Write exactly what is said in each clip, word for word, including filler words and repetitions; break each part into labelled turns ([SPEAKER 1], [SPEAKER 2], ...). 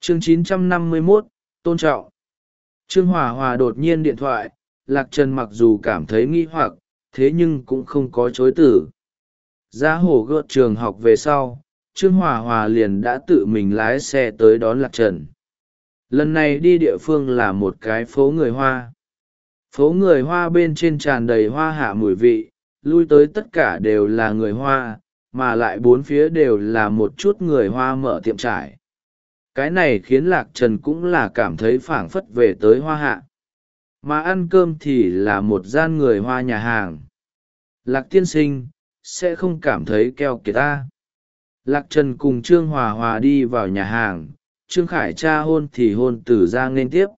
[SPEAKER 1] Chương chín trăm năm mươi mốt, tôn trọng. Trương Hòa Hòa đột nhiên điện thoại, Lạc Trần mặc dù cảm thấy nghi hoặc, thế nhưng cũng không có chối từ. Ra hồ gợt trường học về sau, Trương Hòa Hòa liền đã tự mình lái xe tới đón Lạc Trần. Lần này đi địa phương là một cái phố người Hoa. Phố người Hoa bên trên tràn đầy hoa hạ mùi vị, lui tới tất cả đều là người Hoa, mà lại bốn phía đều là một chút người Hoa mở tiệm trải. Cái này khiến Lạc Trần cũng là cảm thấy phảng phất về tới Hoa hạ. Mà ăn cơm thì là một gian người Hoa nhà hàng. Lạc tiên sinh, sẽ không cảm thấy keo kiệt ta. Lạc Trần cùng Trương Hòa Hòa đi vào nhà hàng, Trương Khải cha hôn thì hôn từ ra nên tiếp.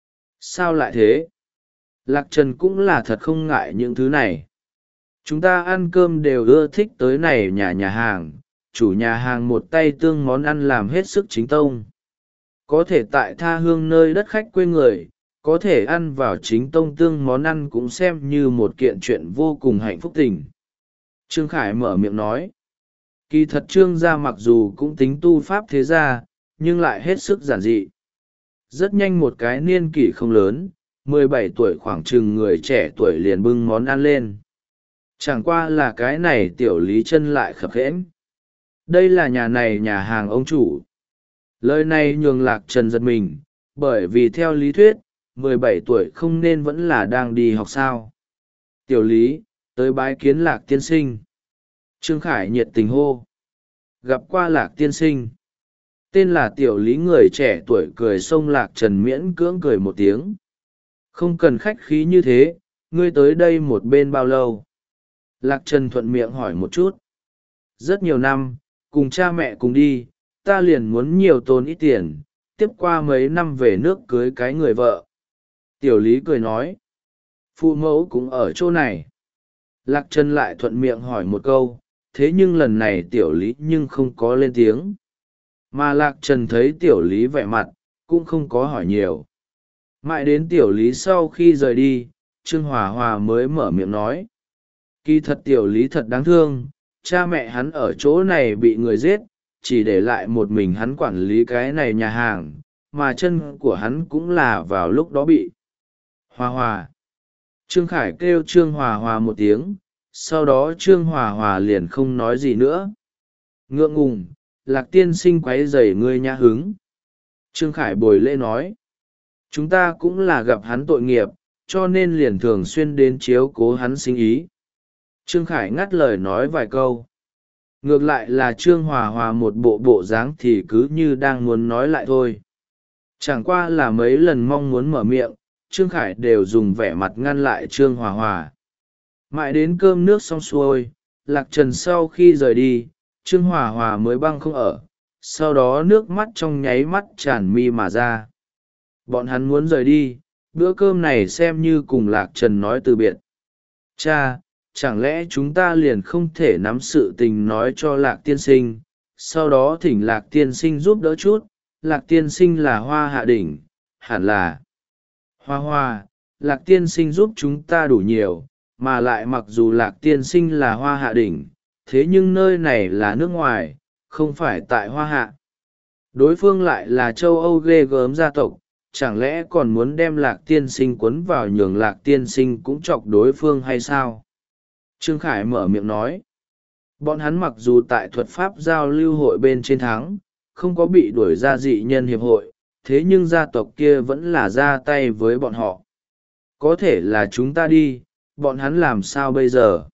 [SPEAKER 1] Sao lại thế? Lạc Trần cũng là thật không ngại những thứ này. Chúng ta ăn cơm đều ưa thích tới này nhà nhà hàng, chủ nhà hàng một tay tương món ăn làm hết sức chính tông. Có thể tại tha hương nơi đất khách quê người, có thể ăn vào chính tông tương món ăn cũng xem như một kiện chuyện vô cùng hạnh phúc tình. Trương Khải mở miệng nói. Kỳ thật Trương gia mặc dù cũng tính tu pháp thế gia, nhưng lại hết sức giản dị. Rất nhanh một cái niên kỷ không lớn, mười bảy tuổi khoảng chừng người trẻ tuổi liền bưng món ăn lên. Chẳng qua là cái này tiểu lý chân lại khập khẽnh. Đây là nhà này nhà hàng ông chủ. Lời này nhường Lạc Trần giật mình, bởi vì theo lý thuyết, mười bảy tuổi không nên vẫn là đang đi học sao. Tiểu lý, tới bái kiến Lạc tiên sinh. Trương Khải nhiệt tình hô. Gặp qua Lạc tiên sinh. Tên là tiểu lý người trẻ tuổi cười xông Lạc Trần miễn cưỡng cười một tiếng. Không cần khách khí như thế, ngươi tới đây một bên bao lâu? Lạc Trần thuận miệng hỏi một chút. Rất nhiều năm, cùng cha mẹ cùng đi, ta liền muốn nhiều tốn ít tiền, tiếp qua mấy năm về nước cưới cái người vợ. Tiểu lý cười nói. Phụ mẫu cũng ở chỗ này. Lạc Trần lại thuận miệng hỏi một câu, thế nhưng lần này tiểu lý nhưng không có lên tiếng. Mà Lạc Trần thấy tiểu lý vẻ mặt, cũng không có hỏi nhiều. Mãi đến tiểu lý sau khi rời đi, Trương Hòa Hòa mới mở miệng nói. Kỳ thật tiểu lý thật đáng thương, cha mẹ hắn ở chỗ này bị người giết, chỉ để lại một mình hắn quản lý cái này nhà hàng, mà chân của hắn cũng là vào lúc đó bị. Hòa Hòa. Trương Khải kêu Trương Hòa Hòa một tiếng, sau đó Trương Hòa Hòa liền không nói gì nữa. Ngượng ngùng, Lạc tiên sinh quấy rầy ngươi nhã hứng. Trương Khải bồi lễ nói. Chúng ta cũng là gặp hắn tội nghiệp, cho nên liền thường xuyên đến chiếu cố hắn sinh ý. Trương Khải ngắt lời nói vài câu. Ngược lại là Trương Hòa Hòa một bộ bộ dáng thì cứ như đang muốn nói lại thôi. Chẳng qua là mấy lần mong muốn mở miệng, Trương Khải đều dùng vẻ mặt ngăn lại Trương Hòa Hòa. Mãi đến cơm nước xong xuôi, Lạc Trần sau khi rời đi, Trương Hòa Hòa mới băng không ở, sau đó nước mắt trong nháy mắt tràn mi mà ra. Bọn hắn muốn rời đi, bữa cơm này xem như cùng Lạc Trần nói từ biệt. Cha, chẳng lẽ chúng ta liền không thể nắm sự tình nói cho Lạc tiên sinh, sau đó thỉnh Lạc tiên sinh giúp đỡ chút. Lạc tiên sinh là Hoa hạ đỉnh, hẳn là Hoa Hoa, Lạc tiên sinh giúp chúng ta đủ nhiều, mà lại mặc dù Lạc tiên sinh là Hoa hạ đỉnh, thế nhưng nơi này là nước ngoài, không phải tại Hoa hạ. Đối phương lại là châu Âu ghê gớm gia tộc, chẳng lẽ còn muốn đem Lạc tiên sinh cuốn vào nhường Lạc tiên sinh cũng chọc đối phương hay sao? Trương Khải mở miệng nói. Bọn hắn mặc dù tại thuật pháp giao lưu hội bên trên thắng, không có bị đuổi ra dị nhân hiệp hội, thế nhưng gia tộc kia vẫn là ra tay với bọn họ. Có thể là chúng ta đi, bọn hắn làm sao bây giờ?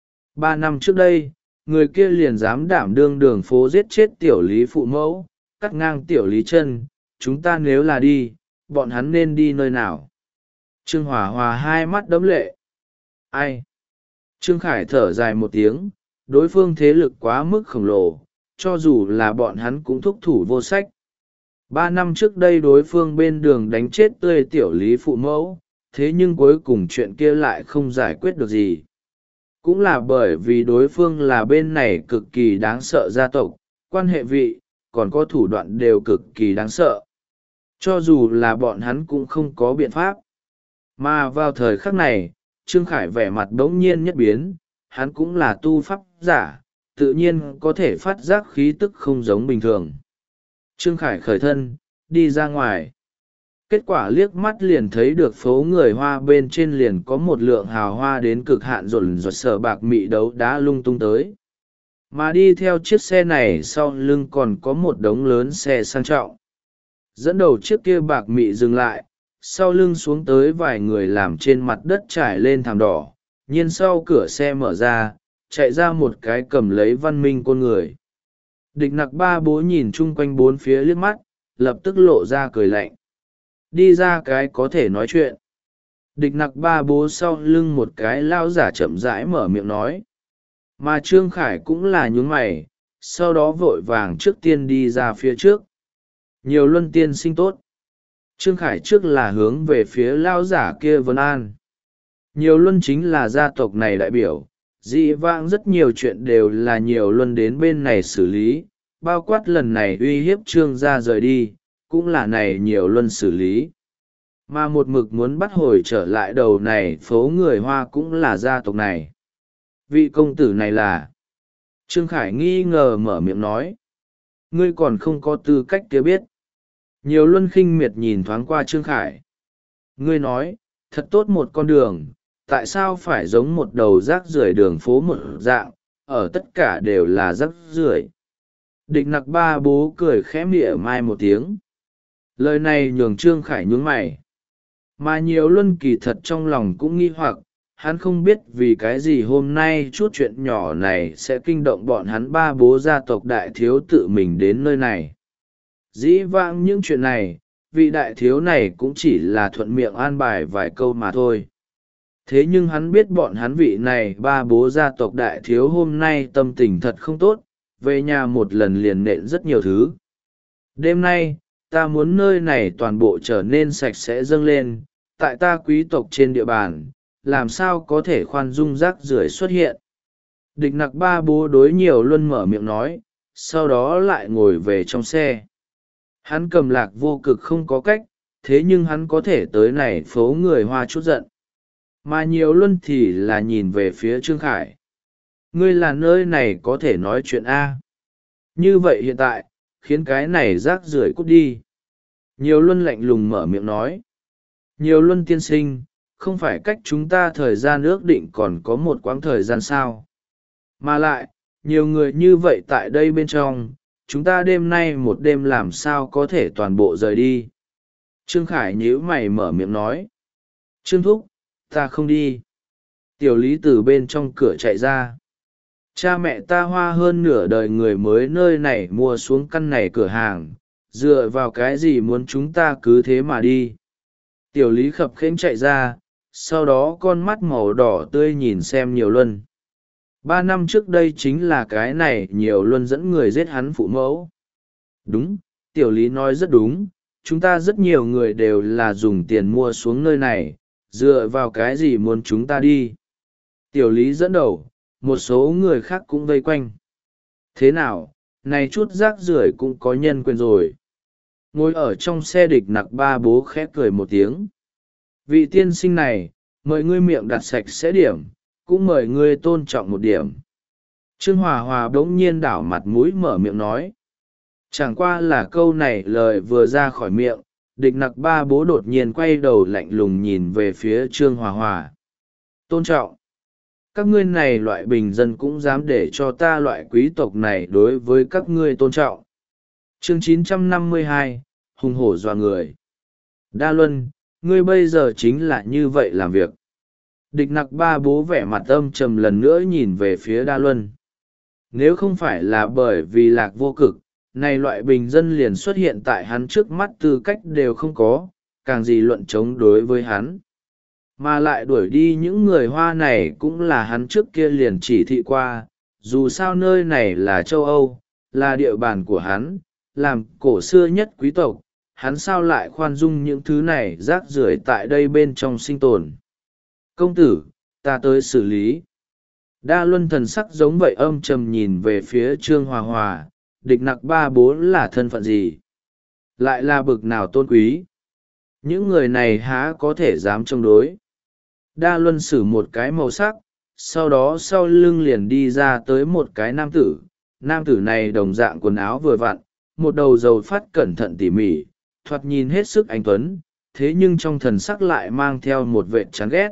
[SPEAKER 1] Ba năm trước đây, người kia liền dám đảm đương đường phố giết chết tiểu lý phụ mẫu, cắt ngang tiểu lý chân, chúng ta nếu là đi, bọn hắn nên đi nơi nào? Trương Hòa Hòa hai mắt đẫm lệ. Ai? Trương Khải thở dài một tiếng, đối phương thế lực quá mức khổng lồ, cho dù là bọn hắn cũng thúc thủ vô sách. Ba năm trước đây đối phương bên đường đánh chết tươi tiểu lý phụ mẫu, thế nhưng cuối cùng chuyện kia lại không giải quyết được gì. Cũng là bởi vì đối phương là bên này cực kỳ đáng sợ gia tộc, quan hệ vị, còn có thủ đoạn đều cực kỳ đáng sợ. Cho dù là bọn hắn cũng không có biện pháp. Mà vào thời khắc này, Trương Khải vẻ mặt đống nhiên nhất biến, hắn cũng là tu pháp giả, tự nhiên có thể phát giác khí tức không giống bình thường. Trương Khải khởi thân, đi ra ngoài. Kết quả liếc mắt liền thấy được phố người hoa bên trên liền có một lượng hào hoa đến cực hạn rộn rột sở bạc mị đấu đá lung tung tới. Mà đi theo chiếc xe này sau lưng còn có một đống lớn xe sang trọng. Dẫn đầu chiếc kia bạc mị dừng lại, sau lưng xuống tới vài người làm trên mặt đất trải lên thảm đỏ, nhiên sau cửa xe mở ra, chạy ra một cái cầm lấy văn minh con người. Địch nặc ba bố nhìn chung quanh bốn phía liếc mắt, lập tức lộ ra cười lạnh. Đi ra cái có thể nói chuyện. Địch nặc ba bố sau lưng một cái lao giả chậm rãi mở miệng nói. Mà Trương Khải cũng là nhún mày, sau đó vội vàng trước tiên đi ra phía trước. Nhiều luân tiên sinh tốt. Trương Khải trước là hướng về phía lao giả kia vấn an. Nhiều luân chính là gia tộc này đại biểu, dị vãng rất nhiều chuyện đều là nhiều luân đến bên này xử lý, bao quát lần này uy hiếp Trương gia rời đi, cũng là này nhiều luân xử lý. Mà một mực muốn bắt hồi trở lại đầu này phố người Hoa cũng là gia tộc này. Vị công tử này là... Trương Khải nghi ngờ mở miệng nói. Ngươi còn không có tư cách kia biết. Nhiều luân khinh miệt nhìn thoáng qua Trương Khải. Ngươi nói, thật tốt một con đường, tại sao phải giống một đầu rác rưởi đường phố một dạng, ở tất cả đều là rác rưởi. Địch nặc ba bố cười khẽ mỉa mai một tiếng. Lời này nhường Trương Khải nhướng mày. Mà nhiều luân kỳ thật trong lòng cũng nghi hoặc, hắn không biết vì cái gì hôm nay chút chuyện nhỏ này sẽ kinh động bọn hắn ba bố gia tộc đại thiếu tự mình đến nơi này. Dĩ vãng những chuyện này, vị đại thiếu này cũng chỉ là thuận miệng an bài vài câu mà thôi. Thế nhưng hắn biết bọn hắn vị này ba bố gia tộc đại thiếu hôm nay tâm tình thật không tốt, về nhà một lần liền nện rất nhiều thứ. Đêm nay, ta muốn nơi này toàn bộ trở nên sạch sẽ dâng lên, tại ta quý tộc trên địa bàn, làm sao có thể khoan dung rác rưởi xuất hiện. Địch nặc ba bố đối nhiều luân mở miệng nói, sau đó lại ngồi về trong xe. Hắn cầm lạc vô cực không có cách, thế nhưng hắn có thể tới này phố người Hoa chút giận. Mà nhiều luân thì là nhìn về phía Trương Khải. Ngươi là nơi này có thể nói chuyện A. Như vậy hiện tại, khiến cái này rác rưởi cút đi. Nhiều luân lạnh lùng mở miệng nói. Nhiều luân tiên sinh, không phải cách chúng ta thời gian ước định còn có một quãng thời gian sao. Mà lại, nhiều người như vậy tại đây bên trong, chúng ta đêm nay một đêm làm sao có thể toàn bộ rời đi. Trương Khải nhíu mày mở miệng nói. Trương Thúc, ta không đi. Tiểu lý từ bên trong cửa chạy ra. Cha mẹ ta hoa hơn nửa đời người mới nơi này mua xuống căn này cửa hàng, dựa vào cái gì muốn chúng ta cứ thế mà đi. Tiểu lý khập khênh chạy ra, sau đó con mắt màu đỏ tươi nhìn xem nhiều luân. Ba năm trước đây chính là cái này nhiều luân dẫn người giết hắn phụ mẫu. Đúng, tiểu lý nói rất đúng, chúng ta rất nhiều người đều là dùng tiền mua xuống nơi này, dựa vào cái gì muốn chúng ta đi. Tiểu lý dẫn đầu, một số người khác cũng vây quanh. Thế nào, này chút rác rưởi cũng có nhân quyền rồi. Ngồi ở trong xe địch nặc ba bố khẽ cười một tiếng. Vị tiên sinh này, mời ngươi miệng đặt sạch sẽ điểm, cũng mời ngươi tôn trọng một điểm. Trương Hòa Hòa bỗng nhiên đảo mặt mũi mở miệng nói. Chẳng qua là câu này lời vừa ra khỏi miệng, địch nặc ba bố đột nhiên quay đầu lạnh lùng nhìn về phía Trương Hòa Hòa. Tôn trọng. Các ngươi này loại bình dân cũng dám để cho ta loại quý tộc này đối với các ngươi tôn trọng. Chương chín trăm năm mươi hai, hùng hổ dọa người. Đa Luân, ngươi bây giờ chính là như vậy làm việc. Địch nặc ba bố vẻ mặt âm trầm lần nữa nhìn về phía Đa Luân. Nếu không phải là bởi vì lạc vô cực, này loại bình dân liền xuất hiện tại hắn trước mắt tư cách đều không có, càng gì luận chống đối với hắn. Mà lại đuổi đi những người Hoa này cũng là hắn trước kia liền chỉ thị qua, dù sao nơi này là châu Âu, là địa bàn của hắn, làm cổ xưa nhất quý tộc, hắn sao lại khoan dung những thứ này rác rưởi tại đây bên trong sinh tồn. Công tử, ta tới xử lý. Đa Luân thần sắc giống vậy âm trầm nhìn về phía Trương Hòa Hòa, địch nặc ba bố là thân phận gì? Lại là bực nào tôn quý? Những người này há có thể dám chống đối? Đa Luân sử một cái màu sắc, sau đó sau lưng liền đi ra tới một cái nam tử. Nam tử này đồng dạng quần áo vừa vặn, một đầu dầu phát cẩn thận tỉ mỉ, thoạt nhìn hết sức anh tuấn, thế nhưng trong thần sắc lại mang theo một vệt chán ghét.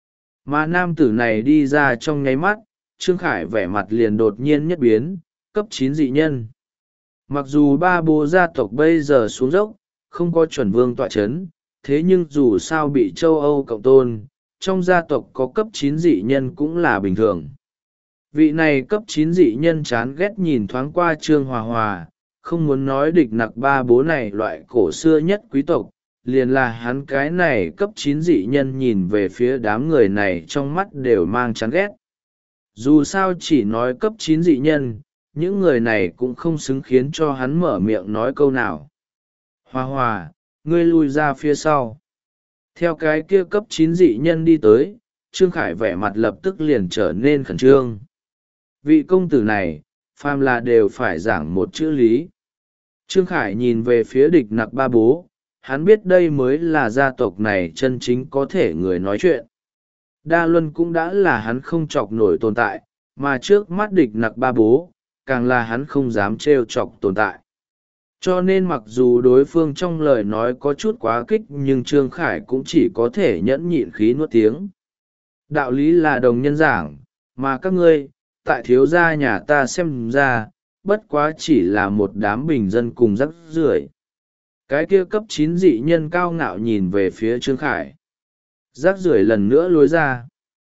[SPEAKER 1] Mà nam tử này đi ra trong nháy mắt, Trương Khải vẻ mặt liền đột nhiên nhất biến, cấp chín dị nhân. Mặc dù ba bố gia tộc bây giờ xuống dốc, không có chuẩn vương tọa chấn, thế nhưng dù sao bị châu Âu cộng tôn, trong gia tộc có cấp chín dị nhân cũng là bình thường. Vị này cấp chín dị nhân chán ghét nhìn thoáng qua Trương Hòa Hòa, không muốn nói địch nặc ba bố này loại cổ xưa nhất quý tộc, liền là hắn cái này cấp chín dị nhân nhìn về phía đám người này trong mắt đều mang chán ghét. Dù sao chỉ nói cấp chín dị nhân, những người này cũng không xứng khiến cho hắn mở miệng nói câu nào. Hòa Hòa, ngươi lui ra phía sau. Theo cái kia cấp chín dị nhân đi tới, Trương Khải vẻ mặt lập tức liền trở nên khẩn trương. Vị công tử này, phàm là đều phải giảng một chữ lý. Trương Khải nhìn về phía địch nặc ba bố, hắn biết đây mới là gia tộc này chân chính có thể người nói chuyện. Đa Luân cũng đã là hắn không chọc nổi tồn tại, mà trước mắt địch nặc ba bố, càng là hắn không dám trêu chọc tồn tại. Cho nên mặc dù đối phương trong lời nói có chút quá kích nhưng Trương Khải cũng chỉ có thể nhẫn nhịn khí nuốt tiếng. Đạo lý là đồng nhân giảng, mà các ngươi, tại thiếu gia nhà ta xem ra, bất quá chỉ là một đám bình dân cùng rắc rưởi. Cái kia cấp chín dị nhân cao ngạo nhìn về phía Trương Khải. Rác rưởi lần nữa lối ra.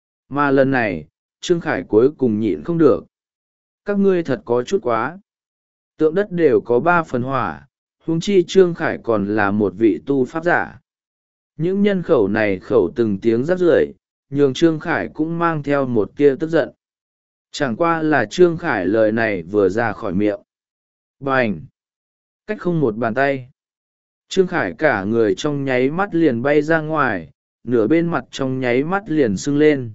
[SPEAKER 1] Mà lần này, Trương Khải cuối cùng nhịn không được. Các ngươi thật có chút quá. Tượng đất đều có ba phần hỏa, huống chi Trương Khải còn là một vị tu pháp giả. Những nhân khẩu này khẩu từng tiếng rác rưởi, nhường Trương Khải cũng mang theo một tia tức giận. Chẳng qua là Trương Khải lời này vừa ra khỏi miệng. Bành! Cách không một bàn tay. Trương Khải cả người trong nháy mắt liền bay ra ngoài, nửa bên mặt trong nháy mắt liền sưng lên.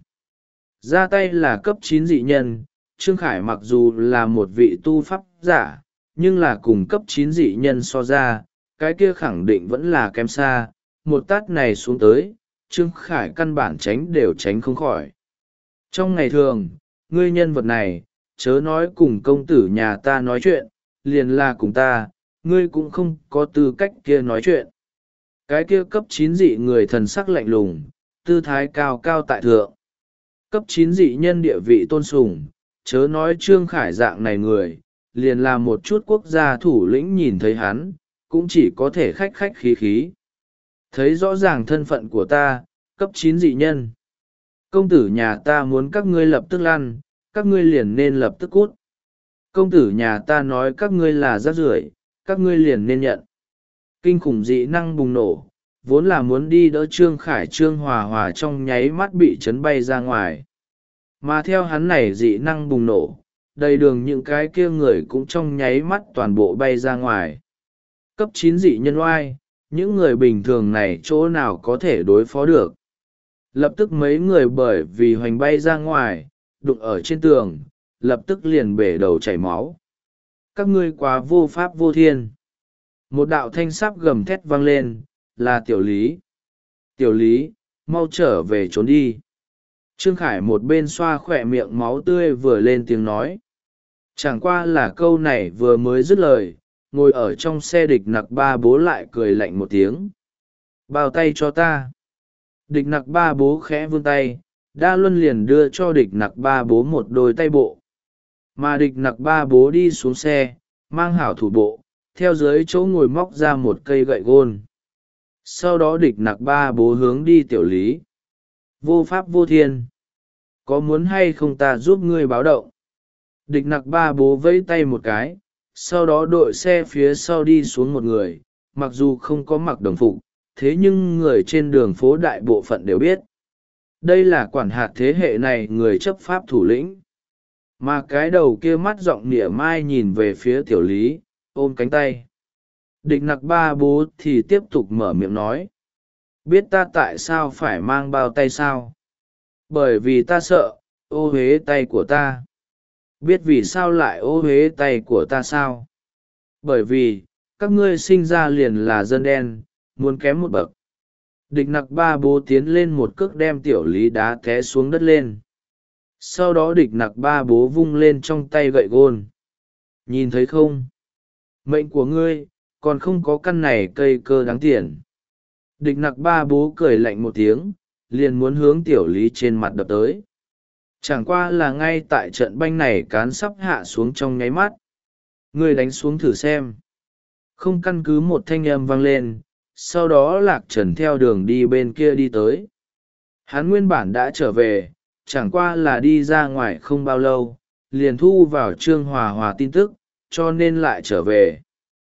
[SPEAKER 1] Ra tay là cấp chín dị nhân, Trương Khải mặc dù là một vị tu pháp giả, nhưng là cùng cấp chín dị nhân so ra, cái kia khẳng định vẫn là kém xa, một tát này xuống tới, Trương Khải căn bản tránh đều tránh không khỏi. Trong ngày thường, ngươi nhân vật này, chớ nói cùng công tử nhà ta nói chuyện, liền là cùng ta, ngươi cũng không có tư cách kia nói chuyện. Cái kia cấp chín dị người thần sắc lạnh lùng, tư thái cao cao tại thượng. Cấp chín dị nhân địa vị tôn sùng, chớ nói Trương Khải dạng này người, liền là một chút quốc gia thủ lĩnh nhìn thấy hắn, cũng chỉ có thể khách khách khí khí. Thấy rõ ràng thân phận của ta, cấp chín dị nhân. Công tử nhà ta muốn các ngươi lập tức lăn, các ngươi liền nên lập tức cút. Công tử nhà ta nói các ngươi là rác rưởi, các ngươi liền nên nhận. Kinh khủng dị năng bùng nổ, vốn là muốn đi đỡ Trương Khải Trương Hòa Hòa trong nháy mắt bị chấn bay ra ngoài. Mà theo hắn này dị năng bùng nổ, đầy đường những cái kia người cũng trong nháy mắt toàn bộ bay ra ngoài. Cấp chín dị nhân oai, những người bình thường này chỗ nào có thể đối phó được. Lập tức mấy người bởi vì hoành bay ra ngoài, đụng ở trên tường, lập tức liền bể đầu chảy máu. Các ngươi quá vô pháp vô thiên. Một đạo thanh sáp gầm thét vang lên, là Tiểu Lý. Tiểu Lý, mau trở về trốn đi. Trương Khải một bên xoa khỏe miệng máu tươi vừa lên tiếng nói. Chẳng qua là câu này vừa mới dứt lời, ngồi ở trong xe địch nặc ba bố lại cười lạnh một tiếng. Bao tay cho ta. Địch nặc ba bố khẽ vươn tay, Đa Luân liền đưa cho địch nặc ba bố một đôi tay bộ. Mà địch nặc ba bố đi xuống xe, mang hảo thủ bộ, theo dưới chỗ ngồi móc ra một cây gậy gôn. Sau đó địch nặc ba bố hướng đi Tiểu Lý. Vô pháp vô thiên. Có muốn hay không ta giúp ngươi báo động? Địch nặc ba bố vẫy tay một cái, sau đó đội xe phía sau đi xuống một người, mặc dù không có mặc đồng phục, thế nhưng người trên đường phố đại bộ phận đều biết. Đây là quản hạt thế hệ này người chấp pháp thủ lĩnh. Mà cái đầu kia mắt giọng nịa mai nhìn về phía Tiểu Lý, ôm cánh tay. Địch nặc ba bố thì tiếp tục mở miệng nói. Biết ta tại sao phải mang bao tay sao? Bởi vì ta sợ, ô uế tay của ta. Biết vì sao lại ô uế tay của ta sao? Bởi vì, các ngươi sinh ra liền là dân đen, muốn kém một bậc. Địch nặc ba bố tiến lên một cước đem Tiểu Lý đá té xuống đất lên. Sau đó địch nặc ba bố vung lên trong tay gậy gôn. Nhìn thấy không? Mệnh của ngươi, còn không có căn này cây cơ đáng tiền. Địch nặc ba bố cười lạnh một tiếng, liền muốn hướng tiểu lý trên mặt đập tới. Chẳng qua là ngay tại trận banh này cán sắp hạ xuống trong nháy mắt. Ngươi đánh xuống thử xem. Không căn cứ một thanh âm vang lên, sau đó Lạc Trần theo đường đi bên kia đi tới. Hắn nguyên bản đã trở về, chẳng qua là đi ra ngoài không bao lâu, liền thu vào Trương Hòa Hòa tin tức, cho nên lại trở về.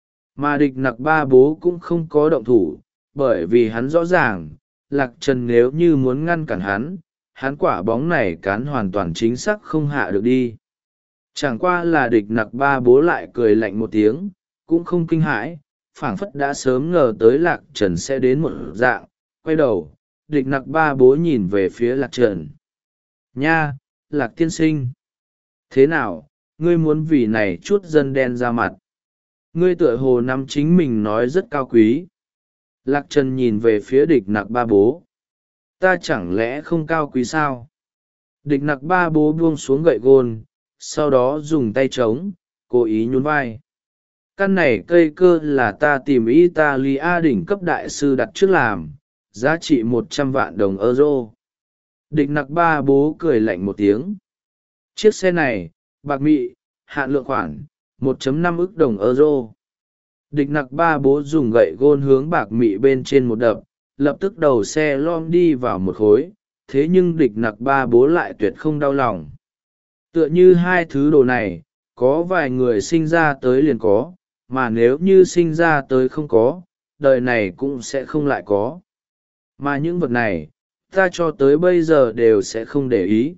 [SPEAKER 1] Mà địch nặc ba bố cũng không có động thủ, bởi vì hắn rõ ràng, Lạc Trần nếu như muốn ngăn cản hắn, hắn quả bóng này cán hoàn toàn chính xác không hạ được đi. Chẳng qua là địch nặc ba bố lại cười lạnh một tiếng, cũng không kinh hãi, phảng phất đã sớm ngờ tới Lạc Trần sẽ đến một dạng, quay đầu, địch nặc ba bố nhìn về phía Lạc Trần. Nha, Lạc tiên sinh! Thế nào, ngươi muốn vì này chút dân đen ra mặt? Ngươi tựa hồ nắm chính mình nói rất cao quý. Lạc Trần nhìn về phía địch nặc ba bố. Ta chẳng lẽ không cao quý sao? Địch nặc ba bố buông xuống gậy gôn, sau đó dùng tay trống, cố ý nhún vai. Căn này cây cơ là ta tìm Italia đỉnh cấp đại sư đặt trước làm, giá trị một trăm vạn đồng euro. Địch nặc ba bố cười lạnh một tiếng. Chiếc xe này, bạc mị, hạn lượng khoản, một phẩy năm ức đồng euro. Địch nặc ba bố dùng gậy gôn hướng bạc mị bên trên một đập, lập tức đầu xe lom đi vào một khối, thế nhưng địch nặc ba bố lại tuyệt không đau lòng. Tựa như hai thứ đồ này, có vài người sinh ra tới liền có, mà nếu như sinh ra tới không có, đời này cũng sẽ không lại có. Mà những vật này, ta cho tới bây giờ đều sẽ không để ý.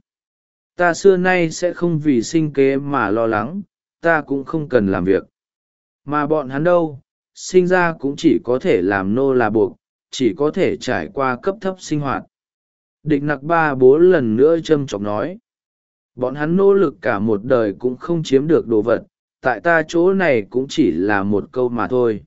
[SPEAKER 1] Ta xưa nay sẽ không vì sinh kế mà lo lắng, ta cũng không cần làm việc. Mà bọn hắn đâu, sinh ra cũng chỉ có thể làm nô là buộc, chỉ có thể trải qua cấp thấp sinh hoạt. Địch nặc ba bố lần nữa châm chọc nói. Bọn hắn nỗ lực cả một đời cũng không chiếm được đồ vật, tại ta chỗ này cũng chỉ là một câu mà thôi.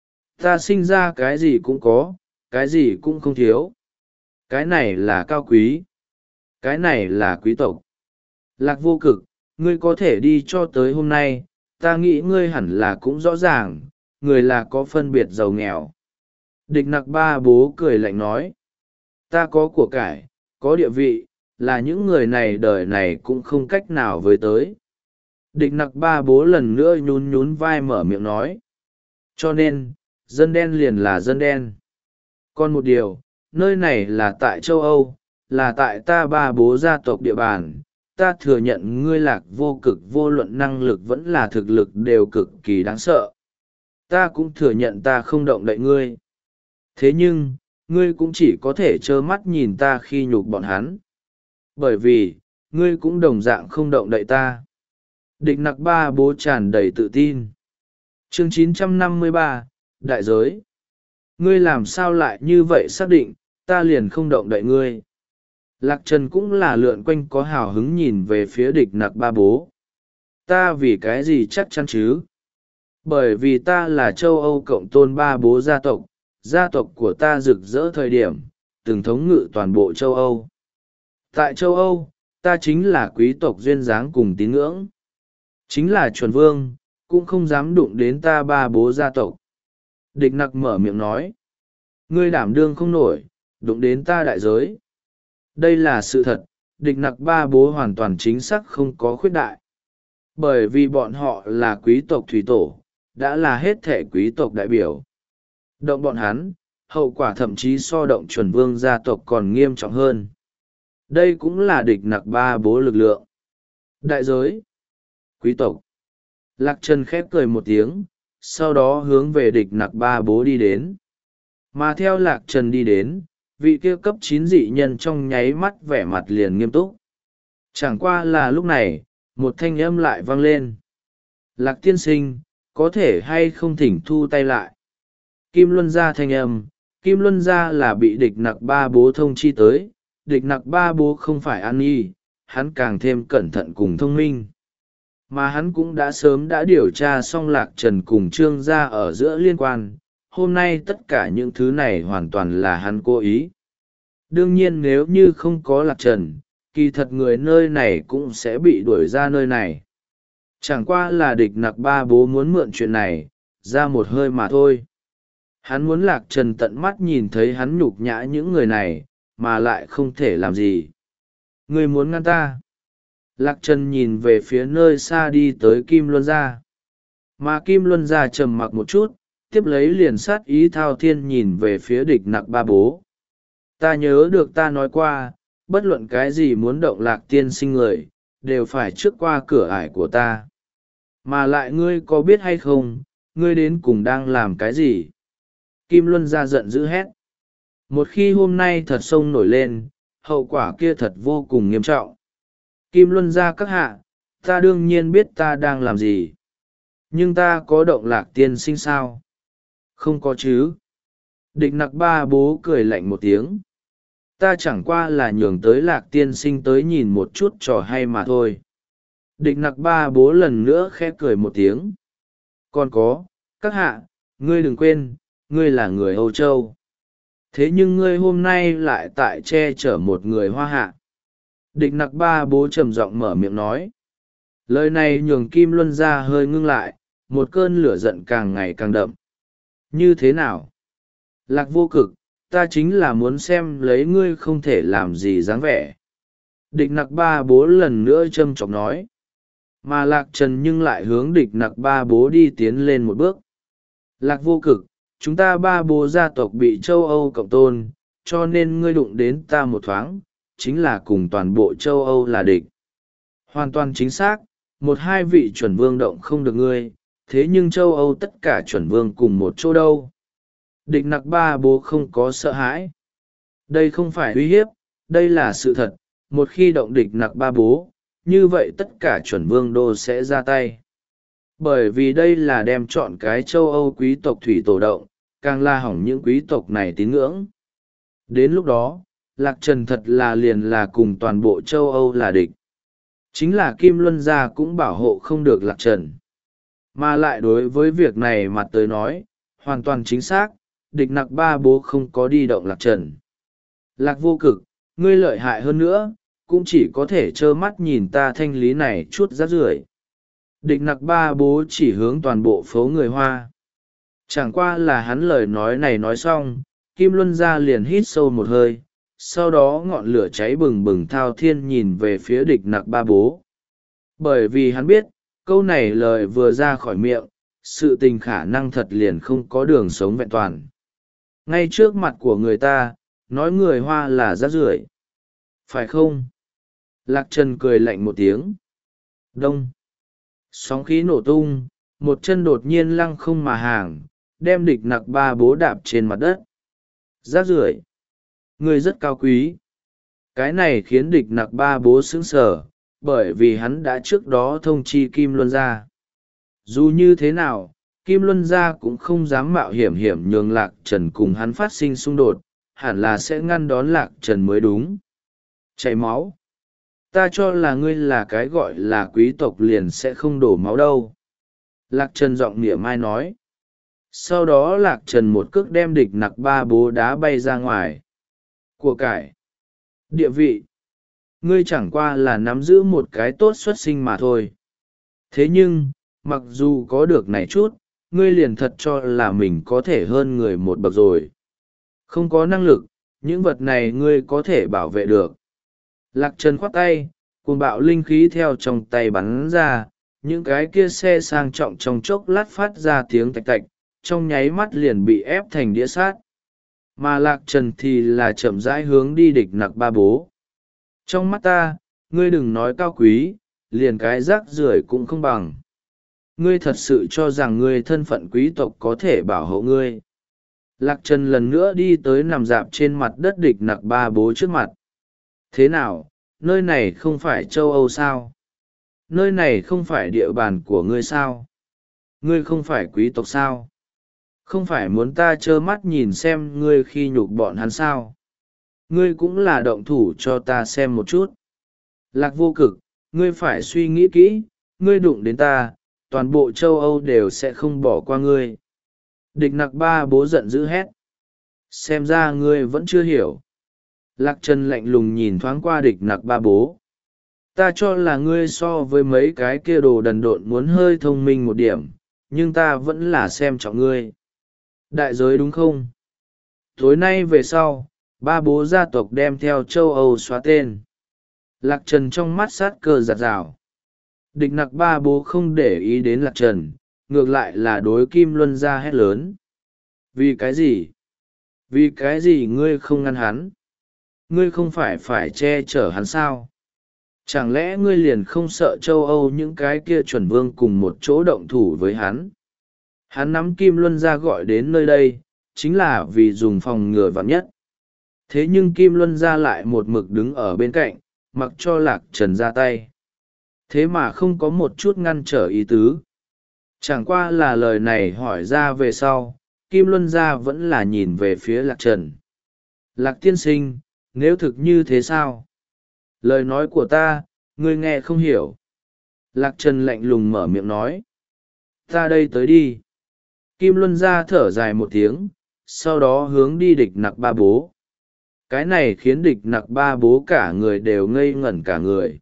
[SPEAKER 1] Ta sinh ra cái gì cũng có, cái gì cũng không thiếu. Cái này là cao quý. Cái này là quý tộc. Lạc Vô Cực, ngươi có thể đi cho tới hôm nay, ta nghĩ ngươi hẳn là cũng rõ ràng, người là có phân biệt giàu nghèo. Địch nặc ba bố cười lạnh nói. Ta có của cải, có địa vị, là những người này đời này cũng không cách nào với tới. Địch nặc ba bố lần nữa nhún nhún vai mở miệng nói. Cho nên, dân đen liền là dân đen. Còn một điều, nơi này là tại châu Âu, là tại ta ba bố gia tộc địa bàn. Ta thừa nhận ngươi Lạc Vô Cực vô luận năng lực vẫn là thực lực đều cực kỳ đáng sợ. Ta cũng thừa nhận ta không động đậy ngươi. Thế nhưng, ngươi cũng chỉ có thể trơ mắt nhìn ta khi nhục bọn hắn. Bởi vì, ngươi cũng đồng dạng không động đậy ta. Địch nặc ba bố tràn đầy tự tin. Chương chín trăm năm mươi ba, Đại giới. Ngươi làm sao lại như vậy xác định, ta liền không động đậy ngươi. Lạc Trần cũng là lượn quanh có hào hứng nhìn về phía địch nặc ba bố. Ta vì cái gì chắc chắn chứ? Bởi vì ta là châu Âu cộng tôn ba bố gia tộc, gia tộc của ta rực rỡ thời điểm, từng thống ngự toàn bộ châu Âu. Tại châu Âu, ta chính là quý tộc duyên dáng cùng tín ngưỡng. Chính là chuẩn vương, cũng không dám đụng đến ta ba bố gia tộc. Địch nặc mở miệng nói. Ngươi đảm đương không nổi, đụng đến ta đại giới. Đây là sự thật, địch nặc ba bố hoàn toàn chính xác không có khuyết đại. Bởi vì bọn họ là quý tộc thủy tổ, đã là hết thể quý tộc đại biểu. Động bọn hắn, hậu quả thậm chí so động chuẩn vương gia tộc còn nghiêm trọng hơn. Đây cũng là địch nặc ba bố lực lượng. Đại giới. Quý tộc. Lạc Trần khép cười một tiếng, sau đó hướng về địch nặc ba bố đi đến. Mà theo Lạc Trần đi đến, vị kia cấp chín dị nhân trong nháy mắt vẻ mặt liền nghiêm túc. Chẳng qua là lúc này, một thanh âm lại vang lên. Lạc tiên sinh, có thể hay không thỉnh thu tay lại. Kim Luân gia thanh âm, Kim Luân gia là bị địch nặc ba bố thông chi tới, địch nặc ba bố không phải an nhi, hắn càng thêm cẩn thận cùng thông minh. Mà hắn cũng đã sớm đã điều tra xong Lạc Trần cùng Trương gia ở giữa liên quan, hôm nay tất cả những thứ này hoàn toàn là hắn cố ý. Đương nhiên nếu như không có Lạc Trần, kỳ thật người nơi này cũng sẽ bị đuổi ra nơi này. Chẳng qua là địch nặc ba bố muốn mượn chuyện này, ra một hơi mà thôi. Hắn muốn Lạc Trần tận mắt nhìn thấy hắn nhục nhã những người này, mà lại không thể làm gì. Ngươi muốn ngăn ta? Lạc Trần nhìn về phía nơi xa đi tới Kim Luân Gia. Mà Kim Luân Gia trầm mặc một chút, tiếp lấy liền sát ý thao thiên nhìn về phía địch nặc ba bố. Ta nhớ được ta nói qua, bất luận cái gì muốn động Lạc tiên sinh người, đều phải trước qua cửa ải của ta. Mà lại ngươi có biết hay không, ngươi đến cùng đang làm cái gì? Kim Luân Gia giận dữ hét. Một khi hôm nay thật sông nổi lên, hậu quả kia thật vô cùng nghiêm trọng. Kim Luân Gia các hạ, ta đương nhiên biết ta đang làm gì. Nhưng ta có động Lạc tiên sinh sao? Không có chứ. Địch nặc ba bố cười lạnh một tiếng. Ta chẳng qua là nhường tới Lạc tiên sinh tới nhìn một chút trò hay mà thôi. Địch nặc ba bố lần nữa khẽ cười một tiếng. Còn có, các hạ, ngươi đừng quên, ngươi là người Âu Châu. Thế nhưng ngươi hôm nay lại tại che chở một người Hoa Hạ. Địch nặc ba bố trầm giọng mở miệng nói. Lời này nhường Kim Luân Gia hơi ngưng lại, một cơn lửa giận càng ngày càng đậm. Như thế nào? Lạc vô cực, ta chính là muốn xem lấy ngươi không thể làm gì dáng vẻ. Địch nặc ba bố lần nữa châm chọc nói. Mà Lạc Trần nhưng lại hướng địch nặc ba bố đi tiến lên một bước. Lạc vô cực, chúng ta ba bố gia tộc bị châu Âu cộng tôn, cho nên ngươi đụng đến ta một thoáng, chính là cùng toàn bộ châu Âu là địch. Hoàn toàn chính xác, một hai vị chuẩn vương động không được ngươi, thế nhưng châu Âu tất cả chuẩn vương cùng một chỗ đâu. Địch nặc ba bố không có sợ hãi. Đây không phải uy hiếp, đây là sự thật, một khi động địch nặc ba bố, như vậy tất cả chuẩn vương đô sẽ ra tay. Bởi vì đây là đem chọn cái châu Âu quý tộc thủy tổ động, càng la hỏng những quý tộc này tín ngưỡng. Đến lúc đó, Lạc Trần thật là liền là cùng toàn bộ châu Âu là địch. Chính là Kim Luân Gia cũng bảo hộ không được Lạc Trần. Mà lại đối với việc này mặt tới nói, hoàn toàn chính xác, địch nặc ba bố không có đi động Lạc Trần. Lạc vô cực, ngươi lợi hại hơn nữa, cũng chỉ có thể trơ mắt nhìn ta thanh lý này chút rác rưởi. Địch nặc ba bố chỉ hướng toàn bộ phố người Hoa. Chẳng qua là hắn lời nói này nói xong, Kim Luân Gia liền hít sâu một hơi, sau đó ngọn lửa cháy bừng bừng thao thiên nhìn về phía địch nặc ba bố. Bởi vì hắn biết, câu này lời vừa ra khỏi miệng, sự tình khả năng thật liền không có đường sống vẹn toàn. Ngay trước mặt của người ta, nói người Hoa là rác rưởi. Phải không? Lạc Trần cười lạnh một tiếng. Đông. Sóng khí nổ tung, một chân đột nhiên lăng không mà hàng, đem địch nặc ba bố đạp trên mặt đất. Rác rưởi. Người rất cao quý. Cái này khiến địch nặc ba bố sững sờ, bởi vì hắn đã trước đó thông chi Kim Luân Gia. Dù như thế nào, Kim Luân Gia cũng không dám mạo hiểm hiểm nhường Lạc Trần cùng hắn phát sinh xung đột, hẳn là sẽ ngăn đón Lạc Trần mới đúng. Chảy máu. Ta cho là ngươi là cái gọi là quý tộc liền sẽ không đổ máu đâu. Lạc Trần giọng mỉa mai nói. Sau đó Lạc Trần một cước đem địch nặc ba bố đá bay ra ngoài. Của cải. Địa vị. Ngươi chẳng qua là nắm giữ một cái tốt xuất sinh mà thôi. Thế nhưng, mặc dù có được này chút, ngươi liền thật cho là mình có thể hơn người một bậc rồi. Không có năng lực, những vật này ngươi có thể bảo vệ được. Lạc Trần khoát tay, cuồng bạo linh khí theo trong tay bắn ra, những cái kia xe sang trọng trong chốc lát phát ra tiếng tạch tạch, trong nháy mắt liền bị ép thành đĩa sát. Mà Lạc Trần thì là chậm rãi hướng đi địch nặc ba bố. Trong mắt ta, ngươi đừng nói cao quý, liền cái rác rưởi cũng không bằng. Ngươi thật sự cho rằng ngươi thân phận quý tộc có thể bảo hộ ngươi. Lạc Trần lần nữa đi tới nằm dạp trên mặt đất địch nặc ba bố trước mặt. Thế nào, nơi này không phải châu Âu sao? Nơi này không phải địa bàn của ngươi sao? Ngươi không phải quý tộc sao? Không phải muốn ta trơ mắt nhìn xem ngươi khi nhục bọn hắn sao? Ngươi cũng là động thủ cho ta xem một chút. Lạc vô cực, ngươi phải suy nghĩ kỹ, ngươi đụng đến ta, toàn bộ châu Âu đều sẽ không bỏ qua ngươi. Địch nặc ba bố giận dữ hét. Xem ra ngươi vẫn chưa hiểu. Lạc Trần lạnh lùng nhìn thoáng qua địch nặc ba bố. Ta cho là ngươi so với mấy cái kia đồ đần độn muốn hơi thông minh một điểm, nhưng ta vẫn là xem trọng ngươi. Đại giới đúng không? Tối nay về sau, ba bố gia tộc đem theo châu Âu xóa tên. Lạc Trần trong mắt sát cơ giạt rào. Địch nặc ba bố không để ý đến Lạc Trần, ngược lại là đối Kim Luân gia hét lớn. Vì cái gì? Vì cái gì ngươi không ngăn hắn? Ngươi không phải phải che chở hắn sao? Chẳng lẽ ngươi liền không sợ châu Âu những cái kia chuẩn vương cùng một chỗ động thủ với hắn? Hắn nắm Kim Luân gia gọi đến nơi đây, chính là vì dùng phòng ngừa vạn nhất. Thế nhưng Kim Luân gia lại một mực đứng ở bên cạnh, mặc cho Lạc Trần ra tay. Thế mà không có một chút ngăn trở ý tứ. Chẳng qua là lời này hỏi ra về sau, Kim Luân gia vẫn là nhìn về phía Lạc Trần. Lạc tiên sinh, nếu thực như thế sao? Lời nói của ta, ngươi nghe không hiểu. Lạc Trần lạnh lùng mở miệng nói. Ta đây tới đi. Kim Luân gia thở dài một tiếng, sau đó hướng đi địch nặc ba bố. Cái này khiến địch nặc ba bố cả người đều ngây ngẩn cả người.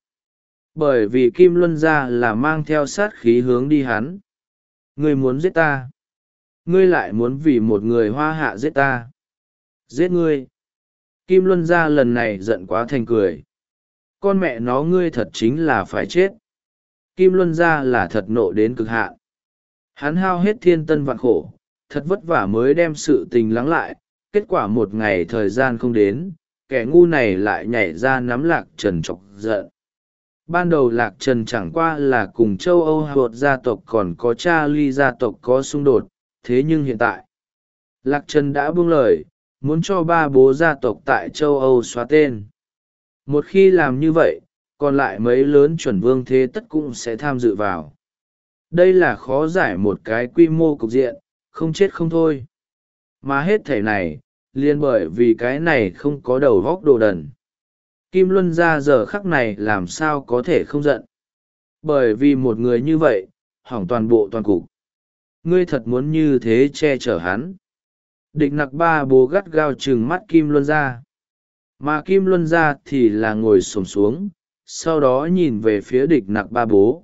[SPEAKER 1] Bởi vì Kim Luân gia là mang theo sát khí hướng đi hắn. Ngươi muốn giết ta. Ngươi lại muốn vì một người hoa hạ giết ta. Giết ngươi. Kim Luân gia lần này giận quá thành cười. Con mẹ nó ngươi thật chính là phải chết. Kim Luân gia là thật nộ đến cực hạn. Hắn hao hết thiên tân vạn khổ, thật vất vả mới đem sự tình lắng lại, kết quả một ngày thời gian không đến, kẻ ngu này lại nhảy ra nắm Lạc Trần chọc giận. Ban đầu Lạc Trần chẳng qua là cùng châu Âu Hột gia tộc còn có Charlie gia tộc có xung đột, thế nhưng hiện tại, Lạc Trần đã buông lời, muốn cho ba bố gia tộc tại châu Âu xóa tên. Một khi làm như vậy, còn lại mấy lớn chuẩn vương thế tất cũng sẽ tham dự vào. Đây là khó giải một cái quy mô cục diện, không chết không thôi. Mà hết thể này, liên bởi vì cái này không có đầu vóc đồ đần. Kim Luân gia giờ khắc này làm sao có thể không giận. Bởi vì một người như vậy, hỏng toàn bộ toàn cục. Ngươi thật muốn như thế che chở hắn. Địch nặc ba bố gắt gao trừng mắt Kim Luân gia. Mà Kim Luân gia thì là ngồi xổm xuống, sau đó nhìn về phía địch nặc ba bố.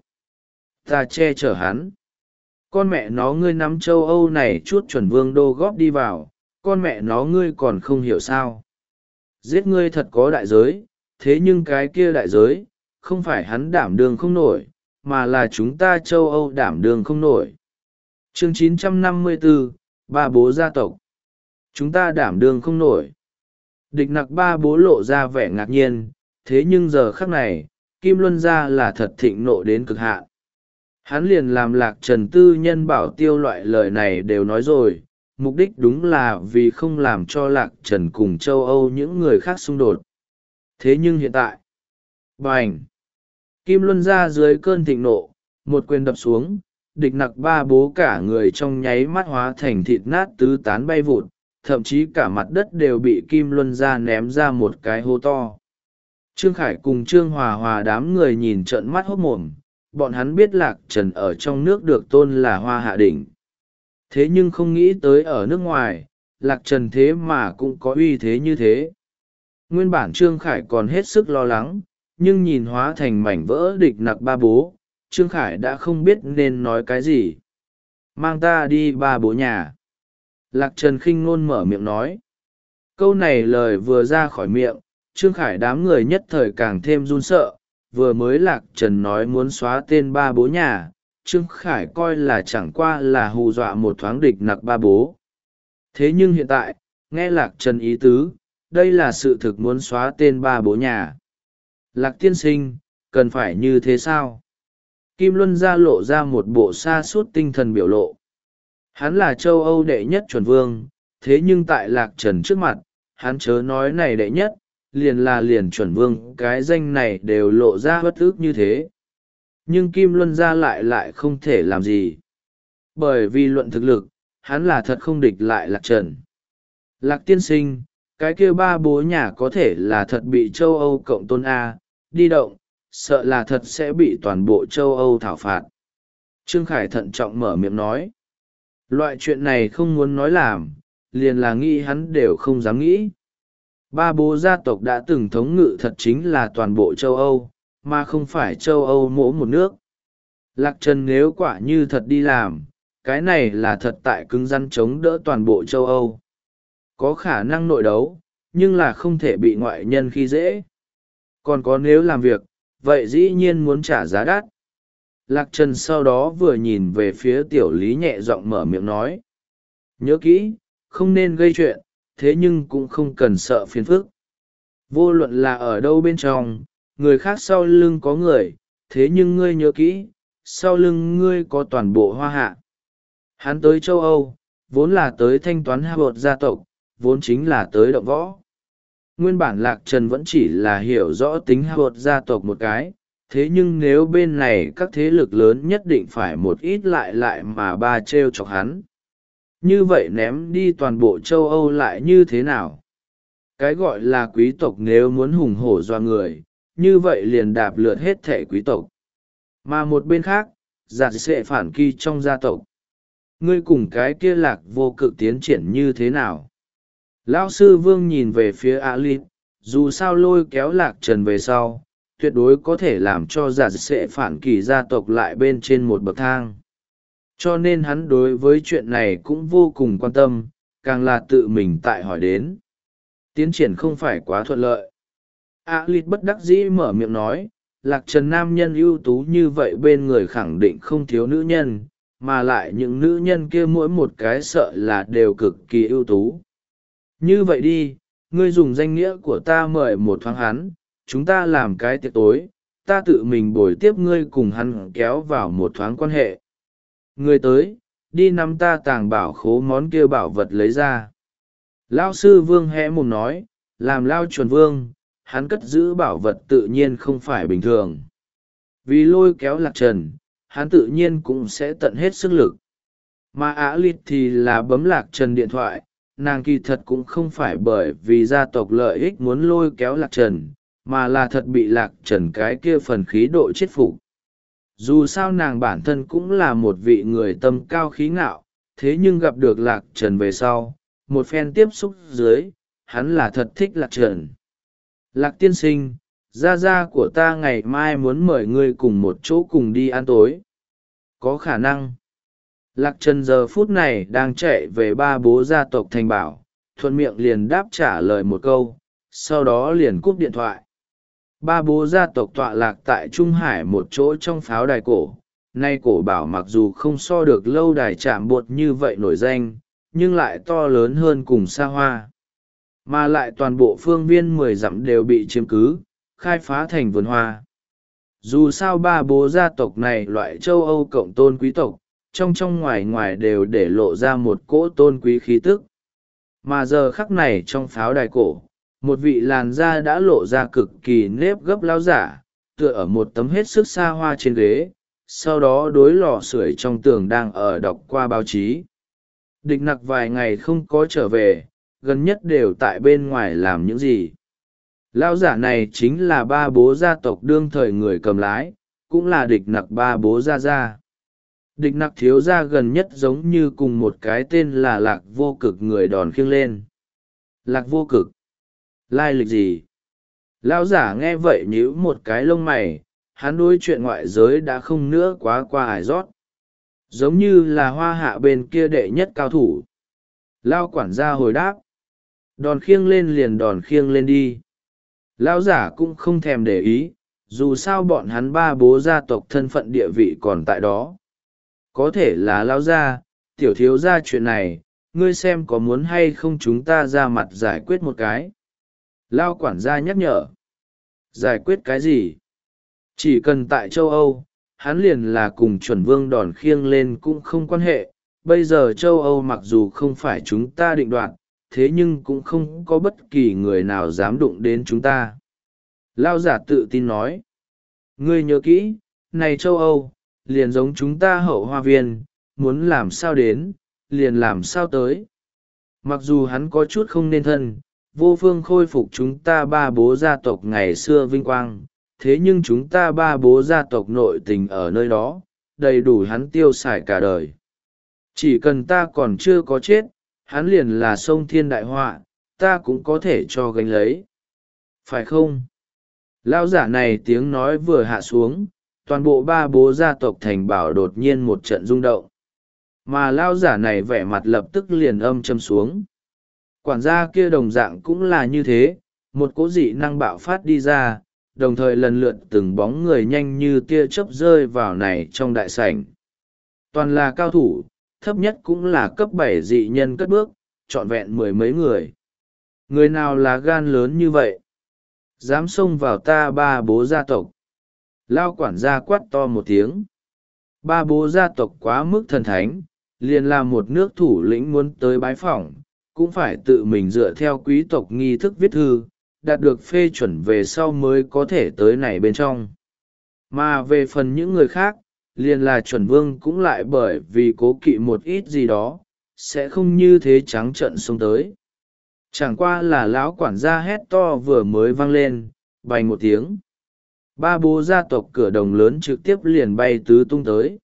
[SPEAKER 1] Ta che chở hắn. Con mẹ nó ngươi nắm châu Âu này chút chuẩn vương đô góp đi vào, con mẹ nó ngươi còn không hiểu sao. Giết ngươi thật có đại giới, thế nhưng cái kia đại giới, không phải hắn đảm đương không nổi, mà là chúng ta châu Âu đảm đương không nổi. Chương chín trăm năm mươi tư, ba bố gia tộc. Chúng ta đảm đương không nổi. Địch nặc ba bố lộ ra vẻ ngạc nhiên, thế nhưng giờ khắc này, Kim Luân gia là thật thịnh nộ đến cực hạn. Hắn liền làm Lạc Trần tư nhân bảo tiêu loại lời này đều nói rồi, mục đích đúng là vì không làm cho Lạc Trần cùng châu Âu những người khác xung đột. Thế nhưng hiện tại, bành! Kim Luân gia dưới cơn thịnh nộ, một quyền đập xuống, địch nặc ba bố cả người trong nháy mắt hóa thành thịt nát tứ tán bay vụt, thậm chí cả mặt đất đều bị Kim Luân gia ném ra một cái hố to. Trương Khải cùng Trương Hòa Hòa đám người nhìn trợn mắt hốt mồm, bọn hắn biết Lạc Trần ở trong nước được tôn là hoa hạ đỉnh. Thế nhưng không nghĩ tới ở nước ngoài, Lạc Trần thế mà cũng có uy thế như thế. Nguyên bản Trương Khải còn hết sức lo lắng, nhưng nhìn hóa thành mảnh vỡ địch nặc ba bố, Trương Khải đã không biết nên nói cái gì. Mang ta đi ba bố nhà. Lạc Trần khinh ngôn mở miệng nói. Câu này lời vừa ra khỏi miệng, Trương Khải đám người nhất thời càng thêm run sợ. Vừa mới Lạc Trần nói muốn xóa tên ba bố nhà, Trương Khải coi là chẳng qua là hù dọa một thoáng địch nặc ba bố. Thế nhưng hiện tại, nghe Lạc Trần ý tứ, đây là sự thực muốn xóa tên ba bố nhà. Lạc tiên sinh, cần phải như thế sao? Kim Luân gia lộ ra một bộ sa sút tinh thần biểu lộ. Hắn là châu Âu đệ nhất chuẩn vương, thế nhưng tại Lạc Trần trước mặt, hắn chớ nói này đệ nhất, liền là liền chuẩn vương cái danh này đều lộ ra bất ức như thế. Nhưng Kim Luân gia lại lại không thể làm gì. Bởi vì luận thực lực, hắn là thật không địch lại Lạc Trần. Lạc tiên sinh, cái kia ba bố nhà có thể là thật bị châu Âu cộng tôn A, đi động, sợ là thật sẽ bị toàn bộ châu Âu thảo phạt. Trương Khải thận trọng mở miệng nói. Loại chuyện này không muốn nói làm, liền là nghĩ hắn đều không dám nghĩ. Ba bố gia tộc đã từng thống ngự thật chính là toàn bộ châu Âu, mà không phải châu Âu mỗi một nước. Lạc Trần nếu quả như thật đi làm, cái này là thật tại cứng rắn chống đỡ toàn bộ châu Âu. Có khả năng nội đấu, nhưng là không thể bị ngoại nhân khi dễ. Còn có nếu làm việc, vậy dĩ nhiên muốn trả giá đắt. Lạc Trần sau đó vừa nhìn về phía tiểu lý nhẹ giọng mở miệng nói. Nhớ kỹ, không nên gây chuyện, thế nhưng cũng không cần sợ phiền phức. Vô luận là ở đâu bên trong, người khác sau lưng có người, thế nhưng ngươi nhớ kỹ, sau lưng ngươi có toàn bộ hoa hạ. Hắn tới châu Âu, vốn là tới thanh toán hạ bột gia tộc, vốn chính là tới động võ. Nguyên bản Lạc Trần vẫn chỉ là hiểu rõ tính hạ bột gia tộc một cái, thế nhưng nếu bên này các thế lực lớn nhất định phải một ít lại lại mà ba trêu chọc hắn. Như vậy ném đi toàn bộ châu Âu lại như thế nào? Cái gọi là quý tộc nếu muốn hùng hổ doa người, như vậy liền đạp lượt hết thể quý tộc. Mà một bên khác, giặc sẽ phản kỳ trong gia tộc. Ngươi cùng cái kia Lạc Vô Cực tiến triển như thế nào? Lão sư Vương nhìn về phía A Lít, dù sao lôi kéo Lạc Trần về sau, tuyệt đối có thể làm cho giặc sẽ phản kỳ gia tộc lại bên trên một bậc thang. Cho nên hắn đối với chuyện này cũng vô cùng quan tâm, càng là tự mình tại hỏi đến. Tiến triển không phải quá thuận lợi. A Lít bất đắc dĩ mở miệng nói, Lạc Trần nam nhân ưu tú như vậy bên người khẳng định không thiếu nữ nhân, mà lại những nữ nhân kia mỗi một cái sợ là đều cực kỳ ưu tú. Như vậy đi, ngươi dùng danh nghĩa của ta mời một thoáng hắn, chúng ta làm cái tiệc tối, ta tự mình bồi tiếp ngươi cùng hắn kéo vào một thoáng quan hệ. Ngươi tới, đi nắm ta tàng bảo khố món kia bảo vật lấy ra. Lao sư Vương hé mồm nói, làm Lao chuẩn vương, hắn cất giữ bảo vật tự nhiên không phải bình thường. Vì lôi kéo Lạc Trần, hắn tự nhiên cũng sẽ tận hết sức lực. Mà Ả Lịt thì là bấm Lạc Trần điện thoại, nàng kỳ thật cũng không phải bởi vì gia tộc lợi ích muốn lôi kéo Lạc Trần, mà là thật bị Lạc Trần cái kia phần khí độ chết phục. Dù sao nàng bản thân cũng là một vị người tâm cao khí ngạo, thế nhưng gặp được Lạc Trần về sau, một phen tiếp xúc dưới, hắn là thật thích Lạc Trần. Lạc tiên sinh, gia gia của ta ngày mai muốn mời ngươi cùng một chỗ cùng đi ăn tối. Có khả năng. Lạc Trần giờ phút này đang chạy về ba bố gia tộc Thành Bảo, thuận miệng liền đáp trả lời một câu, sau đó liền cúp điện thoại. Ba bố gia tộc tọa lạc tại Trung Hải một chỗ trong pháo đài cổ. Nay cổ bảo mặc dù không so được lâu đài chạm bột như vậy nổi danh, nhưng lại to lớn hơn cùng xa hoa. Mà lại toàn bộ phương viên mười dặm đều bị chiếm cứ, khai phá thành vườn hoa. Dù sao ba bố gia tộc này loại châu Âu cộng tôn quý tộc, trong trong ngoài ngoài đều để lộ ra một cỗ tôn quý khí tức. Mà giờ khắc này trong pháo đài cổ, một vị làn da đã lộ ra cực kỳ nếp gấp lao giả, tựa ở một tấm hết sức xa hoa trên ghế, sau đó đối lò sưởi trong tường đang ở đọc qua báo chí. Địch nặc vài ngày không có trở về, gần nhất đều tại bên ngoài làm những gì. Lao giả này chính là ba bố gia tộc đương thời người cầm lái, cũng là địch nặc ba bố gia gia. Địch nặc thiếu gia gần nhất giống như cùng một cái tên là Lạc Vô Cực người đòn khiêng lên. Lạc Vô Cực? Lai lịch gì? Lao giả nghe vậy nhíu một cái lông mày, hắn đối chuyện ngoại giới đã không nữa quá qua ải rót. Giống như là hoa hạ bên kia đệ nhất cao thủ. Lao quản gia hồi đáp. Đòn khiêng lên liền đòn khiêng lên đi. Lão giả cũng không thèm để ý, dù sao bọn hắn ba bố gia tộc thân phận địa vị còn tại đó. Có thể là lão gia, tiểu thiếu gia chuyện này, ngươi xem có muốn hay không chúng ta ra mặt giải quyết một cái. Lao quản gia nhắc nhở. Giải quyết cái gì? Chỉ cần tại châu Âu, hắn liền là cùng chuẩn vương đòn khiêng lên cũng không quan hệ. Bây giờ châu Âu mặc dù không phải chúng ta định đoạt, thế nhưng cũng không có bất kỳ người nào dám đụng đến chúng ta. Lao giả tự tin nói. Ngươi nhớ kỹ, này châu Âu, liền giống chúng ta hậu hoa viên, muốn làm sao đến, liền làm sao tới. Mặc dù hắn có chút không nên thân, vô phương khôi phục chúng ta ba bố gia tộc ngày xưa vinh quang, thế nhưng chúng ta ba bố gia tộc nội tình ở nơi đó, đầy đủ hắn tiêu xài cả đời. Chỉ cần ta còn chưa có chết, hắn liền là sông thiên đại họa, ta cũng có thể cho gánh lấy. Phải không? Lão giả này tiếng nói vừa hạ xuống, toàn bộ ba bố gia tộc Thành Bảo đột nhiên một trận rung động. mà lao giả này vẻ mặt lập tức liền âm châm xuống. Quản gia kia đồng dạng cũng là như thế, một cỗ dị năng bạo phát đi ra, đồng thời lần lượt từng bóng người nhanh như tia chớp rơi vào này trong đại sảnh. Toàn là cao thủ, thấp nhất cũng là cấp bảy dị nhân cất bước, trọn vẹn mười mấy người. Người nào là gan lớn như vậy? Dám xông vào ta ba bố gia tộc. Lao quản gia quát to một tiếng. Ba bố gia tộc quá mức thần thánh, liền là một nước thủ lĩnh muốn tới bái phỏng, cũng phải tự mình dựa theo quý tộc nghi thức viết thư, đạt được phê chuẩn về sau mới có thể tới này bên trong. Mà về phần những người khác, liền là chuẩn vương cũng lại bởi vì cố kỵ một ít gì đó, sẽ không như thế trắng trợn xông tới. Chẳng qua là lão quản gia hét to vừa mới vang lên, bành một tiếng. Ba bố gia tộc cửa đồng lớn trực tiếp liền bay tứ tung tới.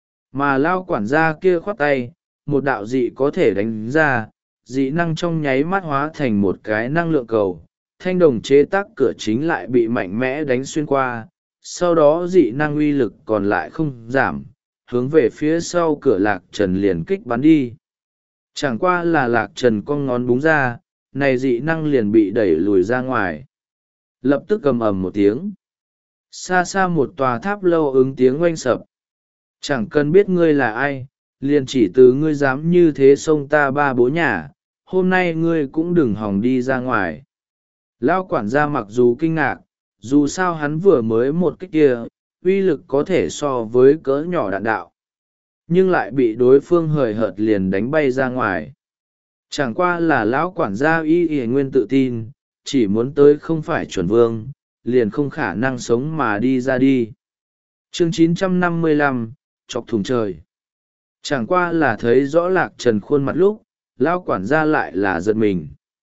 [SPEAKER 1] Mà lão quản gia kia khoát tay, một đạo dị có thể đánh ra, dị năng trong nháy mắt hóa thành một cái năng lượng cầu. Thanh đồng chế tác cửa chính lại bị mạnh mẽ đánh xuyên qua, sau đó dị năng uy lực còn lại không giảm, hướng về phía sau cửa Lạc Trần liền kích bắn đi. Chẳng qua là Lạc Trần con ngón búng ra, này dị năng liền bị đẩy lùi ra ngoài. Lập tức cầm ầm một tiếng. Xa xa một tòa tháp lâu ứng tiếng oanh sập. Chẳng cần biết ngươi là ai, liền chỉ từ ngươi dám như thế xông ta ba bố nhà, hôm nay ngươi cũng đừng hòng đi ra ngoài. Lao quản gia mặc dù kinh ngạc, dù sao hắn vừa mới một cái kia, uy lực có thể so với cỡ nhỏ đạn đạo. Nhưng lại bị đối phương hời hợt liền đánh bay ra ngoài. Chẳng qua là lão quản gia y y nguyên tự tin, chỉ muốn tới không phải chuẩn vương, liền không khả năng sống mà đi ra đi. Chương chín trăm năm mươi lăm, chọc thùng trời. Chẳng qua là thấy rõ Lạc Trần khuôn mặt lúc, lão quản gia lại là giật mình.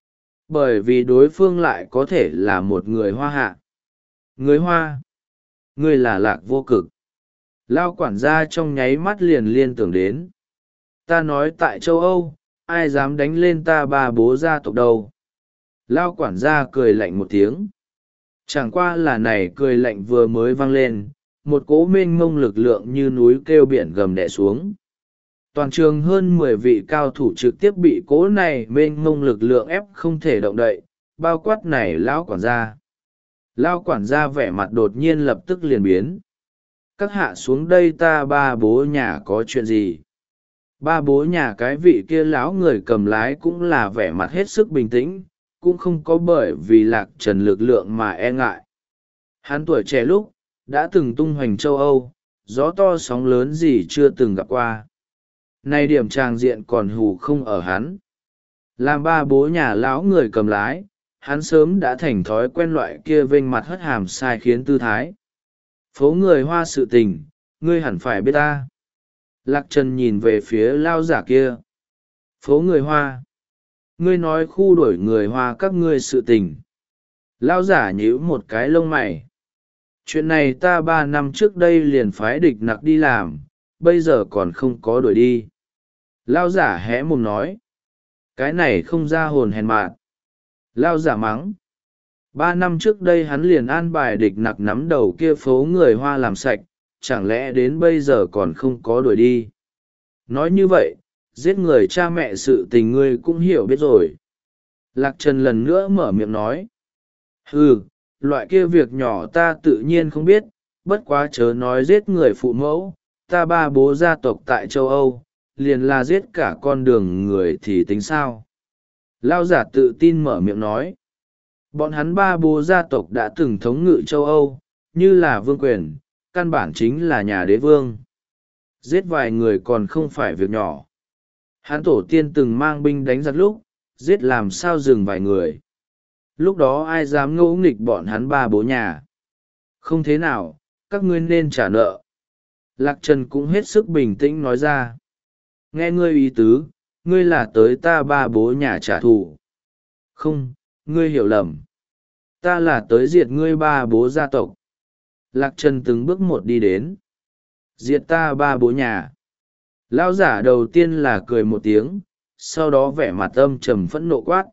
[SPEAKER 1] Bởi vì đối phương lại có thể là một người hoa hạ. Người hoa. Người là Lạc Vô Cực. Lao quản gia trong nháy mắt liền liên tưởng đến. Ta nói tại châu Âu, ai dám đánh lên ta ba bố gia tộc đâu. Lao quản gia cười lạnh một tiếng. Chẳng qua là này cười lạnh vừa mới vang lên, một cỗ mênh mông lực lượng như núi kêu biển gầm đè xuống. Toàn trường hơn mười vị cao thủ trực tiếp bị cỗ này mênh mông lực lượng ép không thể động đậy, bao quát này lão quản gia. Lão quản gia vẻ mặt đột nhiên lập tức liền biến. Các hạ xuống đây ta ba bố nhà có chuyện gì? Ba bố nhà cái vị kia lão người cầm lái cũng là vẻ mặt hết sức bình tĩnh, cũng không có bởi vì Lạc Trần lực lượng mà e ngại. Hắn tuổi trẻ lúc, đã từng tung hoành châu Âu, gió to sóng lớn gì chưa từng gặp qua. Nay điểm tràng diện còn hù không ở hắn. Làm ba bố nhà lão người cầm lái, hắn sớm đã thành thói quen loại kia vênh mặt hất hàm sai khiến tư thái. Phố người hoa sự tình, ngươi hẳn phải biết ta. Lạc Trần nhìn về phía lao giả kia. Phố người hoa. Ngươi nói khu đuổi người hoa các ngươi sự tình. Lao giả nhíu một cái lông mày. Chuyện này ta ba năm trước đây liền phái địch nặc đi làm, bây giờ còn không có đuổi đi. Lao giả hé mồm nói. Cái này không ra hồn hèn mạn. Lao giả mắng. Ba năm trước đây hắn liền an bài địch nặc nắm đầu kia phố người hoa làm sạch, chẳng lẽ đến bây giờ còn không có đuổi đi. Nói như vậy, giết người cha mẹ sự tình ngươi cũng hiểu biết rồi. Lạc Trần lần nữa mở miệng nói. Ừ, loại kia việc nhỏ ta tự nhiên không biết, bất quá chớ nói giết người phụ mẫu, ta ba bố gia tộc tại châu Âu, liền là giết cả con đường người thì tính sao. Lao giả tự tin mở miệng nói. Bọn hắn ba bố gia tộc đã từng thống ngự châu Âu, như là vương quyền, căn bản chính là nhà đế vương. Giết vài người còn không phải việc nhỏ. Hắn tổ tiên từng mang binh đánh giặc lúc, giết làm sao dừng vài người. Lúc đó ai dám ngỗ nghịch bọn hắn ba bố nhà. Không thế nào, các ngươi nên trả nợ. Lạc Trần cũng hết sức bình tĩnh nói ra. Nghe ngươi ý tứ, ngươi là tới ta ba bố nhà trả thù. Không, ngươi hiểu lầm. Ta là tới diệt ngươi ba bố gia tộc. Lạc Trần từng bước một đi đến. Diệt ta ba bố nhà. Lão giả đầu tiên là cười một tiếng, sau đó vẻ mặt âm trầm phẫn nộ quát.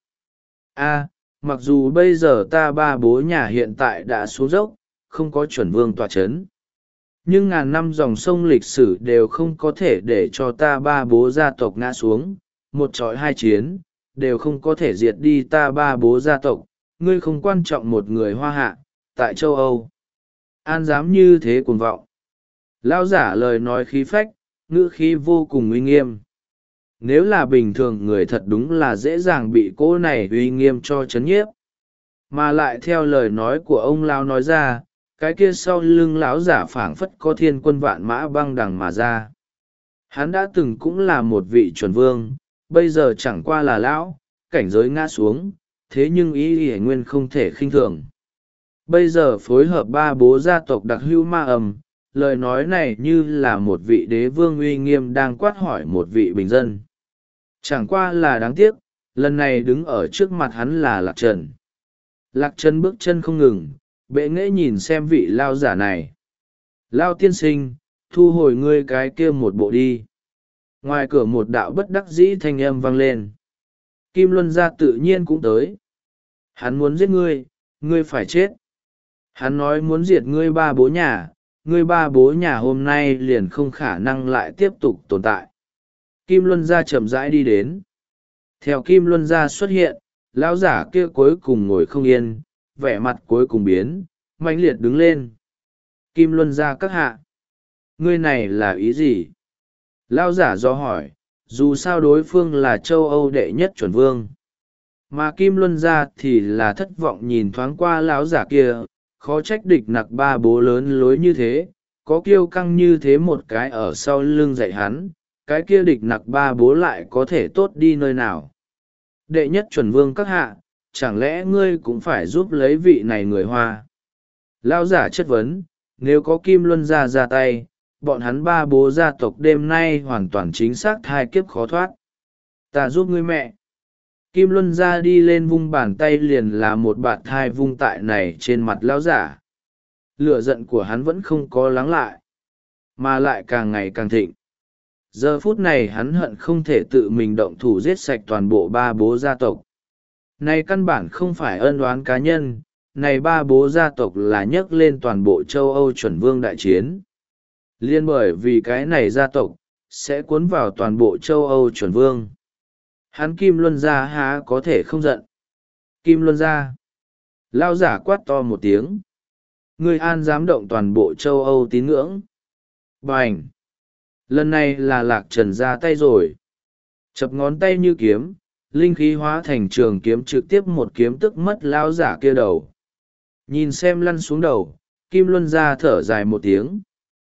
[SPEAKER 1] A, mặc dù bây giờ ta ba bố nhà hiện tại đã xuống dốc, không có chuẩn vương tòa chấn. nhưng ngàn năm dòng sông lịch sử đều không có thể để cho ta ba bố gia tộc ngã xuống, một trọi hai chiến đều không có thể diệt đi ta ba bố gia tộc. Ngươi không quan trọng một người hoa hạ tại châu Âu, an dám như thế cuồng vọng. Lão giả lời nói khí phách, ngữ khí vô cùng uy nghiêm. Nếu là bình thường người thật đúng là dễ dàng bị cô này uy nghiêm cho chấn nhiếp. Mà lại theo lời nói của ông lão nói ra, cái kia sau lưng lão giả phảng phất có thiên quân vạn mã băng đằng mà ra. Hắn đã từng cũng là một vị chuẩn vương, bây giờ chẳng qua là lão, cảnh giới ngã xuống, thế nhưng ý y nguyên không thể khinh thường. Bây giờ phối hợp ba bố gia tộc đặc hữu ma ầm, lời nói này như là một vị đế vương uy nghiêm đang quát hỏi một vị bình dân. Chẳng qua là đáng tiếc, lần này đứng ở trước mặt hắn là Lạc Trần. Lạc Trần bước chân không ngừng, bệ nghễ nhìn xem vị lao giả này. Lao tiên sinh, thu hồi ngươi cái kia một bộ đi. Ngoài cửa một đạo bất đắc dĩ thanh âm vang lên. Kim Luân gia tự nhiên cũng tới. Hắn muốn giết ngươi, ngươi phải chết. Hắn nói muốn diệt ngươi ba bố nhà, ngươi ba bố nhà hôm nay liền không khả năng lại tiếp tục tồn tại. Kim Luân gia chậm rãi đi đến. Theo Kim Luân gia xuất hiện, lão giả kia cuối cùng ngồi không yên, vẻ mặt cuối cùng biến, mãnh liệt đứng lên. Kim Luân gia các hạ, ngươi này là ý gì? Lão giả do hỏi, dù sao đối phương là châu Âu đệ nhất chuẩn vương. Mà Kim Luân gia thì là thất vọng nhìn thoáng qua lão giả kia, khó trách địch nặc ba bố lớn lối như thế, có kiêu căng như thế một cái ở sau lưng dạy hắn, cái kia địch nặc ba bố lại có thể tốt đi nơi nào. Đệ nhất chuẩn vương các hạ, chẳng lẽ ngươi cũng phải giúp lấy vị này người Hoa? Lão giả chất vấn, nếu có Kim Luân gia ra tay, bọn hắn ba bố gia tộc đêm nay hoàn toàn chính xác hai kiếp khó thoát. Ta giúp ngươi mẹ. Kim Luân gia đi lên vung bàn tay liền là một bạt thai vung tại này trên mặt lão giả. Lửa giận của hắn vẫn không có lắng lại, mà lại càng ngày càng thịnh. Giờ phút này hắn hận không thể tự mình động thủ giết sạch toàn bộ ba bố gia tộc. Này căn bản không phải ân oán cá nhân, này ba bố gia tộc là nhấc lên toàn bộ châu Âu chuẩn vương đại chiến. Liên bởi vì cái này gia tộc, sẽ cuốn vào toàn bộ châu Âu chuẩn vương. Hắn Kim Luân gia há có thể không giận. Kim Luân gia. Lao giả quát to một tiếng. Người an dám động toàn bộ châu Âu tín ngưỡng. Bành. Lần này là Lạc Trần ra tay rồi. Chập ngón tay như kiếm, linh khí hóa thành trường kiếm trực tiếp một kiếm tức mất lao giả kia đầu. Nhìn xem lăn xuống đầu, Kim Luân gia thở dài một tiếng.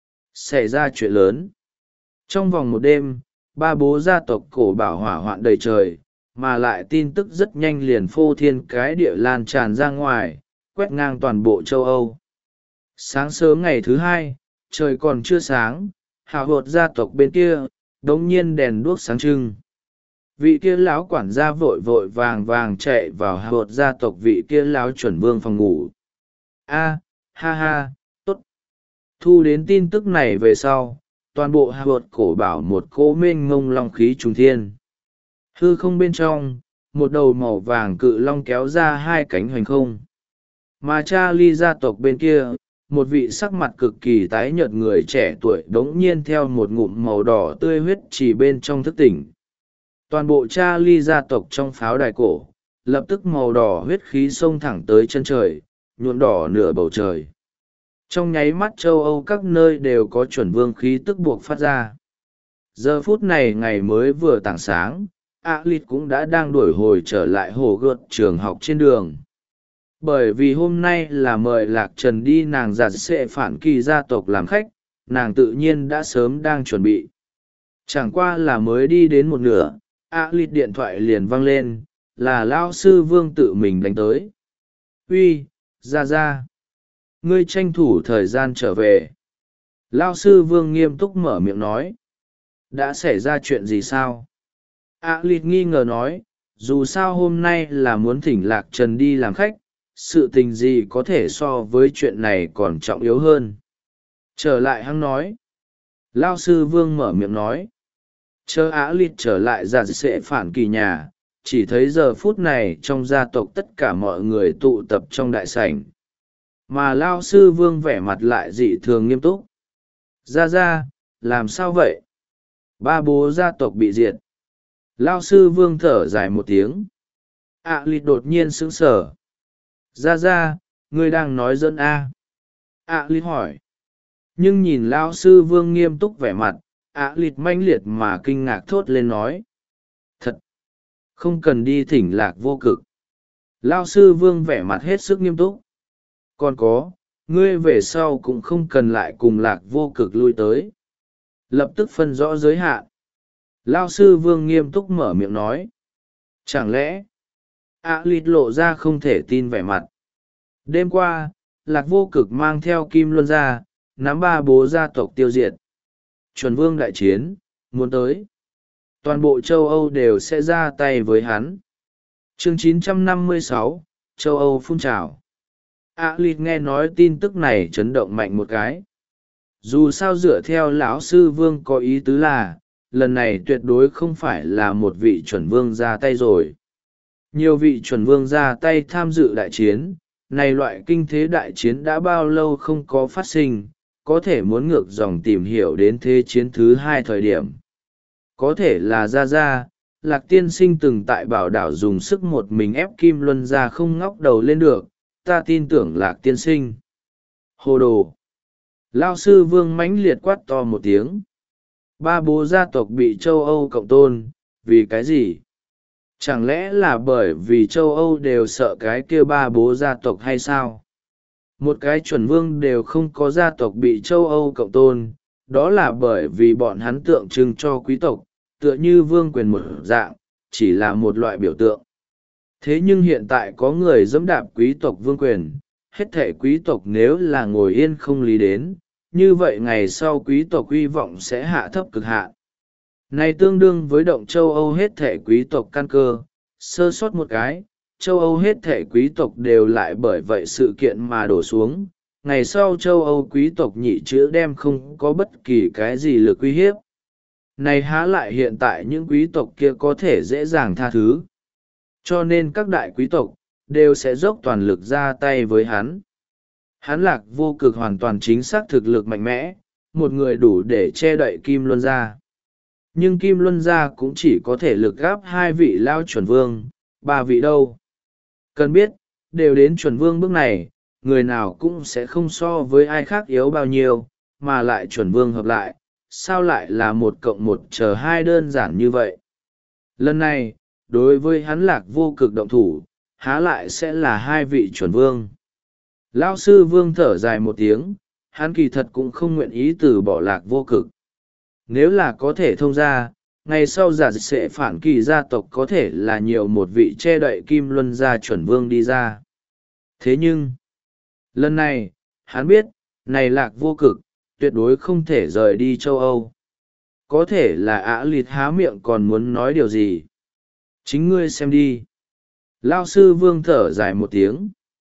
[SPEAKER 1] Xảy ra chuyện lớn. Trong vòng một đêm, ba bố gia tộc cổ bảo hỏa hoạn đầy trời, mà lại tin tức rất nhanh liền phô thiên cái địa lan tràn ra ngoài, quét ngang toàn bộ châu Âu. Sáng sớm ngày thứ hai, trời còn chưa sáng, hào hột gia tộc bên kia, đống nhiên đèn đuốc sáng trưng. Vị kia lão quản gia vội vội vàng vàng chạy vào hào hột gia tộc vị kia lão chuẩn vương phòng ngủ. A, ha ha, tốt. Thu đến tin tức này về sau, toàn bộ hào hột cổ bảo một cỗ mênh ngông long khí trùng thiên. Hư không bên trong, một đầu màu vàng cự long kéo ra hai cánh hoành không. Mà Charlie gia tộc bên kia, một vị sắc mặt cực kỳ tái nhợt người trẻ tuổi đống nhiên theo một ngụm màu đỏ tươi huyết chỉ bên trong thức tỉnh. Toàn bộ Charlie gia tộc trong pháo đài cổ, lập tức màu đỏ huyết khí xông thẳng tới chân trời, nhuộm đỏ nửa bầu trời. Trong nháy mắt châu Âu các nơi đều có chuẩn vương khí tức buộc phát ra. Giờ phút này ngày mới vừa tảng sáng, Alit cũng đã đang đuổi hồi trở lại hồ gợt trường học trên đường. Bởi vì hôm nay là mời Lạc Trần đi nàng giặt sẽ phản kỳ gia tộc làm khách, nàng tự nhiên đã sớm đang chuẩn bị. Chẳng qua là mới đi đến một nửa, Alit điện thoại liền vang lên, là Lao sư Vương tự mình đánh tới. Uy, ra ra. Ngươi tranh thủ thời gian trở về. Lao sư Vương nghiêm túc mở miệng nói. Đã xảy ra chuyện gì sao? Alit nghi ngờ nói, dù sao hôm nay là muốn thỉnh Lạc Trần đi làm khách, sự tình gì có thể so với chuyện này còn trọng yếu hơn. Trở lại hắn nói. Lao sư Vương mở miệng nói. Chờ Alit trở lại ra sẽ phản kỳ nhà, chỉ thấy giờ phút này trong gia tộc tất cả mọi người tụ tập trong đại sảnh. Mà Lao sư Vương vẻ mặt lại dị thường nghiêm túc. Ra ra, làm sao vậy? Ba bố gia tộc bị diệt. Lao sư vương thở dài một tiếng. ạ lịt đột nhiên sững sờ. Ra ra, ngươi đang nói dẫn a? ạ lịt hỏi. Nhưng nhìn Lao sư vương nghiêm túc vẻ mặt, ạ lịt manh liệt mà kinh ngạc thốt lên nói. Thật! Không cần đi thỉnh lạc vô cực. Lao sư vương vẻ mặt hết sức nghiêm túc. Còn có, ngươi về sau cũng không cần lại cùng lạc vô cực lui tới. Lập tức phân rõ giới hạn. Lao sư vương nghiêm túc mở miệng nói. Chẳng lẽ, ạ lịt lộ ra không thể tin vẻ mặt. Đêm qua, lạc vô cực mang theo kim luân ra, nắm ba bố gia tộc tiêu diệt. Chuẩn vương đại chiến, muốn tới. Toàn bộ châu Âu đều sẽ ra tay với hắn. Chương chín trăm năm mươi sáu, châu Âu phun trào. ạ lịt nghe nói tin tức này chấn động mạnh một cái. Dù sao dựa theo lão sư vương có ý tứ là, lần này tuyệt đối không phải là một vị chuẩn vương ra tay rồi. Nhiều vị chuẩn vương ra tay tham dự đại chiến, này loại kinh thế đại chiến đã bao lâu không có phát sinh, có thể muốn ngược dòng tìm hiểu đến thế chiến thứ hai thời điểm. Có thể là ra ra, Lạc tiên sinh từng tại bảo đảo dùng sức một mình ép Kim Luân ra không ngóc đầu lên được, ta tin tưởng Lạc tiên sinh. Hồ đồ! Lao sư vương mãnh liệt quát to một tiếng. Ba bố gia tộc bị châu Âu cộng tôn, vì cái gì? Chẳng lẽ là bởi vì châu Âu đều sợ cái kia ba bố gia tộc hay sao? Một cái chuẩn vương đều không có gia tộc bị châu Âu cộng tôn, đó là bởi vì bọn hắn tượng trưng cho quý tộc, tựa như vương quyền một dạng, chỉ là một loại biểu tượng. Thế nhưng hiện tại có người dẫm đạp quý tộc vương quyền, hết thể quý tộc nếu là ngồi yên không lý đến, như vậy ngày sau quý tộc hy vọng sẽ hạ thấp cực hạn. Này tương đương với động châu Âu hết thể quý tộc căn cơ, sơ sót một cái, châu Âu hết thể quý tộc đều lại bởi vậy sự kiện mà đổ xuống. Ngày sau châu Âu quý tộc nhị chữ đem không có bất kỳ cái gì lực uy hiếp. Này há lại hiện tại những quý tộc kia có thể dễ dàng tha thứ. Cho nên các đại quý tộc, đều sẽ dốc toàn lực ra tay với hắn. Hắn Lạc vô cực hoàn toàn chính xác thực lực mạnh mẽ, một người đủ để che đậy Kim Luân gia. Nhưng Kim Luân gia cũng chỉ có thể lực gáp hai vị lao chuẩn vương, ba vị đâu. Cần biết, đều đến chuẩn vương bước này, người nào cũng sẽ không so với ai khác yếu bao nhiêu, mà lại chuẩn vương hợp lại, sao lại là một cộng một chờ hai đơn giản như vậy. Lần này, đối với hắn Lạc vô cực động thủ, há lại sẽ là hai vị chuẩn vương. Lao sư vương thở dài một tiếng, hắn kỳ thật cũng không nguyện ý từ bỏ Lạc vô cực. Nếu là có thể thông ra, ngày sau giả dịch sẽ phản kỳ gia tộc có thể là nhiều một vị che đậy Kim Luân gia chuẩn vương đi ra. Thế nhưng, lần này, hắn biết, này Lạc vô cực, tuyệt đối không thể rời đi châu Âu. Có thể là ả lịt há miệng còn muốn nói điều gì. Chính ngươi xem đi. Lao sư vương thở dài một tiếng.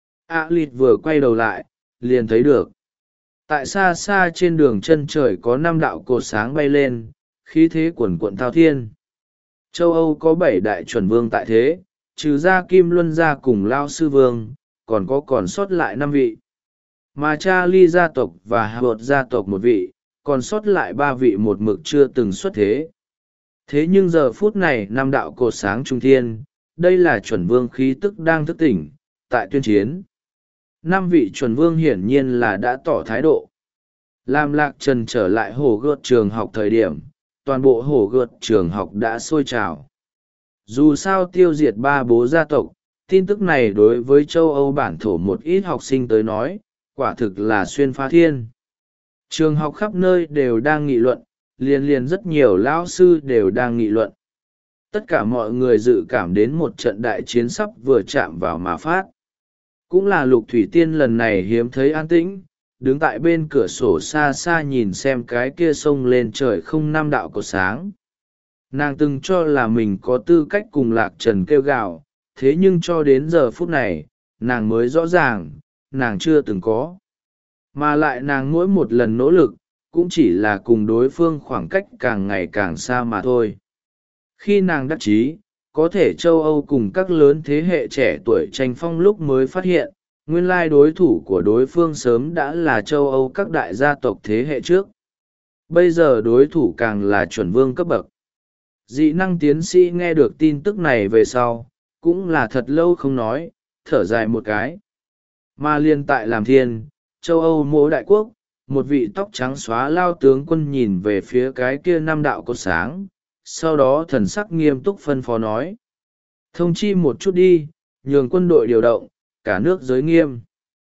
[SPEAKER 1] ả lịt vừa quay đầu lại, liền thấy được. Tại xa xa trên đường chân trời có năm đạo cột sáng bay lên, khí thế quần quận thao thiên. Châu Âu có bảy đại chuẩn vương tại thế, trừ ra Kim Luân gia cùng Lao sư vương, còn có còn sót lại năm vị. Mà Charlie gia tộc và Howard gia tộc một vị, còn sót lại ba vị một mực chưa từng xuất thế. Thế nhưng giờ phút này năm đạo cột sáng trung thiên, đây là chuẩn vương khí tức đang thức tỉnh, tại tuyên chiến. Năm vị chuẩn vương hiển nhiên là đã tỏ thái độ. Làm Lạc Trần trở lại hồ gợt trường học thời điểm, toàn bộ hồ gợt trường học đã sôi trào. Dù sao tiêu diệt ba bố gia tộc, tin tức này đối với châu Âu bản thổ một ít học sinh tới nói, quả thực là xuyên phá thiên. Trường học khắp nơi đều đang nghị luận, liền liền rất nhiều lão sư đều đang nghị luận. Tất cả mọi người dự cảm đến một trận đại chiến sắp vừa chạm vào mà phát. Cũng là Lục Thủy Tiên lần này hiếm thấy an tĩnh, đứng tại bên cửa sổ xa xa nhìn xem cái kia sông lên trời không năm đạo cột sáng. Nàng từng cho là mình có tư cách cùng Lạc Trần kêu gào, thế nhưng cho đến giờ phút này, nàng mới rõ ràng, nàng chưa từng có. Mà lại nàng mỗi một lần nỗ lực, cũng chỉ là cùng đối phương khoảng cách càng ngày càng xa mà thôi. Khi nàng đắc chí, có thể châu Âu cùng các lớn thế hệ trẻ tuổi tranh phong lúc mới phát hiện, nguyên lai đối thủ của đối phương sớm đã là châu Âu các đại gia tộc thế hệ trước. Bây giờ đối thủ càng là chuẩn vương cấp bậc. Dị năng tiến sĩ nghe được tin tức này về sau, cũng là thật lâu không nói, thở dài một cái. Mà liên tại làm thiên, châu Âu mỗi đại quốc, một vị tóc trắng xóa lao tướng quân nhìn về phía cái kia năm đạo cột sáng, sau đó thần sắc nghiêm túc phân phó nói. Thông chi một chút đi, nhường quân đội điều động, cả nước giới nghiêm.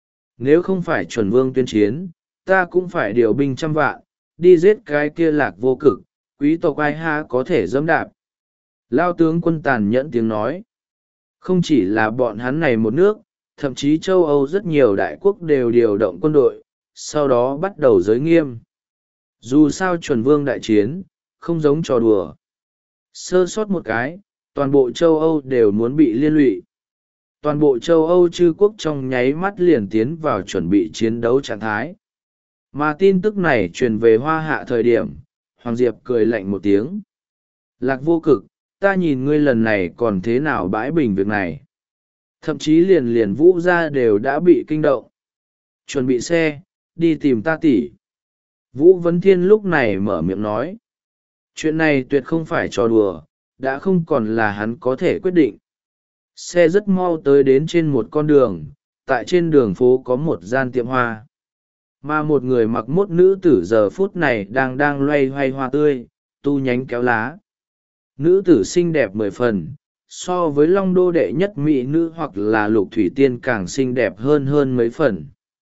[SPEAKER 1] Nếu không phải chuẩn vương tuyên chiến, ta cũng phải điều binh trăm vạn, đi giết cái kia lạc vô cực, quý tộc ai ha có thể dẫm đạp. Lao tướng quân tàn nhẫn tiếng nói. Không chỉ là bọn hắn này một nước, thậm chí châu Âu rất nhiều đại quốc đều điều động quân đội, sau đó bắt đầu giới nghiêm. Dù sao chuẩn vương đại chiến, không giống trò đùa. Sơ sót một cái, toàn bộ châu Âu đều muốn bị liên lụy. Toàn bộ châu Âu chư quốc trong nháy mắt liền tiến vào chuẩn bị chiến đấu trạng thái. Mà tin tức này truyền về Hoa Hạ thời điểm, Hoàng Diệp cười lạnh một tiếng. Lạc vô cực, ta nhìn ngươi lần này còn thế nào bãi bình việc này. Thậm chí liền liền Vũ gia đều đã bị kinh động. Chuẩn bị xe, đi tìm ta tỷ. Vũ Vấn Thiên lúc này mở miệng nói. Chuyện này tuyệt không phải trò đùa, đã không còn là hắn có thể quyết định. Xe rất mau tới đến trên một con đường, tại trên đường phố có một gian tiệm hoa. Mà một người mặc mốt nữ tử giờ phút này đang đang loay hoay hoa tươi, tu nhánh kéo lá. Nữ tử xinh đẹp mười phần, so với long đô đệ nhất mỹ nữ hoặc là lục thủy tiên càng xinh đẹp hơn hơn mấy phần.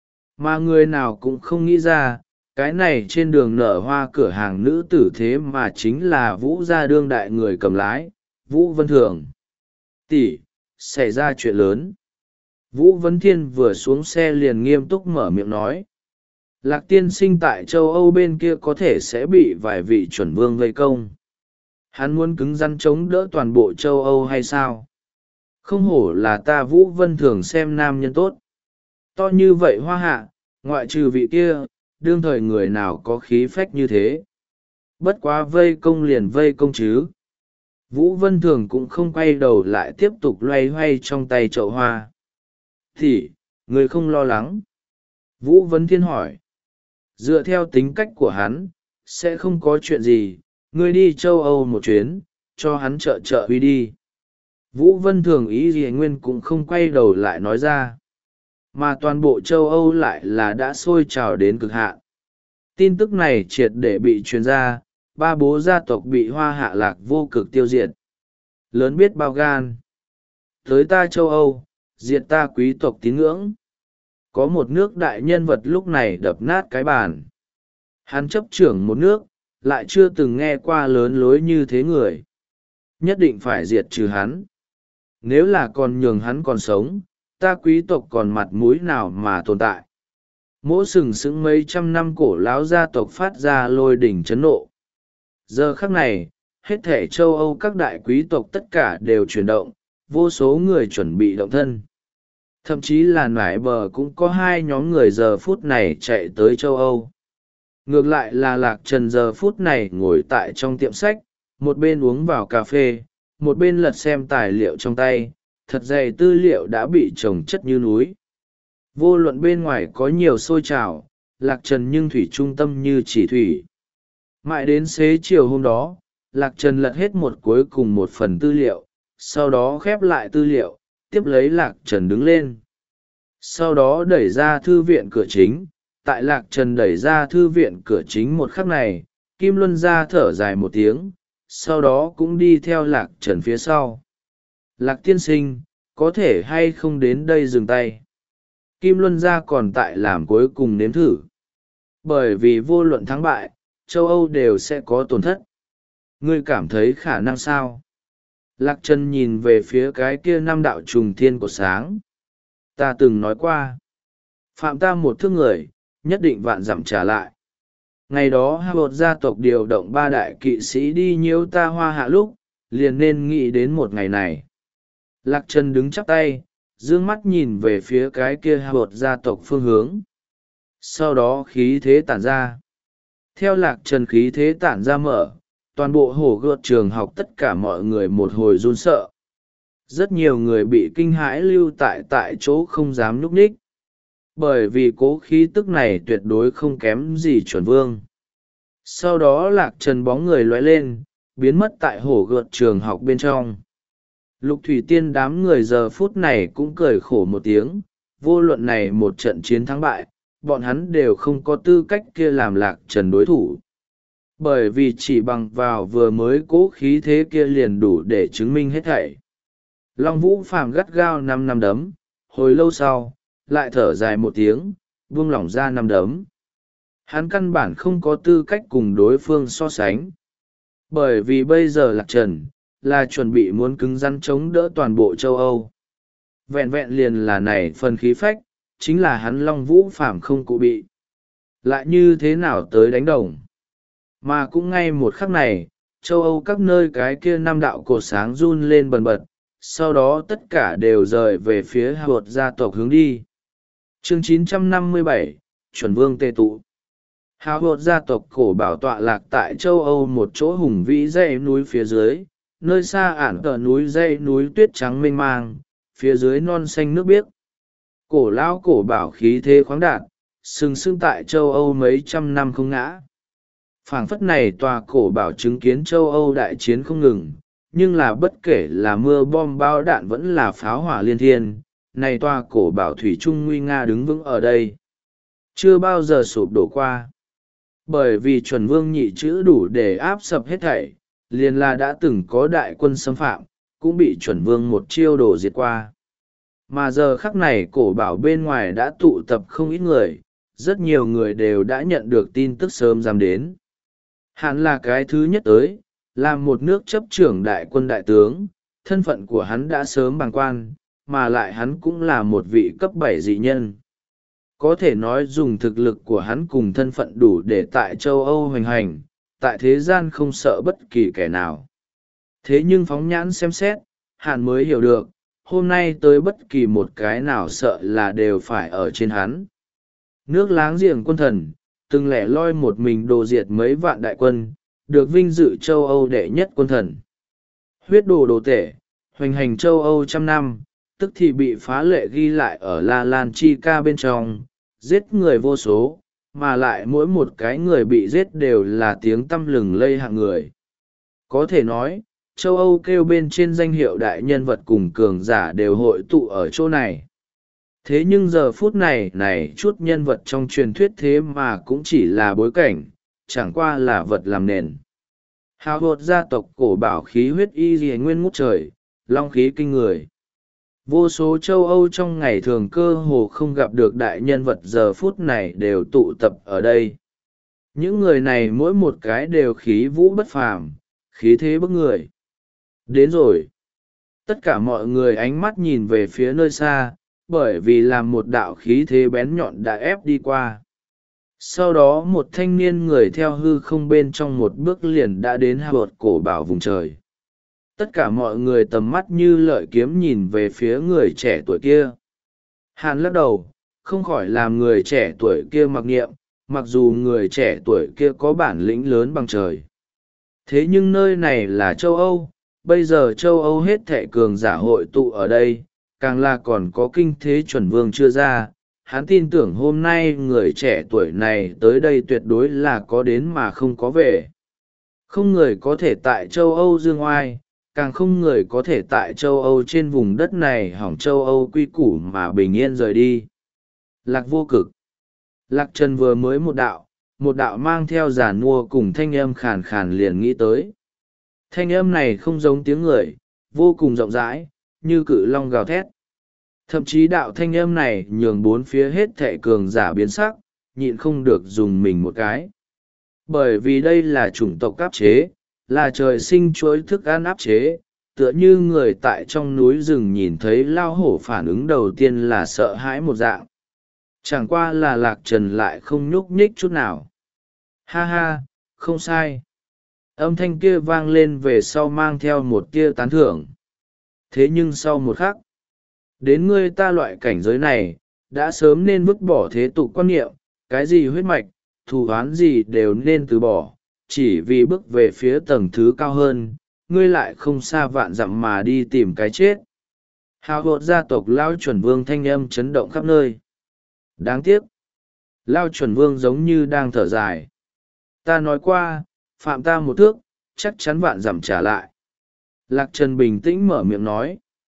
[SPEAKER 1] Mà người nào cũng không nghĩ ra, cái này trên đường nở hoa cửa hàng nữ tử thế mà chính là Vũ gia đương đại người cầm lái, Vũ Vân Thường. Tỷ, xảy ra chuyện lớn. Vũ Vấn Thiên vừa xuống xe liền nghiêm túc mở miệng nói. Lạc tiên sinh tại châu Âu bên kia có thể sẽ bị vài vị chuẩn vương vây công. Hắn muốn cứng rắn chống đỡ toàn bộ châu Âu hay sao? Không hổ là ta Vũ Vân Thường xem nam nhân tốt. To như vậy Hoa Hạ, ngoại trừ vị kia, đương thời người nào có khí phách như thế. Bất quá vây công liền vây công chứ. Vũ Vân Thường cũng không quay đầu lại tiếp tục loay hoay trong tay chậu hoa. Thì, người không lo lắng. Vũ Vấn Thiên hỏi. Dựa theo tính cách của hắn, sẽ không có chuyện gì, ngươi đi châu Âu một chuyến, cho hắn trợ trợ uy đi. Vũ Vân Thường ý gì nguyên cũng không quay đầu lại nói ra. Mà toàn bộ châu Âu lại là đã sôi trào đến cực hạn. Tin tức này triệt để bị truyền ra, ba bố gia tộc bị Hoa Hạ Lạc vô cực tiêu diệt. Lớn biết bao gan. Tới ta châu Âu, diệt ta quý tộc tín ngưỡng. Có một nước đại nhân vật lúc này đập nát cái bàn. Hắn chấp trưởng một nước, lại chưa từng nghe qua lớn lối như thế người. Nhất định phải diệt trừ hắn. Nếu là còn nhường hắn còn sống, ta quý tộc còn mặt mũi nào mà tồn tại. Mỗi sừng sững mấy trăm năm cổ láo gia tộc phát ra lôi đỉnh chấn nộ. Giờ khắc này, hết thể châu Âu các đại quý tộc tất cả đều chuyển động, vô số người chuẩn bị động thân. Thậm chí là nải bờ cũng có hai nhóm người giờ phút này chạy tới châu Âu. Ngược lại là Lạc Trần giờ phút này ngồi tại trong tiệm sách, một bên uống vào cà phê, một bên lật xem tài liệu trong tay, thật dày tư liệu đã bị chồng chất như núi. Vô luận bên ngoài có nhiều xôi trào, Lạc Trần nhưng thủy trung tâm như chỉ thủy. Mãi đến xế chiều hôm đó, Lạc Trần lật hết một cuối cùng một phần tư liệu, sau đó khép lại tư liệu, tiếp lấy Lạc Trần đứng lên. Sau đó đẩy ra thư viện cửa chính, tại Lạc Trần đẩy ra thư viện cửa chính một khắc này, Kim Luân ra thở dài một tiếng, sau đó cũng đi theo Lạc Trần phía sau. Lạc tiên sinh, có thể hay không đến đây dừng tay. Kim Luân ra còn tại làm cuối cùng nếm thử. Bởi vì vô luận thắng bại, châu Âu đều sẽ có tổn thất. Ngươi cảm thấy khả năng sao? Lạc Trần nhìn về phía cái kia năm đạo trùng thiên của sáng. Ta từng nói qua. Phạm ta một thước người, nhất định vạn dặm trả lại. Ngày đó Howard gia tộc điều động ba đại kỵ sĩ đi nhiễu ta Hoa Hạ lúc, liền nên nghĩ đến một ngày này. Lạc Trần đứng chắp tay, dương mắt nhìn về phía cái kia Howard gia tộc phương hướng. Sau đó khí thế tản ra. Theo Lạc Trần khí thế tản ra mở, toàn bộ hồ gợt trường học tất cả mọi người một hồi run sợ. Rất nhiều người bị kinh hãi lưu tại tại chỗ không dám nhúc nhích. Bởi vì cố khí tức này tuyệt đối không kém gì chuẩn vương. Sau đó lạc trần bóng người lóe lên, biến mất tại hồ gợt trường học bên trong. Lục thủy tiên đám người giờ phút này cũng cười khổ một tiếng, vô luận này một trận chiến thắng bại, bọn hắn đều không có tư cách kia làm lạc trần đối thủ. Bởi vì chỉ bằng vào vừa mới cố khí thế kia liền đủ để chứng minh hết thảy. Long Vũ Phàm gắt gao năm năm đấm, hồi lâu sau, lại thở dài một tiếng, buông lỏng ra năm đấm. Hắn căn bản không có tư cách cùng đối phương so sánh. Bởi vì bây giờ lạc trần, là chuẩn bị muốn cứng rắn chống đỡ toàn bộ châu Âu. Vẹn vẹn liền là này phần khí phách, chính là hắn Long Vũ Phàm không cụ bị. Lại như thế nào tới đánh đồng. Mà cũng ngay một khắc này, châu Âu các nơi cái kia năm đạo cột sáng run lên bần bật, sau đó tất cả đều rời về phía Hạ Bột gia tộc hướng đi. Chương chín trăm năm mươi bảy, Chuẩn Vương tề tụ. Hạ Bột gia tộc cổ bảo tọa lạc tại châu Âu một chỗ hùng vĩ dãy núi phía dưới, nơi xa ản tờ núi dãy núi tuyết trắng mênh mang, phía dưới non xanh nước biếc. Cổ lão cổ bảo khí thế khoáng đạt, sừng sững tại châu Âu mấy trăm năm không ngã. Phảng phất này tòa cổ bảo chứng kiến châu Âu đại chiến không ngừng, nhưng là bất kể là mưa bom bao đạn vẫn là pháo hỏa liên thiên, này tòa cổ bảo thủy trung nguy nga đứng vững ở đây. Chưa bao giờ sụp đổ qua. Bởi vì chuẩn vương nhị chữ đủ để áp sập hết thảy, liền là đã từng có đại quân xâm phạm, cũng bị chuẩn vương một chiêu đổ diệt qua. Mà giờ khắc này cổ bảo bên ngoài đã tụ tập không ít người, rất nhiều người đều đã nhận được tin tức sớm dám đến. Hắn là cái thứ nhất tới, là một nước chấp trưởng đại quân đại tướng, thân phận của hắn đã sớm bàng quan, mà lại hắn cũng là một vị cấp bảy dị nhân. Có thể nói dùng thực lực của hắn cùng thân phận đủ để tại châu Âu hoành hành, tại thế gian không sợ bất kỳ kẻ nào. Thế nhưng phóng nhãn xem xét, hắn mới hiểu được, hôm nay tới bất kỳ một cái nào sợ là đều phải ở trên hắn. Nước láng giềng quân thần, từng lẻ loi một mình đồ diệt mấy vạn đại quân, được vinh dự châu Âu đệ nhất quân thần. Huyết đồ đồ tể, hoành hành châu Âu trăm năm, tức thì bị phá lệ ghi lại ở La Lan Chi Ca bên trong, giết người vô số, mà lại mỗi một cái người bị giết đều là tiếng tăm lừng lây hạng người. Có thể nói, châu Âu kêu bên trên danh hiệu đại nhân vật cùng cường giả đều hội tụ ở chỗ này. Thế nhưng giờ phút này này chút nhân vật trong truyền thuyết thế mà cũng chỉ là bối cảnh, chẳng qua là vật làm nền. Hào hột gia tộc cổ bảo khí huyết y dì nguyên ngút trời, long khí kinh người. Vô số châu Âu trong ngày thường cơ hồ không gặp được đại nhân vật giờ phút này đều tụ tập ở đây. Những người này mỗi một cái đều khí vũ bất phàm, khí thế bức người. Đến rồi. Tất cả mọi người ánh mắt nhìn về phía nơi xa, bởi vì làm một đạo khí thế bén nhọn đã ép đi qua. Sau đó một thanh niên người theo hư không bên trong một bước liền đã đến hạ bột cổ bảo vùng trời. Tất cả mọi người tầm mắt như lợi kiếm nhìn về phía người trẻ tuổi kia. Hàn lắc đầu, không khỏi làm người trẻ tuổi kia mặc niệm, mặc dù người trẻ tuổi kia có bản lĩnh lớn bằng trời. Thế nhưng nơi này là châu Âu, bây giờ châu Âu hết thệ cường giả hội tụ ở đây, càng là còn có kinh thế chuẩn vương chưa ra. Hắn tin tưởng hôm nay người trẻ tuổi này tới đây tuyệt đối là có đến mà không có về. Không người có thể tại châu Âu dương oai, càng không người có thể tại châu Âu trên vùng đất này hỏng châu Âu quy củ mà bình yên rời đi. Lạc vô cực. Lạc Trần vừa mới một đạo, một đạo mang theo giàn mua cùng thanh âm khàn khàn liền nghĩ tới. Thanh âm này không giống tiếng người, vô cùng rộng rãi, như cự long gào thét. Thậm chí đạo thanh âm này nhường bốn phía hết thệ cường giả biến sắc, nhịn không được dùng mình một cái. Bởi vì đây là chủng tộc áp chế, là trời sinh chuỗi thức ăn áp chế, tựa như người tại trong núi rừng nhìn thấy lao hổ phản ứng đầu tiên là sợ hãi một dạng. Chẳng qua là Lạc Trần lại không nhúc nhích chút nào. Ha ha, không sai. Âm thanh kia vang lên về sau mang theo một tia tán thưởng. Thế nhưng sau một khắc, đến ngươi ta loại cảnh giới này, đã sớm nên vứt bỏ thế tục quan niệm, cái gì huyết mạch, thù oán gì đều nên từ bỏ, chỉ vì bước về phía tầng thứ cao hơn, ngươi lại không xa vạn dặm mà đi tìm cái chết. Hào hột gia tộc Lao Chuẩn Vương thanh âm chấn động khắp nơi. Đáng tiếc, Lao Chuẩn Vương giống như đang thở dài. ta nói qua, phạm ta một thước, chắc chắn vạn dặm trả lại. Lạc Trần bình tĩnh mở miệng nói.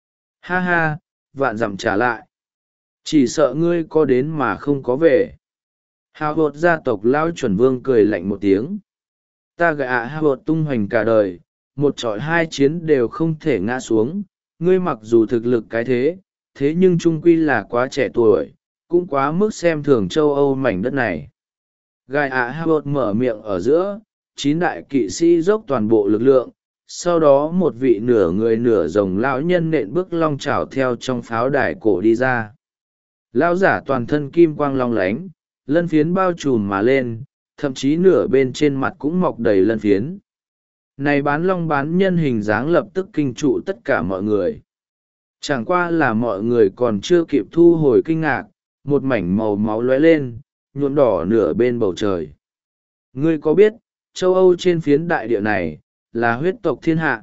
[SPEAKER 1] Ha ha, vạn dặm trả lại. Chỉ sợ ngươi có đến mà không có về. Hào hột gia tộc Lao Chuẩn Vương cười lạnh một tiếng. Ta gạ à hào hột tung hoành cả đời, một trọi hai chiến đều không thể ngã xuống. Ngươi mặc dù thực lực cái thế, thế nhưng trung quy là quá trẻ tuổi, cũng quá mức xem thường châu Âu mảnh đất này. Gai ạ hạ bột mở miệng ở giữa, chín đại kỵ sĩ dốc toàn bộ lực lượng, sau đó một vị nửa người nửa rồng lão nhân nện bước long trào theo trong pháo đài cổ đi ra. Lão giả toàn thân kim quang long lánh, lân phiến bao trùm mà lên, thậm chí nửa bên trên mặt cũng mọc đầy lân phiến. Này bán long bán nhân hình dáng lập tức kinh trụ tất cả mọi người. Chẳng qua là mọi người còn chưa kịp thu hồi kinh ngạc, một mảnh màu máu lóe lên, nhuộm đỏ nửa bên bầu trời. Ngươi có biết, châu Âu trên phiến đại địa này, là huyết tộc thiên hạ.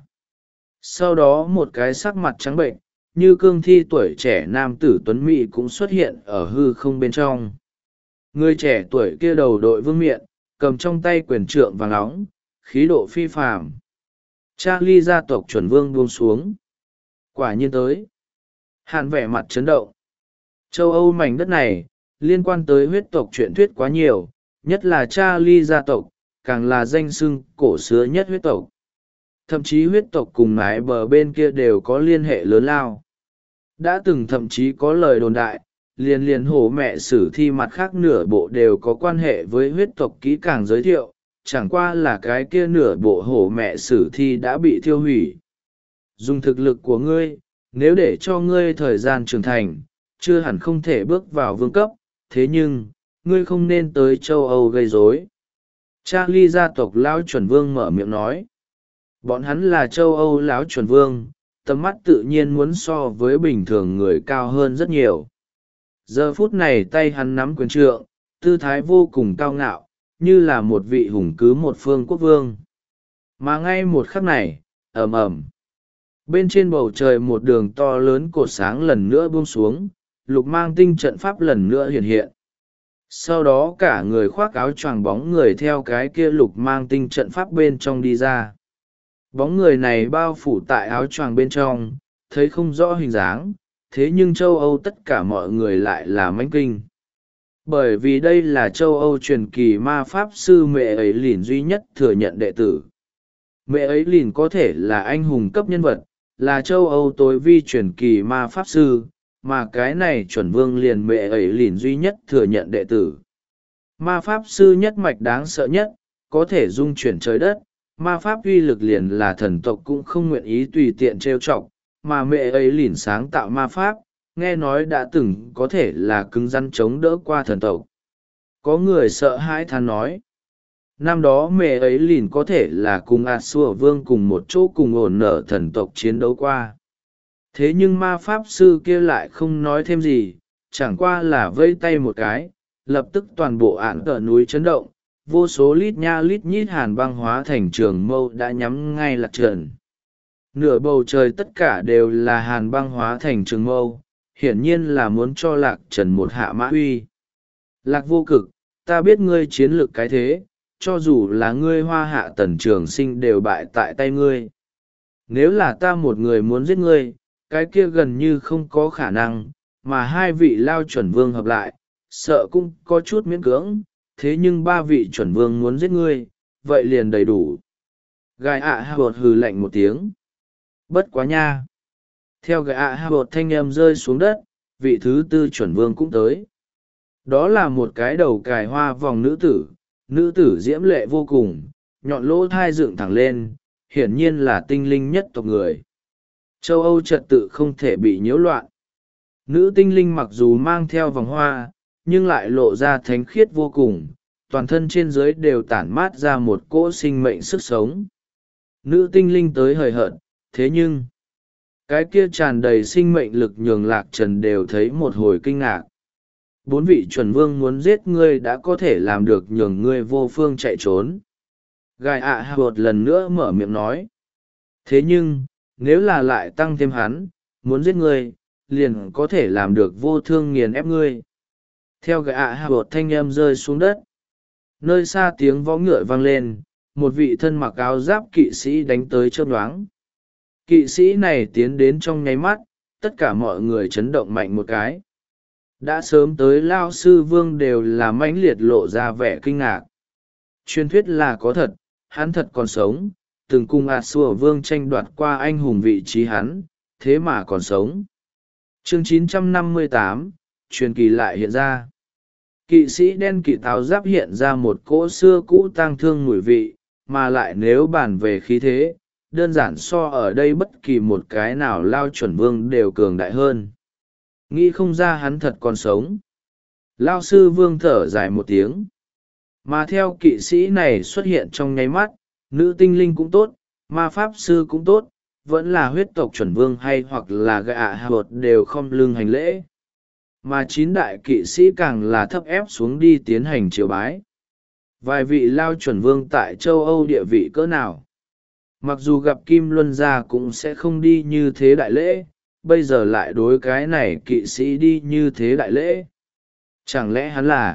[SPEAKER 1] Sau đó một cái sắc mặt trắng bệnh, như cương thi tuổi trẻ nam tử tuấn mỹ cũng xuất hiện ở hư không bên trong. Người trẻ tuổi kia đầu đội vương miện, cầm trong tay quyền trượng vàng óng, khí độ phi phàm. Charlie gia tộc chuẩn vương buông xuống. Quả nhiên tới. Hàn vẻ mặt chấn động. Châu Âu mảnh đất này, liên quan tới huyết tộc truyền thuyết quá nhiều, nhất là Charlie gia tộc, càng là danh xưng cổ xưa nhất huyết tộc. Thậm chí huyết tộc cùng mái bờ bên kia đều có liên hệ lớn lao. Đã từng thậm chí có lời đồn đại, liền liền hổ mẹ sử thi mặt khác nửa bộ đều có quan hệ với huyết tộc kỹ càng giới thiệu, chẳng qua là cái kia nửa bộ hổ mẹ sử thi đã bị thiêu hủy. Dùng thực lực của ngươi, nếu để cho ngươi thời gian trưởng thành, chưa hẳn không thể bước vào vương cấp, thế nhưng, ngươi không nên tới châu Âu gây rối. Charlie gia tộc lão chuẩn vương mở miệng nói. Bọn hắn là châu Âu lão chuẩn vương, tầm mắt tự nhiên muốn so với bình thường người cao hơn rất nhiều. Giờ phút này tay hắn nắm quyền trượng, tư thái vô cùng cao ngạo, như là một vị hùng cứ một phương quốc vương. Mà ngay một khắc này, ầm ầm, bên trên bầu trời một đường to lớn cột sáng lần nữa buông xuống, lục mang tinh trận pháp lần nữa hiện hiện. Sau đó cả người khoác áo choàng bóng người theo cái kia lục mang tinh trận pháp bên trong đi ra. Bóng người này bao phủ tại áo choàng bên trong, thấy không rõ hình dáng, thế nhưng châu Âu tất cả mọi người lại là mãnh kinh. Bởi vì đây là châu Âu truyền kỳ ma pháp sư mẹ ấy lìn duy nhất thừa nhận đệ tử. Mẹ ấy lìn có thể là anh hùng cấp nhân vật, là châu Âu tối vi truyền kỳ ma pháp sư, mà cái này chuẩn vương liền mẹ ấy lìn duy nhất thừa nhận đệ tử. Ma pháp sư nhất mạch đáng sợ nhất, có thể dung chuyển trời đất, ma pháp uy lực liền là thần tộc cũng không nguyện ý tùy tiện trêu chọc, mà mẹ ấy lìn sáng tạo ma pháp, nghe nói đã từng có thể là cứng rắn chống đỡ qua thần tộc. Có người sợ hãi than nói, năm đó mẹ ấy lìn có thể là cùng ạt xua vương cùng một chỗ cùng ổn nở thần tộc chiến đấu qua. Thế nhưng ma pháp sư kia lại không nói thêm gì, chẳng qua là vây tay một cái, lập tức toàn bộ ạn cỡ núi chấn động, vô số lít nha lít nhít hàn băng hóa thành trường mâu đã nhắm ngay Lạc Trần. Nửa bầu trời tất cả đều là hàn băng hóa thành trường mâu, hiển nhiên là muốn cho Lạc Trần một hạ mã uy. Lạc vô cực, ta biết ngươi chiến lược cái thế, cho dù là ngươi hoa hạ tần trường sinh đều bại tại tay ngươi. Nếu là ta một người muốn giết ngươi, cái kia gần như không có khả năng, mà hai vị lao chuẩn vương hợp lại, sợ cũng có chút miễn cưỡng, thế nhưng ba vị chuẩn vương muốn giết ngươi, vậy liền đầy đủ. Gai ạ hạ bột hừ lạnh một tiếng. Bất quá nha. Theo gai ạ hạ bột thanh âm rơi xuống đất, vị thứ tư chuẩn vương cũng tới. Đó là một cái đầu cài hoa vòng nữ tử, nữ tử diễm lệ vô cùng, nhọn lỗ thai dựng thẳng lên, hiển nhiên là tinh linh nhất tộc người. Châu Âu trật tự không thể bị nhiễu loạn. Nữ tinh linh mặc dù mang theo vòng hoa, nhưng lại lộ ra thánh khiết vô cùng, toàn thân trên dưới đều tản mát ra một cỗ sinh mệnh sức sống. Nữ tinh linh tới hời hợt, thế nhưng, cái kia tràn đầy sinh mệnh lực nhường Lạc Trần đều thấy một hồi kinh ngạc. Bốn vị chuẩn vương muốn giết ngươi đã có thể làm được nhường ngươi vô phương chạy trốn. Gai ạ hạ bột lần nữa mở miệng nói. Thế nhưng, nếu là lại tăng thêm hắn, muốn giết ngươi, liền có thể làm được vô thương nghiền ép ngươi. Theo gai ạ hạ bột thanh âm rơi xuống đất. Nơi xa tiếng vó ngựa vang lên, một vị thân mặc áo giáp kỵ sĩ đánh tới chớp nhoáng. Kỵ sĩ này tiến đến trong nháy mắt, tất cả mọi người chấn động mạnh một cái. Đã sớm tới Lao Sư Vương đều là mãnh liệt lộ ra vẻ kinh ngạc. Truyền thuyết là có thật, hắn thật còn sống, từng cùng ạt sùa vương tranh đoạt qua anh hùng vị trí hắn, thế mà còn sống. Chương chín trăm năm mươi tám, truyền kỳ lại hiện ra. Kỵ sĩ đen kỵ tháo giáp hiện ra một cỗ xưa cũ tang thương mùi vị, mà lại nếu bàn về khí thế, đơn giản so ở đây bất kỳ một cái nào Lao chuẩn vương đều cường đại hơn. Nghĩ không ra hắn thật còn sống. Lao sư vương thở dài một tiếng. Mà theo kỵ sĩ này xuất hiện trong nháy mắt, nữ tinh linh cũng tốt, ma pháp sư cũng tốt, vẫn là huyết tộc chuẩn vương hay hoặc là gạ hạ bột đều không lưng hành lễ. Mà chín đại kỵ sĩ càng là thấp ép xuống đi tiến hành triều bái. Vài vị Lao chuẩn vương tại châu Âu địa vị cỡ nào. Mặc dù gặp Kim Luân gia cũng sẽ không đi như thế đại lễ, bây giờ lại đối cái này kỵ sĩ đi như thế đại lễ. Chẳng lẽ hắn là...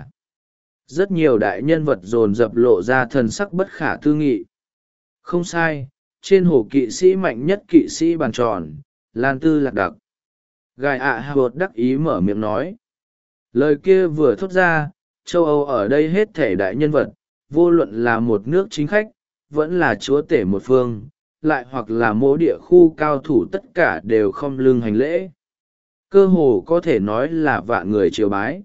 [SPEAKER 1] Rất nhiều đại nhân vật dồn dập lộ ra thần sắc bất khả tư nghị. Không sai, trên hồ kỵ sĩ mạnh nhất kỵ sĩ bàn tròn, Lan Tư Lạc Đặc. Gai ạ hạ bột đắc ý mở miệng nói. Lời kia vừa thốt ra, châu Âu ở đây hết thể đại nhân vật, vô luận là một nước chính khách, vẫn là chúa tể một phương, lại hoặc là mỗi địa khu cao thủ tất cả đều không lưng hành lễ. Cơ hồ có thể nói là vạn người triều bái.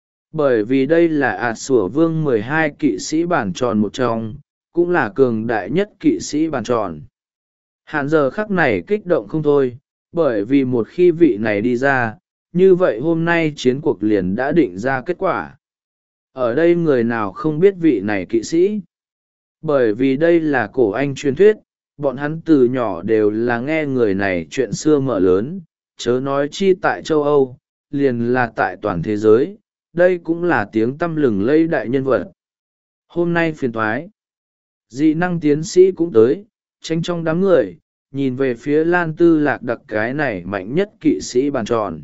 [SPEAKER 1] Bởi vì đây là ạt sủa vương mười hai kỵ sĩ bàn tròn một trong, cũng là cường đại nhất kỵ sĩ bàn tròn. Hạn giờ khắc này kích động không thôi, bởi vì một khi vị này đi ra, như vậy hôm nay chiến cuộc liền đã định ra kết quả. Ở đây người nào không biết vị này kỵ sĩ? Bởi vì đây là cổ anh truyền thuyết, bọn hắn từ nhỏ đều là nghe người này chuyện xưa mở lớn, chớ nói chi tại châu Âu, liền là tại toàn thế giới, đây cũng là tiếng tăm lừng lây đại nhân vật. Hôm nay phiền thoái, dị năng tiến sĩ cũng tới, tránh trong đám người, nhìn về phía Lan Tư Lạc Đặc cái này mạnh nhất kỵ sĩ bàn tròn.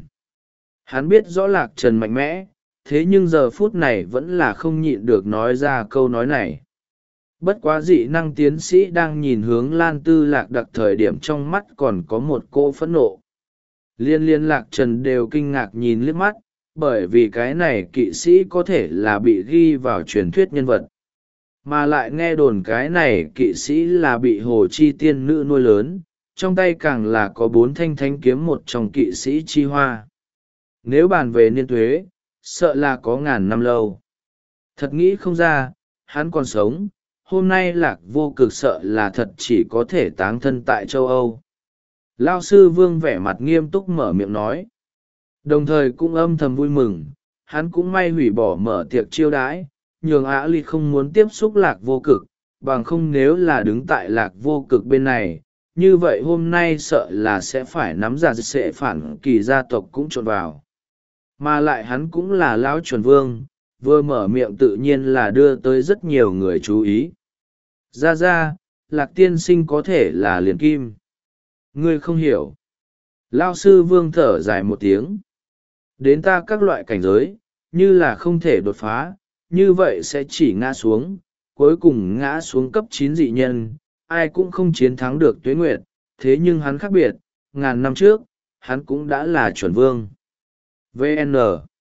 [SPEAKER 1] Hắn biết rõ Lạc Trần mạnh mẽ, thế nhưng giờ phút này vẫn là không nhịn được nói ra câu nói này. Bất quá dị năng tiến sĩ đang nhìn hướng Lan Tư Lạc Đặc thời điểm trong mắt còn có một cô phẫn nộ. Liên liên Lạc Trần đều kinh ngạc nhìn liếc mắt, bởi vì cái này kỵ sĩ có thể là bị ghi vào truyền thuyết nhân vật. Mà lại nghe đồn cái này kỵ sĩ là bị hồ chi tiên nữ nuôi lớn, trong tay càng là có bốn thanh thánh kiếm một trong kỵ sĩ chi hoa. Nếu bàn về niên tuế, sợ là có ngàn năm lâu. Thật nghĩ không ra, hắn còn sống, hôm nay Lạc Vô Cực sợ là thật chỉ có thể táng thân tại châu Âu. Lao sư vương vẻ mặt nghiêm túc mở miệng nói. Đồng thời cũng âm thầm vui mừng, hắn cũng may hủy bỏ mở tiệc chiêu đãi, nhường Ả Ly không muốn tiếp xúc Lạc Vô Cực, bằng không nếu là đứng tại Lạc Vô Cực bên này, như vậy hôm nay sợ là sẽ phải nắm ra sẽ phản kỳ gia tộc cũng trộn vào. Mà lại hắn cũng là lão chuẩn vương, vừa mở miệng tự nhiên là đưa tới rất nhiều người chú ý. Ra ra, Lạc tiên sinh có thể là liền kim. Ngươi không hiểu. Lao sư vương thở dài một tiếng. Đến ta các loại cảnh giới, như là không thể đột phá, như vậy sẽ chỉ ngã xuống, cuối cùng ngã xuống cấp chín dị nhân, ai cũng không chiến thắng được Tuế Nguyệt, thế nhưng hắn khác biệt, ngàn năm trước, hắn cũng đã là chuẩn vương. vê en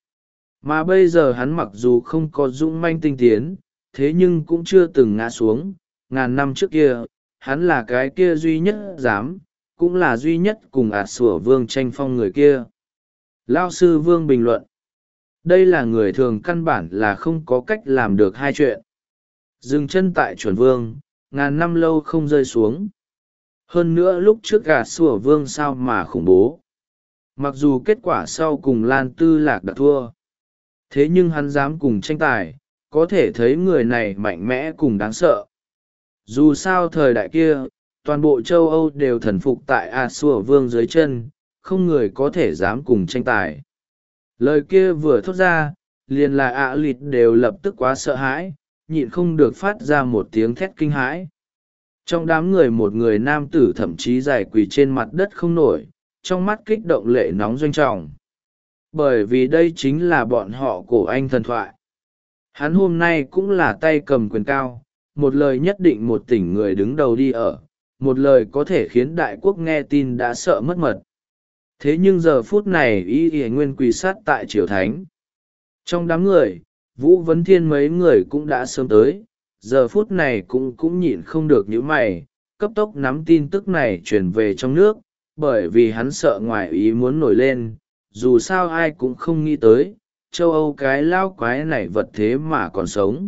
[SPEAKER 1] Mà bây giờ hắn mặc dù không có dũng manh tinh tiến, thế nhưng cũng chưa từng ngã xuống, ngàn năm trước kia, hắn là cái kia duy nhất dám, cũng là duy nhất cùng ạt sủa vương tranh phong người kia. Lao sư vương bình luận. Đây là người thường căn bản là không có cách làm được hai chuyện. Dừng chân tại chuẩn vương, ngàn năm lâu không rơi xuống. Hơn nữa lúc trước ạt sủa vương sao mà khủng bố. Mặc dù kết quả sau cùng Lan Tư Lạc đã thua. Thế nhưng hắn dám cùng tranh tài, có thể thấy người này mạnh mẽ cùng đáng sợ. Dù sao thời đại kia, toàn bộ châu Âu đều thần phục tại ạt sủa vương dưới chân, không người có thể dám cùng tranh tài. Lời kia vừa thốt ra, liền là ạ lịt đều lập tức quá sợ hãi, nhịn không được phát ra một tiếng thét kinh hãi. Trong đám người một người nam tử thậm chí dài quỳ trên mặt đất không nổi, trong mắt kích động lệ nóng doanh trọng. Bởi vì đây chính là bọn họ cổ anh thần thoại. Hắn hôm nay cũng là tay cầm quyền cao, một lời nhất định một tỉnh người đứng đầu đi ở, một lời có thể khiến đại quốc nghe tin đã sợ mất mật. Thế nhưng giờ phút này y y nguyên quỳ sát tại triều thánh. Trong đám người, Vũ Vấn Thiên mấy người cũng đã sớm tới, giờ phút này cũng cũng nhịn không được những mày, cấp tốc nắm tin tức này truyền về trong nước, bởi vì hắn sợ ngoài ý muốn nổi lên, dù sao ai cũng không nghĩ tới, châu Âu cái lao quái này vật thế mà còn sống.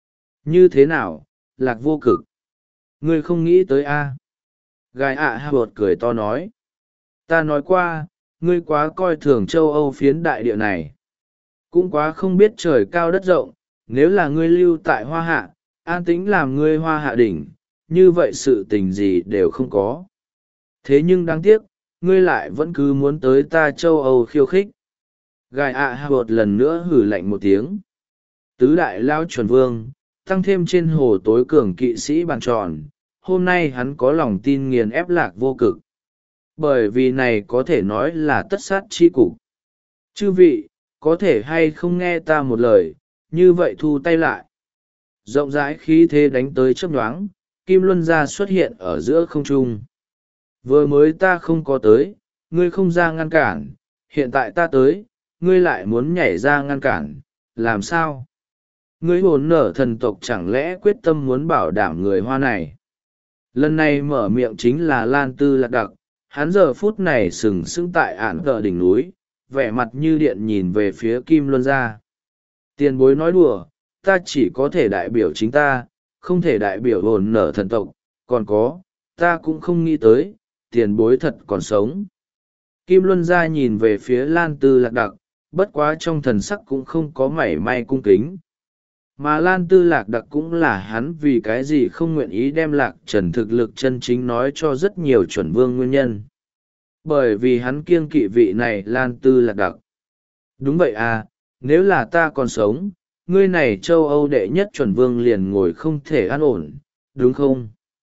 [SPEAKER 1] Như thế nào, Lạc Vô Cực? Ngươi không nghĩ tới a? À? Gai ạ hạ bột cười to nói. Ta nói qua, ngươi quá coi thường châu Âu phiến đại địa này. Cũng quá không biết trời cao đất rộng, nếu là ngươi lưu tại hoa hạ, an tĩnh làm ngươi hoa hạ đỉnh, như vậy sự tình gì đều không có. Thế nhưng đáng tiếc, ngươi lại vẫn cứ muốn tới ta châu Âu khiêu khích. Gai ạ hạ bột lần nữa hử lạnh một tiếng. Tứ đại lao chuẩn vương, tăng thêm trên hồ tối cường kỵ sĩ bàn tròn, hôm nay hắn có lòng tin nghiền ép Lạc Vô Cực. Bởi vì này có thể nói là tất sát chi cục. Chư vị, có thể hay không nghe ta một lời, như vậy thu tay lại. Rộng rãi khí thế đánh tới chớp nhoáng, Kim Luân gia xuất hiện ở giữa không trung. Vừa mới ta không có tới, ngươi không ra ngăn cản, hiện tại ta tới, ngươi lại muốn nhảy ra ngăn cản, làm sao? Ngươi hồn nở thần tộc chẳng lẽ quyết tâm muốn bảo đảm người hoa này? Lần này mở miệng chính là Lan Tư Lạc Đặc, hắn giờ phút này sừng sững tại ản cờ đỉnh núi, vẻ mặt như điện nhìn về phía Kim Luân gia. Tiền bối nói đùa, ta chỉ có thể đại biểu chính ta, không thể đại biểu hồn nở thần tộc, còn có, ta cũng không nghĩ tới, tiền bối thật còn sống. Kim Luân gia nhìn về phía Lan Tư Lạc Đặc, bất quá trong thần sắc cũng không có mảy may cung kính. Mà Lan Tư Lạc Đặc cũng là hắn vì cái gì không nguyện ý đem Lạc Trần thực lực chân chính nói cho rất nhiều chuẩn vương nguyên nhân. Bởi vì hắn kiêng kỵ vị này Lan Tư Lạc Đặc. Đúng vậy à, nếu là ta còn sống, ngươi này châu Âu đệ nhất chuẩn vương liền ngồi không thể an ổn, đúng không?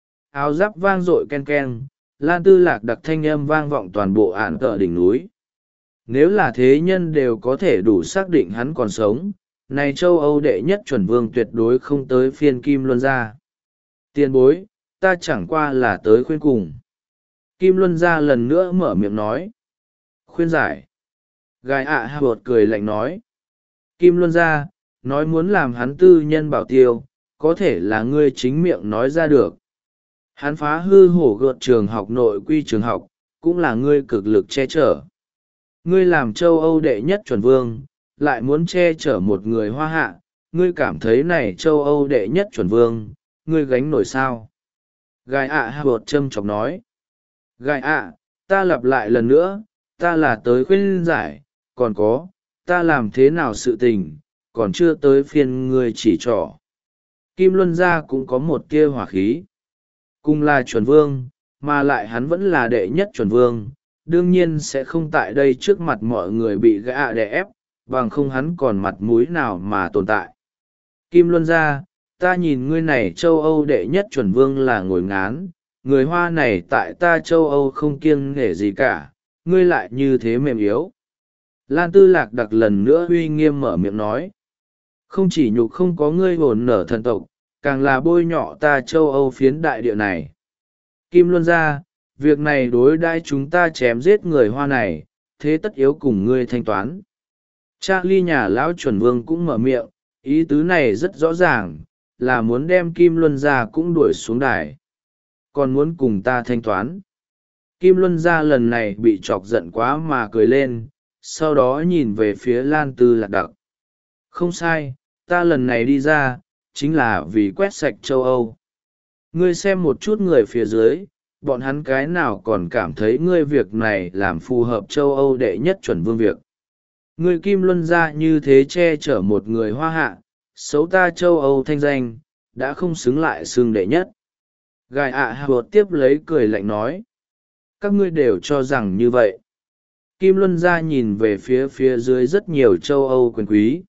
[SPEAKER 1] Áo giáp vang dội ken ken, Lan Tư Lạc Đặc thanh âm vang vọng toàn bộ ản cờ đỉnh núi. Nếu là thế nhân đều có thể đủ xác định hắn còn sống, này châu Âu đệ nhất chuẩn vương tuyệt đối không tới phiên Kim Luân gia. Tiền bối, ta chẳng qua là tới khuyên cùng. Kim Luân gia lần nữa mở miệng nói. Khuyên giải. Gai ạ hạ bột cười lạnh nói. Kim Luân gia, nói muốn làm hắn tư nhân bảo tiêu, có thể là ngươi chính miệng nói ra được. Hắn phá hư hổ gợt trường học nội quy trường học, cũng là ngươi cực lực che chở. Ngươi làm châu Âu đệ nhất chuẩn vương, lại muốn che chở một người hoa hạ, ngươi cảm thấy này châu Âu đệ nhất chuẩn vương, ngươi gánh nổi sao? Gai ạ hạ bột châm chọc nói. Gai ạ, ta lặp lại lần nữa, ta là tới khuyên giải, còn có, ta làm thế nào sự tình, còn chưa tới phiên ngươi chỉ trỏ. Kim Luân gia cũng có một tia hỏa khí. Cùng là chuẩn vương, mà lại hắn vẫn là đệ nhất chuẩn vương, đương nhiên sẽ không tại đây trước mặt mọi người bị gã ạ đè ép, bằng không hắn còn mặt mũi nào mà tồn tại. Kim Luân gia, ta nhìn ngươi này châu Âu đệ nhất chuẩn vương là ngồi ngán, người hoa này tại ta châu Âu không kiêng nể gì cả, ngươi lại như thế mềm yếu. Lan Tư Lạc Đặc lần nữa uy nghiêm mở miệng nói. Không chỉ nhục không có ngươi hồn nở thần tộc, càng là bôi nhọ ta châu Âu phiến đại địa này. Kim Luân gia, việc này đối đãi chúng ta chém giết người hoa này, thế tất yếu cùng ngươi thanh toán. Charlie nhà lão chuẩn vương cũng mở miệng, ý tứ này rất rõ ràng, là muốn đem Kim Luân gia cũng đuổi xuống đài. Còn muốn cùng ta thanh toán. Kim Luân gia lần này bị chọc giận quá mà cười lên, sau đó nhìn về phía Lan Tư Lạc Đặc. Không sai, ta lần này đi ra, chính là vì quét sạch châu Âu. Ngươi xem một chút người phía dưới, bọn hắn cái nào còn cảm thấy ngươi việc này làm phù hợp châu Âu đệ nhất chuẩn vương việc. Ngươi Kim Luân gia như thế che chở một người hoa hạ, xấu ta châu Âu thanh danh, đã không xứng lại xương đệ nhất. Gai ạ hạ bột tiếp lấy cười lạnh nói. Các ngươi đều cho rằng như vậy. Kim Luân gia nhìn về phía phía dưới rất nhiều châu Âu quyền quý.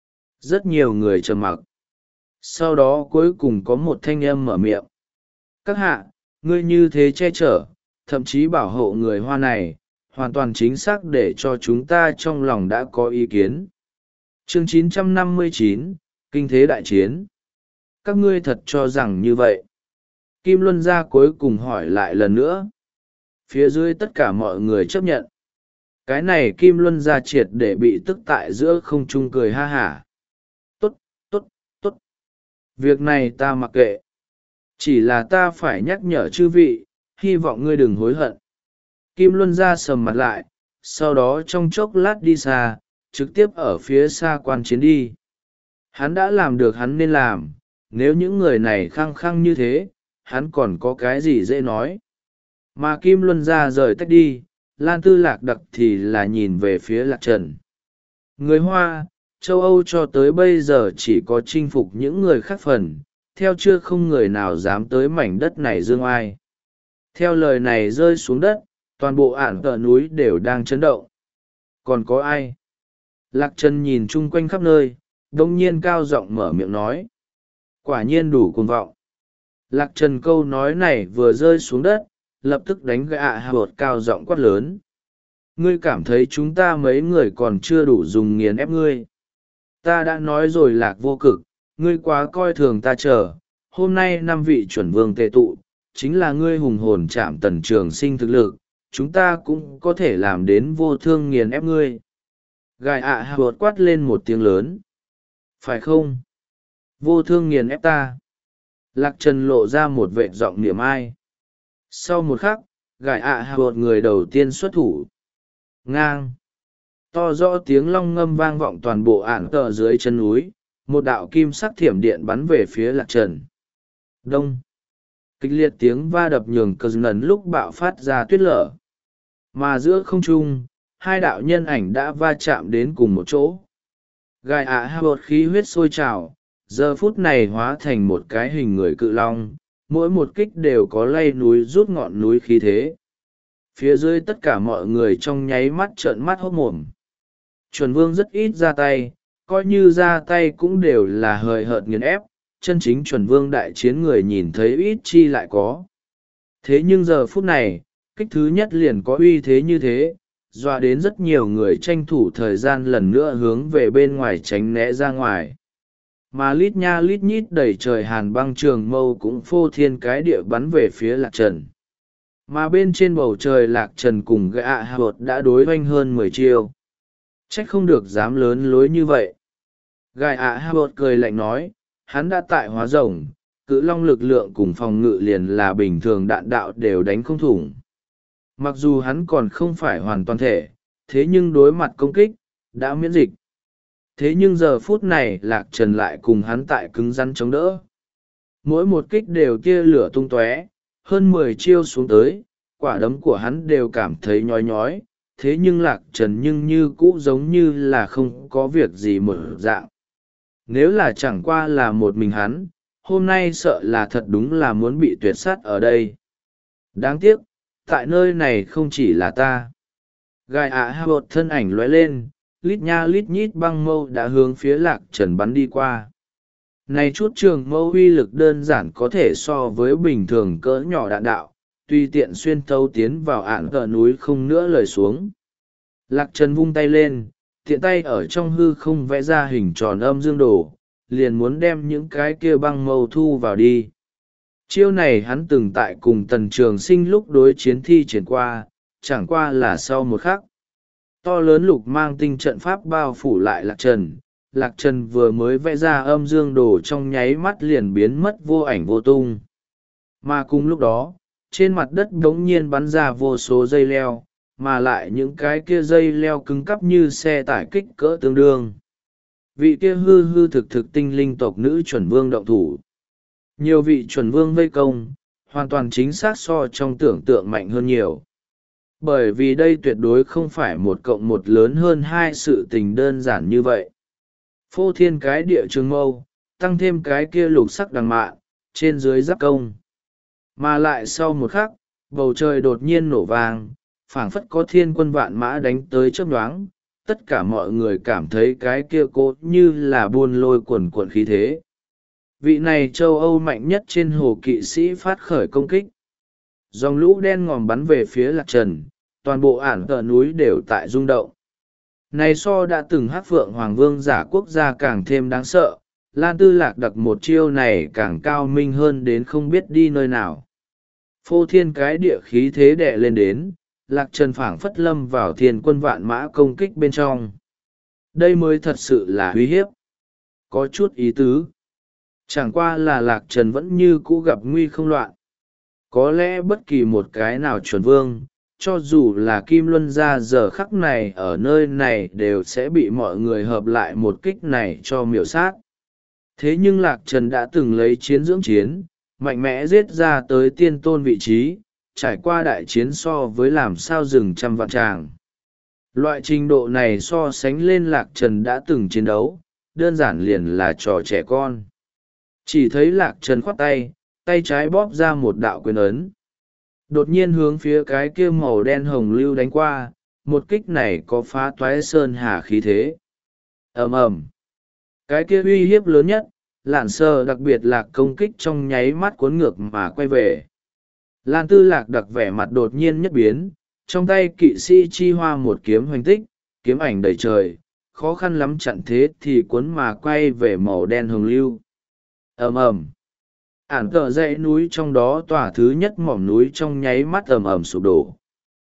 [SPEAKER 1] Rất nhiều người trầm mặc. Sau đó cuối cùng có một thanh âm mở miệng. Các hạ, ngươi như thế che chở, thậm chí bảo hộ người hoa này, hoàn toàn chính xác để cho chúng ta trong lòng đã có ý kiến. Chương chín trăm năm mươi chín, kinh thế đại chiến. Các ngươi thật cho rằng như vậy? Kim Luân gia cuối cùng hỏi lại lần nữa. Phía dưới tất cả mọi người chấp nhận. Cái này Kim Luân gia triệt để bị tức tại giữa không trung cười ha hả. Tốt, tốt, tốt. Việc này ta mặc kệ. Chỉ là ta phải nhắc nhở chư vị, hy vọng ngươi đừng hối hận. Kim Luân gia sầm mặt lại, sau đó trong chốc lát đi xa, trực tiếp ở phía xa quan chiến đi. Hắn đã làm được hắn nên làm, nếu những người này khăng khăng như thế, hắn còn có cái gì dễ nói. Mà Kim Luân gia rời tách đi, Lan Tư Lạc đặc thì là nhìn về phía Lạc Trần. Người Hoa, châu Âu cho tới bây giờ chỉ có chinh phục những người khác phần, theo chưa không người nào dám tới mảnh đất này dương ai. Theo lời này rơi xuống đất, toàn bộ ản tờ núi đều đang chấn động. Còn có ai? Lạc Trần nhìn chung quanh khắp nơi, đông nhiên cao giọng mở miệng nói. Quả nhiên đủ cuồng vọng. Lạc Trần câu nói này vừa rơi xuống đất, lập tức đánh gã hạ bột cao giọng quát lớn. Ngươi cảm thấy chúng ta mấy người còn chưa đủ dùng nghiền ép ngươi. Ta đã nói rồi Lạc Vô Cực, ngươi quá coi thường ta chờ. Hôm nay năm vị chuẩn vương tề tụ, chính là ngươi hùng hồn chạm tần trường sinh thực lực, chúng ta cũng có thể làm đến vô thương nghiền ép ngươi. Gài ạ hạ bột quát lên một tiếng lớn. Phải không? Vô thương nghiền ép ta. Lạc Trần lộ ra một vệ giọng niềm ai. Sau một khắc, gài ạ hạ bột người đầu tiên xuất thủ. Ngang. To rõ tiếng long ngâm vang vọng toàn bộ ản tờ dưới chân núi, một đạo kim sắc thiểm điện bắn về phía Lạc Trần. Đông. Kịch liệt tiếng va đập nhường cờ nấn lúc bạo phát ra tuyết lở. Mà giữa không trung, hai đạo nhân ảnh đã va chạm đến cùng một chỗ. Gai ạ hạ bột khí huyết sôi trào, giờ phút này hóa thành một cái hình người cự long, mỗi một kích đều có lay núi rút ngọn núi khí thế. Phía dưới tất cả mọi người trong nháy mắt trợn mắt hốt mồm. Chuẩn vương rất ít ra tay, coi như ra tay cũng đều là hời hợt nghiền ép, chân chính chuẩn vương đại chiến người nhìn thấy ít chi lại có. Thế nhưng giờ phút này, kích thứ nhất liền có uy thế như thế, dọa đến rất nhiều người tranh thủ thời gian lần nữa hướng về bên ngoài tránh né ra ngoài. Mà lít nha lít nhít đầy trời hàn băng trường mâu cũng phô thiên cái địa bắn về phía Lạc Trần. Mà bên trên bầu trời Lạc Trần cùng gã hạ bột đã đối oanh hơn mười chiêu. Trách không được dám lớn lối như vậy. Gai ạ hạ bột cười lạnh nói, hắn đã tại hóa rồng, cự long lực lượng cùng phòng ngự liền là bình thường đạn đạo đều đánh không thủng. Mặc dù hắn còn không phải hoàn toàn thể, thế nhưng đối mặt công kích, đã miễn dịch. Thế nhưng giờ phút này Lạc Trần lại cùng hắn tại cứng rắn chống đỡ. Mỗi một kích đều tia lửa tung tóe, hơn mười chiêu xuống tới, quả đấm của hắn đều cảm thấy nhói nhói, thế nhưng Lạc Trần nhưng như cũ giống như là không có việc gì một dạng. Nếu là chẳng qua là một mình hắn, hôm nay sợ là thật đúng là muốn bị tuyệt sát ở đây. Đáng tiếc, tại nơi này không chỉ là ta. Gai ạ hạ bột thân ảnh lóe lên, lít nha lít nhít băng mâu đã hướng phía Lạc Trần bắn đi qua. Này chút trường mâu uy lực đơn giản có thể so với bình thường cỡ nhỏ đạn đạo, tùy tiện xuyên thấu tiến vào ạn cờ núi không nữa lời xuống. Lạc Trần vung tay lên, tiện tay ở trong hư không vẽ ra hình tròn âm dương đồ, liền muốn đem những cái kia băng mâu thu vào đi. Chiêu này hắn từng tại cùng Tần Trường Sinh lúc đối chiến thi triển qua, chẳng qua là sau một khắc. To lớn lục mang tinh trận pháp bao phủ lại Lạc Trần. Lạc Trần vừa mới vẽ ra âm dương đồ trong nháy mắt liền biến mất vô ảnh vô tung. Mà cùng lúc đó, trên mặt đất đống nhiên bắn ra vô số dây leo, mà lại những cái kia dây leo cứng cắp như xe tải kích cỡ tương đương. Vị kia hư hư thực thực tinh linh tộc nữ chuẩn vương động thủ. Nhiều vị chuẩn vương vây công, hoàn toàn chính xác so trong tưởng tượng mạnh hơn nhiều. Bởi vì đây tuyệt đối không phải một cộng một lớn hơn hai sự tình đơn giản như vậy. Phô thiên cái địa trường mâu, tăng thêm cái kia lục sắc đằng mạ, trên dưới giáp công. Mà lại sau một khắc, bầu trời đột nhiên nổ vang, phảng phất có thiên quân vạn mã đánh tới chớp nhoáng, tất cả mọi người cảm thấy cái kia cố như là buôn lôi quần quần khí thế. Vị này châu Âu mạnh nhất trên hồ kỵ sĩ phát khởi công kích. Dòng lũ đen ngòm bắn về phía Lạc Trần, toàn bộ ản tờ núi đều tại rung động. Này so đã từng hát phượng hoàng vương giả quốc gia càng thêm đáng sợ, Lan Tư Lạc đặc một chiêu này càng cao minh hơn đến không biết đi nơi nào. Phô thiên cái địa khí thế đè lên đến, Lạc Trần phảng phất lâm vào thiên quân vạn mã công kích bên trong. Đây mới thật sự là uy hiếp. Có chút ý tứ. Chẳng qua là Lạc Trần vẫn như cũ gặp nguy không loạn. Có lẽ bất kỳ một cái nào chuẩn vương, cho dù là Kim Luân gia giờ khắc này ở nơi này đều sẽ bị mọi người hợp lại một kích này cho miểu sát. Thế nhưng Lạc Trần đã từng lấy chiến dưỡng chiến, mạnh mẽ giết ra tới tiên tôn vị trí, trải qua đại chiến so với làm sao rừng trăm vạn tràng. Loại trình độ này so sánh lên Lạc Trần đã từng chiến đấu, đơn giản liền là trò trẻ con. Chỉ thấy Lạc Trần khoát tay, tay trái bóp ra một đạo quyền ấn. Đột nhiên hướng phía cái kia màu đen hồng lưu đánh qua, một kích này có phá toái sơn hà khí thế. Ầm ầm. Cái kia uy hiếp lớn nhất, Lạn Sơ đặc biệt là công kích trong nháy mắt cuốn ngược mà quay về. Lan Tư Lạc đặc vẻ mặt đột nhiên nhất biến, trong tay kỵ sĩ chi hoa một kiếm hoành tích, kiếm ảnh đầy trời, khó khăn lắm chặn thế thì cuốn mà quay về màu đen hồng lưu. Ầm ầm. Ản cờ dãy núi trong đó tỏa thứ nhất mỏm núi trong nháy mắt ầm ầm sụp đổ.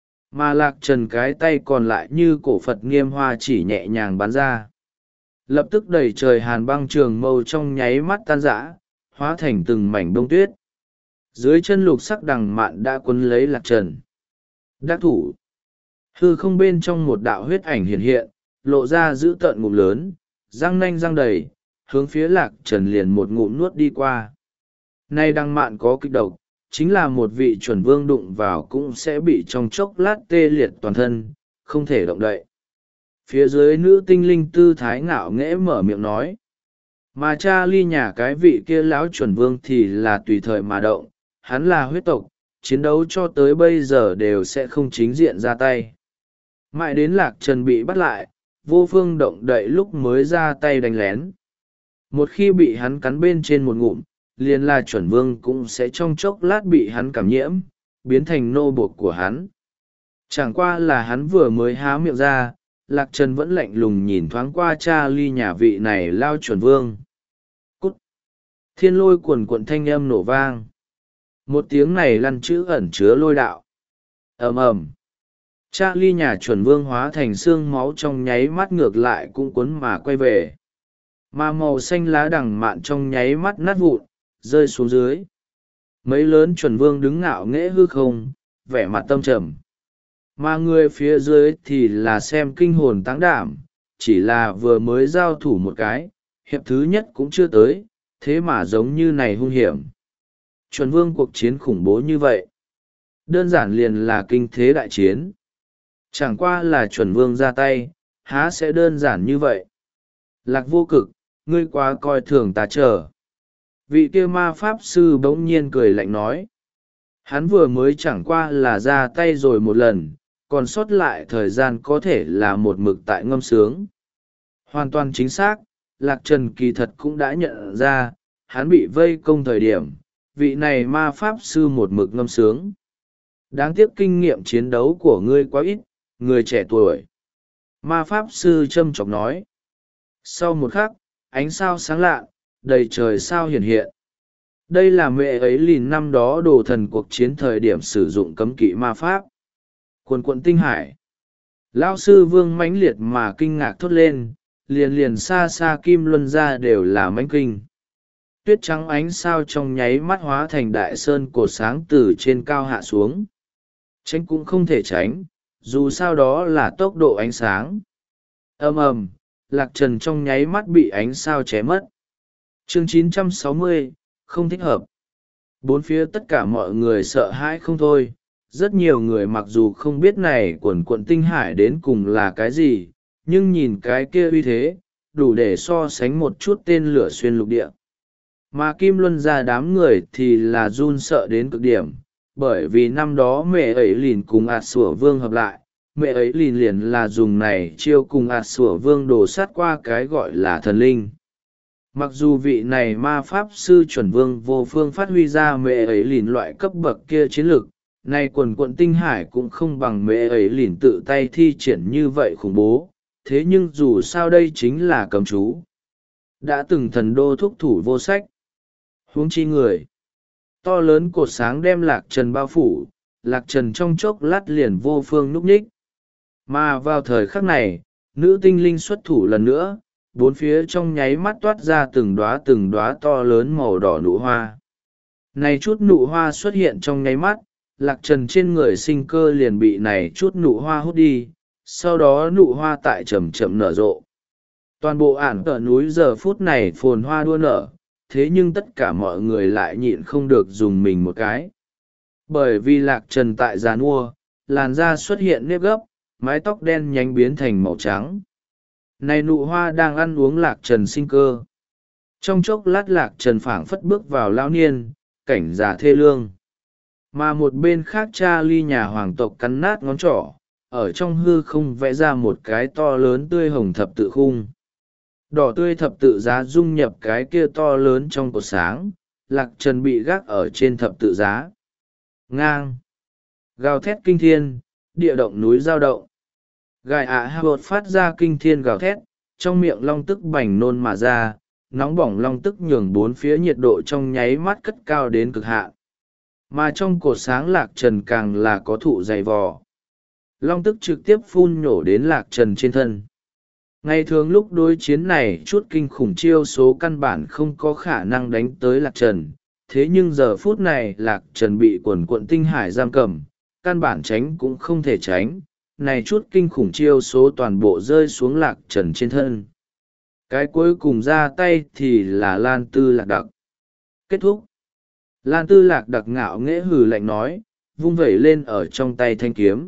[SPEAKER 1] Mà Lạc Trần cái tay còn lại như cổ Phật nghiêm hoa chỉ nhẹ nhàng bắn ra. Lập tức đầy trời hàn băng trường mâu trong nháy mắt tan rã, hóa thành từng mảnh bông tuyết. Dưới chân lục sắc đằng mạn đã quấn lấy Lạc Trần. Đắc thủ. Hư không bên trong một đạo huyết ảnh hiện hiện, lộ ra giữ tợn ngụm lớn, răng nanh răng đầy, hướng phía Lạc Trần liền một ngụm nuốt đi qua. Nay đằng mạn có kịch độc, chính là một vị chuẩn vương đụng vào cũng sẽ bị trong chốc lát tê liệt toàn thân, không thể động đậy. Phía dưới nữ tinh linh tư thái ngạo nghễ mở miệng nói. Mà cha ly nhà cái vị kia lão chuẩn vương thì là tùy thời mà động, hắn là huyết tộc, chiến đấu cho tới bây giờ đều sẽ không chính diện ra tay. Mãi đến Lạc Trần bị bắt lại, vô phương động đậy lúc mới ra tay đánh lén. Một khi bị hắn cắn bên trên một ngụm, liền là chuẩn vương cũng sẽ trong chốc lát bị hắn cảm nhiễm, biến thành nô buộc của hắn. Chẳng qua là hắn vừa mới há miệng ra, Lạc Trần vẫn lạnh lùng nhìn thoáng qua cha ly nhà vị này lao chuẩn vương. Cút! Thiên lôi cuồn cuộn thanh âm nổ vang. Một tiếng này lăn chữ ẩn chứa lôi đạo. Ầm ầm. Cha ly nhà chuẩn vương hóa thành xương máu trong nháy mắt ngược lại cũng cuốn mà quay về. Mà màu xanh lá đằng mạn trong nháy mắt nát vụn, rơi xuống dưới. Mấy lớn chuẩn vương đứng ngạo nghễ hư không, vẻ mặt tâm trầm. Mà người phía dưới thì là xem kinh hồn táng đảm, chỉ là vừa mới giao thủ một cái, hiệp thứ nhất cũng chưa tới, thế mà giống như này hung hiểm. Chuẩn vương cuộc chiến khủng bố như vậy. Đơn giản liền là kinh thế đại chiến. Chẳng qua là chuẩn vương ra tay, há sẽ đơn giản như vậy. Lạc Vô Cực, ngươi quá coi thường ta chờ. Vị kia ma pháp sư bỗng nhiên cười lạnh nói. Hắn vừa mới chẳng qua là ra tay rồi một lần, còn sót lại thời gian có thể là một mực tại ngâm sướng. Hoàn toàn chính xác, Lạc Trần kỳ thật cũng đã nhận ra, hắn bị vây công thời điểm, vị này ma pháp sư một mực ngâm sướng. Đáng tiếc kinh nghiệm chiến đấu của ngươi quá ít, người trẻ tuổi. Ma pháp sư châm chọc nói. Sau một khắc, ánh sao sáng lạ, đầy trời sao hiển hiện. Đây là mẹ ấy lìn năm đó đồ thần cuộc chiến thời điểm sử dụng cấm kỵ ma pháp. Quần quận tinh hải. Lão sư vương mãnh liệt mà kinh ngạc thốt lên, liền liền xa xa Kim Luân ra đều là mãnh kinh. Tuyết trắng ánh sao trong nháy mắt hóa thành đại sơn cột sáng từ trên cao hạ xuống. Tránh cũng không thể tránh, dù sao đó là tốc độ ánh sáng. Ầm ầm, Lạc Trần trong nháy mắt bị ánh sao ché mất. Chương chín trăm sáu mươi, không thích hợp. Bốn phía tất cả mọi người sợ hãi không thôi. Rất nhiều người mặc dù không biết này quần quận tinh hải đến cùng là cái gì, nhưng nhìn cái kia uy thế, đủ để so sánh một chút tên lửa xuyên lục địa. Mà Kim Luân ra đám người thì là run sợ đến cực điểm, bởi vì năm đó mẹ ấy liền cùng ạt sủa vương hợp lại, mẹ ấy liền liền là dùng này chiêu cùng ạt sủa vương đổ sát qua cái gọi là thần linh. Mặc dù vị này ma pháp sư chuẩn vương vô phương phát huy ra mẹ ấy liền loại cấp bậc kia chiến lược, nay quần quận tinh hải cũng không bằng mẹ ấy liền tự tay thi triển như vậy khủng bố, thế nhưng dù sao đây chính là cấm chú. đã từng thần đô thúc thủ vô sách, huống chi người. To lớn cột sáng đem lạc trần bao phủ, lạc trần trong chốc lát liền vô phương núp nhích. Mà vào thời khắc này, nữ tinh linh xuất thủ lần nữa, bốn phía trong nháy mắt toát ra từng đóa từng đóa to lớn màu đỏ nụ hoa. Này chút nụ hoa xuất hiện trong nháy mắt, lạc trần trên người sinh cơ liền bị này chút nụ hoa hút đi, sau đó nụ hoa tại chậm chậm nở rộ. Toàn bộ ản cỡ núi giờ phút này phồn hoa đua nở, thế nhưng tất cả mọi người lại nhịn không được dùng mình một cái. Bởi vì lạc trần tại giàn mua, làn da xuất hiện nếp gấp, mái tóc đen nhánh biến thành màu trắng. Này nụ hoa đang ăn uống lạc trần sinh cơ. Trong chốc lát lạc trần phảng phất bước vào lão niên, cảnh già thê lương. Mà một bên khác Charlie nhà hoàng tộc cắn nát ngón trỏ, ở trong hư không vẽ ra một cái to lớn tươi hồng thập tự khung. Đỏ tươi thập tự giá dung nhập cái kia to lớn trong cột sáng, lạc trần bị gác ở trên thập tự giá. Ngang! Gào thét kinh thiên, địa động núi giao động. Gài ạ hạ bột phát ra kinh thiên gào thét, trong miệng long tức bành nôn mà ra, nóng bỏng long tức nhường bốn phía nhiệt độ trong nháy mắt cất cao đến cực hạn. Mà trong cột sáng lạc trần càng là có thụ dày vò. Long tức trực tiếp phun nhổ đến lạc trần trên thân. Ngày thường lúc đối chiến này chút kinh khủng chiêu số căn bản không có khả năng đánh tới lạc trần, thế nhưng giờ phút này lạc trần bị quần quận tinh hải giam cầm, căn bản tránh cũng không thể tránh, này chút kinh khủng chiêu số toàn bộ rơi xuống lạc trần trên thân. Cái cuối cùng ra tay thì là Lan Tư Lạc Đặc. Kết thúc. Lan Tư Lạc Đặc ngạo nghễ hừ lạnh nói, vung vẩy lên ở trong tay thanh kiếm.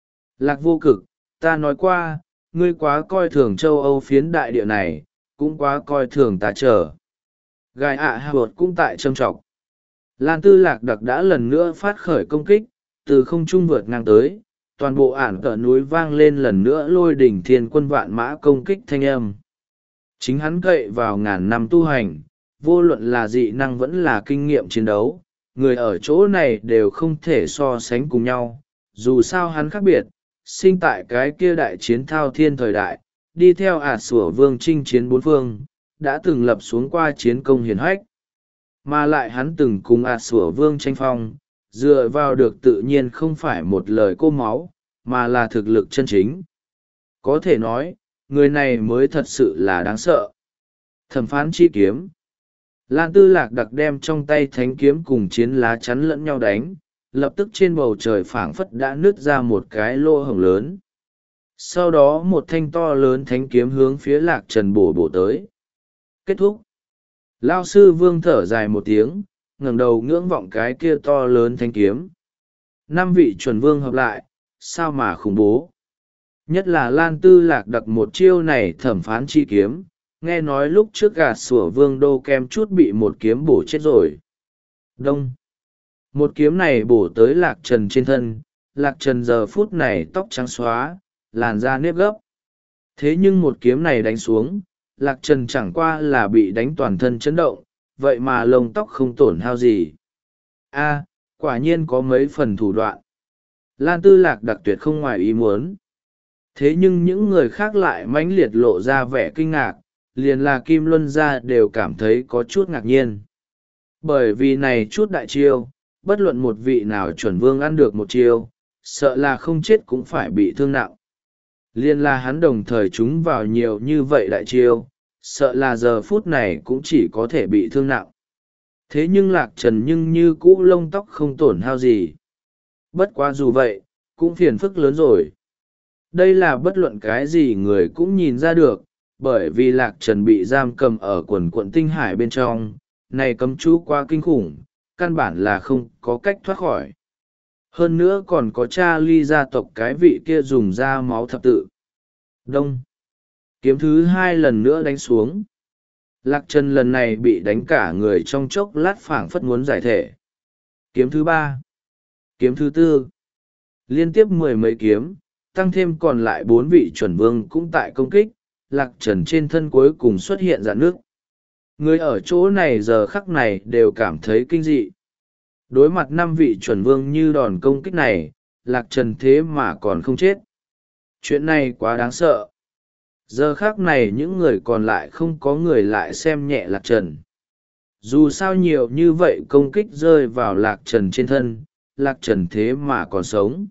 [SPEAKER 1] Lạc vô cực, ta nói qua, ngươi quá coi thường châu Âu phiến đại địa này, cũng quá coi thường ta trở. Gai ạ hạ bột cũng tại trâm trọc. Lan Tư Lạc Đặc đã lần nữa phát khởi công kích, từ không trung vượt ngang tới, toàn bộ ản cỡ núi vang lên lần nữa lôi đỉnh thiên quân vạn mã công kích thanh âm. Chính hắn cậy vào ngàn năm tu hành, vô luận là dị năng vẫn là kinh nghiệm chiến đấu, người ở chỗ này đều không thể so sánh cùng nhau, dù sao hắn khác biệt, sinh tại cái kia đại chiến thao thiên thời đại, đi theo ạt sủa vương chinh chiến bốn phương, đã từng lập xuống qua chiến công hiển hách. Mà lại hắn từng cùng ạt sủa vương tranh phong, dựa vào được tự nhiên không phải một lời cô máu, mà là thực lực chân chính. Có thể nói, người này mới thật sự là đáng sợ. Thẩm phán chi kiếm. Lan Tư Lạc Đặc đem trong tay thánh kiếm cùng chiến lá chắn lẫn nhau đánh, lập tức trên bầu trời phảng phất đã nứt ra một cái lỗ hổng lớn. Sau đó một thanh to lớn thánh kiếm hướng phía lạc trần bổ bổ tới. Kết thúc. Lao sư vương thở dài một tiếng, ngẩng đầu ngưỡng vọng cái kia to lớn thánh kiếm. Năm vị chuẩn vương hợp lại, sao mà khủng bố. Nhất là Lan Tư Lạc Đặc một chiêu này thẩm phán chi kiếm, nghe nói lúc trước gạt sủa vương đô kem chút bị một kiếm bổ chết rồi. Đông. Một kiếm này bổ tới lạc trần trên thân, lạc trần giờ phút này tóc trắng xóa, làn da nếp gấp. Thế nhưng một kiếm này đánh xuống, lạc trần chẳng qua là bị đánh toàn thân chấn động, vậy mà lông tóc không tổn hao gì. A, quả nhiên có mấy phần thủ đoạn. Lan Tư Lạc Đặc tuyệt không ngoài ý muốn. Thế nhưng những người khác lại mãnh liệt lộ ra vẻ kinh ngạc, liền là Kim Luân gia đều cảm thấy có chút ngạc nhiên. Bởi vì này chút đại chiêu, bất luận một vị nào chuẩn vương ăn được một chiêu, sợ là không chết cũng phải bị thương nặng. Liên là hắn đồng thời chúng vào nhiều như vậy đại chiêu, sợ là giờ phút này cũng chỉ có thể bị thương nặng. Thế nhưng lạc trần nhưng như cũ lông tóc không tổn hao gì. Bất quá dù vậy, cũng phiền phức lớn rồi. Đây là bất luận cái gì người cũng nhìn ra được, bởi vì lạc trần bị giam cầm ở quần quận tinh hải bên trong, này cấm chú quá kinh khủng, căn bản là không có cách thoát khỏi. Hơn nữa còn có cha ly gia tộc cái vị kia dùng ra máu thập tự. Đông. Kiếm thứ hai lần nữa đánh xuống. Lạc trần lần này bị đánh cả người trong chốc lát phảng phất muốn giải thể. Kiếm thứ ba. Kiếm thứ tư. Liên tiếp mười mấy kiếm, tăng thêm còn lại bốn vị chuẩn vương cũng tại công kích, lạc trần trên thân cuối cùng xuất hiện rạn nước. Người ở chỗ này giờ khắc này đều cảm thấy kinh dị. Đối mặt năm vị chuẩn vương như đòn công kích này, lạc trần thế mà còn không chết. Chuyện này quá đáng sợ. Giờ khác này những người còn lại không có người lại xem nhẹ lạc trần. Dù sao nhiều như vậy công kích rơi vào lạc trần trên thân, lạc trần thế mà còn sống.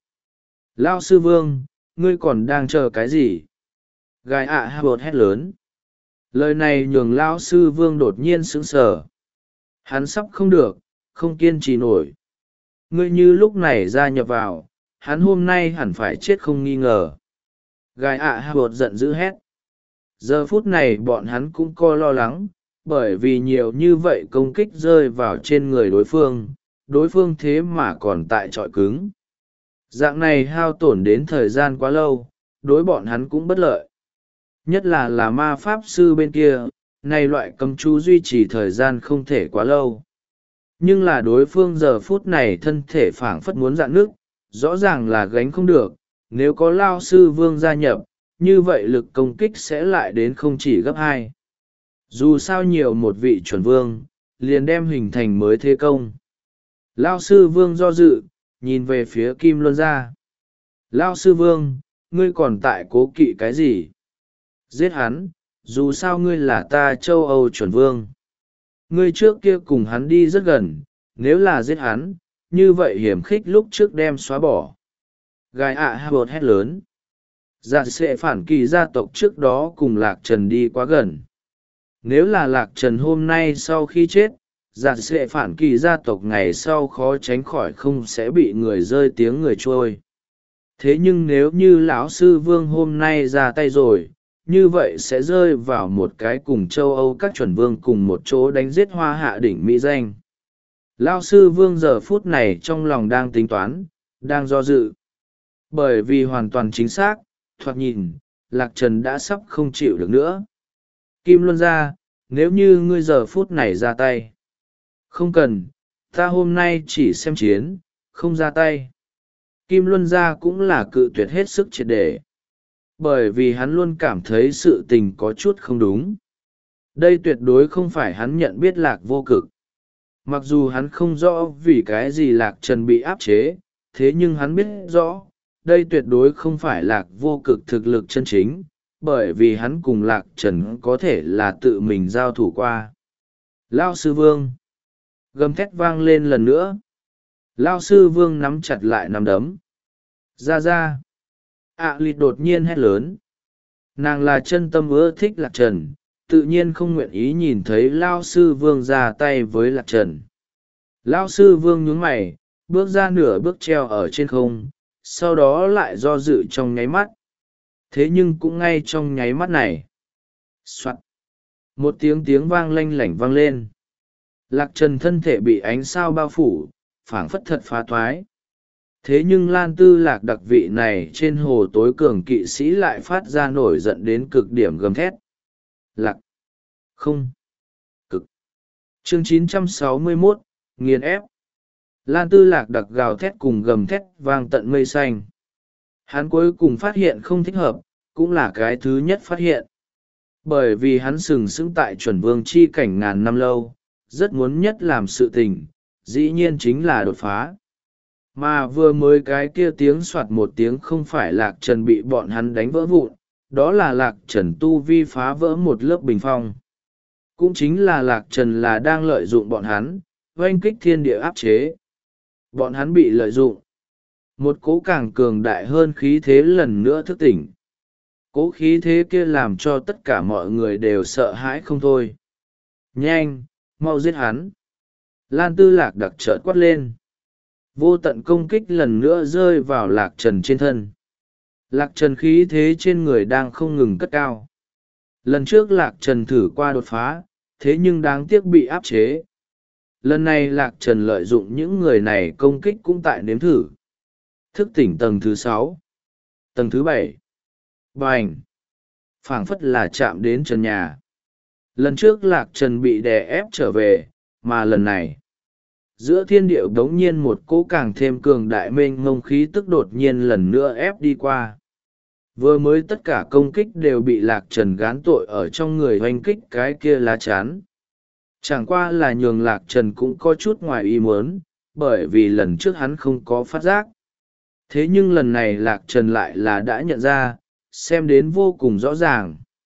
[SPEAKER 1] Lao sư vương, ngươi còn đang chờ cái gì? Gai ạ à bột hét lớn. Lời này nhường Lao sư vương đột nhiên sững sờ. Hắn sắp không được, không kiên trì nổi. Ngươi như lúc này gia nhập vào, hắn hôm nay hẳn phải chết không nghi ngờ. Gai ạ à bột giận dữ hét. Giờ phút này bọn hắn cũng co lo lắng, bởi vì nhiều như vậy công kích rơi vào trên người đối phương, đối phương thế mà còn tại trọi cứng. Dạng này hao tổn đến thời gian quá lâu, đối bọn hắn cũng bất lợi. Nhất là là ma pháp sư bên kia, này loại cấm chú duy trì thời gian không thể quá lâu. Nhưng là đối phương giờ phút này thân thể phảng phất muốn dạn nước, rõ ràng là gánh không được, nếu có Lao sư vương gia nhập, như vậy lực công kích sẽ lại đến không chỉ gấp hai. Dù sao nhiều một vị chuẩn vương, liền đem hình thành mới thế công. Lao sư vương do dự, nhìn về phía Kim Luân gia. Lao sư vương, ngươi còn tại cố kỵ cái gì? Giết hắn, dù sao ngươi là ta châu Âu chuẩn vương. Ngươi trước kia cùng hắn đi rất gần, nếu là giết hắn, như vậy hiểm khích lúc trước đem xóa bỏ. Gai ạ à bột hét lớn. Dạ sẽ phản kỳ gia tộc trước đó cùng Lạc Trần đi quá gần. Nếu là Lạc Trần hôm nay sau khi chết, dạ sẽ phản kỳ gia tộc ngày sau khó tránh khỏi không sẽ bị người rơi tiếng người trôi. Thế nhưng nếu như lão sư vương hôm nay ra tay rồi, như vậy sẽ rơi vào một cái cùng châu Âu các chuẩn vương cùng một chỗ đánh giết hoa hạ đỉnh Mỹ danh. Lão sư vương giờ phút này trong lòng đang tính toán, đang do dự. Bởi vì hoàn toàn chính xác, thoạt nhìn, Lạc Trần đã sắp không chịu được nữa. Kim Luân gia, nếu như ngươi giờ phút này ra tay. Không cần, ta hôm nay chỉ xem chiến, không ra tay. Kim Luân gia cũng là cự tuyệt hết sức triệt để. Bởi vì hắn luôn cảm thấy sự tình có chút không đúng. Đây tuyệt đối không phải hắn nhận biết Lạc Vô Cực. Mặc dù hắn không rõ vì cái gì Lạc Trần bị áp chế, thế nhưng hắn biết rõ, đây tuyệt đối không phải Lạc Vô Cực thực lực chân chính, bởi vì hắn cùng Lạc Trần có thể là tự mình giao thủ qua. Lao sư vương. Gầm thét vang lên lần nữa. Lao sư vương nắm chặt lại nắm đấm. Ra ra. ạ lịt đột nhiên hét lớn. Nàng là chân tâm ưa thích Lạc Trần, tự nhiên không nguyện ý nhìn thấy Lao sư vương ra tay với Lạc Trần. Lao sư vương nhướng mày, bước ra nửa bước treo ở trên không, sau đó lại do dự trong nháy mắt. Thế nhưng cũng ngay trong nháy mắt này. Soạn. Một tiếng tiếng vang lanh lảnh vang lên. Lạc Trần thân thể bị ánh sao bao phủ, phảng phất thật phá thoái. Thế nhưng Lan Tư Lạc đặc vị này trên hồ tối cường kỵ sĩ lại phát ra nổi giận đến cực điểm gầm thét. Lạc. Không. Cực. Chương chín trăm sáu mươi mốt, nghiền ép. Lan Tư Lạc đặc gào thét cùng gầm thét vang tận mây xanh. Hắn cuối cùng phát hiện không thích hợp, cũng là cái thứ nhất phát hiện. Bởi vì hắn sừng sững tại chuẩn vương chi cảnh ngàn năm lâu, rất muốn nhất làm sự tình, dĩ nhiên chính là đột phá. Mà vừa mới cái kia tiếng soạt một tiếng không phải Lạc Trần bị bọn hắn đánh vỡ vụn, đó là Lạc Trần tu vi phá vỡ một lớp bình phong. Cũng chính là Lạc Trần là đang lợi dụng bọn hắn, oanh kích thiên địa áp chế. Bọn hắn bị lợi dụng. Một cố càng cường đại hơn khí thế lần nữa thức tỉnh. Cố khí thế kia làm cho tất cả mọi người đều sợ hãi không thôi. Nhanh, mau giết hắn. Lan Tư Lạc đặc chợt quát lên. Vô tận công kích lần nữa rơi vào Lạc Trần trên thân. Lạc Trần khí thế trên người đang không ngừng cất cao. Lần trước Lạc Trần thử qua đột phá, thế nhưng đáng tiếc bị áp chế. Lần này Lạc Trần lợi dụng những người này công kích cũng tại nếm thử. Thức tỉnh tầng thứ sáu, tầng thứ bảy. Bành! Phảng phất là chạm đến trần nhà. Lần trước Lạc Trần bị đè ép trở về, mà lần này, giữa thiên địa đống nhiên một cỗ càng thêm cường đại mênh mông khí tức đột nhiên lần nữa ép đi qua. Vừa mới tất cả công kích đều bị Lạc Trần gán tội ở trong người hoành kích cái kia lá chắn. Chẳng qua là nhường Lạc Trần cũng có chút ngoài ý muốn, bởi vì lần trước hắn không có phát giác. Thế nhưng lần này Lạc Trần lại là đã nhận ra, xem đến vô cùng rõ ràng.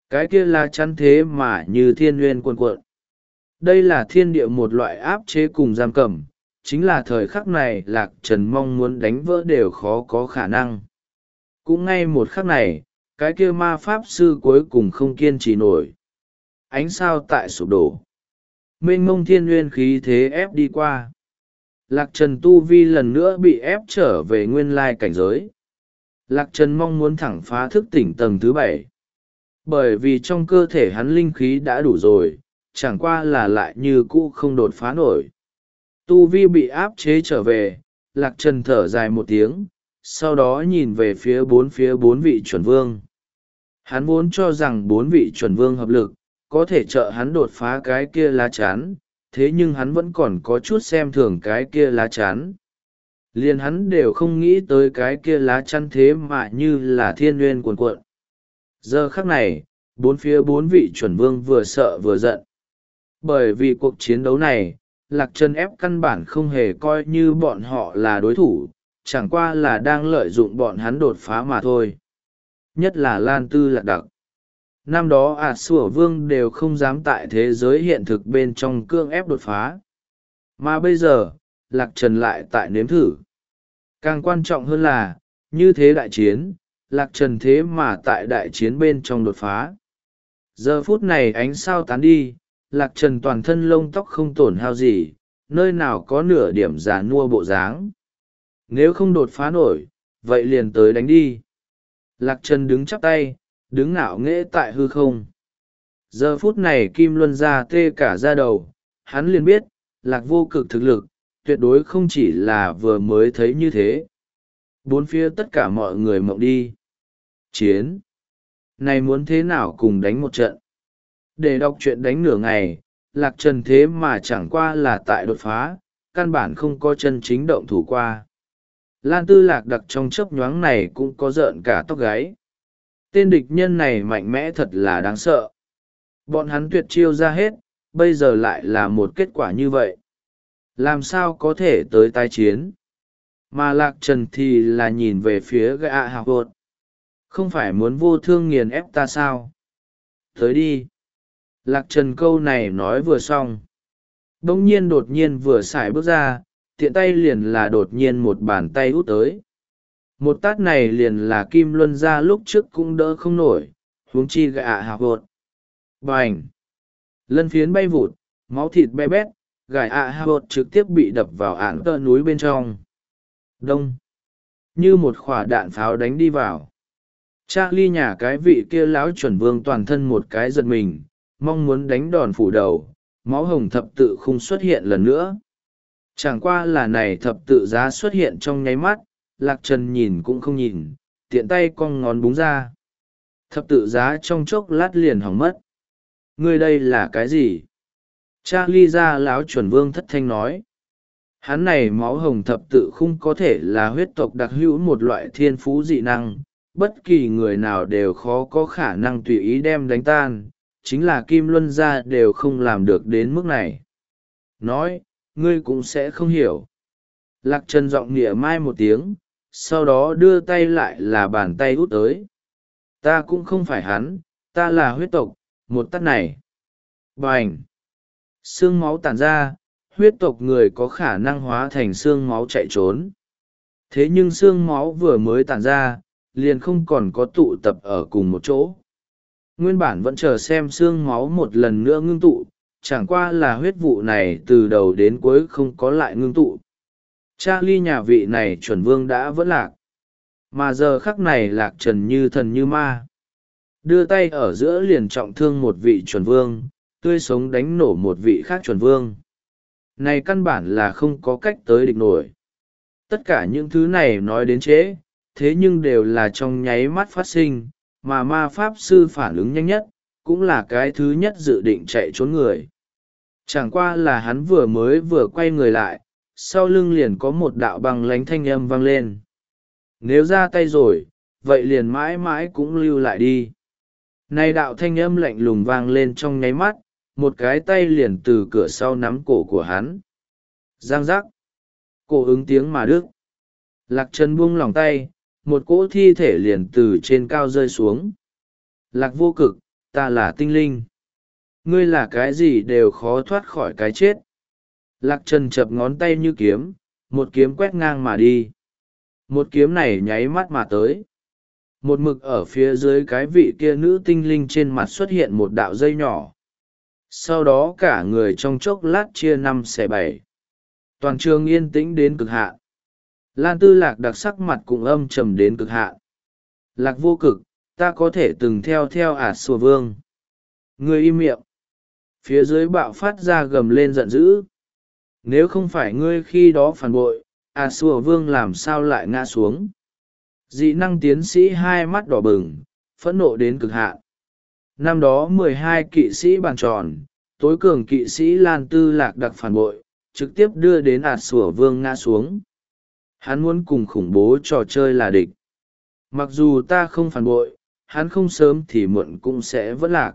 [SPEAKER 1] cái kia lá chắn thế mà như thiên nguyên cuồn cuộn. Đây là thiên địa một loại áp chế cùng giam cầm, chính là thời khắc này Lạc Trần mong muốn đánh vỡ đều khó có khả năng. Cũng ngay một khắc này, cái kia ma pháp sư cuối cùng không kiên trì nổi. Ánh sao tại sụp đổ, mênh mông thiên nguyên khí thế ép đi qua. Lạc Trần tu vi lần nữa bị ép trở về nguyên lai cảnh giới. Lạc Trần mong muốn thẳng phá thức tỉnh tầng thứ bảy. Bởi vì trong cơ thể hắn linh khí đã đủ rồi, chẳng qua là lại như cũ không đột phá nổi. Tu vi bị áp chế trở về, Lạc Trần thở dài một tiếng, sau đó nhìn về phía bốn phía bốn vị chuẩn vương. Hắn vốn cho rằng bốn vị chuẩn vương hợp lực, có thể trợ hắn đột phá cái kia lá chắn, thế nhưng hắn vẫn còn có chút xem thường cái kia lá chắn. Liền hắn đều không nghĩ tới cái kia lá chắn thế mà như là thiên nguyên cuồn cuộn. Giờ khắc này, bốn phía bốn vị chuẩn vương vừa sợ vừa giận. Bởi vì cuộc chiến đấu này, Lạc Trần ép căn bản không hề coi như bọn họ là đối thủ, chẳng qua là đang lợi dụng bọn hắn đột phá mà thôi. Nhất là Lan Tư Lạc Đặc. Năm đó ả sủa vương đều không dám tại thế giới hiện thực bên trong cương ép đột phá. Mà bây giờ, Lạc Trần lại tại nếm thử. Càng quan trọng hơn là, như thế đại chiến, Lạc Trần thế mà tại đại chiến bên trong đột phá. Giờ phút này ánh sao tán đi, Lạc Trần toàn thân lông tóc không tổn hao gì, nơi nào có nửa điểm già nua bộ dáng. Nếu không đột phá nổi, vậy liền tới đánh đi. Lạc Trần đứng chắp tay, đứng ngạo nghễ tại hư không. Giờ phút này Kim Luân ra tê cả da đầu, hắn liền biết, Lạc vô cực thực lực, tuyệt đối không chỉ là vừa mới thấy như thế. Bốn phía tất cả mọi người mộng đi. Chiến! Này muốn thế nào cùng đánh một trận? Để đọc truyện đánh nửa ngày, Lạc Trần thế mà chẳng qua là tại đột phá, căn bản không có chân chính động thủ qua. Lan Tư Lạc Đặc trong chớp nhoáng này cũng có rợn cả tóc gáy. Tên địch nhân này mạnh mẽ thật là đáng sợ. Bọn hắn tuyệt chiêu ra hết, bây giờ lại là một kết quả như vậy. Làm sao có thể tới tái chiến? Mà Lạc Trần thì là nhìn về phía gã hạc hột. Không phải muốn vô thương nghiền ép ta sao? Tới đi. Lạc Trần câu này nói vừa xong. Đông nhiên đột nhiên vừa xài bước ra, tiện tay liền là đột nhiên một bàn tay út tới. Một tát này liền là Kim Luân ra lúc trước cũng đỡ không nổi, huống chi gạ hạc hột. Bành! Lân phiến bay vụt, máu thịt be bét, gài ạ hạc hột trực tiếp bị đập vào ảng tơ núi bên trong. Đông! Như một quả đạn pháo đánh đi vào. Charlie nhà cái vị kia lão chuẩn vương toàn thân một cái giật mình, mong muốn đánh đòn phủ đầu, máu hồng thập tự không xuất hiện lần nữa. Chẳng qua là này thập tự giá xuất hiện trong nháy mắt, Lạc Trần nhìn cũng không nhìn, tiện tay cong ngón búng ra. Thập tự giá trong chốc lát liền hỏng mất. Ngươi đây là cái gì? Charlie ra lão chuẩn vương thất thanh nói. Hắn này máu hồng thập tự không có thể là huyết tộc đặc hữu một loại thiên phú dị năng, bất kỳ người nào đều khó có khả năng tùy ý đem đánh tan, chính là Kim Luân gia đều không làm được đến mức này. Nói, ngươi cũng sẽ không hiểu. Lạc Trần giọng nịa mai một tiếng, sau đó đưa tay lại là bàn tay út tới. Ta cũng không phải hắn, ta là huyết tộc, một tát này. Bành! Xương máu tản ra, huyết tộc người có khả năng hóa thành xương máu chạy trốn. Thế nhưng xương máu vừa mới tản ra, liền không còn có tụ tập ở cùng một chỗ. Nguyên bản vẫn chờ xem xương máu một lần nữa ngưng tụ, chẳng qua là huyết vụ này từ đầu đến cuối không có lại ngưng tụ. Charlie nhà vị này chuẩn vương đã vẫn lạc. Mà giờ khắc này Lạc Trần như thần như ma. Đưa tay ở giữa liền trọng thương một vị chuẩn vương, tươi sống đánh nổ một vị khác chuẩn vương. Này căn bản là không có cách tới địch nổi. Tất cả những thứ này nói đến trễ, thế nhưng đều là trong nháy mắt phát sinh, mà ma pháp sư phản ứng nhanh nhất, cũng là cái thứ nhất dự định chạy trốn người. Chẳng qua là hắn vừa mới vừa quay người lại, sau lưng liền có một đạo băng lánh thanh âm vang lên. Nếu ra tay rồi, vậy liền mãi mãi cũng lưu lại đi. Này đạo thanh âm lạnh lùng vang lên trong nháy mắt, một cái tay liền từ cửa sau nắm cổ của hắn. Giang giác. Cổ ứng tiếng mà đứt. Lạc Trần buông lỏng tay, một cỗ thi thể liền từ trên cao rơi xuống. Lạc vô cực, ta là tinh linh. Ngươi là cái gì đều khó thoát khỏi cái chết. Lạc Trần chập ngón tay như kiếm, một kiếm quét ngang mà đi. Một kiếm này nháy mắt mà tới. Một mực ở phía dưới cái vị kia nữ tinh linh trên mặt xuất hiện một đạo dây nhỏ. Sau đó cả người trong chốc lát chia năm xẻ bảy. Toàn trường yên tĩnh đến cực hạn. Lan Tư Lạc đặc sắc mặt cũng âm trầm đến cực hạn. Lạc vô cực, ta có thể từng theo theo ả sùa vương. Ngươi im miệng. Phía dưới bạo phát ra gầm lên giận dữ. Nếu không phải ngươi khi đó phản bội, ả sùa vương làm sao lại ngã xuống. Dị năng tiến sĩ hai mắt đỏ bừng, phẫn nộ đến cực hạn. Năm đó mười hai kỵ sĩ bàn tròn, tối cường kỵ sĩ Lan Tư Lạc đặc phản bội, trực tiếp đưa đến ả sùa vương ngã xuống. Hắn muốn cùng khủng bố trò chơi là địch. Mặc dù ta không phản bội, hắn không sớm thì muộn cũng sẽ vẫn lạc.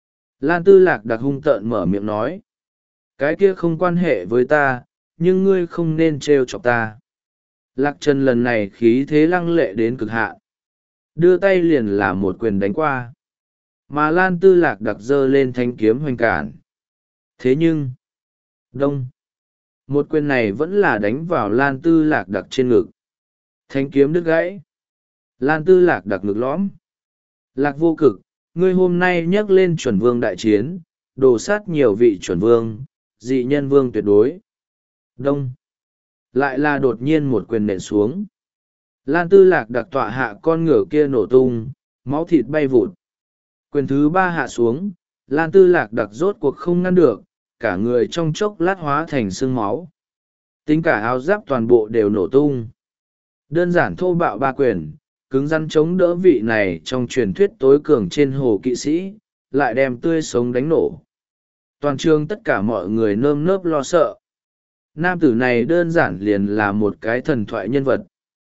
[SPEAKER 1] Lan Tư Lạc đặc hung tợn mở miệng nói. Cái kia không quan hệ với ta, nhưng ngươi không nên trêu chọc ta. Lạc Trần lần này khí thế lăng lệ đến cực hạn. Đưa tay liền là một quyền đánh qua. Mà Lan Tư Lạc đặc giơ lên thanh kiếm hoành cản. Thế nhưng... Đông! Một quyền này vẫn là đánh vào Lan Tư Lạc đặc trên ngực. Thanh kiếm đứt gãy. Lan Tư Lạc đặc ngực lõm. Lạc vô cực, ngươi hôm nay nhắc lên chuẩn vương đại chiến, đổ sát nhiều vị chuẩn vương, dị nhân vương tuyệt đối. Đông! Lại là đột nhiên một quyền nện xuống. Lan Tư Lạc đặc tọa hạ con ngựa kia nổ tung, máu thịt bay vụt. Quyền thứ ba hạ xuống, Lan Tư Lạc đặc rốt cuộc không ngăn được, cả người trong chốc lát hóa thành sương máu. Tính cả áo giáp toàn bộ đều nổ tung. Đơn giản thô bạo ba quyền, cứng rắn chống đỡ vị này trong truyền thuyết tối cường trên hồ kỵ sĩ, lại đem tươi sống đánh nổ. Toàn trường tất cả mọi người nơm nớp lo sợ. Nam tử này đơn giản liền là một cái thần thoại nhân vật.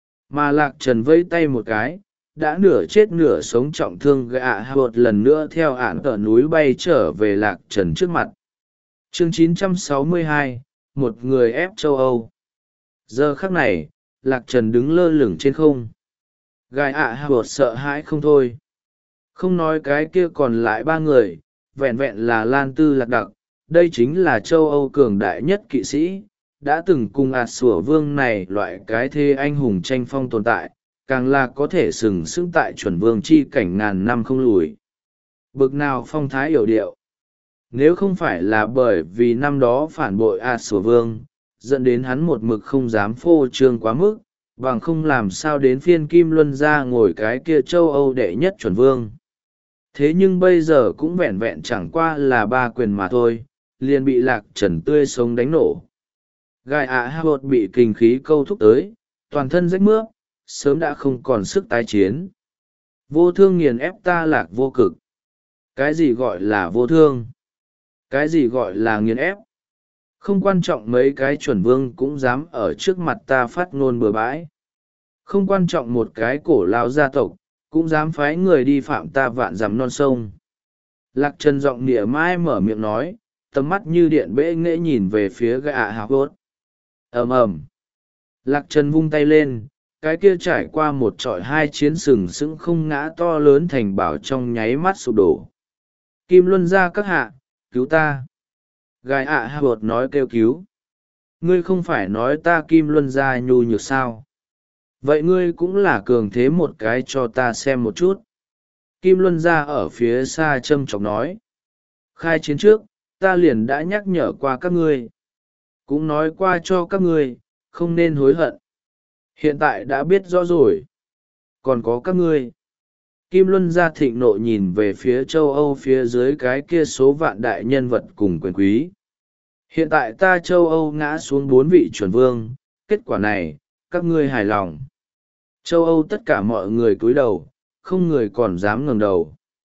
[SPEAKER 1] Mà Lạc Trần vẫy tay một cái, đã nửa chết nửa sống trọng thương gạ hột lần nữa theo ản tờ núi bay trở về Lạc Trần trước mặt. Chương chín trăm sáu mươi hai, một người ép châu Âu. Giờ khắc này, Lạc Trần đứng lơ lửng trên không. Gai ạ hạ bột sợ hãi không thôi. Không nói cái kia còn lại ba người, vẹn vẹn là Lan Tư Lạc đặc, đây chính là châu Âu cường đại nhất kỵ sĩ, đã từng cùng ạt sủa vương này loại cái thế anh hùng tranh phong tồn tại, càng là có thể sừng sững tại chuẩn vương chi cảnh ngàn năm không lùi. Bực nào phong thái hiểu điệu. Nếu không phải là bởi vì năm đó phản bội ạt sủa vương, dẫn đến hắn một mực không dám phô trương quá mức, bằng không làm sao đến phiên Kim Luân ra ngồi cái kia châu Âu đệ nhất chuẩn vương. Thế nhưng bây giờ cũng vẹn vẹn chẳng qua là ba quyền mà thôi, liền bị Lạc Trần tươi sống đánh nổ. Gai ạ hạ bột bị kinh khí câu thúc tới, toàn thân rách mướp, sớm đã không còn sức tái chiến. Vô thương nghiền ép ta Lạc vô cực. Cái gì gọi là vô thương? Cái gì gọi là nghiền ép? Không quan trọng mấy cái chuẩn vương cũng dám ở trước mặt ta phát ngôn bừa bãi. Không quan trọng một cái cổ lao gia tộc, cũng dám phái người đi phạm ta vạn dặm non sông. Lạc Trần giọng nịa mai mở miệng nói, tầm mắt như điện bệ nghệ nhìn về phía gã ạ hạ bốt. ầm ầm. Lạc Trần vung tay lên, cái kia trải qua một trọi hai chiến sừng sững không ngã to lớn thành bảo trong nháy mắt sụp đổ. Kim Luân ra các hạ, cứu ta. Gai ạ hạ bột nói kêu cứu. Ngươi không phải nói ta Kim Luân ra nhu nhược sao? Vậy ngươi cũng là cường thế một cái cho ta xem một chút. Kim Luân ra ở phía xa châm chọc nói. Khai chiến trước, ta liền đã nhắc nhở qua các ngươi. Cũng nói qua cho các ngươi, không nên hối hận. Hiện tại đã biết rõ rồi. Còn có các ngươi. Kim Luân ra thịnh nộ nhìn về phía châu Âu phía dưới cái kia số vạn đại nhân vật cùng quyền quý. Hiện tại ta châu Âu ngã xuống bốn vị chuẩn vương, kết quả này, các ngươi hài lòng. Châu Âu tất cả mọi người cúi đầu, không người còn dám ngẩng đầu.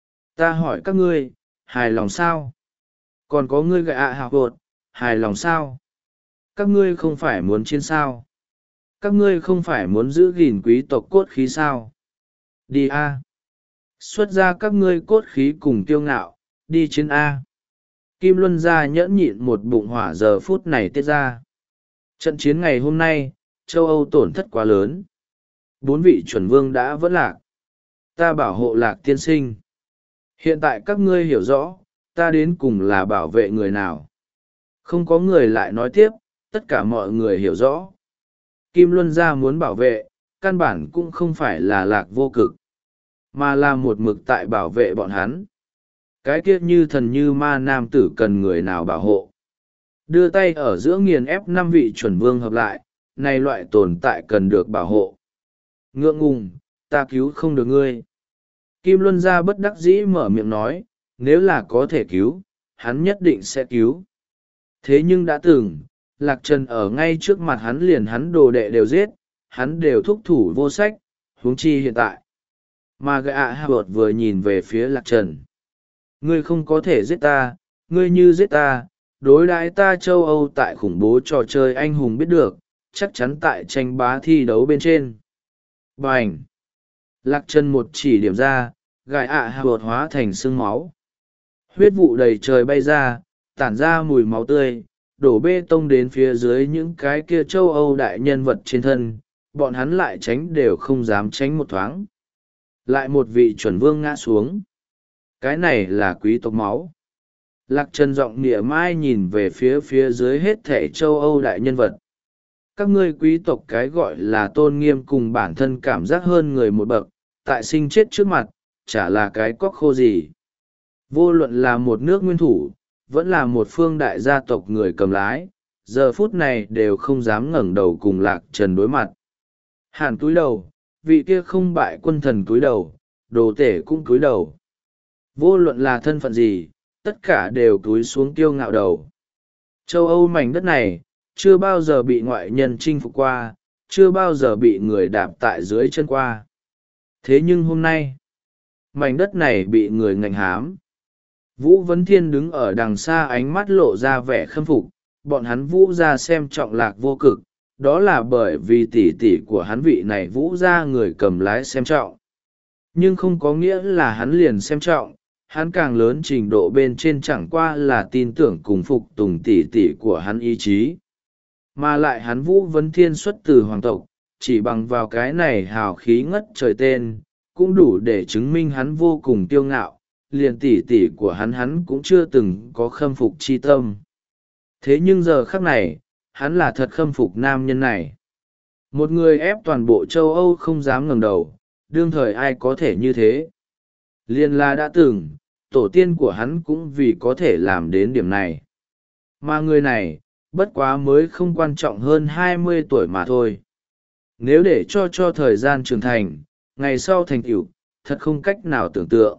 [SPEAKER 1] Ta hỏi các ngươi, hài lòng sao? Còn có ngươi gạ ạ hạ bột, hài lòng sao? Các ngươi không phải muốn chiến sao? Các ngươi không phải muốn giữ gìn quý tộc cốt khí sao? Đi a! Xuất ra các ngươi cốt khí cùng kiêu ngạo, đi chiến a! Kim Luân gia nhẫn nhịn một bụng hỏa giờ phút này tiết ra. Trận chiến ngày hôm nay, châu Âu tổn thất quá lớn. Bốn vị chuẩn vương đã vẫn lạc. Ta bảo hộ Lạc tiên sinh. Hiện tại các ngươi hiểu rõ, ta đến cùng là bảo vệ người nào. Không có người lại nói tiếp, tất cả mọi người hiểu rõ. Kim Luân gia muốn bảo vệ, căn bản cũng không phải là Lạc Vô Cực, mà là một mực tại bảo vệ bọn hắn. Cái kia như thần như ma nam tử cần người nào bảo hộ. Đưa tay ở giữa nghiền ép năm vị chuẩn vương hợp lại, này loại tồn tại cần được bảo hộ. Ngượng ngùng, ta cứu không được ngươi. Kim Luân gia bất đắc dĩ mở miệng nói, nếu là có thể cứu, hắn nhất định sẽ cứu. Thế nhưng đã từng, Lạc Trần ở ngay trước mặt hắn liền hắn đồ đệ đều giết, hắn đều thúc thủ vô sách, huống chi hiện tại. Mà gã hạ bột vừa nhìn về phía Lạc Trần. Ngươi không có thể giết ta, ngươi như giết ta, đối đãi ta châu Âu tại khủng bố trò chơi anh hùng biết được, chắc chắn tại tranh bá thi đấu bên trên. Bành! Lạc Trần một chỉ điểm ra, gã hạ bột hóa thành sương máu. Huyết vụ đầy trời bay ra, tản ra mùi máu tươi, đổ bê tông đến phía dưới những cái kia châu Âu đại nhân vật trên thân, bọn hắn lại tránh đều không dám tránh một thoáng. Lại một vị chuẩn vương ngã xuống. Cái này là quý tộc máu. Lạc Trần giọng nịa mai nhìn về phía phía dưới hết thảy châu Âu đại nhân vật. Các ngươi quý tộc cái gọi là tôn nghiêm cùng bản thân cảm giác hơn người một bậc, tại sinh chết trước mặt, chả là cái cóc khô gì. Vô luận là một nước nguyên thủ, vẫn là một phương đại gia tộc người cầm lái, giờ phút này đều không dám ngẩng đầu cùng Lạc Trần đối mặt. Hàn túi đầu, vị kia không bại quân thần túi đầu, đồ tể cũng túi đầu. Vô luận là thân phận gì, tất cả đều túi xuống kiêu ngạo đầu. Châu Âu mảnh đất này, chưa bao giờ bị ngoại nhân chinh phục qua, chưa bao giờ bị người đạp tại dưới chân qua. Thế nhưng hôm nay, mảnh đất này bị người ngành hám. Vũ Vấn Thiên đứng ở đằng xa, ánh mắt lộ ra vẻ khâm phục, bọn hắn Vũ ra xem trọng Lạc Vô Cực, đó là bởi vì tỷ tỷ của hắn vị này Vũ ra người cầm lái xem trọng. Nhưng không có nghĩa là hắn liền xem trọng, hắn càng lớn trình độ bên trên chẳng qua là tin tưởng cùng phục tùng tỷ tỷ của hắn ý chí. Mà lại hắn Vũ Vấn Thiên xuất từ hoàng tộc, chỉ bằng vào cái này hào khí ngất trời tên, cũng đủ để chứng minh hắn vô cùng kiêu ngạo, liền tỷ tỷ của hắn hắn cũng chưa từng có khâm phục chi tâm. Thế nhưng giờ khắc này, hắn là thật khâm phục nam nhân này. Một người ép toàn bộ châu Âu không dám ngẩng đầu, đương thời ai có thể như thế. Liên là đã từng, tổ tiên của hắn cũng vì có thể làm đến điểm này. Mà người này, bất quá mới không quan trọng hơn hai mươi tuổi mà thôi. Nếu để cho cho thời gian trưởng thành, ngày sau thành tựu, thật không cách nào tưởng tượng.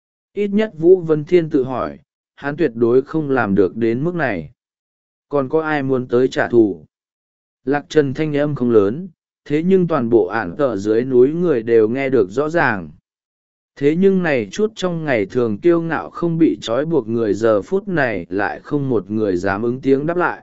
[SPEAKER 1] Ít nhất Vũ Vân Thiên tự hỏi, hắn tuyệt đối không làm được đến mức này. Còn có ai muốn tới trả thù? Lạc Trần thanh âm không lớn, thế nhưng toàn bộ ản tờ dưới núi người đều nghe được rõ ràng. Thế nhưng này chút trong ngày thường kiêu ngạo không bị trói buộc người giờ phút này lại không một người dám ứng tiếng đáp lại.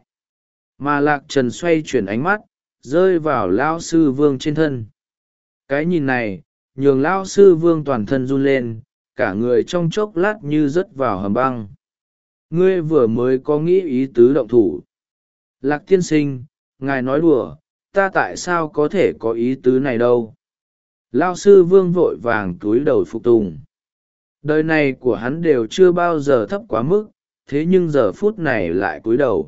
[SPEAKER 1] Mà Lạc Trần xoay chuyển ánh mắt, rơi vào Lao Sư Vương trên thân. Cái nhìn này, nhường Lao Sư Vương toàn thân run lên, cả người trong chốc lát như rớt vào hầm băng. Ngươi vừa mới có nghĩ ý tứ động thủ. Lạc tiên sinh, ngài nói đùa, ta tại sao có thể có ý tứ này đâu. Lao Sư Vương vội vàng túi đầu phục tùng. Đời này của hắn đều chưa bao giờ thấp quá mức, thế nhưng giờ phút này lại cúi đầu.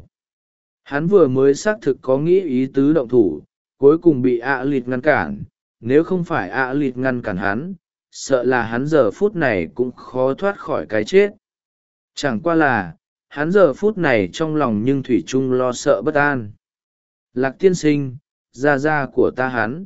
[SPEAKER 1] Hắn vừa mới xác thực có nghĩ ý tứ động thủ, cuối cùng bị ạ lịt ngăn cản, nếu không phải ạ lịt ngăn cản hắn, sợ là hắn giờ phút này cũng khó thoát khỏi cái chết. Chẳng qua là, hắn giờ phút này trong lòng nhưng thủy chung lo sợ bất an. Lạc tiên sinh, gia gia của ta hắn.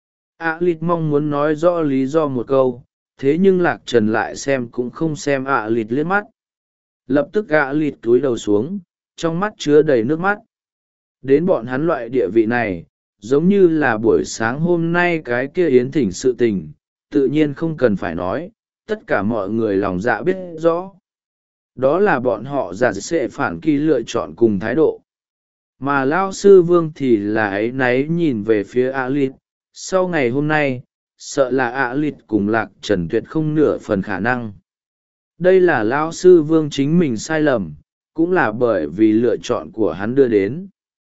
[SPEAKER 1] ạ lịt mong muốn nói rõ lý do một câu, thế nhưng Lạc Trần lại xem cũng không xem ạ lịt liếc mắt. Lập tức ạ lịt túi đầu xuống, trong mắt chứa đầy nước mắt. Đến bọn hắn loại địa vị này, giống như là buổi sáng hôm nay cái kia yến thỉnh sự tình, tự nhiên không cần phải nói, tất cả mọi người lòng dạ biết rõ. Đó là bọn họ giả sẽ phản kỳ lựa chọn cùng thái độ. Mà Lao Sư Vương thì là ấy náy nhìn về phía ạ lịt, sau ngày hôm nay, sợ là ạ lịt cùng Lạc Trần tuyệt không nửa phần khả năng. Đây là Lao Sư Vương chính mình sai lầm, cũng là bởi vì lựa chọn của hắn đưa đến.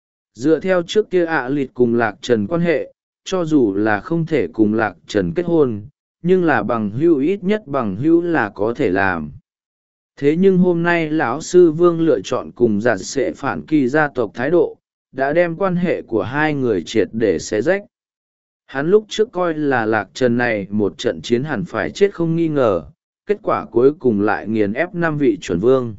[SPEAKER 1] Dựa theo trước kia ạ lịt cùng Lạc Trần quan hệ, cho dù là không thể cùng Lạc Trần kết hôn, nhưng là bằng hữu ít nhất bằng hữu là có thể làm. Thế nhưng hôm nay lão sư Vương lựa chọn cùng giặt sệ phản kỳ gia tộc thái độ, đã đem quan hệ của hai người triệt để xé rách. Hắn lúc trước coi là Lạc Trần này một trận chiến hẳn phải chết không nghi ngờ, kết quả cuối cùng lại nghiền ép năm vị chuẩn vương.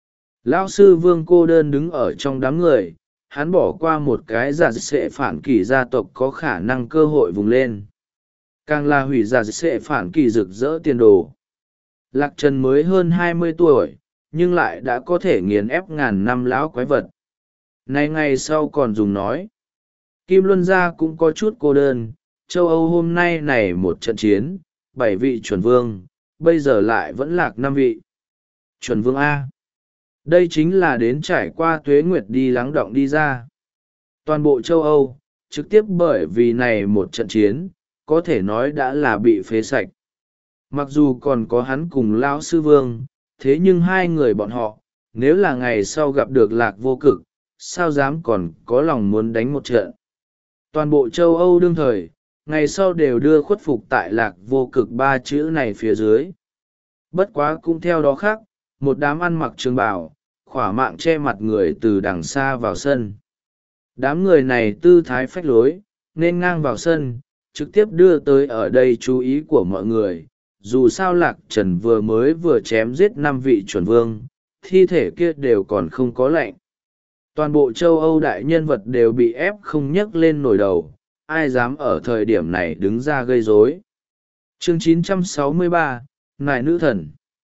[SPEAKER 1] Lão sư Vương cô đơn đứng ở trong đám người, hắn bỏ qua một cái giặt sệ phản kỳ gia tộc có khả năng cơ hội vùng lên. Càng là hủy giặt sệ phản kỳ rực rỡ tiền đồ. Lạc Trần mới hơn hai mươi tuổi, nhưng lại đã có thể nghiền ép ngàn năm lão quái vật. Nay ngày sau còn dùng nói. Kim Luân gia cũng có chút cô đơn, châu Âu hôm nay này một trận chiến, bảy vị chuẩn vương, bây giờ lại vẫn lạc năm vị. Chuẩn vương A. Đây chính là đến trải qua tuế nguyệt đi lắng động đi ra. Toàn bộ châu Âu, trực tiếp bởi vì này một trận chiến, có thể nói đã là bị phế sạch. Mặc dù còn có hắn cùng lão sư Vương, thế nhưng hai người bọn họ, nếu là ngày sau gặp được Lạc Vô Cực, sao dám còn có lòng muốn đánh một trận. Toàn bộ châu Âu đương thời, ngày sau đều đưa khuất phục tại Lạc Vô Cực ba chữ này phía dưới. Bất quá cũng theo đó khác, một đám ăn mặc trường bào, khỏa mạng che mặt người từ đằng xa vào sân. Đám người này tư thái phách lối, nên ngang vào sân, trực tiếp đưa tới ở đây chú ý của mọi người. Dù sao Lạc Trần vừa mới vừa chém giết năm vị chuẩn vương, thi thể kia đều còn không có lạnh. Toàn bộ châu Âu đại nhân vật đều bị ép không nhấc lên nổi đầu, ai dám ở thời điểm này đứng ra gây rối. Chương chín trăm sáu mươi ba, Nài nữ thần.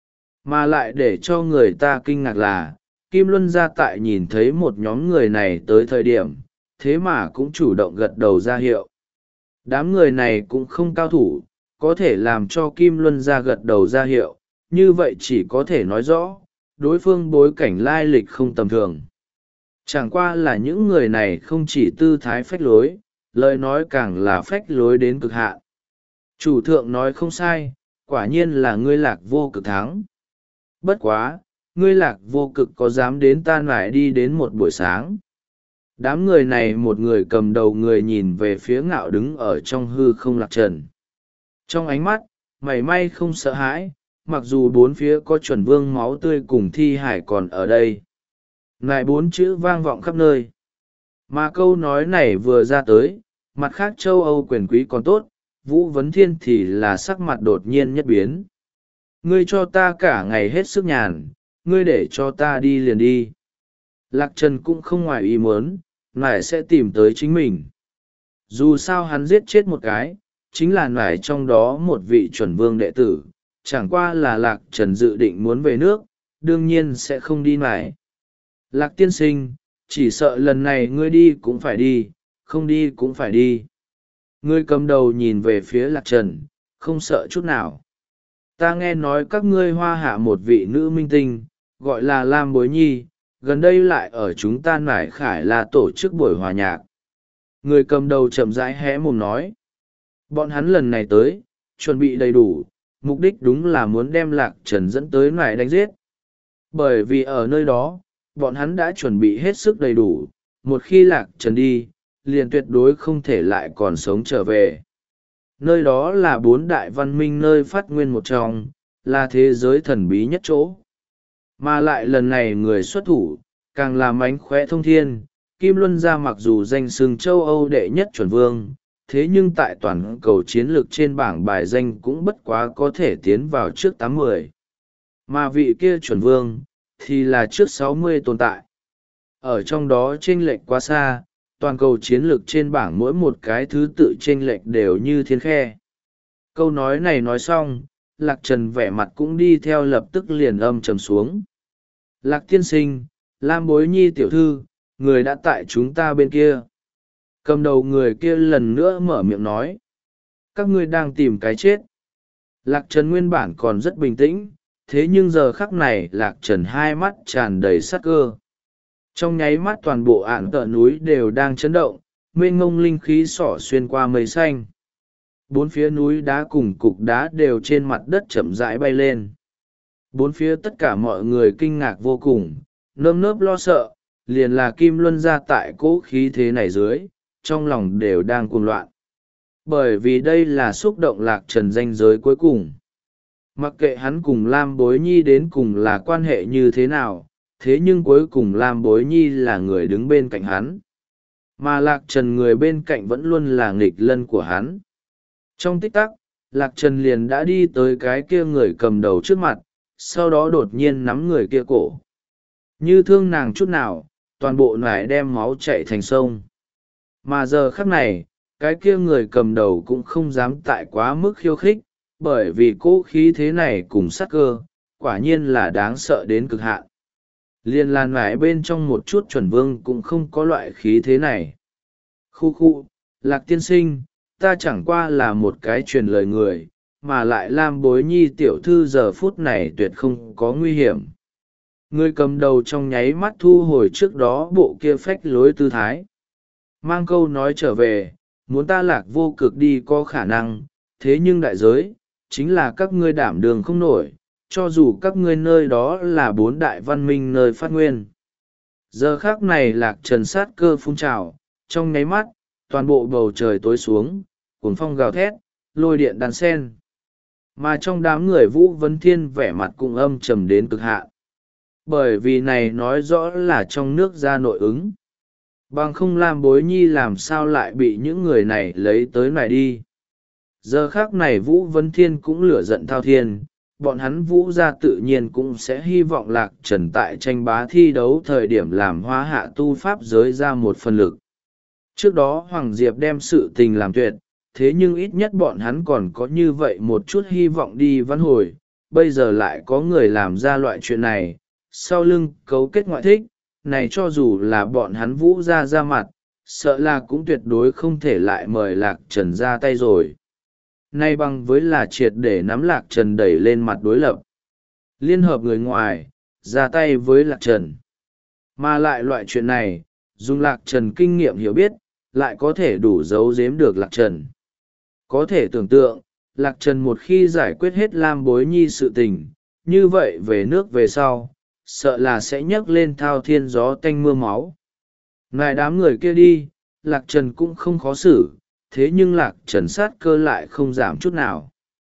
[SPEAKER 1] Mà lại để cho người ta kinh ngạc là, Kim Luân gia tại nhìn thấy một nhóm người này tới thời điểm, thế mà cũng chủ động gật đầu ra hiệu. Đám người này cũng không cao thủ, có thể làm cho Kim Luân gia gật đầu ra hiệu, như vậy chỉ có thể nói rõ, đối phương bối cảnh lai lịch không tầm thường. Chẳng qua là những người này không chỉ tư thái phách lối, lời nói càng là phách lối đến cực hạn. Chủ thượng nói không sai, quả nhiên là ngươi Lạc Vô Cực thắng. Bất quá, ngươi Lạc Vô Cực có dám đến tan lại đi đến một buổi sáng. Đám người này một người cầm đầu người nhìn về phía ngạo đứng ở trong hư không Lạc Trần. Trong ánh mắt, mảy may không sợ hãi, mặc dù bốn phía có chuẩn vương máu tươi cùng thi hải còn ở đây. Lại bốn chữ vang vọng khắp nơi. Mà câu nói này vừa ra tới, mặt khác châu Âu quyền quý còn tốt, Vũ Vấn Thiên thì là sắc mặt đột nhiên nhất biến. Ngươi cho ta cả ngày hết sức nhàn, ngươi để cho ta đi liền đi. Lạc Trần cũng không ngoài ý muốn, nải sẽ tìm tới chính mình. Dù sao hắn giết chết một cái, chính là nải trong đó một vị chuẩn vương đệ tử, chẳng qua là Lạc Trần dự định muốn về nước, đương nhiên sẽ không đi nải. Lạc tiên sinh, chỉ sợ lần này ngươi đi cũng phải đi, không đi cũng phải đi. Ngươi cầm đầu nhìn về phía Lạc Trần, không sợ chút nào. Ta nghe nói các ngươi hoa hạ một vị nữ minh tinh, gọi là Lam Bối Nhi, gần đây lại ở chúng ta nải khải là tổ chức buổi hòa nhạc. Người cầm đầu chậm rãi hé mồm nói. Bọn hắn lần này tới, chuẩn bị đầy đủ, mục đích đúng là muốn đem Lạc Trần dẫn tới nải đánh giết. Bởi vì ở nơi đó, bọn hắn đã chuẩn bị hết sức đầy đủ, một khi Lạc Trần đi, liền tuyệt đối không thể lại còn sống trở về. Nơi đó là bốn đại văn minh nơi phát nguyên một trong, là thế giới thần bí nhất chỗ. Mà lại lần này người xuất thủ, càng là mánh khóe thông thiên, Kim Luân gia mặc dù danh xưng châu Âu đệ nhất chuẩn vương, thế nhưng tại toàn cầu chiến lược trên bảng bài danh cũng bất quá có thể tiến vào trước tám mươi. Mà vị kia chuẩn vương, thì là trước sáu mươi tồn tại. Ở trong đó chênh lệch quá xa, toàn cầu chiến lược trên bảng mỗi một cái thứ tự chênh lệch đều như thiên khe. Câu nói này nói xong, Lạc Trần vẻ mặt cũng đi theo lập tức liền âm trầm xuống. Lạc tiên sinh, Lam Bối Nhi tiểu thư, người đã tại chúng ta bên kia. Cầm đầu người kia lần nữa mở miệng nói. Các ngươi đang tìm cái chết. Lạc Trần nguyên bản còn rất bình tĩnh, thế nhưng giờ khắc này Lạc Trần hai mắt tràn đầy sát cơ. Trong nháy mắt toàn bộ ạn tợ núi đều đang chấn động, mênh ngông linh khí xỏ xuyên qua mây xanh. Bốn phía núi đá cùng cục đá đều trên mặt đất chậm rãi bay lên. Bốn phía tất cả mọi người kinh ngạc vô cùng, nơm nớp lo sợ, liền là Kim Luân gia tại cỗ khí thế này dưới, trong lòng đều đang cuồng loạn. bởi vì đây là xúc động lạc trần ranh giới cuối cùng. Mặc kệ hắn cùng Lam Bối Nhi đến cùng là quan hệ như thế nào, thế nhưng cuối cùng Lam Bối Nhi là người đứng bên cạnh hắn, mà lạc trần người bên cạnh vẫn luôn là nghịch lân của hắn. Trong tích tắc, lạc trần liền đã đi tới cái kia người cầm đầu trước mặt, sau đó đột nhiên nắm người kia cổ. Như thương nàng chút nào, toàn bộ nải đem máu chạy thành sông. Mà giờ khắc này, cái kia người cầm đầu cũng không dám tại quá mức khiêu khích, bởi vì cỗ khí thế này cùng sát cơ, quả nhiên là đáng sợ đến cực hạn. Liên lan nải bên trong một chút chuẩn vương cũng không có loại khí thế này. Khu khu, lạc tiên sinh, ta chẳng qua là một cái truyền lời người, mà lại Lam Bối Nhi tiểu thư giờ phút này tuyệt không có nguy hiểm. Người cầm đầu trong nháy mắt thu hồi trước đó bộ kia phách lối tư thái. Mang câu nói trở về, muốn ta lạc vô cực đi có khả năng, thế nhưng đại giới, chính là các ngươi đảm đường không nổi, cho dù các ngươi nơi đó là bốn đại văn minh nơi phát nguyên. Giờ khác này lạc trần sát cơ phun trào, trong nháy mắt, toàn bộ bầu trời tối xuống, cuồng phong gào thét, lôi điện đàn sen. Mà trong đám người Vũ Vấn Thiên vẻ mặt cũng âm trầm đến cực hạn. Bởi vì này nói rõ là trong nước ra nội ứng. Bằng không Lam Bối Nhi làm sao lại bị những người này lấy tới này đi. Giờ khác này Vũ Vấn Thiên cũng lửa giận thao thiên, bọn hắn Vũ ra tự nhiên cũng sẽ hy vọng lạc trần tại tranh bá thi đấu thời điểm làm hóa hạ tu pháp giới ra một phần lực. Trước đó Hoàng Diệp đem sự tình làm tuyệt, thế nhưng ít nhất bọn hắn còn có như vậy một chút hy vọng đi vãn hồi, bây giờ lại có người làm ra loại chuyện này, sau lưng cấu kết ngoại thích, này cho dù là bọn hắn Vũ ra ra mặt, sợ là cũng tuyệt đối không thể lại mời lạc trần ra tay rồi. Nay bằng với là triệt để nắm lạc trần đẩy lên mặt đối lập. Liên hợp người ngoài, ra tay với lạc trần. Mà lại loại chuyện này, dùng lạc trần kinh nghiệm hiểu biết, lại có thể đủ giấu giếm được lạc trần. Có thể tưởng tượng, lạc trần một khi giải quyết hết Lam Bối Nhi sự tình, như vậy về nước về sau, sợ là sẽ nhấc lên thao thiên gió tanh mưa máu. Ngài đám người kia đi, lạc trần cũng không khó xử, thế nhưng lạc trần sát cơ lại không giảm chút nào.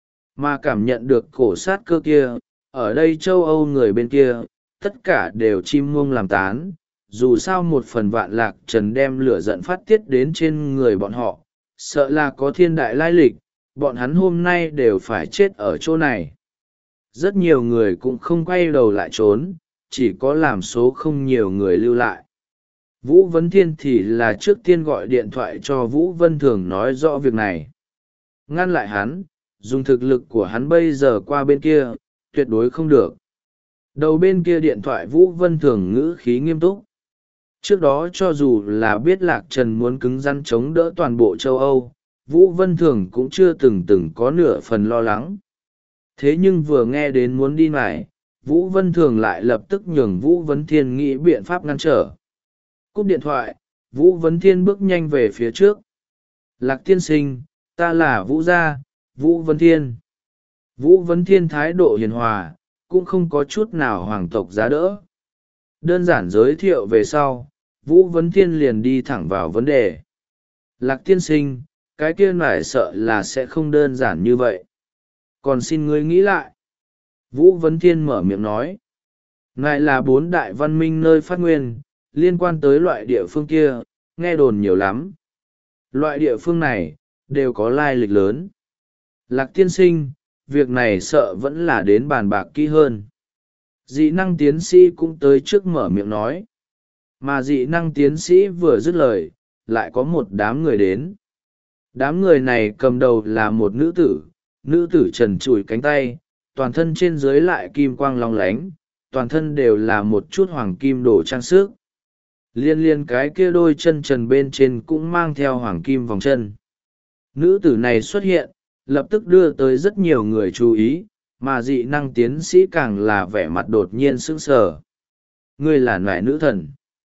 [SPEAKER 1] Mà cảm nhận được cổ sát cơ kia, ở đây châu Âu người bên kia, tất cả đều chim muông làm tán. Dù sao một phần vạn lạc trần đem lửa giận phát tiết đến trên người bọn họ, sợ là có thiên đại lai lịch, bọn hắn hôm nay đều phải chết ở chỗ này. Rất nhiều người cũng không quay đầu lại trốn, chỉ có làm số không nhiều người lưu lại. Vũ Vấn Thiên thì là trước tiên gọi điện thoại cho Vũ Vân Thường nói rõ việc này. Ngăn lại hắn, dùng thực lực của hắn bây giờ qua bên kia, tuyệt đối không được. Đầu bên kia điện thoại Vũ Vân Thường ngữ khí nghiêm túc. Trước đó cho dù là biết lạc trần muốn cứng rắn chống đỡ toàn bộ châu Âu, Vũ Vân Thường cũng chưa từng từng có nửa phần lo lắng. Thế nhưng vừa nghe đến muốn đi này, Vũ Vân Thường lại lập tức nhường Vũ Vấn Thiên nghĩ biện pháp ngăn trở. Cúp điện thoại, Vũ Vấn Thiên bước nhanh về phía trước. Lạc tiên sinh, ta là Vũ gia, Vũ Vấn Thiên. Vũ Vấn Thiên thái độ hiền hòa, cũng không có chút nào hoàng tộc giá đỡ. Đơn giản giới thiệu về sau, Vũ Vấn Thiên liền đi thẳng vào vấn đề. Lạc tiên sinh, cái kia nải sợ là sẽ không đơn giản như vậy. Còn xin ngươi nghĩ lại. Vũ Vấn Thiên mở miệng nói. Ngài là bốn đại văn minh nơi phát nguyên, liên quan tới loại địa phương kia, nghe đồn nhiều lắm. Loại địa phương này, đều có lai lịch lớn. Lạc tiên sinh, việc này sợ vẫn là đến bàn bạc kỹ hơn. Dị năng tiến sĩ cũng tới trước mở miệng nói. Mà dị năng tiến sĩ vừa dứt lời, lại có một đám người đến. Đám người này cầm đầu là một nữ tử, nữ tử trần trụi cánh tay, toàn thân trên dưới lại kim quang long lánh, toàn thân đều là một chút hoàng kim đồ trang sức. Liên liên cái kia đôi chân trần bên trên cũng mang theo hoàng kim vòng chân. Nữ tử này xuất hiện, lập tức đưa tới rất nhiều người chú ý, mà dị năng tiến sĩ càng là vẻ mặt đột nhiên sững sờ. Ngươi là loại nữ thần.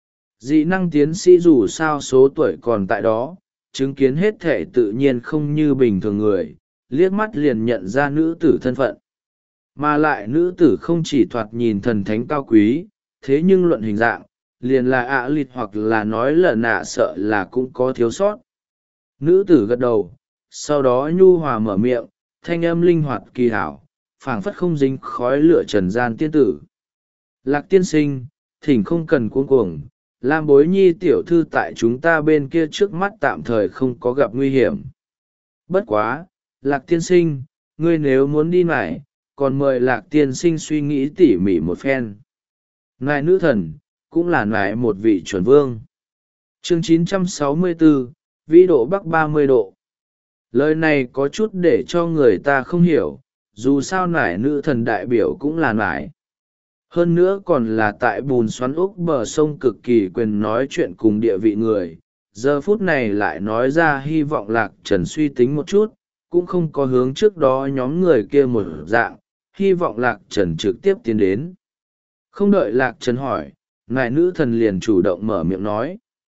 [SPEAKER 1] Dị năng tiến sĩ dù sao số tuổi còn tại đó, chứng kiến hết thể tự nhiên không như bình thường người, liếc mắt liền nhận ra nữ tử thân phận. Mà lại nữ tử không chỉ thoạt nhìn thần thánh cao quý, thế nhưng luận hình dạng, liền là ạ à lịt hoặc là nói là nạ sợ là cũng có thiếu sót. Nữ tử gật đầu, sau đó nhu hòa mở miệng, thanh âm linh hoạt kỳ hảo, phảng phất không dính khói lửa trần gian tiên tử. Lạc tiên sinh, thỉnh không cần cuống cuồng, Lam Bối Nhi tiểu thư tại chúng ta bên kia trước mắt tạm thời không có gặp nguy hiểm. Bất quá, Lạc tiên sinh, ngươi nếu muốn đi lại, còn mời Lạc tiên sinh suy nghĩ tỉ mỉ một phen. Ngài nữ thần, cũng là ngài một vị chuẩn vương. Chương chín trăm sáu mươi bốn, vĩ độ bắc ba mươi độ. Lời này có chút để cho người ta không hiểu, dù sao nải nữ thần đại biểu cũng là nải. Hơn nữa còn là tại bùn xoắn úc bờ sông cực kỳ quyền nói chuyện cùng địa vị người. Giờ phút này lại nói ra hy vọng Lạc Trần suy tính một chút, cũng không có hướng trước đó nhóm người kia một dạng, hy vọng Lạc Trần trực tiếp tiến đến. Không đợi Lạc Trần hỏi, nải nữ thần liền chủ động mở miệng nói.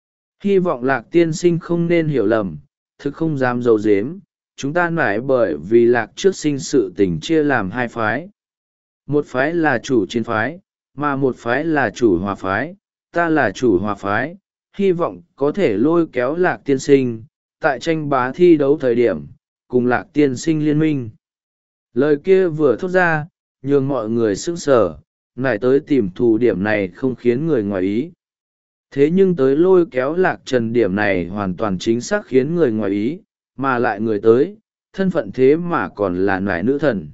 [SPEAKER 1] Hy vọng Lạc tiên sinh không nên hiểu lầm, thực không dám giấu giếm, chúng ta nải bởi vì Lạc trước sinh sự tình chia làm hai phái. Một phái là chủ chiến phái, mà một phái là chủ hòa phái, ta là chủ hòa phái, hy vọng có thể lôi kéo Lạc tiên sinh, tại tranh bá thi đấu thời điểm, cùng Lạc tiên sinh liên minh. Lời kia vừa thốt ra, nhường mọi người sững sờ, nải tới tìm thù điểm này không khiến người ngoài ý. Thế nhưng tới lôi kéo Lạc Trần điểm này hoàn toàn chính xác khiến người ngoài ý, mà lại người tới, thân phận thế mà còn là nải nữ thần.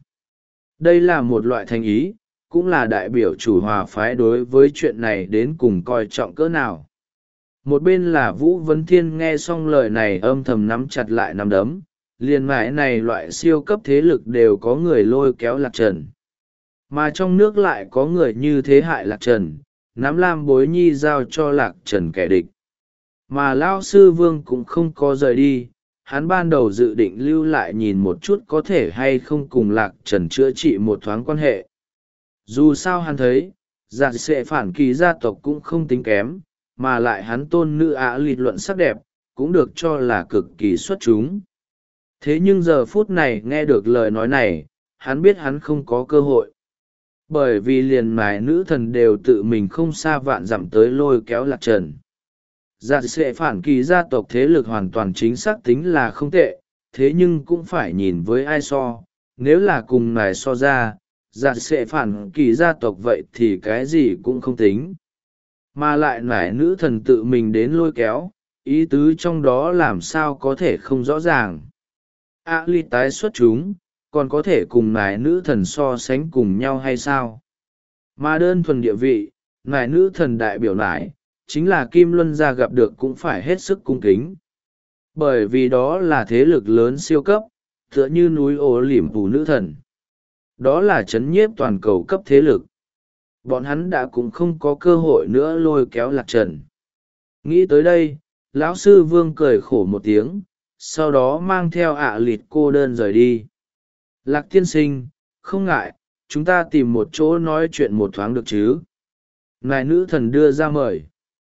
[SPEAKER 1] Đây là một loại thành ý, cũng là đại biểu chủ hòa phái đối với chuyện này đến cùng coi trọng cỡ nào. Một bên là Vũ Vấn Thiên nghe xong lời này âm thầm nắm chặt lại nắm đấm, liền mãi này loại siêu cấp thế lực đều có người lôi kéo Lạc Trần. Mà trong nước lại có người như thế hại Lạc Trần, nắm Lam Bối Nhi giao cho Lạc Trần kẻ địch. Mà Lao Sư Vương cũng không có rời đi, hắn ban đầu dự định lưu lại nhìn một chút có thể hay không cùng Lạc Trần chữa trị một thoáng quan hệ. Dù sao hắn thấy, dạ sẽ phản kỳ gia tộc cũng không tính kém, mà lại hắn tôn nữ ạ lịt luận sắc đẹp, cũng được cho là cực kỳ xuất chúng. Thế nhưng giờ phút này nghe được lời nói này, hắn biết hắn không có cơ hội. Bởi vì liền mài nữ thần đều tự mình không xa vạn dặm tới lôi kéo Lạc Trần. Dạ sẽ phản kỳ gia tộc thế lực hoàn toàn chính xác tính là không tệ, thế nhưng cũng phải nhìn với ai so. Nếu là cùng này so ra, dạ sẽ phản kỳ gia tộc vậy thì cái gì cũng không tính. Mà lại nải nữ thần tự mình đến lôi kéo, ý tứ trong đó làm sao có thể không rõ ràng. A ly tái xuất chúng, còn có thể cùng nải nữ thần so sánh cùng nhau hay sao? Mà đơn thuần địa vị, nải nữ thần đại biểu nải, chính là Kim Luân gia gặp được cũng phải hết sức cung kính. Bởi vì đó là thế lực lớn siêu cấp, tựa như núi ố liềm phù nữ thần. Đó là chấn nhiếp toàn cầu cấp thế lực. Bọn hắn đã cũng không có cơ hội nữa lôi kéo Lạc Trần. Nghĩ tới đây, lão sư Vương cười khổ một tiếng, sau đó mang theo ạ à lịt cô đơn rời đi. Lạc tiên sinh, không ngại, chúng ta tìm một chỗ nói chuyện một thoáng được chứ. Ngài nữ thần đưa ra mời.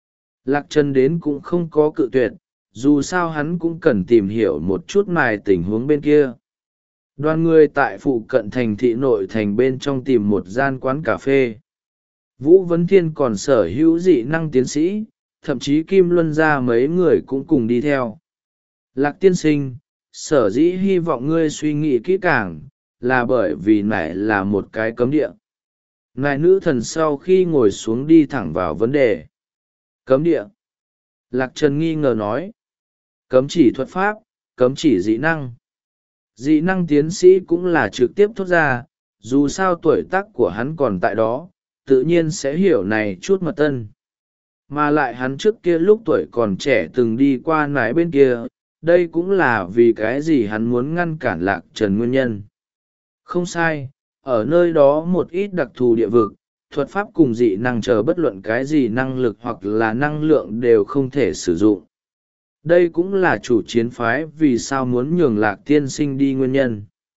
[SPEAKER 1] Lạc Trần đến cũng không có cự tuyệt, dù sao hắn cũng cần tìm hiểu một chút mài tình huống bên kia. Đoàn người tại phụ cận thành thị nội thành bên trong tìm một gian quán cà phê. Vũ Vấn Thiên còn sở hữu dị năng tiến sĩ, thậm chí Kim Luân gia mấy người cũng cùng đi theo. Lạc tiên sinh, sở dĩ hy vọng ngươi suy nghĩ kỹ càng, là bởi vì nải là một cái cấm địa. Nài nữ thần sau khi ngồi xuống đi thẳng vào vấn đề. Cấm địa. Lạc Trần nghi ngờ nói. Cấm chỉ thuật pháp, cấm chỉ dị năng. Dị năng tiến sĩ cũng là trực tiếp thốt ra, dù sao tuổi tác của hắn còn tại đó, tự nhiên sẽ hiểu này chút mật tân. Mà lại hắn trước kia lúc tuổi còn trẻ từng đi qua nái bên kia, đây cũng là vì cái gì hắn muốn ngăn cản Lạc Trần nguyên nhân. Không sai, ở nơi đó một ít đặc thù địa vực, thuật pháp cùng dị năng chờ bất luận cái gì năng lực hoặc là năng lượng đều không thể sử dụng. Đây cũng là chủ chiến phái vì sao muốn nhường Lạc tiên sinh đi nguyên nhân.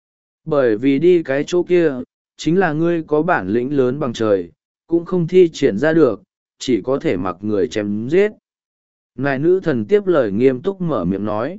[SPEAKER 1] Bởi vì đi cái chỗ kia, chính là ngươi có bản lĩnh lớn bằng trời, cũng không thi triển ra được, chỉ có thể mặc người chém giết. Ngài nữ thần tiếp lời nghiêm túc mở miệng nói.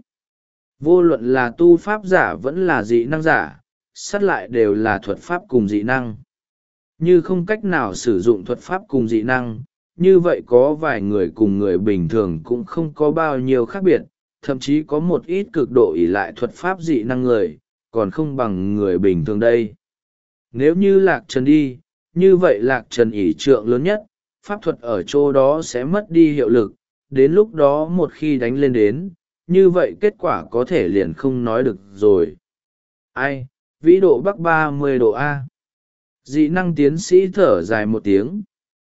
[SPEAKER 1] Vô luận là tu pháp giả vẫn là dị năng giả, sát lại đều là thuật pháp cùng dị năng. Như không cách nào sử dụng thuật pháp cùng dị năng, như vậy có vài người cùng người bình thường cũng không có bao nhiêu khác biệt, thậm chí có một ít cực độ ỷ lại thuật pháp dị năng người, còn không bằng người bình thường đây. Nếu như Lạc Trần đi, như vậy Lạc Trần ỷ trượng lớn nhất, pháp thuật ở chỗ đó sẽ mất đi hiệu lực, đến lúc đó một khi đánh lên đến, như vậy kết quả có thể liền không nói được rồi. Ai, vĩ độ bắc ba mươi độ A. Dị năng tiến sĩ thở dài một tiếng.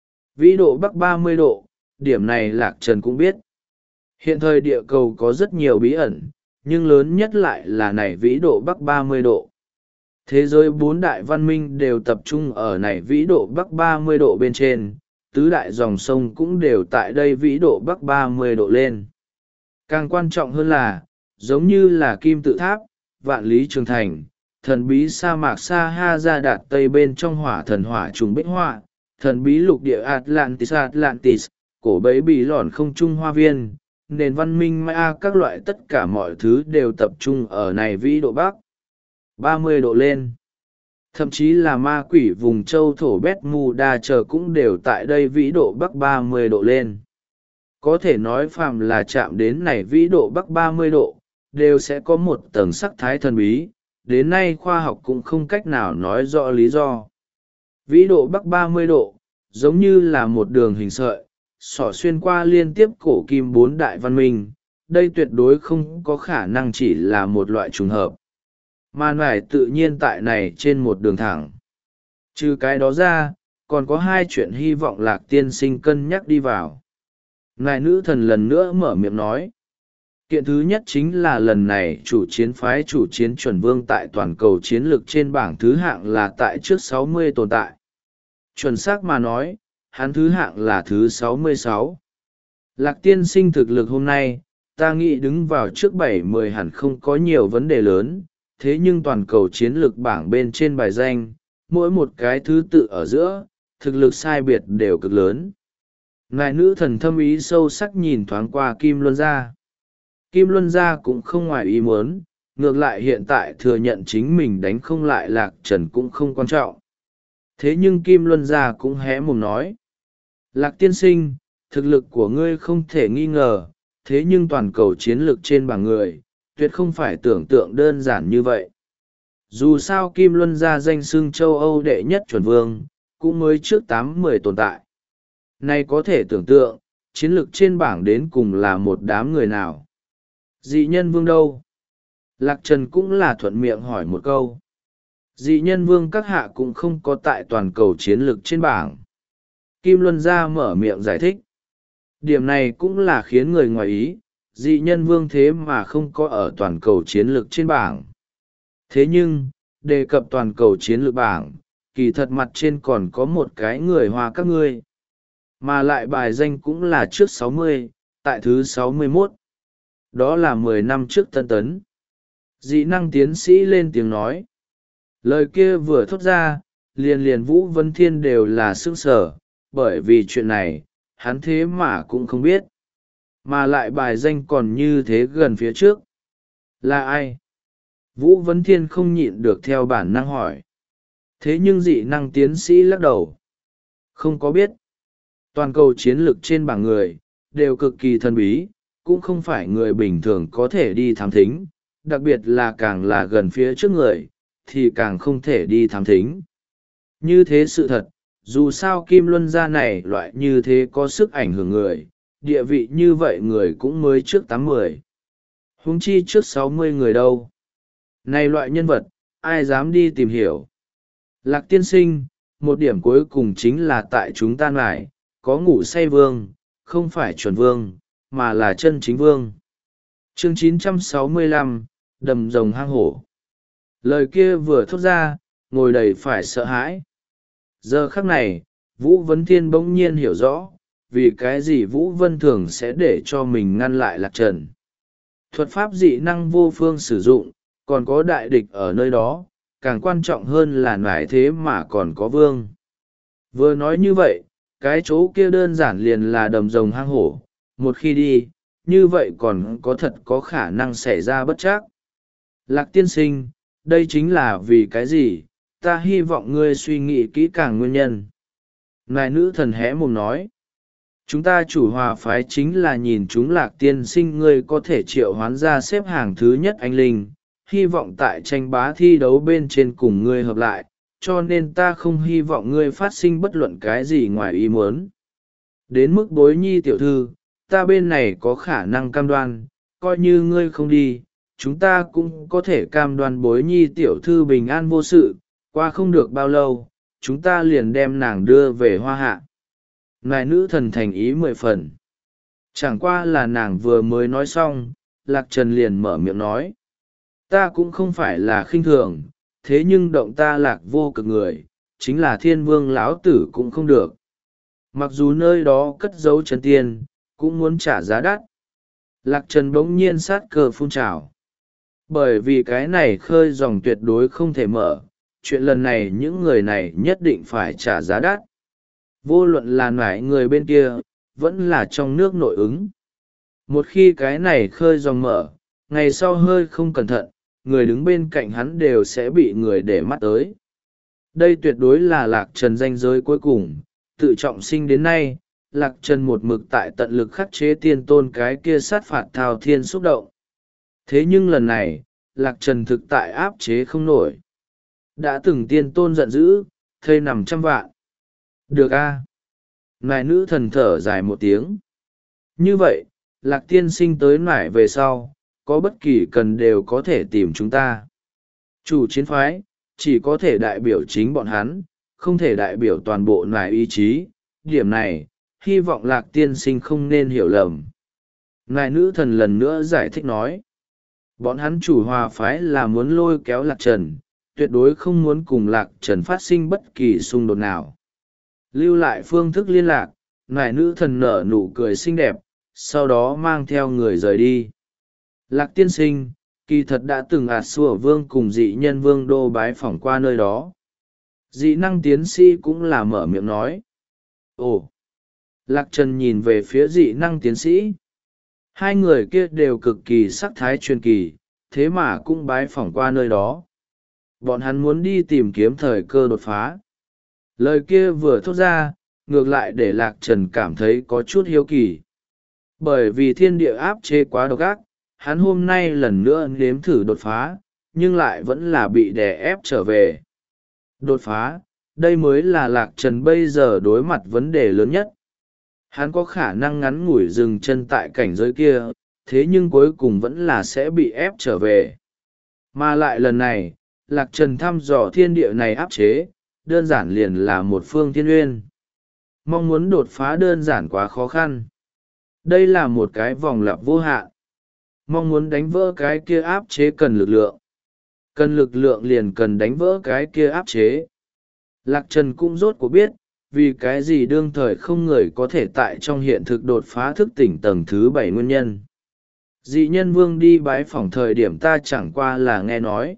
[SPEAKER 1] Vĩ độ bắc ba mươi độ, điểm này Lạc Trần cũng biết. Hiện thời địa cầu có rất nhiều bí ẩn, nhưng lớn nhất lại là này vĩ độ bắc ba mươi độ. Thế giới bốn đại văn minh đều tập trung ở này vĩ độ bắc ba mươi độ bên trên, tứ đại dòng sông cũng đều tại đây vĩ độ bắc ba mươi độ lên. Càng quan trọng hơn là, giống như là Kim Tự Tháp, Vạn Lý Trường Thành, thần bí sa mạc Sa Ha Gia Đạt Tây bên trong hỏa thần hỏa trùng bích họa, thần bí lục địa Atlantis Atlantis, cổ bấy bì lòn không trung hoa viên, nền văn minh Maya, các loại tất cả mọi thứ đều tập trung ở này vĩ độ bắc ba mươi độ lên. Thậm chí là ma quỷ vùng châu thổ Bét Mù Đa chờ cũng đều tại đây vĩ độ bắc ba mươi độ lên. Có thể nói phàm là chạm đến này vĩ độ bắc ba mươi độ, đều sẽ có một tầng sắc thái thần bí, đến nay khoa học cũng không cách nào nói rõ lý do. Vĩ độ bắc ba mươi độ, giống như là một đường hình sợi, xỏ xuyên qua liên tiếp cổ kim bốn đại văn minh, đây tuyệt đối không có khả năng chỉ là một loại trùng hợp. Mà nải tự nhiên tại này trên một đường thẳng. Trừ cái đó ra, còn có hai chuyện hy vọng Lạc tiên sinh cân nhắc đi vào. Ngài nữ thần lần nữa mở miệng nói. Kiện thứ nhất chính là lần này chủ chiến phái chủ chiến chuẩn vương tại toàn cầu chiến lược trên bảng thứ hạng là tại trước sáu mươi tồn tại. Chuẩn xác mà nói, hắn thứ hạng là thứ sáu mươi sáu. Lạc tiên sinh thực lực hôm nay, ta nghĩ đứng vào trước bảy mươi hẳn không có nhiều vấn đề lớn, thế nhưng toàn cầu chiến lược bảng bên trên bài danh, mỗi một cái thứ tự ở giữa, thực lực sai biệt đều cực lớn. Ngài nữ thần thâm ý sâu sắc nhìn thoáng qua Kim Luân Gia. Kim Luân Gia cũng không ngoài ý muốn, ngược lại hiện tại thừa nhận chính mình đánh không lại Lạc Trần cũng không quan trọng. Thế nhưng Kim Luân Gia cũng hé mồm nói. Lạc tiên sinh, thực lực của ngươi không thể nghi ngờ, thế nhưng toàn cầu chiến lược trên bảng người, tuyệt không phải tưởng tượng đơn giản như vậy. Dù sao Kim Luân Gia danh xưng châu Âu đệ nhất chuẩn vương, cũng mới trước tám mươi tồn tại. Này có thể tưởng tượng, chiến lược trên bảng đến cùng là một đám người nào. Dị nhân vương đâu? Lạc Trần cũng là thuận miệng hỏi một câu. Dị nhân vương các hạ cũng không có tại toàn cầu chiến lược trên bảng. Kim Luân Gia mở miệng giải thích. Điểm này cũng là khiến người ngoài ý, dị nhân vương thế mà không có ở toàn cầu chiến lược trên bảng. Thế nhưng, đề cập toàn cầu chiến lược bảng, kỳ thật mặt trên còn có một cái người Hoa các ngươi. Mà lại bài danh cũng là trước sáu mươi, tại thứ sáu mươi mốt. Đó là mười năm trước Tân Tấn. Dị năng tiến sĩ lên tiếng nói. Lời kia vừa thốt ra, liền liền Vũ Vân Thiên đều là sững sở, bởi vì chuyện này, hắn thế mà cũng không biết. Mà lại bài danh còn như thế gần phía trước. Là ai? Vũ Vân Thiên không nhịn được theo bản năng hỏi. Thế nhưng dị năng tiến sĩ lắc đầu. Không có biết. Toàn cầu chiến lược trên bảng người, đều cực kỳ thần bí, cũng không phải người bình thường có thể đi thám thính, đặc biệt là càng là gần phía trước người, thì càng không thể đi thám thính. Như thế sự thật, dù sao Kim Luân Gia này loại như thế có sức ảnh hưởng người, địa vị như vậy người cũng mới trước tám mươi. Huống chi trước sáu mươi người đâu. Này loại nhân vật, ai dám đi tìm hiểu. Lạc tiên sinh, một điểm cuối cùng chính là tại chúng ta lại, có ngủ say vương, không phải chuẩn vương, mà là chân chính vương. Chương chín trăm sáu mươi lăm, đầm rồng hang hổ. Lời kia vừa thốt ra, ngồi đầy phải sợ hãi. Giờ khắc này, Vũ Vấn Thiên bỗng nhiên hiểu rõ, vì cái gì Vũ Vân Thường sẽ để cho mình ngăn lại Lạc Trần. Thuật pháp dị năng vô phương sử dụng, còn có đại địch ở nơi đó, càng quan trọng hơn là nải thế mà còn có vương. Vừa nói như vậy, cái chỗ kia đơn giản liền là đầm rồng hang hổ, một khi đi, như vậy còn có thật có khả năng xảy ra bất trắc. Lạc tiên sinh, đây chính là vì cái gì, ta hy vọng ngươi suy nghĩ kỹ càng nguyên nhân. Ngài nữ thần hé mồm nói. chúng ta chủ hòa phái chính là nhìn chúng Lạc tiên sinh ngươi có thể triệu hoán ra xếp hàng thứ nhất anh linh, hy vọng tại tranh bá thi đấu bên trên cùng ngươi hợp lại, cho nên ta không hy vọng ngươi phát sinh bất luận cái gì ngoài ý muốn. Đến mức Bối Nhi tiểu thư, ta bên này có khả năng cam đoan, coi như ngươi không đi, chúng ta cũng có thể cam đoan Bối Nhi tiểu thư bình an vô sự, qua không được bao lâu, chúng ta liền đem nàng đưa về Hoa Hạ. Ngài nữ thần thành ý mười phần. Chẳng qua là nàng vừa mới nói xong, Lạc Trần liền mở miệng nói. Ta cũng không phải là khinh thường, thế nhưng động ta Lạc vô cực người, chính là thiên vương lão tử cũng không được. Mặc dù nơi đó cất giấu chân tiên, cũng muốn trả giá đắt. Lạc Trần bỗng nhiên sát cờ phun trào. Bởi vì cái này khơi dòng tuyệt đối không thể mở, chuyện lần này những người này nhất định phải trả giá đắt. Vô luận là nải người bên kia, vẫn là trong nước nội ứng. Một khi cái này khơi dòng mở, ngày sau hơi không cẩn thận, người đứng bên cạnh hắn đều sẽ bị người để mắt tới. Đây tuyệt đối là Lạc Trần danh giới cuối cùng, tự trọng sinh đến nay, Lạc Trần một mực tại tận lực khắc chế tiên tôn cái kia sát phạt thao thiên xúc động. Thế nhưng lần này, Lạc Trần thực tại áp chế không nổi. Đã từng tiên tôn giận dữ, thây nằm trăm vạn. Được a à? Nài nữ thần thở dài một tiếng. Như vậy, Lạc tiên sinh tới nải về sau, có bất kỳ cần đều có thể tìm chúng ta. Chủ chiến phái, chỉ có thể đại biểu chính bọn hắn, không thể đại biểu toàn bộ nải ý chí. Điểm này, hy vọng Lạc tiên sinh không nên hiểu lầm. Nài nữ thần lần nữa giải thích nói. Bọn hắn chủ hòa phái là muốn lôi kéo Lạc Trần, tuyệt đối không muốn cùng Lạc Trần phát sinh bất kỳ xung đột nào. Lưu lại phương thức liên lạc, nài nữ thần nở nụ cười xinh đẹp, sau đó mang theo người rời đi. Lạc tiên sinh, kỳ thật đã từng ạt xua vương cùng dị nhân vương đô bái phỏng qua nơi đó. Dị năng tiến sĩ cũng là mở miệng nói. Ồ! Lạc Trần nhìn về phía dị năng tiến sĩ. Hai người kia đều cực kỳ sắc thái truyền kỳ, thế mà cũng bái phỏng qua nơi đó. Bọn hắn muốn đi tìm kiếm thời cơ đột phá. Lời kia vừa thốt ra, ngược lại để Lạc Trần cảm thấy có chút hiếu kỳ. Bởi vì thiên địa áp chế quá độc ác, hắn hôm nay lần nữa nếm thử đột phá, nhưng lại vẫn là bị đè ép trở về. Đột phá, đây mới là Lạc Trần bây giờ đối mặt vấn đề lớn nhất. Hắn có khả năng ngắn ngủi dừng chân tại cảnh giới kia, thế nhưng cuối cùng vẫn là sẽ bị ép trở về. Mà lại lần này, Lạc Trần thăm dò thiên địa này áp chế, đơn giản liền là một phương thiên uyên. Mong muốn đột phá đơn giản quá khó khăn. Đây là một cái vòng lặp vô hạn. Mong muốn đánh vỡ cái kia áp chế cần lực lượng. Cần lực lượng liền cần đánh vỡ cái kia áp chế. Lạc Trần cũng rốt cuộc biết, vì cái gì đương thời không người có thể tại trong hiện thực đột phá thức tỉnh tầng thứ bảy nguyên nhân. Dị nhân vương đi bái phỏng thời điểm ta chẳng qua là nghe nói.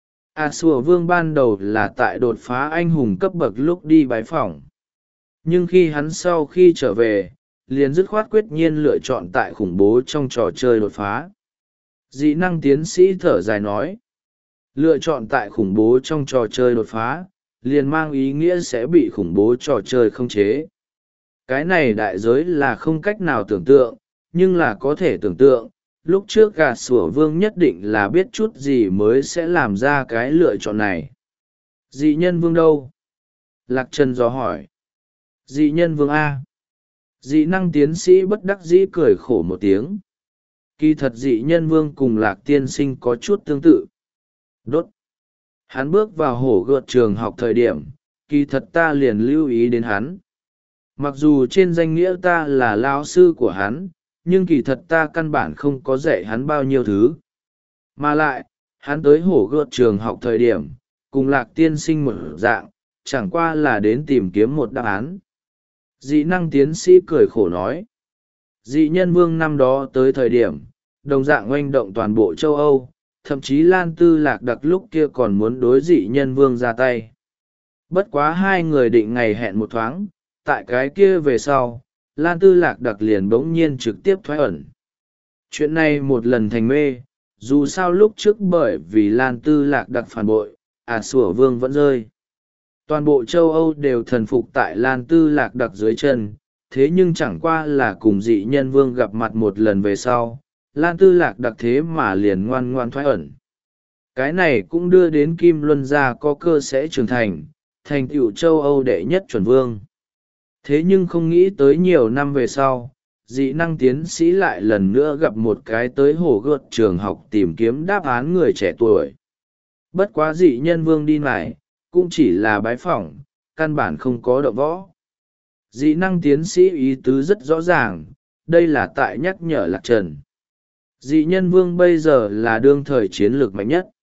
[SPEAKER 1] A Sùa vương ban đầu là tại đột phá anh hùng cấp bậc lúc đi bái phỏng. Nhưng khi hắn sau khi trở về, liền dứt khoát quyết nhiên lựa chọn tại khủng bố trong trò chơi đột phá. Dị năng tiến sĩ thở dài nói. Lựa chọn tại khủng bố trong trò chơi đột phá, liền mang ý nghĩa sẽ bị khủng bố trò chơi không chế. Cái này đại giới là không cách nào tưởng tượng, nhưng là có thể tưởng tượng, lúc trước gà sủa vương nhất định là biết chút gì mới sẽ làm ra cái lựa chọn này. Dị nhân vương đâu? Lạc Trần dò hỏi. Dị nhân vương A. Dị năng tiến sĩ bất đắc dĩ cười khổ một tiếng. Kỳ thật dị nhân vương cùng Lạc tiên sinh có chút tương tự. Đốt. Hắn bước vào hổ gợt trường học thời điểm, kỳ thật ta liền lưu ý đến hắn. Mặc dù trên danh nghĩa ta là lao sư của hắn, nhưng kỳ thật ta căn bản không có dạy hắn bao nhiêu thứ. Mà lại, hắn tới hổ gợt trường học thời điểm, cùng Lạc tiên sinh một dạng, chẳng qua là đến tìm kiếm một đáp án. Dị năng tiến sĩ cười khổ nói. Dị nhân vương năm đó tới thời điểm, đồng dạng oanh động toàn bộ châu Âu, thậm chí Lan Tư Lạc Đặc lúc kia còn muốn đối dị nhân vương ra tay. Bất quá hai người định ngày hẹn một thoáng, tại cái kia về sau, Lan Tư Lạc Đặc liền bỗng nhiên trực tiếp thoái ẩn. Chuyện này một lần thành mê, dù sao lúc trước bởi vì Lan Tư Lạc Đặc phản bội, à sủa vương vẫn rơi. Toàn bộ châu Âu đều thần phục tại Lan Tư Lạc Đặc dưới chân, thế nhưng chẳng qua là cùng dị nhân vương gặp mặt một lần về sau, Lan Tư Lạc đặc thế mà liền ngoan ngoan thoái ẩn. Cái này cũng đưa đến Kim Luân gia có cơ sẽ trưởng thành, thành tựu châu Âu đệ nhất chuẩn vương. Thế nhưng không nghĩ tới nhiều năm về sau, dị năng tiến sĩ lại lần nữa gặp một cái tới hồ gợt trường học tìm kiếm đáp án người trẻ tuổi. Bất quá dị nhân vương đi lại, cũng chỉ là bái phỏng, căn bản không có động võ. Dị năng tiến sĩ ý tứ rất rõ ràng, đây là tại nhắc nhở Lạc Trần. Dị nhân vương bây giờ là đương thời chiến lược mạnh nhất.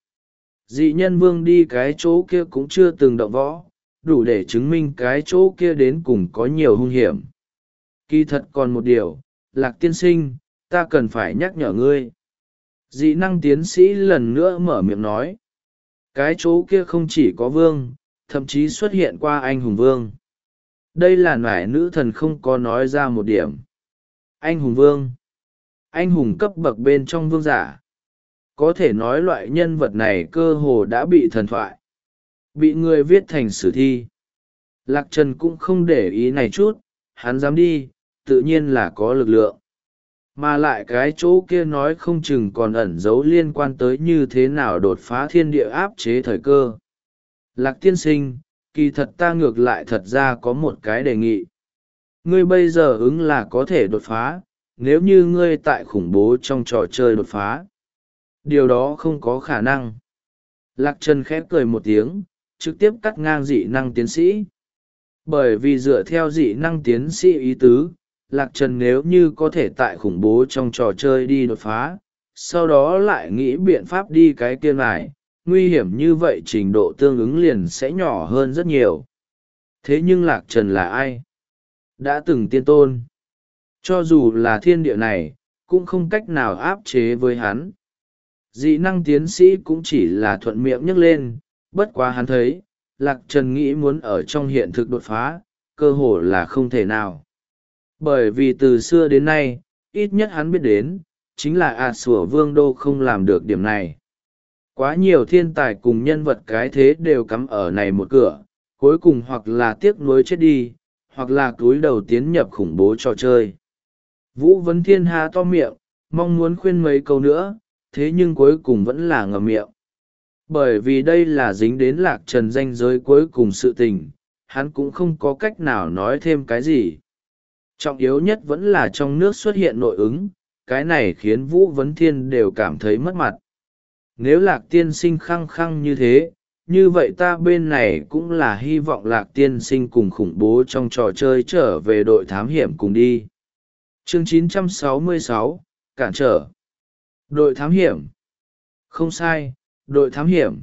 [SPEAKER 1] Dị nhân vương đi cái chỗ kia cũng chưa từng động võ, đủ để chứng minh cái chỗ kia đến cùng có nhiều hung hiểm. Kỳ thật còn một điều, Lạc tiên sinh, ta cần phải nhắc nhở ngươi. Dị năng tiến sĩ lần nữa mở miệng nói. Cái chỗ kia không chỉ có vương, thậm chí xuất hiện qua anh hùng vương. Đây là nải nữ thần không có nói ra một điểm. Anh hùng vương. Anh hùng cấp bậc bên trong vương giả. Có thể nói loại nhân vật này cơ hồ đã bị thần thoại. Bị người viết thành sử thi. Lạc Trần cũng không để ý này chút, hắn dám đi, tự nhiên là có lực lượng. Mà lại cái chỗ kia nói không chừng còn ẩn giấu liên quan tới như thế nào đột phá thiên địa áp chế thời cơ. Lạc tiên sinh, kỳ thật ta ngược lại thật ra có một cái đề nghị. Ngươi bây giờ ứng là có thể đột phá, nếu như ngươi tại khủng bố trong trò chơi đột phá. Điều đó không có khả năng. Lạc Trần khép cười một tiếng, trực tiếp cắt ngang dị năng tiến sĩ. Bởi vì dựa theo dị năng tiến sĩ ý tứ, Lạc Trần nếu như có thể tại khủng bố trong trò chơi đi đột phá, sau đó lại nghĩ biện pháp đi cái kia lại, nguy hiểm như vậy trình độ tương ứng liền sẽ nhỏ hơn rất nhiều. Thế nhưng Lạc Trần là ai? Đã từng tiên tôn. Cho dù là thiên địa này, cũng không cách nào áp chế với hắn. Dị năng tiến sĩ cũng chỉ là thuận miệng nhắc lên, bất quá hắn thấy, Lạc Trần nghĩ muốn ở trong hiện thực đột phá, cơ hồ là không thể nào. Bởi vì từ xưa đến nay, ít nhất hắn biết đến, chính là A Sủa Vương Đô không làm được điểm này. Quá nhiều thiên tài cùng nhân vật cái thế đều cắm ở này một cửa, cuối cùng hoặc là tiếc nuối chết đi, hoặc là cúi đầu tiến nhập khủng bố trò chơi. Vũ Vấn Thiên há to miệng, mong muốn khuyên mấy câu nữa, thế nhưng cuối cùng vẫn là ngậm miệng. Bởi vì đây là dính đến Lạc Trần danh giới cuối cùng sự tình, hắn cũng không có cách nào nói thêm cái gì. Trọng yếu nhất vẫn là trong nước xuất hiện nội ứng, cái này khiến Vũ Vấn Thiên đều cảm thấy mất mặt. Nếu Lạc tiên sinh khăng khăng như thế, như vậy ta bên này cũng là hy vọng Lạc tiên sinh cùng khủng bố trong trò chơi trở về đội thám hiểm cùng đi. Chương chín trăm sáu mươi sáu, cản trở. Đội thám hiểm. Không sai, đội thám hiểm.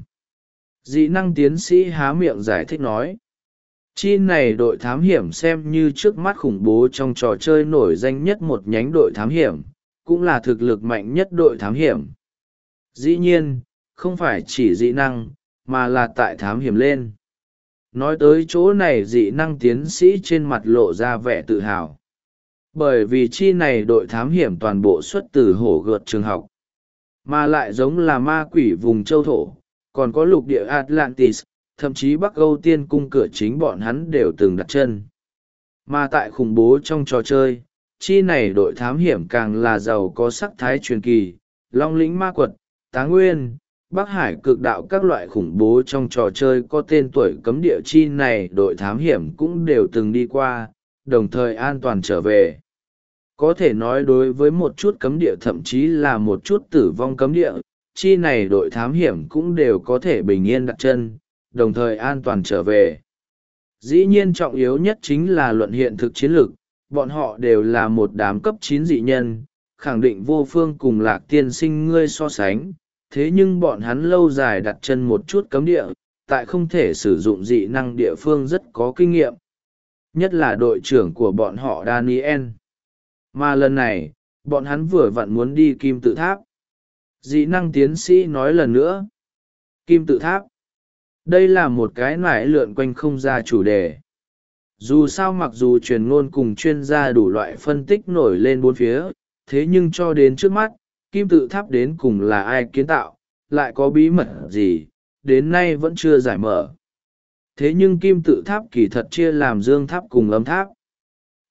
[SPEAKER 1] Dị năng tiến sĩ há miệng giải thích nói. Chi này đội thám hiểm xem như trước mắt khủng bố trong trò chơi nổi danh nhất một nhánh đội thám hiểm, cũng là thực lực mạnh nhất đội thám hiểm. Dĩ nhiên, không phải chỉ dị năng, mà là tại thám hiểm lên. Nói tới chỗ này dị năng tiến sĩ trên mặt lộ ra vẻ tự hào. Bởi vì chi này đội thám hiểm toàn bộ xuất từ hổ gợt trường học, mà lại giống là ma quỷ vùng châu thổ, còn có lục địa Atlantis, thậm chí Bắc Âu tiên cung cửa chính bọn hắn đều từng đặt chân. Mà tại khủng bố trong trò chơi, chi này đội thám hiểm càng là giàu có sắc thái truyền kỳ, long lĩnh ma quật, tá nguyên, Bắc Hải cực đạo các loại khủng bố trong trò chơi có tên tuổi cấm địa chi này đội thám hiểm cũng đều từng đi qua, đồng thời an toàn trở về. Có thể nói đối với một chút cấm địa thậm chí là một chút tử vong cấm địa, chi này đội thám hiểm cũng đều có thể bình yên đặt chân, đồng thời an toàn trở về. Dĩ nhiên trọng yếu nhất chính là luận hiện thực chiến lược, bọn họ đều là một đám cấp chín dị nhân, khẳng định vô phương cùng Lạc tiên sinh ngươi so sánh, thế nhưng bọn hắn lâu dài đặt chân một chút cấm địa, tại không thể sử dụng dị năng địa phương rất có kinh nghiệm. Nhất là đội trưởng của bọn họ Daniel. Mà lần này, bọn hắn vừa vặn muốn đi kim tự tháp. Dị năng tiến sĩ nói lần nữa. Kim tự tháp. Đây là một cái nải lượn quanh không ra chủ đề. Dù sao mặc dù truyền ngôn cùng chuyên gia đủ loại phân tích nổi lên bốn phía, thế nhưng cho đến trước mắt, kim tự tháp đến cùng là ai kiến tạo, lại có bí mật gì, đến nay vẫn chưa giải mở. Thế nhưng kim tự tháp kỳ thật chia làm dương tháp cùng âm tháp.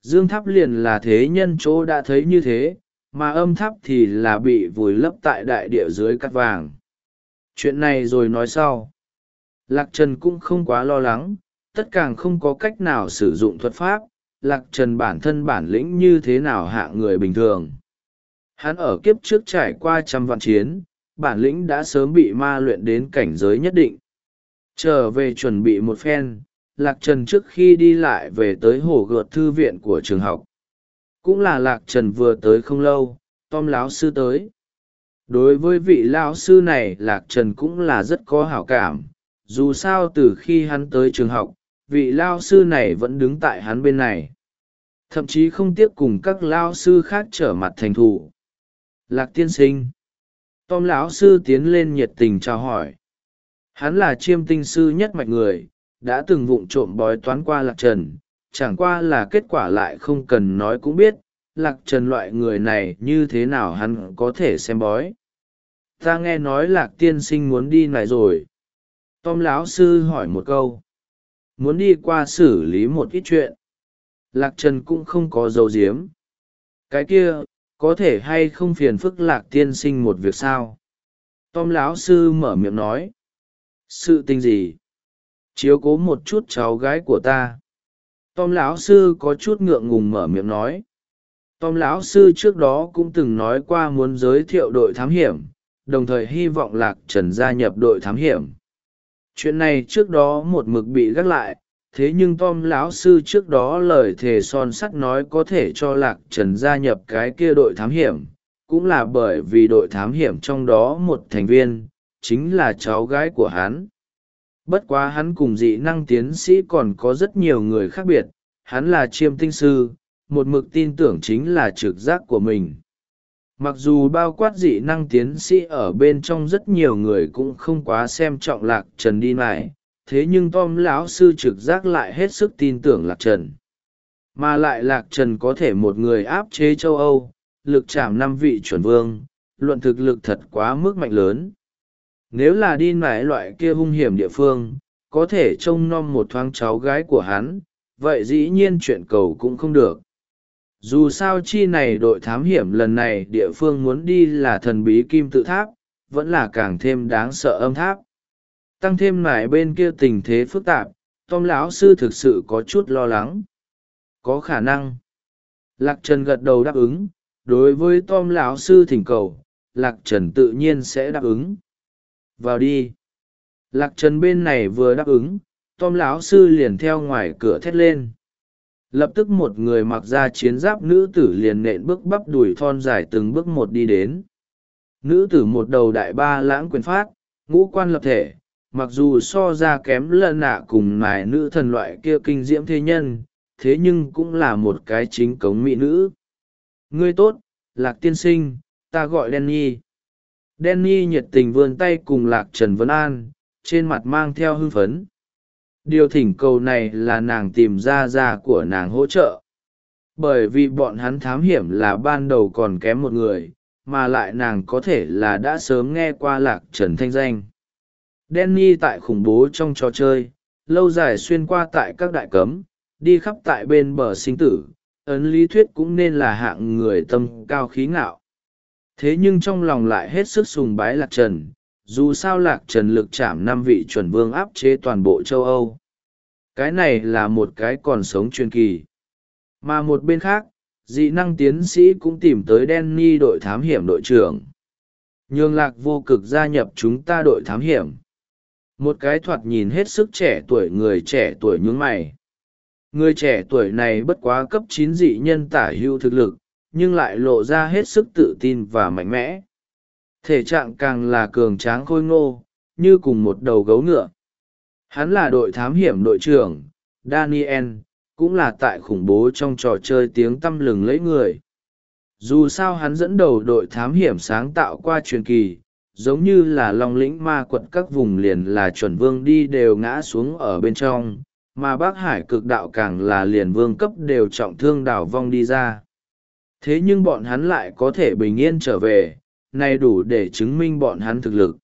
[SPEAKER 1] Dương tháp liền là thế nhân chỗ đã thấy như thế, mà âm tháp thì là bị vùi lấp tại đại địa dưới cát vàng. Chuyện này rồi nói sau. Lạc Trần cũng không quá lo lắng, tất càng không có cách nào sử dụng thuật pháp. Lạc Trần bản thân bản lĩnh như thế nào hạ người bình thường. Hắn ở kiếp trước trải qua trăm vạn chiến, bản lĩnh đã sớm bị ma luyện đến cảnh giới nhất định. Trở về chuẩn bị một phen, Lạc Trần trước khi đi lại về tới hồ gợt thư viện của trường học. Cũng là Lạc Trần vừa tới không lâu, Tom lão sư tới. Đối với vị lão sư này Lạc Trần cũng là rất có hảo cảm, dù sao từ khi hắn tới trường học, vị lão sư này vẫn đứng tại hắn bên này. Thậm chí không tiếc cùng các lão sư khác trở mặt thành thù. Lạc tiên sinh. Tom lão sư tiến lên nhiệt tình chào hỏi. Hắn là chiêm tinh sư nhất mạch người, đã từng vụng trộm bói toán qua Lạc Trần, chẳng qua là kết quả lại không cần nói cũng biết, Lạc Trần loại người này như thế nào hắn có thể xem bói. Ta nghe nói Lạc tiên sinh muốn đi này rồi. Tom lão sư hỏi một câu. Muốn đi qua xử lý một ít chuyện. Lạc Trần cũng không có dấu diếm. Cái kia, có thể hay không phiền phức Lạc tiên sinh một việc sao? Tom lão sư mở miệng nói. Sự tình gì? Chiếu cố một chút cháu gái của ta. Tom lão sư có chút ngượng ngùng mở miệng nói. Tom lão sư trước đó cũng từng nói qua muốn giới thiệu đội thám hiểm, đồng thời hy vọng Lạc Trần gia nhập đội thám hiểm. Chuyện này trước đó một mực bị gác lại, thế nhưng Tom lão sư trước đó lời thề son sắt nói có thể cho Lạc Trần gia nhập cái kia đội thám hiểm, cũng là bởi vì đội thám hiểm trong đó một thành viên chính là cháu gái của hắn. Bất quá hắn cùng dị năng tiến sĩ còn có rất nhiều người khác biệt, hắn là chiêm tinh sư, một mực tin tưởng chính là trực giác của mình. Mặc dù bao quát dị năng tiến sĩ ở bên trong rất nhiều người cũng không quá xem trọng Lạc Trần đi lại, thế nhưng Tom lão sư trực giác lại hết sức tin tưởng Lạc Trần. Mà lại Lạc Trần có thể một người áp chế châu Âu, lực chạm năm vị chuẩn vương, luận thực lực thật quá mức mạnh lớn. Nếu là đi lại loại kia hung hiểm địa phương, có thể trông nom một thoáng cháu gái của hắn, vậy dĩ nhiên chuyện cầu cũng không được. Dù sao chi này đội thám hiểm lần này địa phương muốn đi là thần bí kim tự tháp, vẫn là càng thêm đáng sợ âm tháp. Tăng thêm lại bên kia tình thế phức tạp, Tom lão sư thực sự có chút lo lắng. Có khả năng. Lạc Trần gật đầu đáp ứng, đối với Tom lão sư thỉnh cầu, Lạc Trần tự nhiên sẽ đáp ứng. Vào đi. Lạc Trần bên này vừa đáp ứng, Tom lão sư liền theo ngoài cửa thét lên. Lập tức một người mặc ra chiến giáp nữ tử liền nện bước bắp đùi thon dài từng bước một đi đến. Nữ tử một đầu đại ba lãng quyền phát, ngũ quan lập thể, mặc dù so ra kém lân nạ cùng nài nữ thần loại kia kinh diễm thế nhân, thế nhưng cũng là một cái chính cống mỹ nữ. Ngươi tốt, Lạc tiên sinh, ta gọi Danny. Danny nhiệt tình vươn tay cùng Lạc Trần Vân An, trên mặt mang theo hưng phấn. Điều thỉnh cầu này là nàng tìm ra ra của nàng hỗ trợ. Bởi vì bọn hắn thám hiểm là ban đầu còn kém một người, mà lại nàng có thể là đã sớm nghe qua Lạc Trần thanh danh. Danny tại khủng bố trong trò chơi, lâu dài xuyên qua tại các đại cấm, đi khắp tại bên bờ sinh tử, ấn lý thuyết cũng nên là hạng người tâm cao khí ngạo. Thế nhưng trong lòng lại hết sức sùng bái Lạc Trần, dù sao Lạc Trần lực chạm năm vị chuẩn vương áp chế toàn bộ châu Âu. Cái này là một cái còn sống truyền kỳ. Mà một bên khác, dị năng tiến sĩ cũng tìm tới Danny đội thám hiểm đội trưởng. Nhường Lạc vô cực gia nhập chúng ta đội thám hiểm. Một cái thoạt nhìn hết sức trẻ tuổi người trẻ tuổi nhướng mày. Người trẻ tuổi này bất quá cấp chín dị nhân tả hữu thực lực, nhưng lại lộ ra hết sức tự tin và mạnh mẽ. Thể trạng càng là cường tráng khôi ngô, như cùng một đầu gấu ngựa. Hắn là đội thám hiểm đội trưởng, Daniel, cũng là tại khủng bố trong trò chơi tiếng tăm lừng lẫy người. Dù sao hắn dẫn đầu đội thám hiểm sáng tạo qua truyền kỳ, giống như là Long lĩnh ma quật các vùng liền là chuẩn vương đi đều ngã xuống ở bên trong, mà Bắc Hải cực đạo càng là liền vương cấp đều trọng thương đảo vong đi ra. Thế nhưng bọn hắn lại có thể bình yên trở về, này đủ để chứng minh bọn hắn thực lực.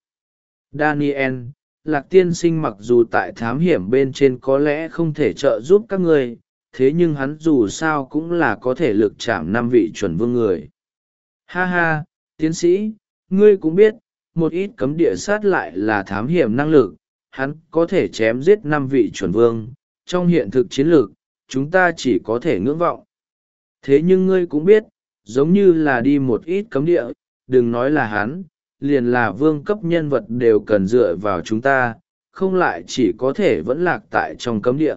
[SPEAKER 1] Daniel, Lạc tiên sinh mặc dù tại thám hiểm bên trên có lẽ không thể trợ giúp các ngươi, thế nhưng hắn dù sao cũng là có thể lực chạm năm vị chuẩn vương người. Ha ha, tiến sĩ, ngươi cũng biết, một ít cấm địa sát lại là thám hiểm năng lực, hắn có thể chém giết năm vị chuẩn vương, trong hiện thực chiến lược, chúng ta chỉ có thể ngưỡng vọng. Thế nhưng ngươi cũng biết, giống như là đi một ít cấm địa, đừng nói là hắn, liền là vương cấp nhân vật đều cần dựa vào chúng ta, không lại chỉ có thể vẫn lạc tại trong cấm địa.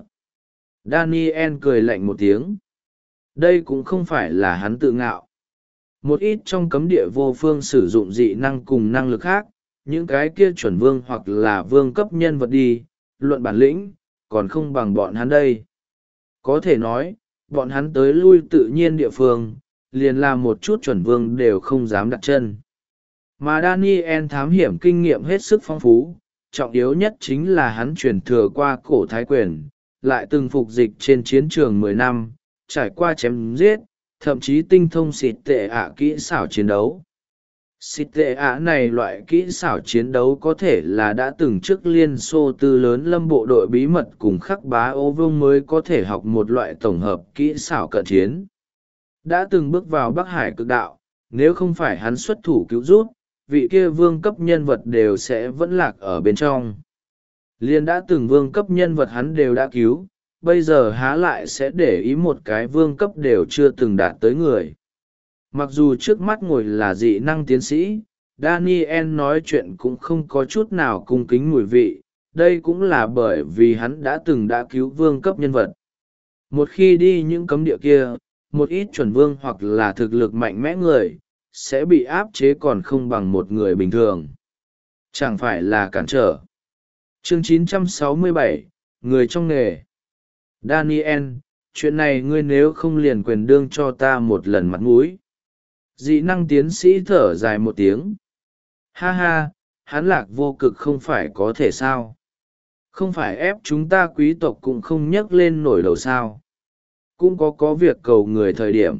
[SPEAKER 1] Daniel cười lạnh một tiếng. Đây cũng không phải là hắn tự ngạo. Một ít trong cấm địa vô phương sử dụng dị năng cùng năng lực khác, những cái kia chuẩn vương hoặc là vương cấp nhân vật đi, luận bản lĩnh, còn không bằng bọn hắn đây. Có thể nói, bọn hắn tới lui tự nhiên địa phương, liền là một chút chuẩn vương đều không dám đặt chân. Mà Daniel thám hiểm kinh nghiệm hết sức phong phú, trọng yếu nhất chính là hắn truyền thừa qua cổ thái quyền, lại từng phục dịch trên chiến trường mười năm, trải qua chém giết, thậm chí tinh thông xịt tệ ạ kỹ xảo chiến đấu. Xịt tệ ạ này loại kỹ xảo chiến đấu có thể là đã từng trước Liên Xô tư lớn lâm bộ đội bí mật cùng khắc bá ô vương mới có thể học một loại tổng hợp kỹ xảo cận chiến. Đã từng bước vào Bắc Hải cực đạo, nếu không phải hắn xuất thủ cứu rút, vị kia vương cấp nhân vật đều sẽ vẫn lạc ở bên trong. Liên đã từng vương cấp nhân vật hắn đều đã cứu, bây giờ há lại sẽ để ý một cái vương cấp đều chưa từng đạt tới người. Mặc dù trước mắt ngồi là dị năng tiến sĩ, Daniel nói chuyện cũng không có chút nào cung kính mùi vị, đây cũng là bởi vì hắn đã từng đã cứu vương cấp nhân vật. Một khi đi những cấm địa kia, một ít chuẩn vương hoặc là thực lực mạnh mẽ người, sẽ bị áp chế còn không bằng một người bình thường. Chẳng phải là cản trở. Chương chín trăm sáu mươi bảy, Người trong nghề. Daniel, chuyện này ngươi nếu không liền quyền đương cho ta một lần mặt mũi. Dị năng tiến sĩ thở dài một tiếng. Ha ha, hắn lạc vô cực không phải có thể sao. Không phải ép chúng ta quý tộc cũng không nhấc lên nổi đầu sao. Cũng có có việc cầu người thời điểm.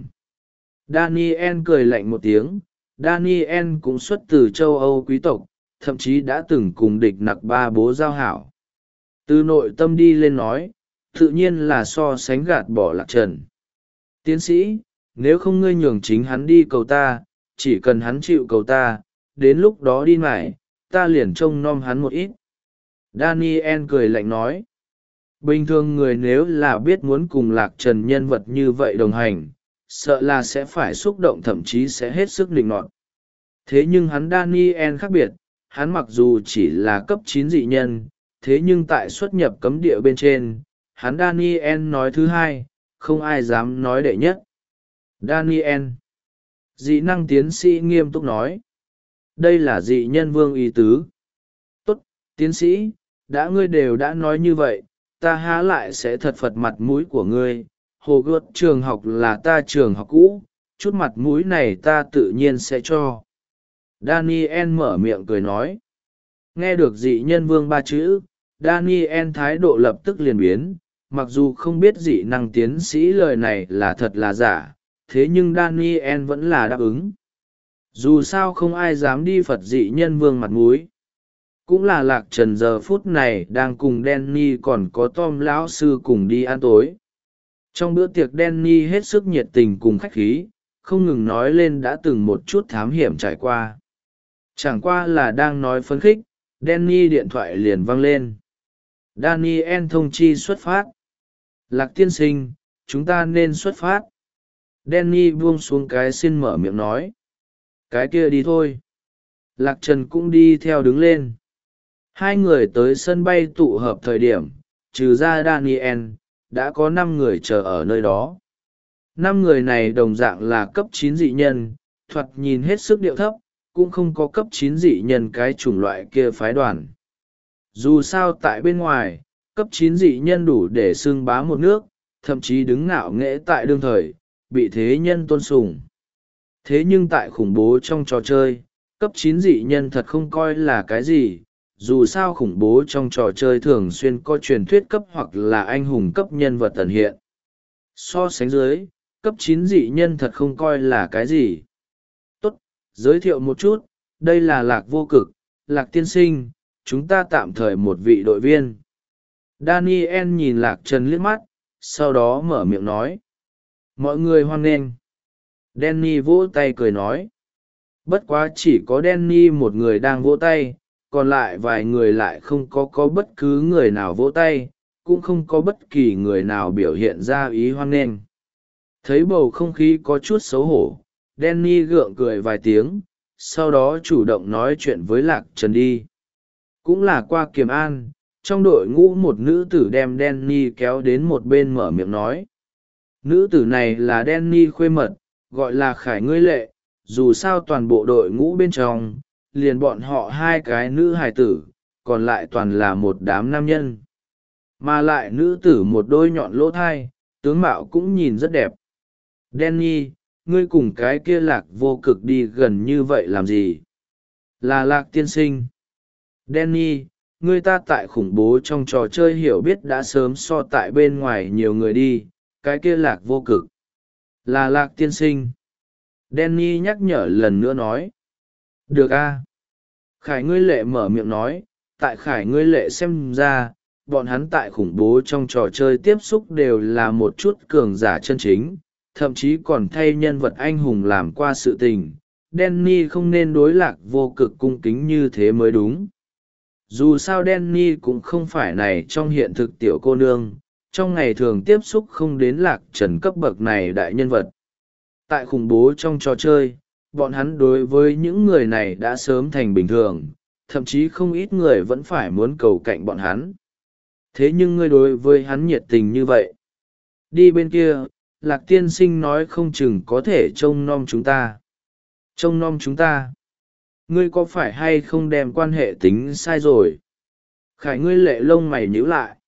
[SPEAKER 1] Daniel cười lạnh một tiếng. Daniel cũng xuất từ châu Âu quý tộc, thậm chí đã từng cùng địch nặc ba bố giao hảo. Từ nội tâm đi lên nói, tự nhiên là so sánh gạt bỏ Lạc Trần. Tiến sĩ, nếu không ngươi nhường chính hắn đi cầu ta, chỉ cần hắn chịu cầu ta, đến lúc đó đi mải, ta liền trông nom hắn một ít. Daniel cười lạnh nói. Bình thường người nếu là biết muốn cùng Lạc Trần nhân vật như vậy đồng hành, sợ là sẽ phải xúc động thậm chí sẽ hết sức định nọt. Thế nhưng hắn Daniel khác biệt, hắn mặc dù chỉ là cấp chín dị nhân, thế nhưng tại xuất nhập cấm địa bên trên, hắn Daniel nói thứ hai, không ai dám nói đệ nhất. Daniel. Dị năng tiến sĩ nghiêm túc nói. Đây là dị nhân vương ý tứ. Tốt, tiến sĩ, đã ngươi đều đã nói như vậy, ta há lại sẽ thật phật mặt mũi của ngươi. Hồ Gươm trường học là ta trường học cũ, chút mặt mũi này ta tự nhiên sẽ cho. Daniel mở miệng cười nói. Nghe được dị nhân vương ba chữ, Daniel thái độ lập tức liền biến, mặc dù không biết dị năng tiến sĩ lời này là thật là giả, thế nhưng Daniel vẫn là đáp ứng. Dù sao không ai dám đi Phật dị nhân vương mặt mũi. Cũng là Lạc Trần giờ phút này đang cùng Danny còn có Tom lão sư cùng đi ăn tối. Trong bữa tiệc Danny hết sức nhiệt tình cùng khách khí, không ngừng nói lên đã từng một chút thám hiểm trải qua. Chẳng qua là đang nói phấn khích, Danny điện thoại liền vang lên. Daniel thông chi xuất phát. Lạc tiên sinh, chúng ta nên xuất phát. Danny buông xuống cái xin mở miệng nói. Cái kia đi thôi. Lạc Trần cũng đi theo đứng lên. Hai người tới sân bay tụ hợp thời điểm, trừ ra Daniel, đã có năm người chờ ở nơi đó. Năm người này đồng dạng là cấp chín dị nhân, thoạt nhìn hết sức điệu thấp, cũng không có cấp chín dị nhân cái chủng loại kia phái đoàn. Dù sao tại bên ngoài, cấp chín dị nhân đủ để xưng bá một nước, thậm chí đứng ngạo nghễ tại đương thời, bị thế nhân tôn sùng. Thế nhưng tại khủng bố trong trò chơi, cấp chín dị nhân thật không coi là cái gì, dù sao khủng bố trong trò chơi thường xuyên có truyền thuyết cấp hoặc là anh hùng cấp nhân vật tần hiện. So sánh dưới, cấp chín dị nhân thật không coi là cái gì. Tốt, giới thiệu một chút, đây là Lạc vô cực, Lạc tiên sinh, chúng ta tạm thời một vị đội viên. Daniel nhìn Lạc Trần liếc mắt, sau đó mở miệng nói. Mọi người hoan nghênh. Danny vỗ tay cười nói. Bất quá chỉ có Danny một người đang vỗ tay, còn lại vài người lại không có có bất cứ người nào vỗ tay, cũng không có bất kỳ người nào biểu hiện ra ý hoan nghênh. Thấy bầu không khí có chút xấu hổ, Danny gượng cười vài tiếng, sau đó chủ động nói chuyện với Lạc Trần đi. Cũng là qua Kiềm An, trong đội ngũ một nữ tử đem Danny kéo đến một bên mở miệng nói. Nữ tử này là Danny khuê mật, gọi là Khải Ngươi Lệ, dù sao toàn bộ đội ngũ bên trong, liền bọn họ hai cái nữ hài tử, còn lại toàn là một đám nam nhân. Mà lại nữ tử một đôi nhọn lỗ thai, tướng mạo cũng nhìn rất đẹp. Danny, ngươi cùng cái kia Lạc Vô Cực đi gần như vậy làm gì? Là Lạc tiên sinh. Danny, ngươi ta tại khủng bố trong trò chơi hiểu biết đã sớm so tại bên ngoài nhiều người đi, cái kia Lạc Vô Cực. Là Lạc tiên sinh. Danny nhắc nhở lần nữa nói. Được a. Khải Ngươi Lệ mở miệng nói, tại Khải Ngươi Lệ xem ra, bọn hắn tại khủng bố trong trò chơi tiếp xúc đều là một chút cường giả chân chính, thậm chí còn thay nhân vật anh hùng làm qua sự tình. Danny không nên đối Lạc Vô Cực cung kính như thế mới đúng. Dù sao Danny cũng không phải này trong hiện thực tiểu cô nương, trong ngày thường tiếp xúc không đến Lạc Trần cấp bậc này đại nhân vật. Tại khủng bố trong trò chơi, bọn hắn đối với những người này đã sớm thành bình thường, thậm chí không ít người vẫn phải muốn cầu cạnh bọn hắn. Thế nhưng ngươi đối với hắn nhiệt tình như vậy. Đi bên kia, Lạc tiên sinh nói không chừng có thể trông nom chúng ta. Trông nom chúng ta. Ngươi có phải hay không đem quan hệ tính sai rồi? Khải Ngươi Lệ lông mày nhíu lại.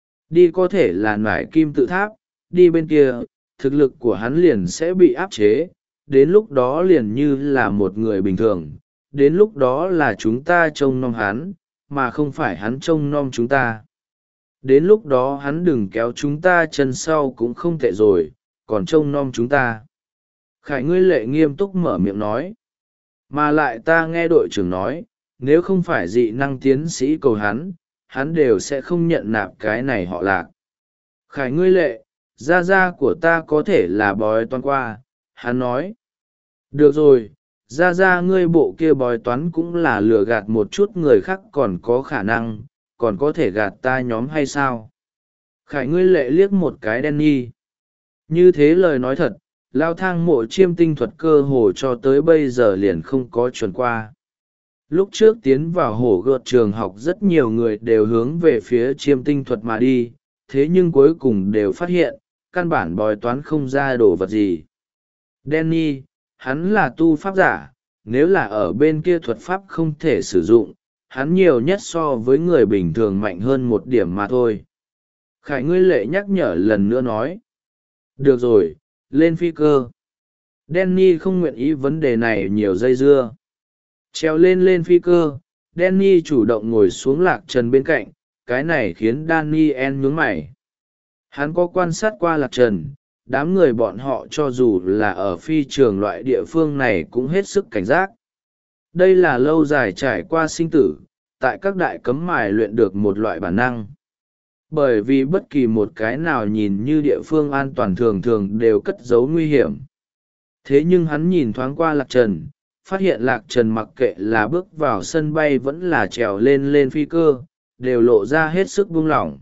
[SPEAKER 1] Đi có thể là nải kim tự tháp, đi bên kia, thực lực của hắn liền sẽ bị áp chế, đến lúc đó liền như là một người bình thường, đến lúc đó là chúng ta trông nom hắn, mà không phải hắn trông nom chúng ta. Đến lúc đó hắn đừng kéo chúng ta chân sau cũng không tệ rồi, còn trông nom chúng ta. Khải Ngươi Lệ nghiêm túc mở miệng nói. Mà lại ta nghe đội trưởng nói, nếu không phải dị năng tiến sĩ cầu hắn, hắn đều sẽ không nhận nạp cái này họ Lạc. Khải Ngươi Lệ, gia gia của ta có thể là bói toán qua, hắn nói. Được rồi, gia gia ngươi bộ kia bói toán cũng là lừa gạt một chút người khác còn có khả năng, còn có thể gạt ta nhóm hay sao? Khải Ngươi Lệ liếc một cái Danny. Như thế lời nói thật, lao thang mộ chiêm tinh thuật cơ hồ cho tới bây giờ liền không có chuẩn qua. Lúc trước tiến vào hổ gợt trường học rất nhiều người đều hướng về phía chiêm tinh thuật mà đi, thế nhưng cuối cùng đều phát hiện, căn bản bói toán không ra đồ vật gì. Danny, hắn là tu pháp giả, nếu là ở bên kia thuật pháp không thể sử dụng, hắn nhiều nhất so với người bình thường mạnh hơn một điểm mà thôi. Khải Ngươi Lệ nhắc nhở lần nữa nói. Được rồi, lên phi cơ. Danny không nguyện ý vấn đề này nhiều dây dưa. Treo lên lên phi cơ, Danny chủ động ngồi xuống Lạc Trần bên cạnh, cái này khiến Daniel nhướng mày. Hắn có quan sát qua Lạc Trần, đám người bọn họ cho dù là ở phi trường loại địa phương này cũng hết sức cảnh giác. Đây là lâu dài trải qua sinh tử, tại các đại cấm mài luyện được một loại bản năng. Bởi vì bất kỳ một cái nào nhìn như địa phương an toàn thường thường đều cất giấu nguy hiểm. Thế nhưng hắn nhìn thoáng qua Lạc Trần, phát hiện Lạc Trần mặc kệ là bước vào sân bay vẫn là trèo lên lên phi cơ, đều lộ ra hết sức buông lỏng.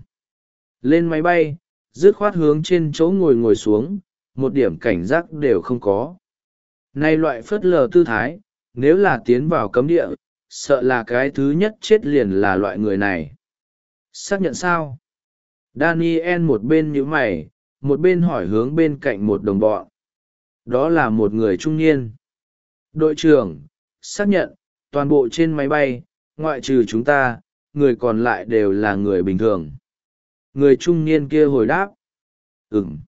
[SPEAKER 1] Lên máy bay, dứt khoát hướng trên chỗ ngồi ngồi xuống, một điểm cảnh giác đều không có. Nay loại phớt lờ tư thái, nếu là tiến vào cấm địa, sợ là cái thứ nhất chết liền là loại người này. Xác nhận sao? Daniel một bên nhíu mày, một bên hỏi hướng bên cạnh một đồng bọn. Đó là một người trung niên. Đội trưởng, xác nhận, toàn bộ trên máy bay, ngoại trừ chúng ta, người còn lại đều là người bình thường. Người trung niên kia hồi đáp. Ừm.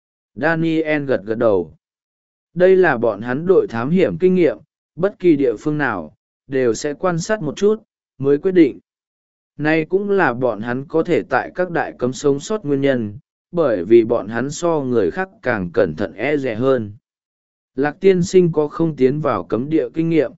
[SPEAKER 1] Daniel gật gật đầu. Đây là bọn hắn đội thám hiểm kinh nghiệm, bất kỳ địa phương nào, đều sẽ quan sát một chút, mới quyết định. Nay cũng là bọn hắn có thể tại các đại cấm sống sót nguyên nhân, bởi vì bọn hắn so người khác càng cẩn thận e dè hơn. Lạc tiên sinh có không tiến vào cấm địa kinh nghiệm.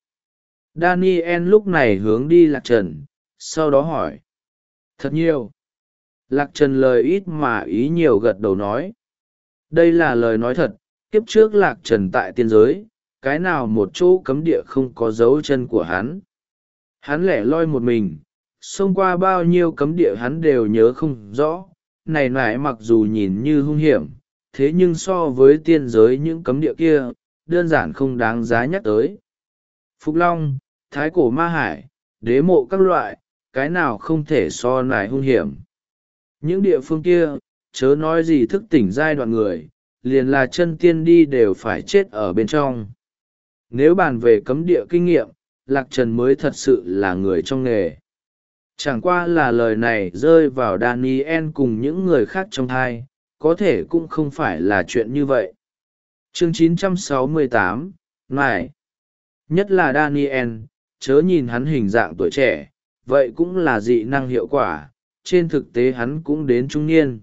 [SPEAKER 1] Daniel lúc này hướng đi Lạc Trần, sau đó hỏi. Thật nhiều. Lạc Trần lời ít mà ý nhiều gật đầu nói. Đây là lời nói thật, kiếp trước Lạc Trần tại tiên giới, cái nào một chỗ cấm địa không có dấu chân của hắn. Hắn lẻ loi một mình, xông qua bao nhiêu cấm địa hắn đều nhớ không rõ, này nải mặc dù nhìn như hung hiểm, thế nhưng so với tiên giới những cấm địa kia, đơn giản không đáng giá nhắc tới. Phục Long, Thái Cổ Ma Hải, đế mộ các loại, cái nào không thể so nải hung hiểm. Những địa phương kia, chớ nói gì thức tỉnh giai đoạn người, liền là chân tiên đi đều phải chết ở bên trong. Nếu bàn về cấm địa kinh nghiệm, Lạc Trần mới thật sự là người trong nghề. Chẳng qua là lời này rơi vào Daniel cùng những người khác trong thai, có thể cũng không phải là chuyện như vậy. Chương chín trăm sáu mươi tám, Ngài. Nhất là Daniel, chớ nhìn hắn hình dạng tuổi trẻ, vậy cũng là dị năng hiệu quả, trên thực tế hắn cũng đến trung niên.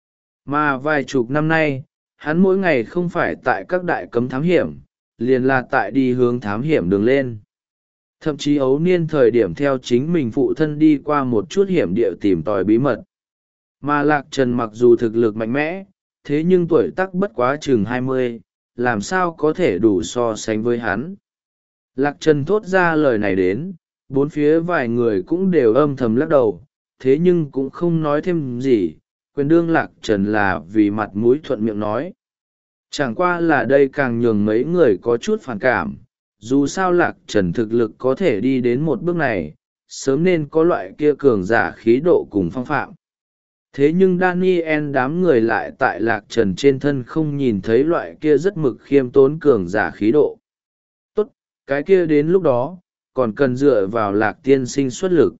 [SPEAKER 1] Mà vài chục năm nay, hắn mỗi ngày không phải tại các đại cấm thám hiểm, liền là tại đi hướng thám hiểm đường lên. Thậm chí ấu niên thời điểm theo chính mình phụ thân đi qua một chút hiểm địa tìm tòi bí mật. Mà Lạc Trần mặc dù thực lực mạnh mẽ, thế nhưng tuổi tác bất quá chừng hai mươi, làm sao có thể đủ so sánh với hắn. Lạc Trần thốt ra lời này đến, bốn phía vài người cũng đều âm thầm lắc đầu, thế nhưng cũng không nói thêm gì, quyền đương Lạc Trần là vì mặt mũi thuận miệng nói. Chẳng qua là đây càng nhường mấy người có chút phản cảm, dù sao Lạc Trần thực lực có thể đi đến một bước này, sớm nên có loại kia cường giả khí độ cùng phong phạm. Thế nhưng Daniel đám người lại tại Lạc Trần trên thân không nhìn thấy loại kia rất mực khiêm tốn cường giả khí độ. Tốt, cái kia đến lúc đó, còn cần dựa vào Lạc tiên sinh xuất lực.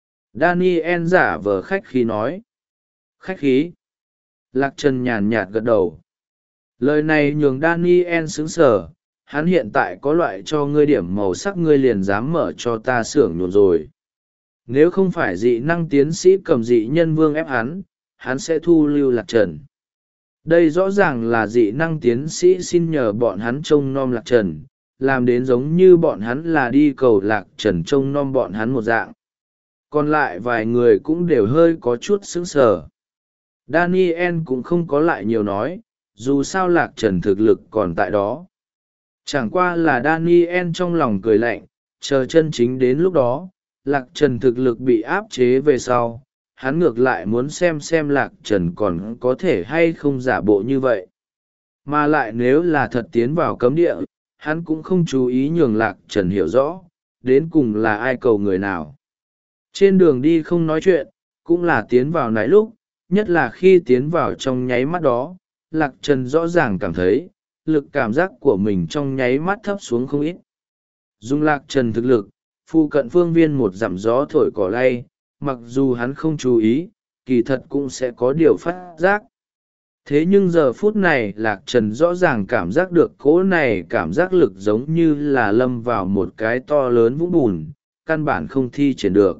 [SPEAKER 1] Daniel giả vờ khách khí nói. Khách khí. Lạc Trần nhàn nhạt gật đầu. Lời này nhường Daniel sững sờ, hắn hiện tại có loại cho ngươi điểm màu sắc ngươi liền dám mở cho ta xưởng nhuộm rồi. Nếu không phải dị năng tiến sĩ cầm dị nhân vương ép hắn, hắn sẽ thu lưu Lạc Trần. Đây rõ ràng là dị năng tiến sĩ xin nhờ bọn hắn trông nom Lạc Trần, làm đến giống như bọn hắn là đi cầu Lạc Trần trông nom bọn hắn một dạng. Còn lại vài người cũng đều hơi có chút sững sờ. Daniel cũng không có lại nhiều nói, dù sao Lạc Trần thực lực còn tại đó. Chẳng qua là Daniel trong lòng cười lạnh, chờ chân chính đến lúc đó, Lạc Trần thực lực bị áp chế về sau, hắn ngược lại muốn xem xem Lạc Trần còn có thể hay không giả bộ như vậy. Mà lại nếu là thật tiến vào cấm địa, hắn cũng không chú ý nhường Lạc Trần hiểu rõ, đến cùng là ai cầu người nào. Trên đường đi không nói chuyện, cũng là tiến vào nãy lúc, nhất là khi tiến vào trong nháy mắt đó, Lạc Trần rõ ràng cảm thấy, lực cảm giác của mình trong nháy mắt thấp xuống không ít. Dùng Lạc Trần thực lực, phu cận phương viên một dặm gió thổi cỏ lay, mặc dù hắn không chú ý, kỳ thật cũng sẽ có điều phát giác. Thế nhưng giờ phút này Lạc Trần rõ ràng cảm giác được cỗ này cảm giác lực giống như là lâm vào một cái to lớn vũng bùn, căn bản không thi triển được.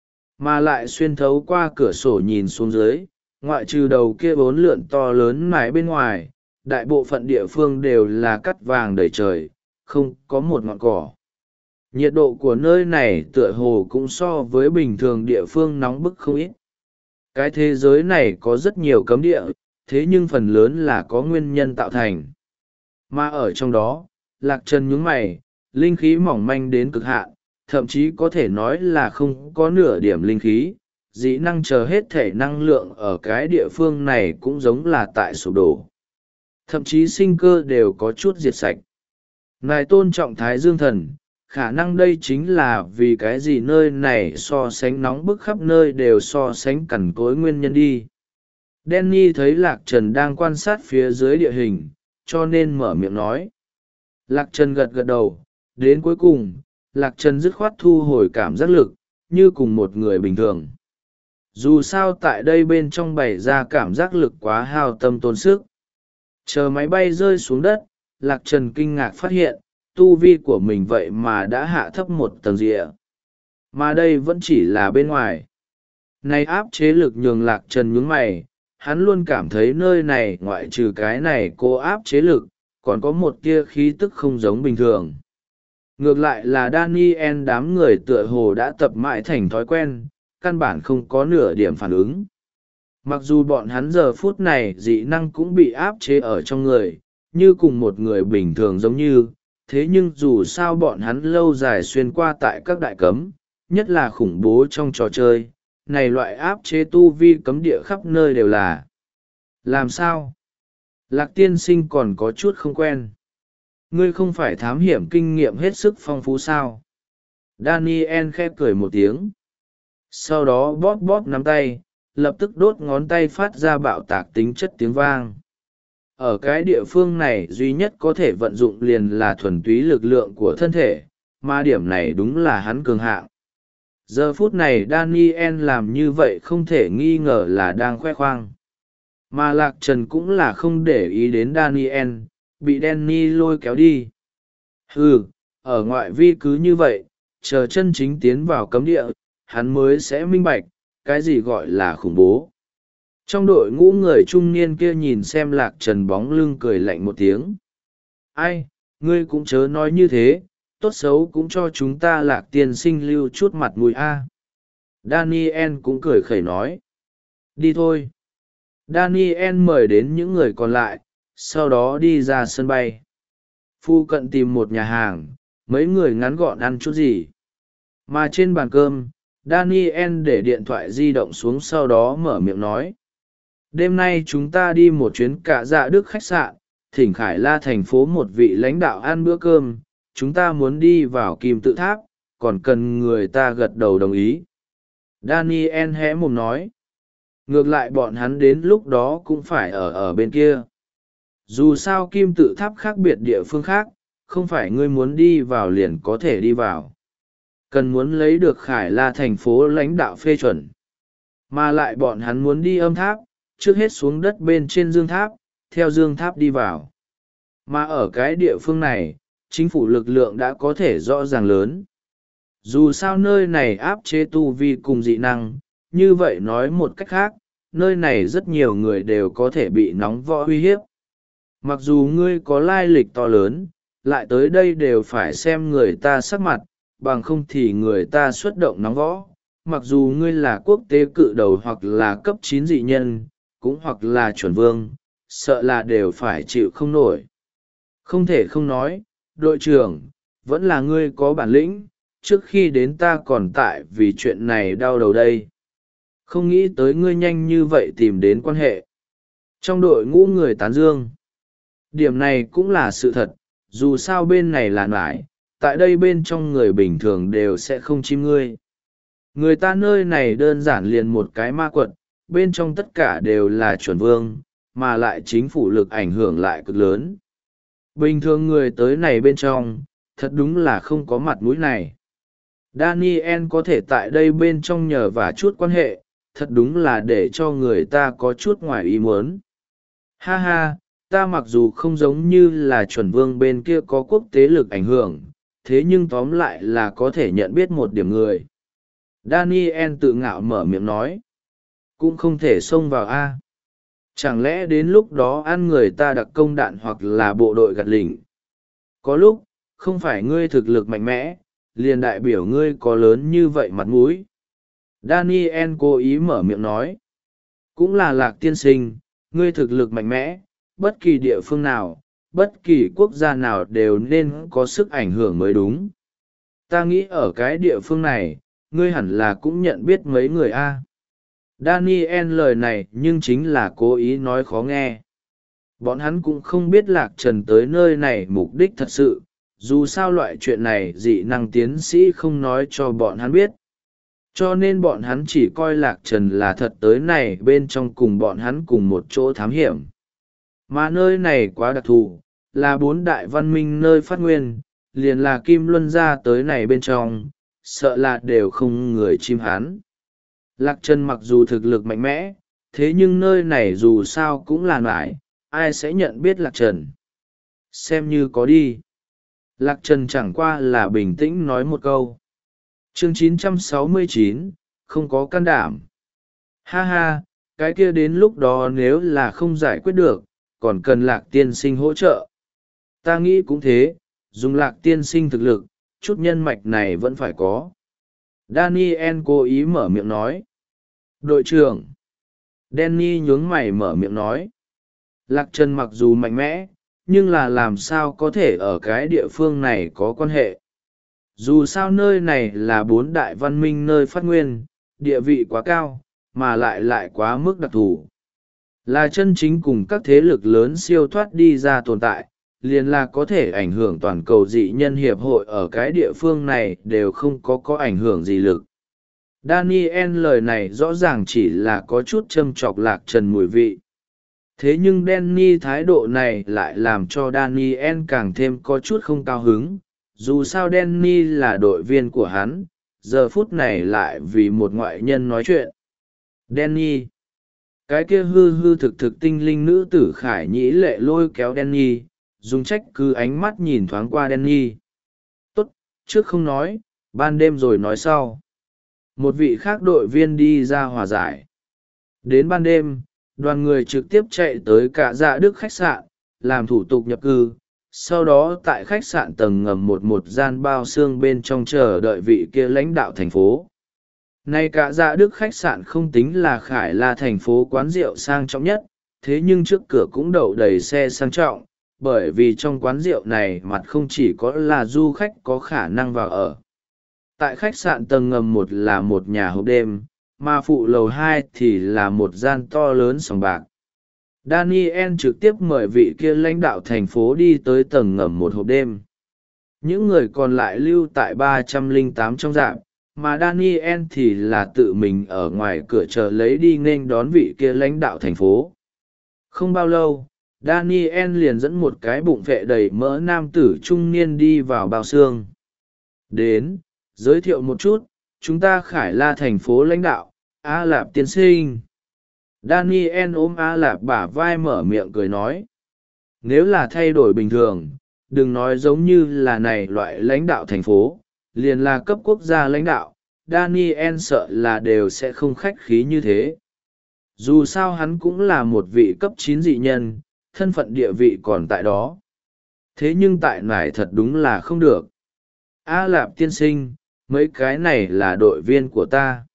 [SPEAKER 1] Mà lại xuyên thấu qua cửa sổ nhìn xuống dưới, ngoại trừ đầu kia bốn lượn to lớn mãi bên ngoài, đại bộ phận địa phương đều là cắt vàng đầy trời, không có một ngọn cỏ. Nhiệt độ của nơi này tựa hồ cũng so với bình thường địa phương nóng bức không ít. Cái thế giới này có rất nhiều cấm địa, thế nhưng phần lớn là có nguyên nhân tạo thành. Mà ở trong đó, Lạc Trần nhướng mày, linh khí mỏng manh đến cực hạn, thậm chí có thể nói là không có nửa điểm linh khí, dĩ năng chờ hết thể năng lượng ở cái địa phương này cũng giống là tại sụp đổ. Thậm chí sinh cơ đều có chút diệt sạch. Ngài tôn trọng Thái Dương Thần, khả năng đây chính là vì cái gì nơi này so sánh nóng bức khắp nơi đều so sánh cằn cối nguyên nhân đi. Danny thấy Lạc Trần đang quan sát phía dưới địa hình, cho nên mở miệng nói. Lạc Trần gật gật đầu, đến cuối cùng, Lạc Trần dứt khoát thu hồi cảm giác lực, như cùng một người bình thường. Dù sao tại đây bên trong bày ra cảm giác lực quá hao tâm tốn sức. Chờ máy bay rơi xuống đất, Lạc Trần kinh ngạc phát hiện, tu vi của mình vậy mà đã hạ thấp một tầng rìa. Mà đây vẫn chỉ là bên ngoài. Này áp chế lực nhường Lạc Trần nhướng mày, hắn luôn cảm thấy nơi này ngoại trừ cái này cô áp chế lực, còn có một tia khí tức không giống bình thường. Ngược lại là Daniel đám người tựa hồ đã tập mãi thành thói quen, căn bản không có nửa điểm phản ứng. Mặc dù bọn hắn giờ phút này dị năng cũng bị áp chế ở trong người, như cùng một người bình thường giống như, thế nhưng dù sao bọn hắn lâu dài xuyên qua tại các đại cấm, nhất là khủng bố trong trò chơi, này loại áp chế tu vi cấm địa khắp nơi đều là. Làm sao? Lạc tiên sinh còn có chút không quen. Ngươi không phải thám hiểm kinh nghiệm hết sức phong phú sao? Daniel khẽ cười một tiếng. Sau đó bóp bóp nắm tay, lập tức đốt ngón tay phát ra bạo tạc tính chất tiếng vang. Ở cái địa phương này duy nhất có thể vận dụng liền là thuần túy lực lượng của thân thể, mà điểm này đúng là hắn cường hạng. Giờ phút này Daniel làm như vậy không thể nghi ngờ là đang khoe khoang. Mà Lạc Trần cũng là không để ý đến Daniel, bị Danny lôi kéo đi. Ừ, ở ngoại vi cứ như vậy, chờ chân chính tiến vào cấm địa, hắn mới sẽ minh bạch, cái gì gọi là khủng bố. Trong đội ngũ người trung niên kia nhìn xem Lạc Trần bóng lưng cười lạnh một tiếng. Ai, ngươi cũng chớ nói như thế, tốt xấu cũng cho chúng ta Lạc tiên sinh lưu chút mặt mũi a. Daniel cũng cười khẩy nói. Đi thôi. Daniel mời đến những người còn lại, sau đó đi ra sân bay. Phu cận tìm một nhà hàng, mấy người ngắn gọn ăn chút gì. Mà trên bàn cơm, Daniel để điện thoại di động xuống sau đó mở miệng nói. Đêm nay chúng ta đi một chuyến cả dạ đức khách sạn, thỉnh Khải La thành phố một vị lãnh đạo ăn bữa cơm, chúng ta muốn đi vào kim tự tháp, còn cần người ta gật đầu đồng ý. Daniel hé mồm nói. Ngược lại bọn hắn đến lúc đó cũng phải ở ở bên kia. Dù sao kim tự tháp khác biệt địa phương khác, không phải ngươi muốn đi vào liền có thể đi vào. Cần muốn lấy được Khải La thành phố lãnh đạo phê chuẩn. Mà lại bọn hắn muốn đi âm tháp, trước hết xuống đất bên trên dương tháp, theo dương tháp đi vào. Mà ở cái địa phương này, chính phủ lực lượng đã có thể rõ ràng lớn. Dù sao nơi này áp chế tu vi cùng dị năng, như vậy nói một cách khác, nơi này rất nhiều người đều có thể bị nóng võ uy hiếp. Mặc dù ngươi có lai lịch to lớn, lại tới đây đều phải xem người ta sắc mặt, bằng không thì người ta xuất động nóng võ. Mặc dù ngươi là quốc tế cự đầu hoặc là cấp chín dị nhân, cũng hoặc là chuẩn vương, sợ là đều phải chịu không nổi. Không thể không nói, đội trưởng, vẫn là ngươi có bản lĩnh, trước khi đến ta còn tại vì chuyện này đau đầu đây. Không nghĩ tới ngươi nhanh như vậy tìm đến quan hệ. Trong đội ngũ người tán dương. Điểm này cũng là sự thật, dù sao bên này là nải, tại đây bên trong người bình thường đều sẽ không chim ngươi. Người ta nơi này đơn giản liền một cái ma quật, bên trong tất cả đều là chuẩn vương, mà lại chính phủ lực ảnh hưởng lại cực lớn. Bình thường người tới này bên trong, thật đúng là không có mặt mũi này. Daniel có thể tại đây bên trong nhờ và chút quan hệ, thật đúng là để cho người ta có chút ngoài ý muốn. Ha ha, ta mặc dù không giống như là chuẩn vương bên kia có quốc tế lực ảnh hưởng, thế nhưng tóm lại là có thể nhận biết một điểm người. Daniel tự ngạo mở miệng nói. Cũng không thể xông vào a. Chẳng lẽ đến lúc đó ăn người ta đặc công đạn hoặc là bộ đội gặt lỉnh. Có lúc, không phải ngươi thực lực mạnh mẽ, liền đại biểu ngươi có lớn như vậy mặt mũi. Daniel cố ý mở miệng nói. Cũng là Lạc tiên sinh, ngươi thực lực mạnh mẽ, bất kỳ địa phương nào, bất kỳ quốc gia nào đều nên có sức ảnh hưởng mới đúng. Ta nghĩ ở cái địa phương này, ngươi hẳn là cũng nhận biết mấy người a. Daniel lời này nhưng chính là cố ý nói khó nghe. Bọn hắn cũng không biết Lạc Trần tới nơi này mục đích thật sự, dù sao loại chuyện này dị năng tiến sĩ không nói cho bọn hắn biết. Cho nên bọn hắn chỉ coi Lạc Trần là thật tới này bên trong cùng bọn hắn cùng một chỗ thám hiểm. Mà nơi này quá đặc thù, là bốn đại văn minh nơi phát nguyên, liền là Kim Luân ra tới này bên trong, sợ là đều không người chim hắn. Lạc Trần mặc dù thực lực mạnh mẽ, thế nhưng nơi này dù sao cũng là nải, ai sẽ nhận biết Lạc Trần. Xem như có đi. Lạc Trần chẳng qua là bình tĩnh nói một câu. Chương chín trăm sáu mươi chín, không có can đảm. Ha ha, cái kia đến lúc đó nếu là không giải quyết được, còn cần Lạc tiên sinh hỗ trợ. Ta nghĩ cũng thế, dùng Lạc tiên sinh thực lực, chút nhân mạch này vẫn phải có. Daniel cố ý mở miệng nói. Đội trưởng. Danny nhướng mày mở miệng nói. Lạc Trần mặc dù mạnh mẽ, nhưng là làm sao có thể ở cái địa phương này có quan hệ. Dù sao nơi này là bốn đại văn minh nơi phát nguyên, địa vị quá cao, mà lại lại quá mức đặc thù. Là chân chính cùng các thế lực lớn siêu thoát đi ra tồn tại, liền là có thể ảnh hưởng toàn cầu dị nhân hiệp hội ở cái địa phương này đều không có có ảnh hưởng gì lực. Daniel lời này rõ ràng chỉ là có chút châm chọc Lạc Trần mùi vị. Thế nhưng Danny thái độ này lại làm cho Daniel càng thêm có chút không cao hứng, dù sao Danny là đội viên của hắn, giờ phút này lại vì một ngoại nhân nói chuyện. Danny, cái kia hư hư thực thực tinh linh nữ tử Khải Nhĩ Lệ lôi kéo Danny, dùng trách cứ ánh mắt nhìn thoáng qua Danny. Tốt, trước không nói, ban đêm rồi nói sau. Một vị khác đội viên đi ra hòa giải. Đến ban đêm, đoàn người trực tiếp chạy tới cả dạ đức khách sạn, làm thủ tục nhập cư. Sau đó tại khách sạn tầng ngầm một một gian bao xương bên trong chờ đợi vị kia lãnh đạo thành phố. Nay cả dạ đức khách sạn không tính là Khải La thành phố quán rượu sang trọng nhất, thế nhưng trước cửa cũng đậu đầy xe sang trọng, bởi vì trong quán rượu này mặt không chỉ có là du khách có khả năng vào ở. Tại khách sạn tầng ngầm một là một nhà hộp đêm, mà phụ lầu hai thì là một gian to lớn sòng bạc. Daniel trực tiếp mời vị kia lãnh đạo thành phố đi tới tầng ngầm một hộp đêm. Những người còn lại lưu tại ba trăm lẻ tám trong rạp, mà Daniel thì là tự mình ở ngoài cửa chờ lấy đi nghênh đón vị kia lãnh đạo thành phố. Không bao lâu, Daniel liền dẫn một cái bụng vệ đầy mỡ nam tử trung niên đi vào bao xương. Đến, giới thiệu một chút, chúng ta Khải La thành phố lãnh đạo, A Lạp tiên sinh. Daniel ôm A Lạp bả vai mở miệng cười nói. Nếu là thay đổi bình thường, đừng nói giống như là này loại lãnh đạo thành phố, liền là cấp quốc gia lãnh đạo, Daniel sợ là đều sẽ không khách khí như thế. Dù sao hắn cũng là một vị cấp chín dị nhân, thân phận địa vị còn tại đó. Thế nhưng tại này thật đúng là không được. A Lạp tiên sinh, mấy cái này là đội viên của ta.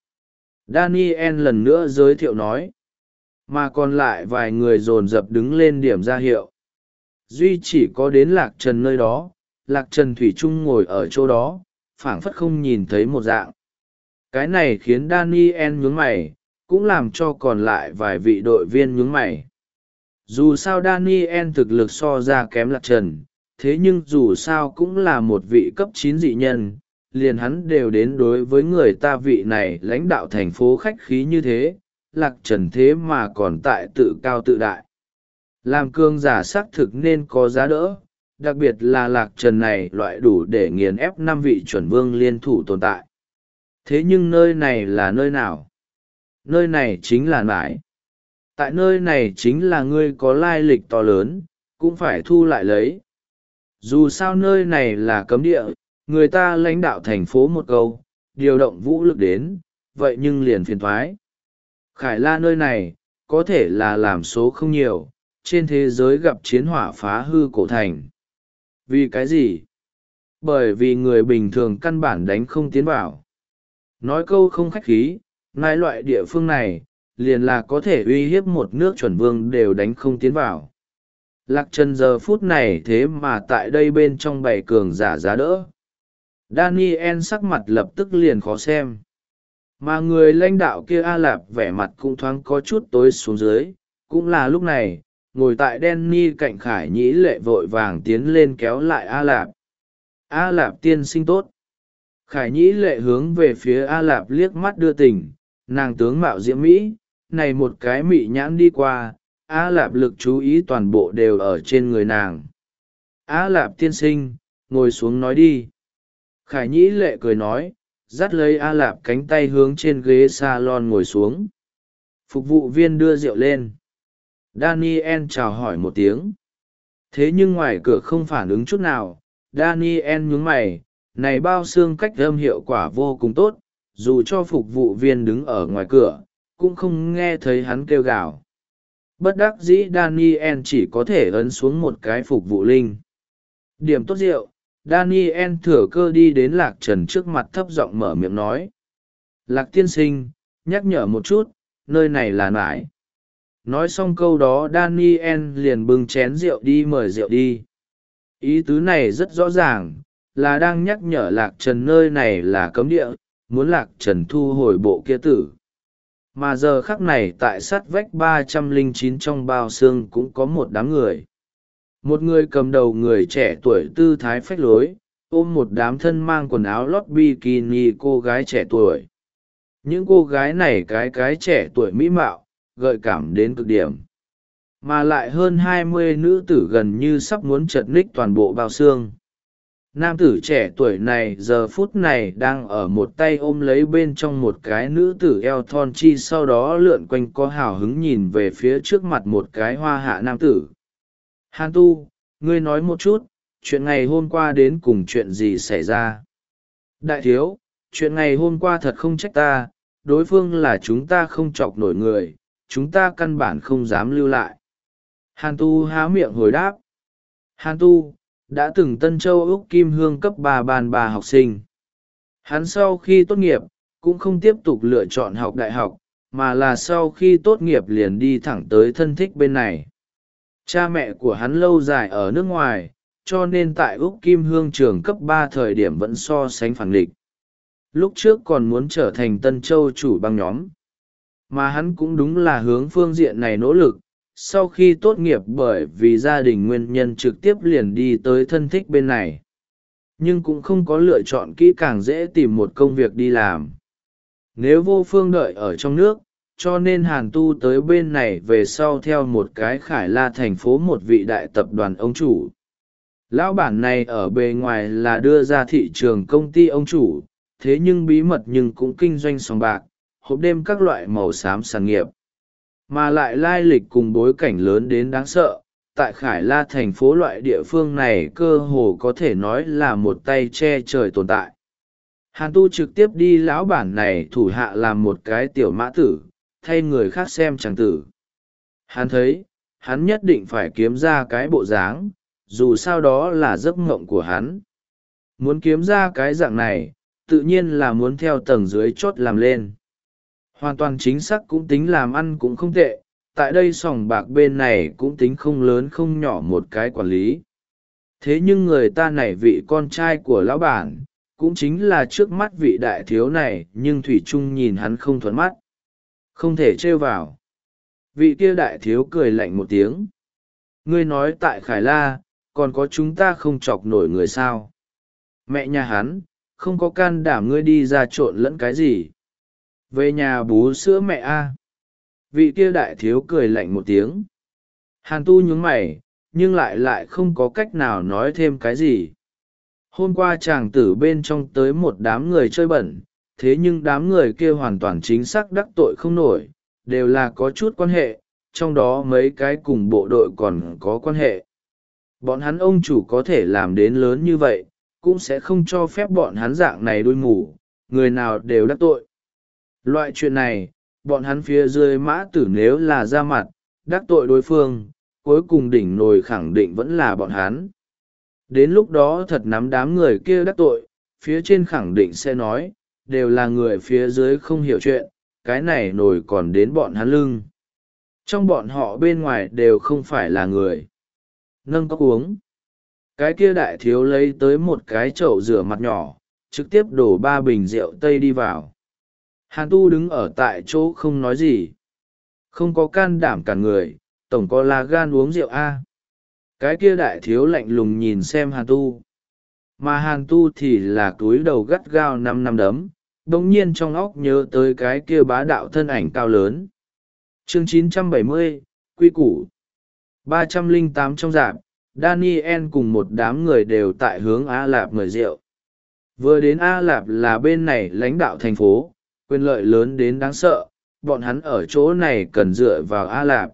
[SPEAKER 1] Daniel lần nữa giới thiệu nói. Mà còn lại vài người dồn dập đứng lên điểm ra hiệu. Duy chỉ có đến Lạc Trần nơi đó, Lạc Trần thủy chung ngồi ở chỗ đó, phảng phất không nhìn thấy một dạng. Cái này khiến Daniel nhướng mày, cũng làm cho còn lại vài vị đội viên nhướng mày. Dù sao Daniel thực lực so ra kém Lạc Trần, thế nhưng dù sao cũng là một vị cấp chín dị nhân, liền hắn đều đến đối với người ta vị này lãnh đạo thành phố khách khí như thế, Lạc Trần thế mà còn tại tự cao tự đại. Làm cương giả xác thực nên có giá đỡ, đặc biệt là Lạc Trần này loại đủ để nghiền ép năm vị chuẩn vương liên thủ tồn tại. Thế nhưng nơi này là nơi nào? Nơi này chính là nải. Tại nơi này chính là ngươi có lai lịch to lớn, cũng phải thu lại lấy. Dù sao nơi này là cấm địa, người ta lãnh đạo thành phố một câu, điều động vũ lực đến, vậy nhưng liền phiền thoái. Khải La nơi này, có thể là làm số không nhiều, trên thế giới gặp chiến hỏa phá hư cổ thành. Vì cái gì? Bởi vì người bình thường căn bản đánh không tiến vào. Nói câu không khách khí, ngay loại địa phương này, liền là có thể uy hiếp một nước chuẩn vương đều đánh không tiến vào. Lạc Trần giờ phút này thế mà tại đây bên trong bày cường giả giá đỡ. Daniel sắc mặt lập tức liền khó xem. Mà người lãnh đạo kia A Lạp vẻ mặt cũng thoáng có chút tối xuống dưới, cũng là lúc này, ngồi tại Danny cạnh Khải Nhĩ Lệ vội vàng tiến lên kéo lại A Lạp. A Lạp tiên sinh tốt. Khải Nhĩ Lệ hướng về phía A Lạp liếc mắt đưa tình, nàng tướng mạo diễm mỹ, này một cái mị nhãn đi qua, A Lạp lực chú ý toàn bộ đều ở trên người nàng. A Lạp tiên sinh, ngồi xuống nói đi. Khải Nhĩ Lệ cười nói, dắt lấy A Lạp cánh tay hướng trên ghế salon ngồi xuống. Phục vụ viên đưa rượu lên. Daniel chào hỏi một tiếng. Thế nhưng ngoài cửa không phản ứng chút nào, Daniel nhướng mày, này bao xương cách âm hiệu quả vô cùng tốt, dù cho phục vụ viên đứng ở ngoài cửa, cũng không nghe thấy hắn kêu gào. Bất đắc dĩ Daniel chỉ có thể ấn xuống một cái phục vụ linh. Điểm tốt rượu, Daniel thừa cơ đi đến Lạc Trần trước mặt thấp giọng mở miệng nói. Lạc tiên sinh, nhắc nhở một chút, nơi này là nải. Nói xong câu đó Daniel liền bưng chén rượu đi mời rượu đi. Ý tứ này rất rõ ràng, là đang nhắc nhở Lạc Trần nơi này là cấm địa, muốn Lạc Trần thu hồi bộ kia tử. Mà giờ khắc này tại sát vách ba trăm lẻ chín trong bao xương cũng có một đám người. Một người cầm đầu người trẻ tuổi tư thái phách lối, ôm một đám thân mang quần áo lót bikini cô gái trẻ tuổi. Những cô gái này cái cái trẻ tuổi mỹ mạo, gợi cảm đến cực điểm. Mà lại hơn hai mươi nữ tử gần như sắp muốn chật ních toàn bộ bao xương. Nam tử trẻ tuổi này giờ phút này đang ở một tay ôm lấy bên trong một cái nữ tử eo thon chi, sau đó lượn quanh có hào hứng nhìn về phía trước mặt một cái hoa hạ nam tử. Hàn Tu, ngươi nói một chút, chuyện ngày hôm qua đến cùng chuyện gì xảy ra? Đại thiếu, chuyện ngày hôm qua thật không trách ta, đối phương là chúng ta không chọc nổi người, chúng ta căn bản không dám lưu lại. Hàn Tu há miệng hồi đáp. Hàn Tu, đã từng Tân Châu Úc Kim Hương cấp ba ban ba học sinh. Hắn sau khi tốt nghiệp, cũng không tiếp tục lựa chọn học đại học, mà là sau khi tốt nghiệp liền đi thẳng tới thân thích bên này. Cha mẹ của hắn lâu dài ở nước ngoài, cho nên tại Úc Kim Hương trường cấp ba thời điểm vẫn so sánh phản nghịch. Lúc trước còn muốn trở thành Tân Châu chủ băng nhóm. Mà hắn cũng đúng là hướng phương diện này nỗ lực, sau khi tốt nghiệp bởi vì gia đình nguyên nhân trực tiếp liền đi tới thân thích bên này. Nhưng cũng không có lựa chọn kỹ càng dễ tìm một công việc đi làm. Nếu vô phương đợi ở trong nước, cho nên Hàn Tu tới bên này về sau theo một cái Khải La thành phố một vị đại tập đoàn ông chủ. Lão bản này ở bề ngoài là đưa ra thị trường công ty ông chủ, thế nhưng bí mật nhưng cũng kinh doanh sòng bạc, hộp đêm các loại màu xám sản nghiệp. Mà lại lai lịch cùng bối cảnh lớn đến đáng sợ, tại Khải La thành phố loại địa phương này cơ hồ có thể nói là một tay che trời tồn tại. Hàn Tu trực tiếp đi lão bản này thủ hạ làm một cái tiểu mã tử, thay người khác xem chẳng tử. Hắn thấy, hắn nhất định phải kiếm ra cái bộ dáng, dù sao đó là giấc mộng của hắn. Muốn kiếm ra cái dạng này, tự nhiên là muốn theo tầng dưới chốt làm lên. Hoàn toàn chính xác cũng tính làm ăn cũng không tệ, tại đây sòng bạc bên này cũng tính không lớn không nhỏ một cái quản lý. Thế nhưng người ta này vị con trai của lão bản, cũng chính là trước mắt vị đại thiếu này, nhưng thủy chung nhìn hắn không thuận mắt. Không thể trêu vào. Vị kia đại thiếu cười lạnh một tiếng. Ngươi nói tại Khải La, còn có chúng ta không chọc nổi người sao? Mẹ nhà hắn, không có can đảm ngươi đi ra trộn lẫn cái gì. Về nhà bú sữa mẹ a. Vị kia đại thiếu cười lạnh một tiếng. Hàn Tu nhướng mày, nhưng lại lại không có cách nào nói thêm cái gì. Hôm qua chàng tử bên trong tới một đám người chơi bẩn, thế nhưng đám người kia hoàn toàn chính xác đắc tội không nổi, đều là có chút quan hệ, trong đó mấy cái cùng bộ đội còn có quan hệ. Bọn hắn ông chủ có thể làm đến lớn như vậy, cũng sẽ không cho phép bọn hắn dạng này đuôi mù, người nào đều đắc tội. Loại chuyện này, bọn hắn phía dưới mã tử nếu là ra mặt, đắc tội đối phương, cuối cùng đỉnh nồi khẳng định vẫn là bọn hắn. Đến lúc đó thật nắm đám người kia đắc tội, phía trên khẳng định sẽ nói, đều là người phía dưới không hiểu chuyện, cái này nổi còn đến bọn hắn lưng. Trong bọn họ bên ngoài đều không phải là người. Nâng cốc uống. Cái kia đại thiếu lấy tới một cái chậu rửa mặt nhỏ, trực tiếp đổ ba bình rượu tây đi vào. Hàn Tu đứng ở tại chỗ không nói gì. Không có can đảm cả người, tổng có là gan uống rượu A. Cái kia đại thiếu lạnh lùng nhìn xem Hàn Tu. Mà Hàn Tu thì là túi đầu gắt gao năm năm đấm, đồng nhiên trong óc nhớ tới cái kia bá đạo thân ảnh cao lớn. Chương chín trăm bảy mươi, Quy Củ. ba trăm lẻ tám trong rạp, Daniel cùng một đám người đều tại hướng A Lạp mời rượu. Vừa đến A Lạp là bên này lãnh đạo thành phố, quyền lợi lớn đến đáng sợ, bọn hắn ở chỗ này cần dựa vào A Lạp.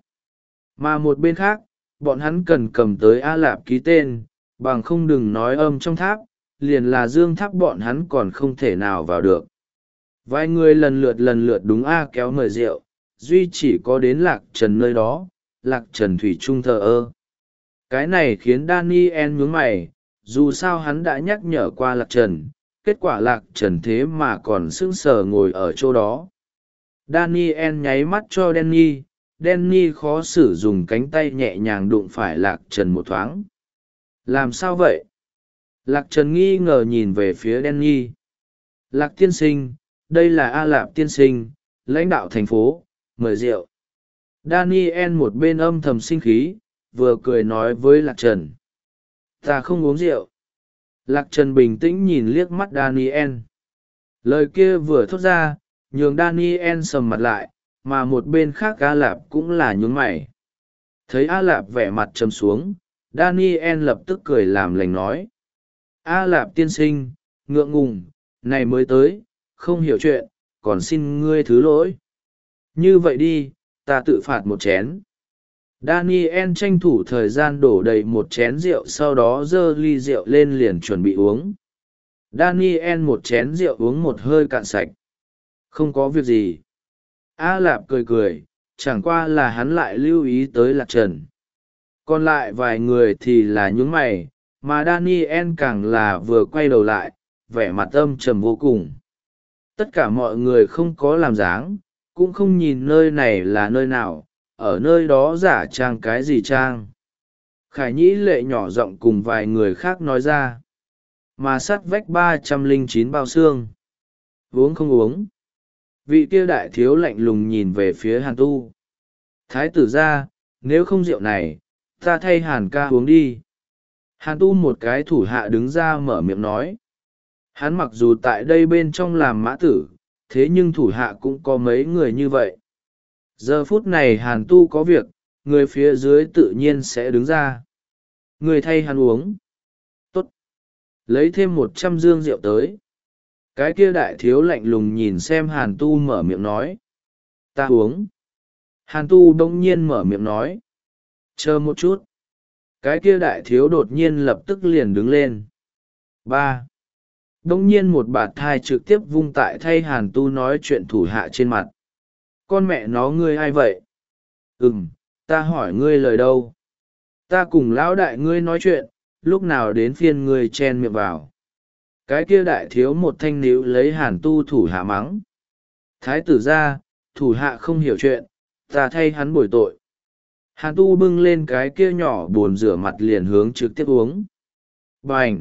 [SPEAKER 1] Mà một bên khác, bọn hắn cần cầm tới A Lạp ký tên, bằng không đừng nói âm trong tháp, liền là dương tháp bọn hắn còn không thể nào vào được. Vài người lần lượt lần lượt đúng A kéo mời rượu, duy chỉ có đến Lạc Trần nơi đó, Lạc Trần thủy chung thờ ơ. Cái này khiến Daniel nhướng mày, dù sao hắn đã nhắc nhở qua Lạc Trần, kết quả Lạc Trần thế mà còn sững sờ ngồi ở chỗ đó. Daniel nháy mắt cho Danny, Danny khó xử dùng cánh tay nhẹ nhàng đụng phải Lạc Trần một thoáng. Làm sao vậy? Lạc Trần nghi ngờ nhìn về phía Danny. Lạc tiên sinh, đây là A Lạp tiên sinh, lãnh đạo thành phố, mời rượu. Daniel một bên âm thầm sinh khí, vừa cười nói với Lạc Trần. Ta không uống rượu. Lạc Trần bình tĩnh nhìn liếc mắt Daniel. Lời kia vừa thốt ra, nhường Daniel sầm mặt lại, mà một bên khác A Lạp cũng là nhún mày. Thấy A Lạp vẻ mặt trầm xuống, Daniel lập tức cười làm lành nói. A Lạp tiên sinh, ngượng ngùng, này mới tới, không hiểu chuyện, còn xin ngươi thứ lỗi. Như vậy đi, ta tự phạt một chén. Daniel tranh thủ thời gian đổ đầy một chén rượu, sau đó giơ ly rượu lên liền chuẩn bị uống. Daniel một chén rượu uống một hơi cạn sạch. Không có việc gì. A Lạp cười cười, chẳng qua là hắn lại lưu ý tới Lạc Trần. Còn lại vài người thì là nhướng mày, mà Daniel càng là vừa quay đầu lại, vẻ mặt âm trầm vô cùng. Tất cả mọi người không có làm dáng, cũng không nhìn nơi này là nơi nào, ở nơi đó giả trang cái gì trang. Khải Nhĩ Lệ nhỏ giọng cùng vài người khác nói ra. Mà sắt vách ba trăm lẻ chín bao xương. Uống không uống. Vị kia đại thiếu lạnh lùng nhìn về phía Hàn Tu. Thái tử ra, nếu không rượu này, ta thay Hàn ca uống đi. Hàn Tu một cái thủ hạ đứng ra mở miệng nói. Hắn mặc dù tại đây bên trong làm mã tử, thế nhưng thủ hạ cũng có mấy người như vậy. Giờ phút này Hàn Tu có việc, người phía dưới tự nhiên sẽ đứng ra. Người thay hắn uống. Tốt. Lấy thêm một trăm dương rượu tới. Cái kia đại thiếu lạnh lùng nhìn xem Hàn Tu mở miệng nói. Ta uống. Hàn Tu đông nhiên mở miệng nói. Chờ một chút. Cái kia đại thiếu đột nhiên lập tức liền đứng lên. Ba. Đông nhiên một bạt thai trực tiếp vung tại thay Hàn Tu nói chuyện thủ hạ trên mặt. Con mẹ nó ngươi ai vậy? Ừm, ta hỏi ngươi lời đâu? Ta cùng lão đại ngươi nói chuyện, lúc nào đến phiên ngươi chen miệng vào. Cái kia đại thiếu một thanh níu lấy Hàn Tu thủ hạ mắng. Thái tử ra, thủ hạ không hiểu chuyện, ta thay hắn bồi tội. Hàn Tu bưng lên cái kia nhỏ buồn rửa mặt liền hướng trực tiếp uống. Bành!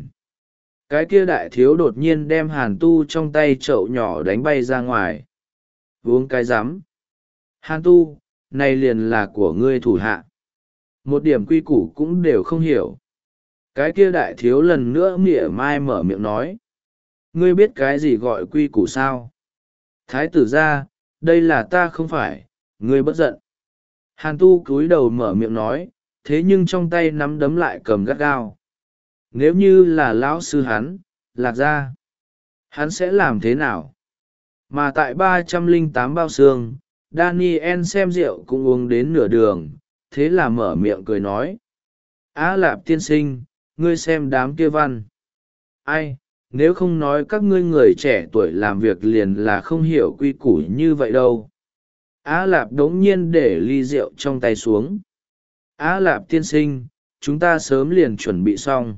[SPEAKER 1] Cái kia đại thiếu đột nhiên đem Hàn Tu trong tay chậu nhỏ đánh bay ra ngoài. Uống cái rắm. Hàn Tu, này liền là của ngươi thủ hạ. Một điểm quy củ cũng đều không hiểu. Cái kia đại thiếu lần nữa mỉa mai mở miệng nói. Ngươi biết cái gì gọi quy củ sao? Thái tử ra, đây là ta không phải, ngươi bất giận. Hàn Tu cúi đầu mở miệng nói, thế nhưng trong tay nắm đấm lại cầm gắt gao. Nếu như là lão sư hắn, Lạc gia, hắn sẽ làm thế nào? Mà tại ba trăm lẻ tám bao xương, Daniel xem rượu cũng uống đến nửa đường, thế là mở miệng cười nói. Á Lạp tiên sinh, ngươi xem đám kia văn. Ai, nếu không nói các ngươi người trẻ tuổi làm việc liền là không hiểu quy củ như vậy đâu. Á Lạp đống nhiên để ly rượu trong tay xuống. Á Lạp tiên sinh, chúng ta sớm liền chuẩn bị xong.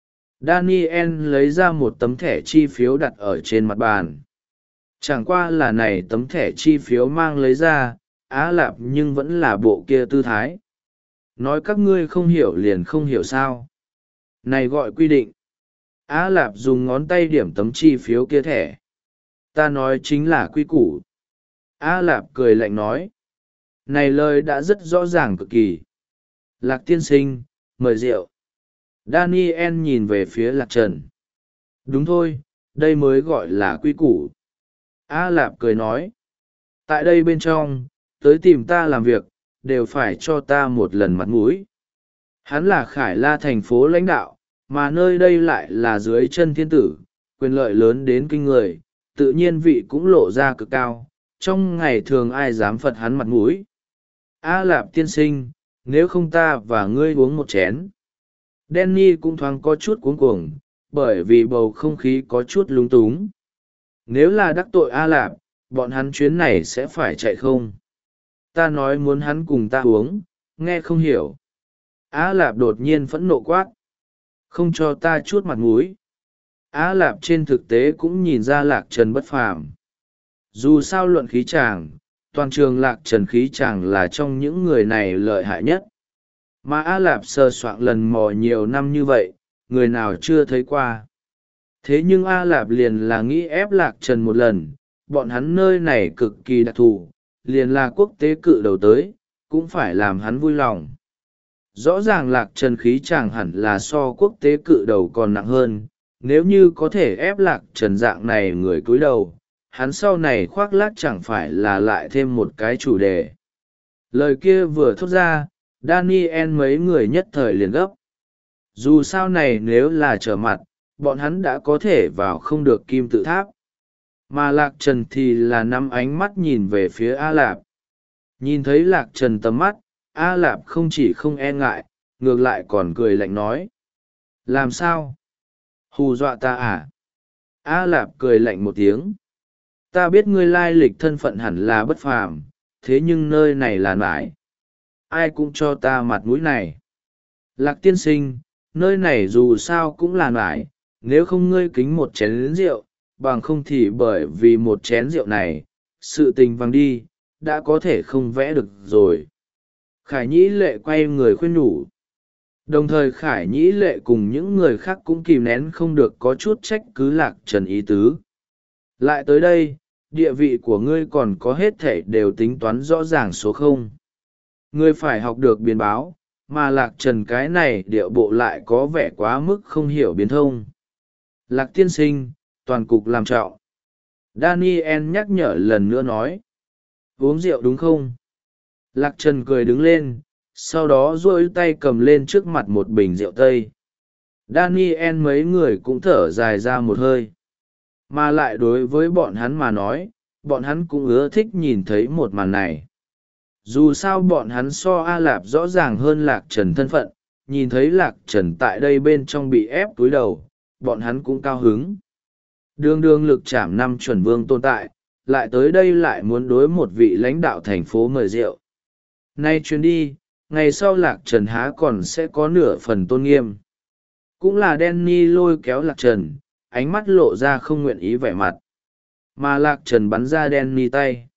[SPEAKER 1] Daniel lấy ra một tấm thẻ chi phiếu đặt ở trên mặt bàn. Chẳng qua là này tấm thẻ chi phiếu mang lấy ra, Á Lạp nhưng vẫn là bộ kia tư thái. Nói các ngươi không hiểu liền không hiểu sao. Này gọi quy định. Á Lạp dùng ngón tay điểm tấm chi phiếu kia thẻ. Ta nói chính là quy củ. Á Lạp cười lạnh nói. Này lời đã rất rõ ràng cực kỳ. Lạc tiên sinh, mời rượu. Daniel nhìn về phía Lạc Trần. Đúng thôi, đây mới gọi là quy củ. Á Lạp cười nói. Tại đây bên trong, tới tìm ta làm việc, đều phải cho ta một lần mặt mũi. Hắn là Khải La thành phố lãnh đạo, mà nơi đây lại là dưới chân thiên tử, quyền lợi lớn đến kinh người, tự nhiên vị cũng lộ ra cực cao, trong ngày thường ai dám phật hắn mặt mũi. A Lạp tiên sinh, nếu không ta và ngươi uống một chén. Danny cũng thoáng có chút cuống cuồng, bởi vì bầu không khí có chút lúng túng. Nếu là đắc tội A Lạp, bọn hắn chuyến này sẽ phải chạy không? Ta nói muốn hắn cùng ta uống, nghe không hiểu. A Lạp đột nhiên phẫn nộ quát. Không cho ta chút mặt mũi. A Lạp trên thực tế cũng nhìn ra Lạc Trần bất phàm. Dù sao luận khí chàng, toàn trường Lạc Trần khí chàng là trong những người này lợi hại nhất. Mà A Lạp sờ soạng lần mò nhiều năm như vậy, người nào chưa thấy qua. Thế nhưng A Lạp liền là nghĩ ép Lạc Trần một lần, bọn hắn nơi này cực kỳ đặc thù, liền là quốc tế cự đầu tới, cũng phải làm hắn vui lòng. Rõ ràng Lạc Trần khí chàng hẳn là so quốc tế cự đầu còn nặng hơn, nếu như có thể ép Lạc Trần dạng này người cúi đầu, hắn sau này khoác lác chẳng phải là lại thêm một cái chủ đề. Lời kia vừa thốt ra, Daniel mấy người nhất thời liền gấp. Dù sao này nếu là trở mặt, bọn hắn đã có thể vào không được kim tự tháp. Mà Lạc Trần thì là nắm ánh mắt nhìn về phía A Lạp. Nhìn thấy Lạc Trần tầm mắt, A Lạp không chỉ không e ngại, ngược lại còn cười lạnh nói. Làm sao? Hù dọa ta à? A Lạp cười lạnh một tiếng. Ta biết ngươi lai lịch thân phận hẳn là bất phàm, thế nhưng nơi này là nải. Ai cũng cho ta mặt mũi này. Lạc tiên sinh, nơi này dù sao cũng là nải, nếu không ngươi kính một chén rượu, bằng không thì bởi vì một chén rượu này, sự tình văng đi, đã có thể không vẽ được rồi. Khải Nhĩ Lệ quay người khuyên nhủ. Đồng thời Khải Nhĩ Lệ cùng những người khác cũng kìm nén không được có chút trách cứ Lạc Trần ý tứ. Lại tới đây, địa vị của ngươi còn có hết thể đều tính toán rõ ràng số không. Ngươi phải học được biến báo, mà Lạc Trần cái này địa bộ lại có vẻ quá mức không hiểu biến thông. Lạc tiên sinh, toàn cục làm trọng. Daniel nhắc nhở lần nữa nói. Uống rượu đúng không? Lạc Trần cười đứng lên, sau đó duỗi tay cầm lên trước mặt một bình rượu tây. Daniel mấy người cũng thở dài ra một hơi. Mà lại đối với bọn hắn mà nói, bọn hắn cũng ưa thích nhìn thấy một màn này. Dù sao bọn hắn so A Lạp rõ ràng hơn Lạc Trần thân phận, nhìn thấy Lạc Trần tại đây bên trong bị ép túi đầu, bọn hắn cũng cao hứng. Đường đường lực chạm năm chuẩn vương tồn tại, lại tới đây lại muốn đối một vị lãnh đạo thành phố mời rượu. Nay chuyến đi, ngày sau Lạc Trần há còn sẽ có nửa phần tôn nghiêm. Cũng là Danny lôi kéo Lạc Trần, ánh mắt lộ ra không nguyện ý vẻ mặt. Mà Lạc Trần bắn ra Danny tay.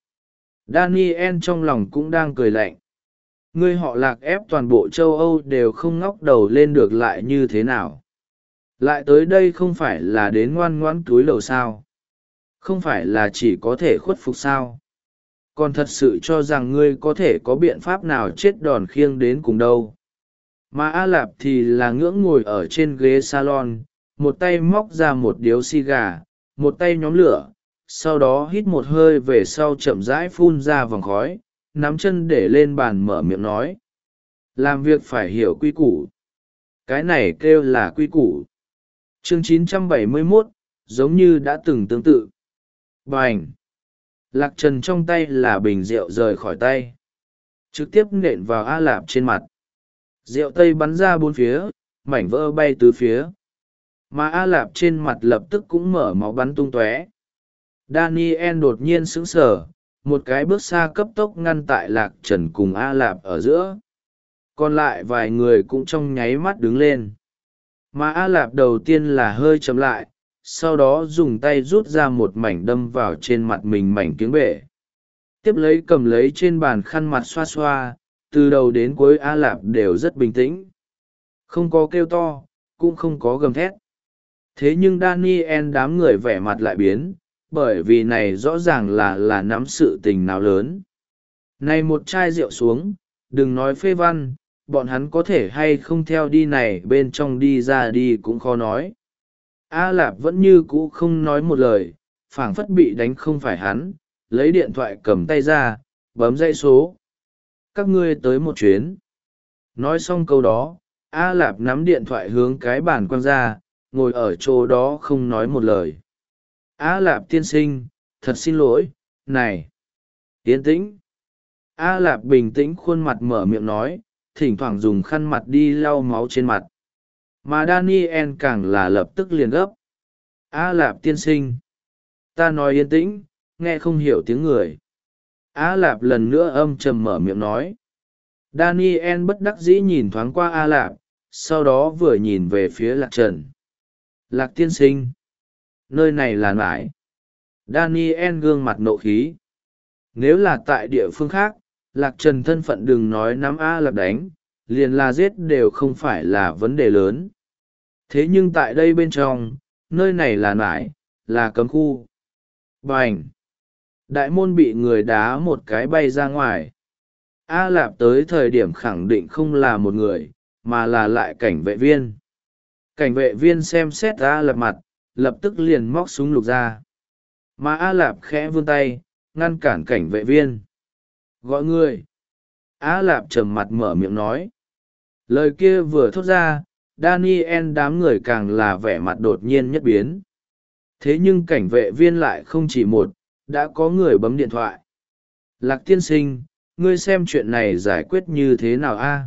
[SPEAKER 1] Daniel trong lòng cũng đang cười lạnh. Ngươi họ Lạc ép toàn bộ châu Âu đều không ngóc đầu lên được lại như thế nào. Lại tới đây không phải là đến ngoan ngoãn túi lầu sao. Không phải là chỉ có thể khuất phục sao. Còn thật sự cho rằng ngươi có thể có biện pháp nào chết đòn khiêng đến cùng đâu. Mà A Lạp thì là ngưỡng ngồi ở trên ghế salon, một tay móc ra một điếu xì gà, một tay nhóm lửa, sau đó hít một hơi về sau chậm rãi phun ra vòng khói, nắm chân để lên bàn mở miệng nói. Làm việc phải hiểu quy củ. Cái này kêu là quy củ. Chương chín trăm bảy mươi mốt, giống như đã từng tương tự. Bành! Lạc Trần trong tay là bình rượu rời khỏi tay. Trực tiếp nện vào A Lạp trên mặt. Rượu tây bắn ra bốn phía, mảnh vỡ bay tứ phía. Mà A Lạp trên mặt lập tức cũng mở máu bắn tung tóe. Daniel đột nhiên sững sờ, một cái bước xa cấp tốc ngăn tại Lạc Trần cùng A Lạp ở giữa. Còn lại vài người cũng trong nháy mắt đứng lên. Mà A Lạp đầu tiên là hơi chậm lại, sau đó dùng tay rút ra một mảnh đâm vào trên mặt mình mảnh kiếng bể. Tiếp lấy cầm lấy trên bàn khăn mặt xoa xoa, từ đầu đến cuối A Lạp đều rất bình tĩnh. Không có kêu to, cũng không có gầm thét. Thế nhưng Daniel đám người vẻ mặt lại biến, bởi vì này rõ ràng là là nắm sự tình nào lớn. Này một chai rượu xuống, đừng nói phê văn, bọn hắn có thể hay không theo đi này bên trong đi ra đi cũng khó nói. A Lạp vẫn như cũ không nói một lời, phảng phất bị đánh không phải hắn, lấy điện thoại cầm tay ra, bấm dãy số. Các ngươi tới một chuyến. Nói xong câu đó, A Lạp nắm điện thoại hướng cái bàn quăng ra, ngồi ở chỗ đó không nói một lời. A Lạp tiên sinh, thật xin lỗi, này. Yên tĩnh. A Lạp bình tĩnh khuôn mặt mở miệng nói, thỉnh thoảng dùng khăn mặt đi lau máu trên mặt. Mà Daniel càng là lập tức liền gấp. A Lạp tiên sinh. Ta nói yên tĩnh, nghe không hiểu tiếng người. A Lạp lần nữa âm trầm mở miệng nói. Daniel bất đắc dĩ nhìn thoáng qua A Lạp, sau đó vừa nhìn về phía Lạc Trần. Lạc tiên sinh. Nơi này là nải. Daniel gương mặt nộ khí. Nếu là tại địa phương khác, Lạc Trần thân phận đừng nói nắm A Lạp đánh, liền là giết đều không phải là vấn đề lớn. Thế nhưng tại đây bên trong, nơi này là nải, là cấm khu. Bành! Đại môn bị người đá một cái bay ra ngoài. A Lạp tới thời điểm khẳng định không là một người, mà là lại cảnh vệ viên. Cảnh vệ viên xem xét A Lạp mặt, lập tức liền móc súng lục ra. Mà A Lạp khẽ vươn tay, ngăn cản cảnh vệ viên. Gọi người. A Lạp trầm mặt mở miệng nói. Lời kia vừa thốt ra, Daniel đám người càng là vẻ mặt đột nhiên nhất biến. Thế nhưng cảnh vệ viên lại không chỉ một, đã có người bấm điện thoại. Lạc tiên sinh, ngươi xem chuyện này giải quyết như thế nào a?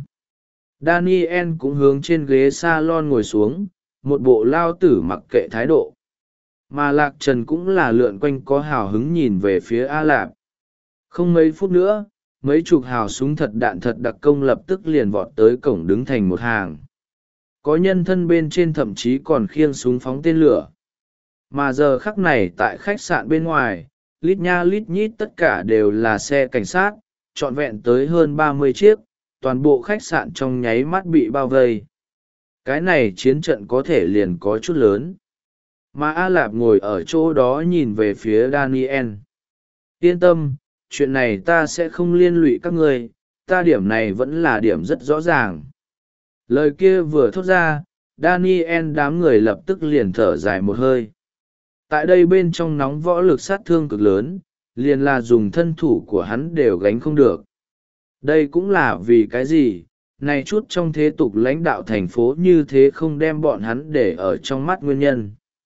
[SPEAKER 1] Daniel cũng hướng trên ghế salon ngồi xuống, một bộ lao tử mặc kệ thái độ. Mà Lạc Trần cũng là lượn quanh có hào hứng nhìn về phía A Lạp. Không mấy phút nữa, mấy chục hào súng thật đạn thật đặc công lập tức liền vọt tới cổng đứng thành một hàng. Có nhân thân bên trên thậm chí còn khiêng súng phóng tên lửa. Mà giờ khắc này tại khách sạn bên ngoài, lít nha lít nhít tất cả đều là xe cảnh sát, trọn vẹn tới hơn ba mươi chiếc, toàn bộ khách sạn trong nháy mắt bị bao vây. Cái này chiến trận có thể liền có chút lớn. Mà A Lạp ngồi ở chỗ đó nhìn về phía Daniel. Yên tâm, chuyện này ta sẽ không liên lụy các ngươi, ta điểm này vẫn là điểm rất rõ ràng. Lời kia vừa thốt ra, Daniel đám người lập tức liền thở dài một hơi. Tại đây bên trong nóng võ lực sát thương cực lớn, liền là dùng thân thủ của hắn đều gánh không được. Đây cũng là vì cái gì, này chút trong thế tục lãnh đạo thành phố như thế không đem bọn hắn để ở trong mắt nguyên nhân.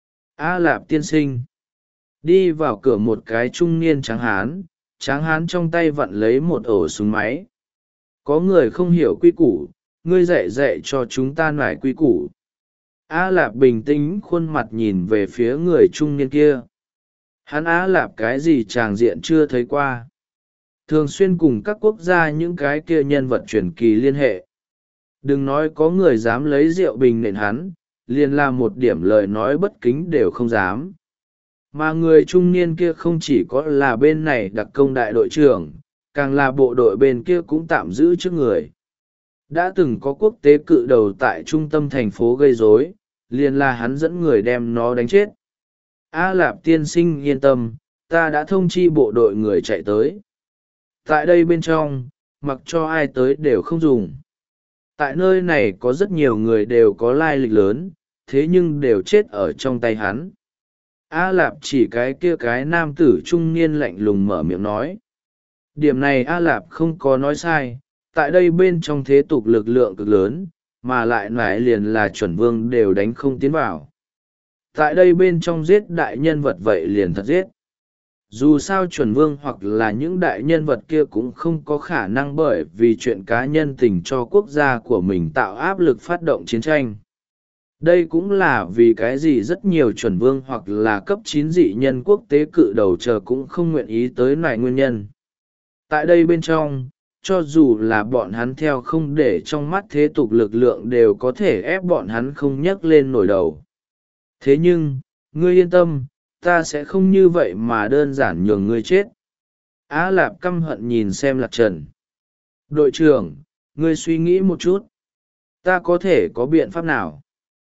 [SPEAKER 1] A Lạp tiên sinh. Đi vào cửa một cái trung niên tráng hán, tráng hán trong tay vặn lấy một ổ súng máy. Có người không hiểu quy củ, ngươi dạy dạy cho chúng ta nải quy củ. A Lạp bình tĩnh khuôn mặt nhìn về phía người trung niên kia. Hắn A Lạp cái gì tràng diện chưa thấy qua. Thường xuyên cùng các quốc gia những cái kia nhân vật truyền kỳ liên hệ. Đừng nói có người dám lấy rượu bình nện hắn, liền là một điểm lời nói bất kính đều không dám. Mà người trung niên kia không chỉ có là bên này đặc công đại đội trưởng, càng là bộ đội bên kia cũng tạm giữ trước người. Đã từng có quốc tế cự đầu tại trung tâm thành phố gây rối, liền là hắn dẫn người đem nó đánh chết. A Lạp tiên sinh yên tâm, ta đã thông chi bộ đội người chạy tới. Tại đây bên trong, mặc cho ai tới đều không dùng. Tại nơi này có rất nhiều người đều có lai lịch lớn, thế nhưng đều chết ở trong tay hắn. A Lạp chỉ cái kia cái nam tử trung niên lạnh lùng mở miệng nói. Điểm này A Lạp không có nói sai, tại đây bên trong thế tục lực lượng cực lớn, mà lại nải liền là chuẩn vương đều đánh không tiến vào. Tại đây bên trong giết đại nhân vật vậy liền thật giết. Dù sao chuẩn vương hoặc là những đại nhân vật kia cũng không có khả năng bởi vì chuyện cá nhân tình cho quốc gia của mình tạo áp lực phát động chiến tranh. Đây cũng là vì cái gì rất nhiều chuẩn vương hoặc là cấp chín dị nhân quốc tế cự đầu chờ cũng không nguyện ý tới nải nguyên nhân. Tại đây bên trong, cho dù là bọn hắn theo không để trong mắt thế tục lực lượng đều có thể ép bọn hắn không nhấc lên nổi đầu. Thế nhưng, ngươi yên tâm, ta sẽ không như vậy mà đơn giản nhường ngươi chết. Á Lạp căm hận nhìn xem Lạc Trần. Đội trưởng, ngươi suy nghĩ một chút. Ta có thể có biện pháp nào?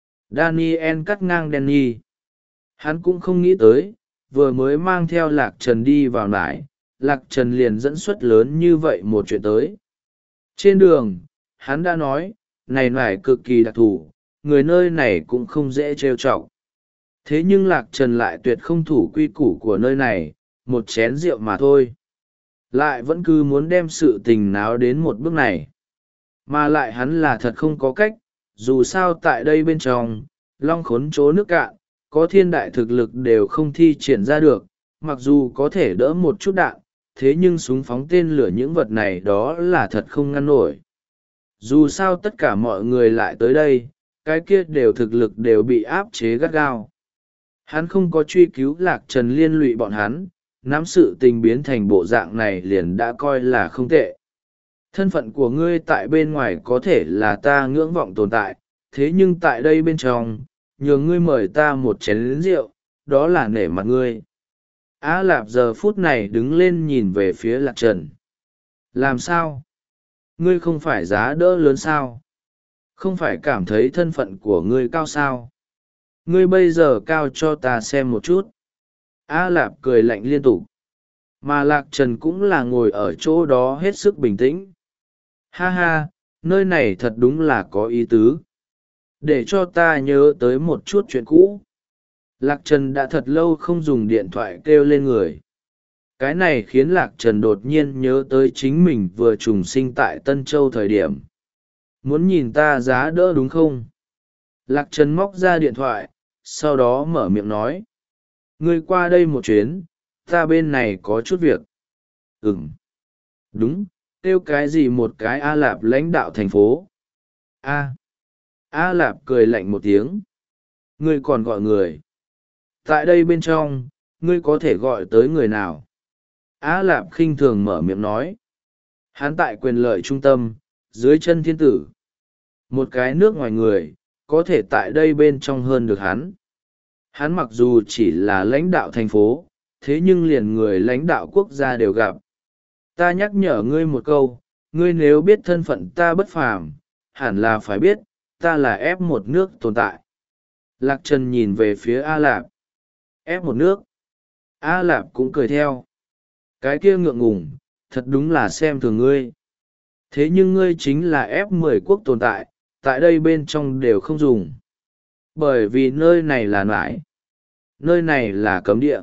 [SPEAKER 1] Daniel cắt ngang Danny. Hắn cũng không nghĩ tới, vừa mới mang theo Lạc Trần đi vào nải, Lạc Trần liền dẫn xuất lớn như vậy một chuyện tới. Trên đường, hắn đã nói, này nải cực kỳ đặc thù, người nơi này cũng không dễ trêu chọc. Thế nhưng Lạc Trần lại tuyệt không thủ quy củ của nơi này, một chén rượu mà thôi. Lại vẫn cứ muốn đem sự tình náo đến một bước này. Mà lại hắn là thật không có cách, dù sao tại đây bên trong, long khốn chỗ nước cạn, có thiên đại thực lực đều không thi triển ra được, mặc dù có thể đỡ một chút đạn, thế nhưng súng phóng tên lửa những vật này đó là thật không ngăn nổi. Dù sao tất cả mọi người lại tới đây, cái kia đều thực lực đều bị áp chế gắt gao. Hắn không có truy cứu Lạc Trần liên lụy bọn hắn, nắm sự tình biến thành bộ dạng này liền đã coi là không tệ. Thân phận của ngươi tại bên ngoài có thể là ta ngưỡng vọng tồn tại, thế nhưng tại đây bên trong, nhờ ngươi mời ta một chén rượu, đó là nể mặt ngươi. Á Lạp giờ phút này đứng lên nhìn về phía Lạc Trần. Làm sao? Ngươi không phải giá đỡ lớn sao? Không phải cảm thấy thân phận của ngươi cao sao? Ngươi bây giờ cao cho ta xem một chút. Á Lạp cười lạnh liên tục. Mà Lạc Trần cũng là ngồi ở chỗ đó hết sức bình tĩnh. Ha ha, nơi này thật đúng là có ý tứ. Để cho ta nhớ tới một chút chuyện cũ. Lạc Trần đã thật lâu không dùng điện thoại kêu lên người. Cái này khiến Lạc Trần đột nhiên nhớ tới chính mình vừa trùng sinh tại Tân Châu thời điểm. Muốn nhìn ta giá đỡ đúng không? Lạc Trần móc ra điện thoại, sau đó mở miệng nói. Ngươi qua đây một chuyến, ta bên này có chút việc. Ừm. Đúng, kêu cái gì một cái A Lạp lãnh đạo thành phố. A. A Lạp cười lạnh một tiếng. Ngươi còn gọi người. Tại đây bên trong, ngươi có thể gọi tới người nào? A Lạp khinh thường mở miệng nói. Hắn tại quyền lợi trung tâm, dưới chân thiên tử. Một cái nước ngoài người, có thể tại đây bên trong hơn được hắn. Hắn mặc dù chỉ là lãnh đạo thành phố, thế nhưng liền người lãnh đạo quốc gia đều gặp. Ta nhắc nhở ngươi một câu, ngươi nếu biết thân phận ta bất phàm, hẳn là phải biết, ta là ép một nước tồn tại. Lạc Trần nhìn về phía A Lạp. Ép một nước. A Lạp cũng cười theo. Cái kia ngượng ngùng, thật đúng là xem thường ngươi. Thế nhưng ngươi chính là ép mười quốc tồn tại, tại đây bên trong đều không dùng. Bởi vì nơi này là nãi. Nơi này là cấm địa.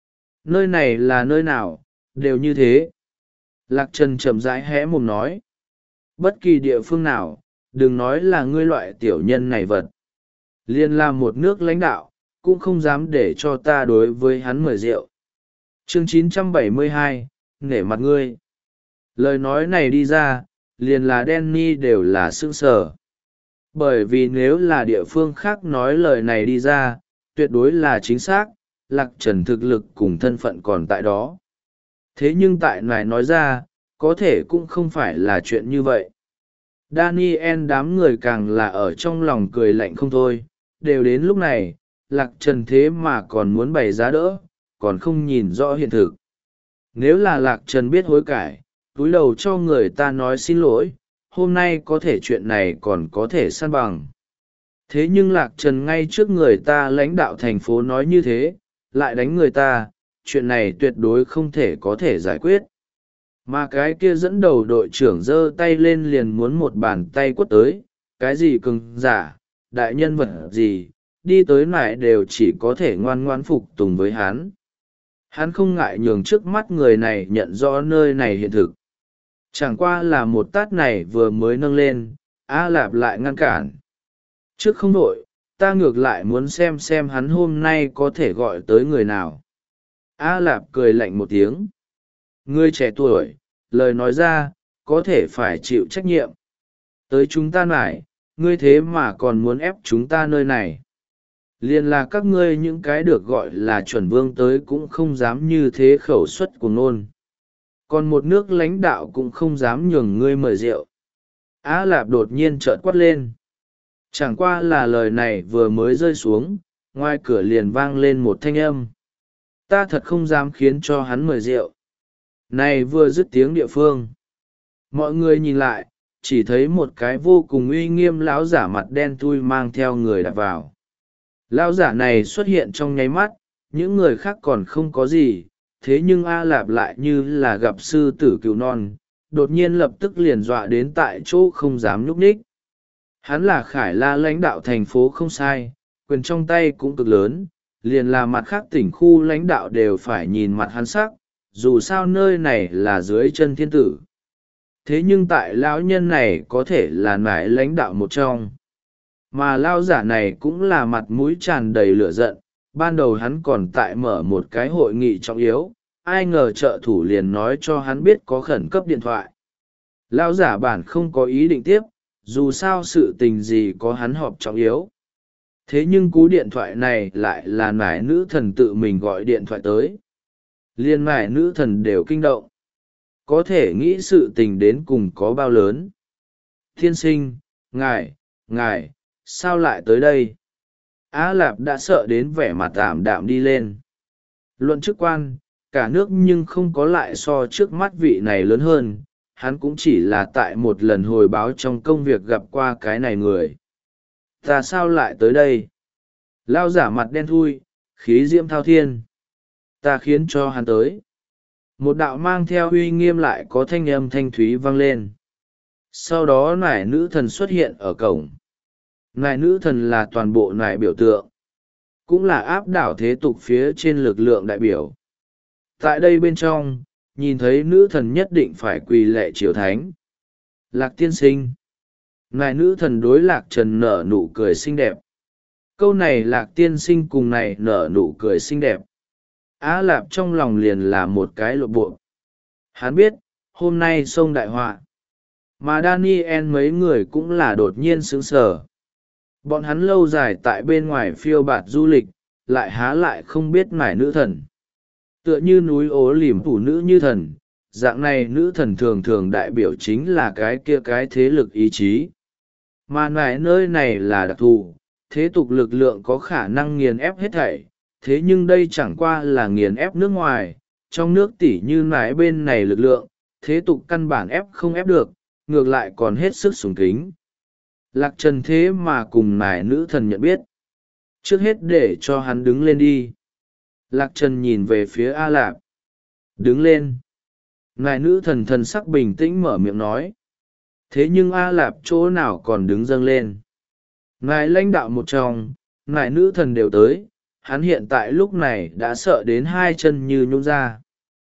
[SPEAKER 1] Nơi này là nơi nào, đều như thế. Lạc Trần chậm rãi hé mồm nói. Bất kỳ địa phương nào, đừng nói là ngươi loại tiểu nhân này vật. Liên là một nước lãnh đạo, cũng không dám để cho ta đối với hắn mời rượu. Chương chín trăm bảy mươi hai, nể mặt ngươi. Lời nói này đi ra, liền là Danny đều là sững sờ. Bởi vì nếu là địa phương khác nói lời này đi ra, tuyệt đối là chính xác, Lạc Trần thực lực cùng thân phận còn tại đó. Thế nhưng tại này nói ra, có thể cũng không phải là chuyện như vậy. Daniel đám người càng là ở trong lòng cười lạnh không thôi, đều đến lúc này, Lạc Trần thế mà còn muốn bày giá đỡ, còn không nhìn rõ hiện thực. Nếu là Lạc Trần biết hối cải, túi đầu cho người ta nói xin lỗi, hôm nay có thể chuyện này còn có thể san bằng. Thế nhưng Lạc Trần ngay trước người ta lãnh đạo thành phố nói như thế, lại đánh người ta, chuyện này tuyệt đối không thể có thể giải quyết. Mà cái kia dẫn đầu đội trưởng giơ tay lên liền muốn một bàn tay quất tới, cái gì cưng giả, đại nhân vật gì, đi tới lại đều chỉ có thể ngoan ngoan phục tùng với hắn. Hắn không ngại nhường trước mắt người này nhận rõ nơi này hiện thực. Chẳng qua là một tát này vừa mới nâng lên, A Lạp lại ngăn cản. Trước không đội, ta ngược lại muốn xem xem hắn hôm nay có thể gọi tới người nào. A Lạp cười lạnh một tiếng. Ngươi trẻ tuổi, lời nói ra, có thể phải chịu trách nhiệm. Tới chúng ta nải, ngươi thế mà còn muốn ép chúng ta nơi này. Liên là các ngươi những cái được gọi là chuẩn vương tới cũng không dám như thế khẩu suất của nôn. Còn một nước lãnh đạo cũng không dám nhường ngươi mời rượu. Á Lạp đột nhiên trợn quát lên. Chẳng qua là lời này vừa mới rơi xuống, ngoài cửa liền vang lên một thanh âm. Ta thật không dám khiến cho hắn mời rượu. Này vừa dứt tiếng địa phương. Mọi người nhìn lại, chỉ thấy một cái vô cùng uy nghiêm lão giả mặt đen thui mang theo người đặt vào. Lão giả này xuất hiện trong nháy mắt, những người khác còn không có gì, thế nhưng A Lạp lại như là gặp sư tử cừu non, đột nhiên lập tức liền dọa đến tại chỗ không dám nhúc nhích. Hắn là Khải La lãnh đạo thành phố không sai, quyền trong tay cũng cực lớn, liền là mặt khác tỉnh khu lãnh đạo đều phải nhìn mặt hắn sắc, dù sao nơi này là dưới chân thiên tử. Thế nhưng tại lão nhân này có thể là nải lãnh đạo một trong. Mà lao giả này cũng là mặt mũi tràn đầy lửa giận, ban đầu hắn còn tại mở một cái hội nghị trọng yếu, ai ngờ trợ thủ liền nói cho hắn biết có khẩn cấp điện thoại. Lao giả bản không có ý định tiếp, dù sao sự tình gì có hắn họp trọng yếu. Thế nhưng cú điện thoại này lại là nải nữ thần tự mình gọi điện thoại tới. Liên nải nữ thần đều kinh động. Có thể nghĩ sự tình đến cùng có bao lớn. Thiên sinh, ngài, ngài, sao lại tới đây? Á Lạp đã sợ đến vẻ mặt ảm đạm đi lên. Luận chức quan, cả nước nhưng không có lại so trước mắt vị này lớn hơn, hắn cũng chỉ là tại một lần hồi báo trong công việc gặp qua cái này người. Ta sao lại tới đây? Lao giả mặt đen thui, khí diễm thao thiên. Ta khiến cho hắn tới. Một đạo mang theo uy nghiêm lại có thanh âm thanh thúy vang lên. Sau đó nải nữ thần xuất hiện ở cổng. Nải nữ thần là toàn bộ nải biểu tượng, cũng là áp đảo thế tục phía trên lực lượng đại biểu. Tại đây bên trong, nhìn thấy nữ thần nhất định phải quỳ lệ triều thánh. Lạc tiên sinh. Nải nữ thần đối Lạc Trần nở nụ cười xinh đẹp. Câu này Lạc tiên sinh cùng này nở nụ cười xinh đẹp. Á Lạp trong lòng liền là một cái lộ bộ. Hắn biết, hôm nay sông đại họa. Mà Daniel mấy người cũng là đột nhiên sững sờ. Bọn hắn lâu dài tại bên ngoài phiêu bạt du lịch, lại há lại không biết nải nữ thần. Tựa như núi ố lìm phủ nữ như thần, dạng này nữ thần thường thường đại biểu chính là cái kia cái thế lực ý chí. Mà nải nơi này là đặc thù, thế tục lực lượng có khả năng nghiền ép hết thảy, thế nhưng đây chẳng qua là nghiền ép nước ngoài, trong nước tỉ như nải bên này lực lượng, thế tục căn bản ép không ép được, ngược lại còn hết sức sùng kính. Lạc Trần thế mà cùng nải nữ thần nhận biết. Trước hết để cho hắn đứng lên đi. Lạc Trần nhìn về phía A Lạp. Đứng lên. Nải nữ thần thần sắc bình tĩnh mở miệng nói. Thế nhưng A Lạp chỗ nào còn đứng dâng lên. Nải lãnh đạo một trong, nải nữ thần đều tới, hắn hiện tại lúc này đã sợ đến hai chân như nhũn ra.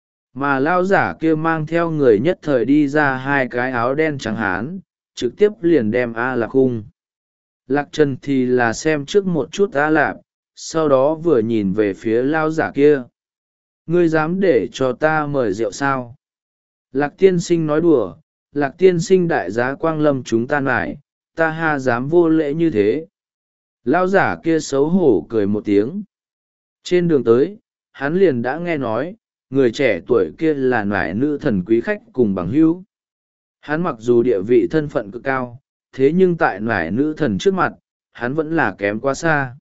[SPEAKER 1] Mà lao giả kia mang theo người nhất thời đi ra hai cái áo đen trắng hán, trực tiếp liền đem A Lạp khung. Lạc Trần thì là xem trước một chút A Lạp, sau đó vừa nhìn về phía lao giả kia. Ngươi dám để cho ta mời rượu sao? Lạc tiên sinh nói đùa, Lạc tiên sinh đại giá quang lâm chúng ta lại, ta ha dám vô lễ như thế. Lao giả kia xấu hổ cười một tiếng. Trên đường tới, hắn liền đã nghe nói, người trẻ tuổi kia là nải nữ thần quý khách cùng bằng hữu. Hắn mặc dù địa vị thân phận cực cao, thế nhưng tại nải nữ thần trước mặt, hắn vẫn là kém quá xa.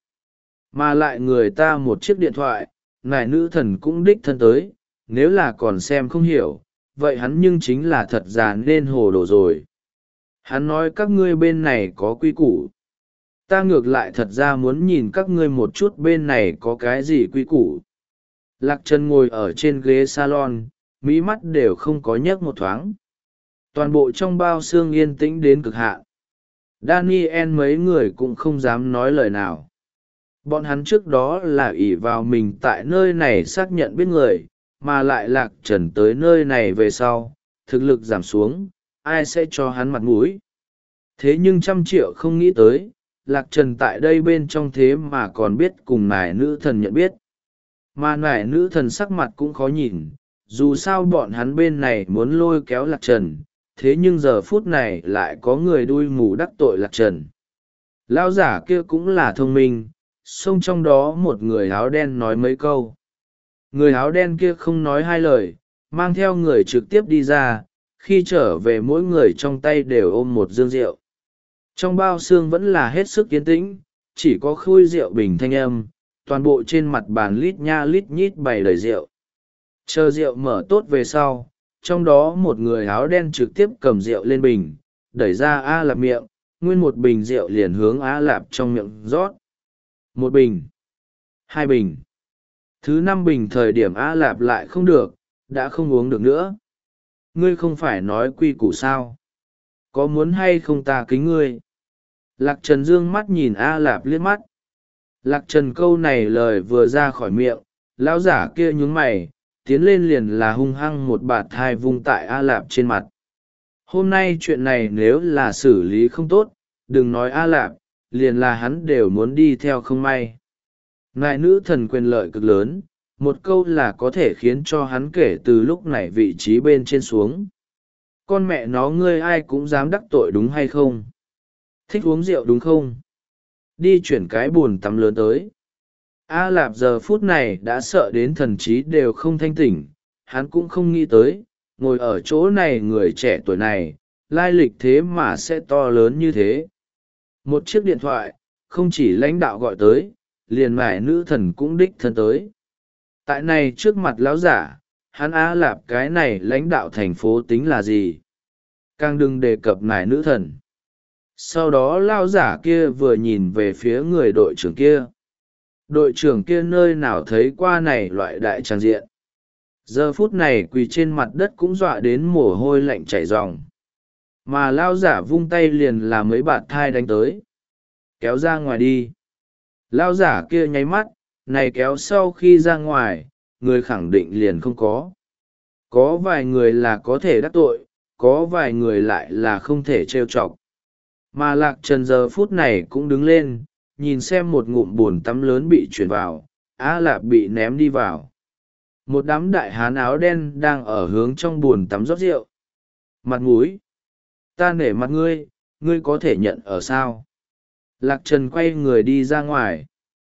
[SPEAKER 1] Mà lại người ta một chiếc điện thoại, nải nữ thần cũng đích thân tới, nếu là còn xem không hiểu, vậy hắn nhưng chính là thật già nên hồ đồ rồi. Hắn nói các ngươi bên này có quy củ. Ta ngược lại thật ra muốn nhìn các ngươi một chút bên này có cái gì quy củ. Lạc Trần ngồi ở trên ghế salon, mí mắt đều không có nhấc một thoáng. Toàn bộ trong bao xương yên tĩnh đến cực hạn. Daniel mấy người cũng không dám nói lời nào. Bọn hắn trước đó là ỷ vào mình tại nơi này xác nhận biết người, mà lại Lạc Trần tới nơi này về sau, thực lực giảm xuống, ai sẽ cho hắn mặt mũi. Thế nhưng trăm triệu không nghĩ tới, Lạc Trần tại đây bên trong thế mà còn biết cùng nải nữ thần nhận biết. Mà nải nữ thần sắc mặt cũng khó nhìn, dù sao bọn hắn bên này muốn lôi kéo Lạc Trần, thế nhưng giờ phút này lại có người đuôi mù đắc tội Lạc Trần. Lão giả kia cũng là thông minh, xông trong đó một người áo đen nói mấy câu. Người áo đen kia không nói hai lời, mang theo người trực tiếp đi ra, khi trở về mỗi người trong tay đều ôm một dương rượu. Trong bao xương vẫn là hết sức yên tĩnh, chỉ có khui rượu bình thanh âm, toàn bộ trên mặt bàn lít nha lít nhít bày đầy rượu. Chờ rượu mở tốt về sau, trong đó một người áo đen trực tiếp cầm rượu lên bình, đẩy ra A Lạp miệng, nguyên một bình rượu liền hướng A Lạp trong miệng rót. Một bình, hai bình, thứ năm bình thời điểm A Lạp lại không được, đã không uống được nữa. Ngươi không phải nói quy củ sao? Có muốn hay không ta kính ngươi? Lạc Trần dương mắt nhìn A Lạp liếc mắt. Lạc Trần câu này lời vừa ra khỏi miệng, lão giả kia nhướng mày, tiến lên liền là hung hăng một bạt thai vung tại A Lạp trên mặt. Hôm nay chuyện này nếu là xử lý không tốt, đừng nói A Lạp, liền là hắn đều muốn đi theo không may. Nại nữ thần quyền lợi cực lớn, một câu là có thể khiến cho hắn kể từ lúc này vị trí bên trên xuống. Con mẹ nó ngươi ai cũng dám đắc tội đúng hay không? Thích uống rượu đúng không? Đi chuyển cái bồn tắm lớn tới. A Lạp giờ phút này đã sợ đến thần trí đều không thanh tỉnh, hắn cũng không nghĩ tới, ngồi ở chỗ này người trẻ tuổi này, lai lịch thế mà sẽ to lớn như thế. Một chiếc điện thoại, không chỉ lãnh đạo gọi tới, liền mải nữ thần cũng đích thân tới. Tại này trước mặt lão giả, hắn Á Lạp cái này lãnh đạo thành phố tính là gì? Càng đừng đề cập nải nữ thần. Sau đó lão giả kia vừa nhìn về phía người đội trưởng kia. Đội trưởng kia nơi nào thấy qua này loại đại tràng diện. Giờ phút này quỳ trên mặt đất cũng dọa đến mồ hôi lạnh chảy ròng. Mà lão giả vung tay liền là mấy bạt thai đánh tới. Kéo ra ngoài đi. Lão giả kia nháy mắt, này kéo sau khi ra ngoài, người khẳng định liền không có. Có vài người là có thể đắc tội, có vài người lại là không thể trêu chọc. Mà Lạc Trần giờ phút này cũng đứng lên, nhìn xem một ngụm bồn tắm lớn bị chuyển vào, Á Lạp bị ném đi vào. Một đám đại hán áo đen đang ở hướng trong bồn tắm rót rượu. Mặt mũi, ta nể mặt ngươi, ngươi có thể nhận ở sao? Lạc Trần quay người đi ra ngoài,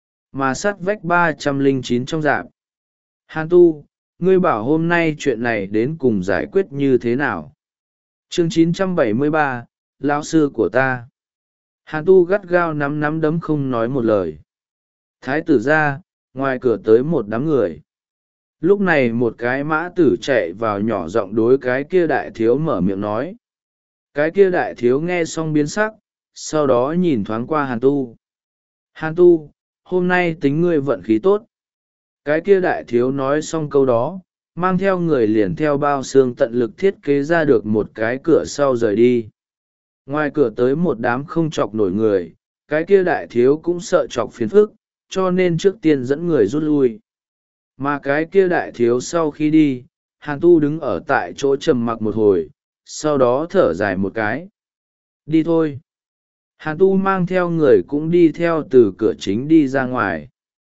[SPEAKER 1] mà sát vách ba trăm lẻ chín trong rạp. Hàn Tu, ngươi bảo hôm nay chuyện này đến cùng giải quyết như thế nào? Chương chín trăm bảy mươi ba, lão sư của ta. Hàn Tu gắt gao nắm nắm đấm không nói một lời. Thái tử ra, ngoài cửa tới một đám người. Lúc này một cái mã tử chạy vào nhỏ giọng đối cái kia đại thiếu mở miệng nói. Cái kia đại thiếu nghe xong biến sắc, sau đó nhìn thoáng qua Hàn Tu. Hàn Tu, hôm nay tính ngươi vận khí tốt. Cái kia đại thiếu nói xong câu đó, mang theo người liền theo bao xương tận lực thiết kế ra được một cái cửa sau rời đi. Ngoài cửa tới một đám không chọc nổi người, cái kia đại thiếu cũng sợ chọc phiền phức, cho nên trước tiên dẫn người rút lui. Mà cái kia đại thiếu sau khi đi, Hàn Tu đứng ở tại chỗ trầm mặc một hồi, sau đó thở dài một cái. Đi thôi. Hàn Tu mang theo người cũng đi theo từ cửa chính đi ra ngoài.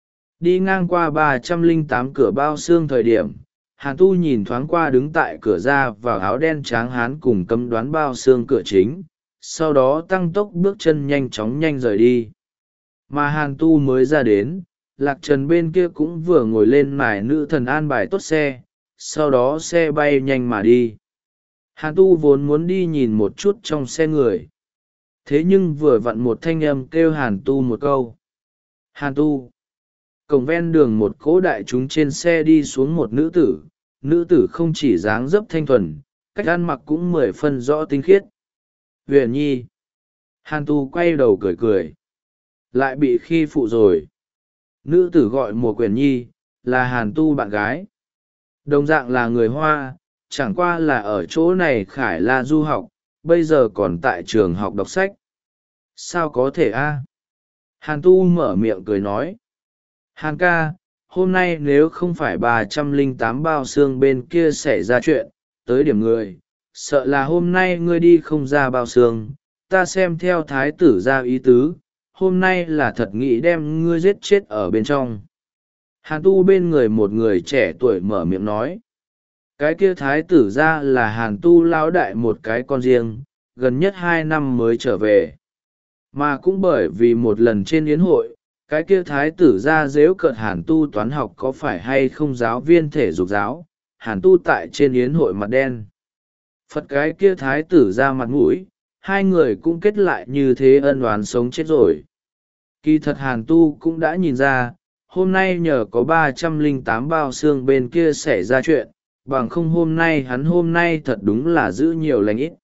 [SPEAKER 1] Đi ngang qua ba trăm lẻ tám cửa bao xương thời điểm, Hàn Tu nhìn thoáng qua đứng tại cửa ra vào áo đen tráng hán cùng cấm đoán bao xương cửa chính, sau đó tăng tốc bước chân nhanh chóng nhanh rời đi. Mà Hàn Tu mới ra đến, Lạc Trần bên kia cũng vừa ngồi lên mải nữ thần an bài tốt xe, sau đó xe bay nhanh mà đi. Hàn Tu vốn muốn đi nhìn một chút trong xe người. Thế nhưng vừa vặn một thanh âm kêu Hàn Tu một câu. Hàn Tu. Cổng ven đường một cỗ đại chúng trên xe đi xuống một nữ tử. Nữ tử không chỉ dáng dấp thanh thuần, cách ăn mặc cũng mười phân rõ tinh khiết. Huyền Nhi. Hàn Tu quay đầu cười cười. Lại bị khi phụ rồi. Nữ tử gọi Mùa Quyển Nhi, là Hàn Tu bạn gái. Đồng dạng là người Hoa, chẳng qua là ở chỗ này Khải La du học, bây giờ còn tại trường học đọc sách. Sao có thể a? Hàn Tu mở miệng cười nói. Hàn ca, hôm nay nếu không phải ba trăm lẻ tám bao xương bên kia xảy ra chuyện, tới điểm người, sợ là hôm nay ngươi đi không ra bao xương, ta xem theo thái tử ra ý tứ, hôm nay là thật nghĩ đem ngươi giết chết ở bên trong. Hàn Tu bên người một người trẻ tuổi mở miệng nói. Cái kia thái tử ra là Hàn Tu lão đại một cái con riêng, gần nhất hai năm mới trở về. Mà cũng bởi vì một lần trên yến hội, cái kia thái tử ra dếu cợt Hàn Tu toán học có phải hay không giáo viên thể dục giáo, Hàn Tu tại trên yến hội mặt đen. Phật cái kia thái tử ra mặt mũi, hai người cũng kết lại như thế ân oán sống chết rồi. Kỳ thật Hàn Tu cũng đã nhìn ra, hôm nay nhờ có ba trăm lẻ tám bao xương bên kia xảy ra chuyện, bằng không hôm nay hắn hôm nay thật đúng là giữ nhiều lành ít.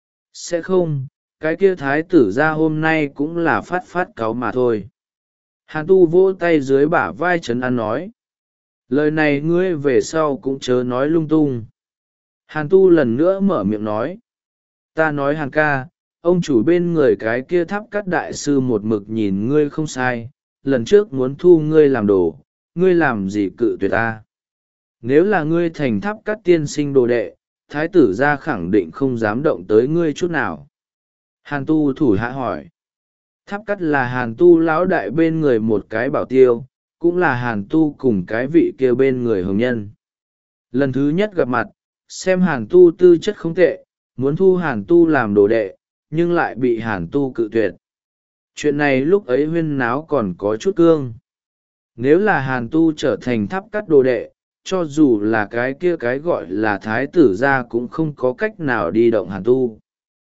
[SPEAKER 1] Sẽ không, cái kia thái tử ra hôm nay cũng là phát phát cáu mà thôi. Hàn Tu vỗ tay dưới bả vai trấn an nói. Lời này ngươi về sau cũng chớ nói lung tung. Hàn Tu lần nữa mở miệng nói. Ta nói Hàn ca, ông chủ bên người cái kia tháp cắt đại sư một mực nhìn ngươi không sai, lần trước muốn thu ngươi làm đồ, ngươi làm gì cự tuyệt ta. Nếu là ngươi thành tháp cắt tiên sinh đồ đệ, thái tử ra khẳng định không dám động tới ngươi chút nào. Hàn Tu thủ hạ hỏi. Tháp cắt là Hàn Tu lão đại bên người một cái bảo tiêu, cũng là Hàn Tu cùng cái vị kia bên người hồng nhân. Lần thứ nhất gặp mặt, xem Hàn Tu tư chất không tệ, muốn thu Hàn Tu làm đồ đệ, nhưng lại bị Hàn Tu cự tuyệt. Chuyện này lúc ấy huyên náo còn có chút cương. Nếu là Hàn Tu trở thành tháp cắt đồ đệ, cho dù là cái kia cái gọi là thái tử ra cũng không có cách nào đi động Hàn Tu.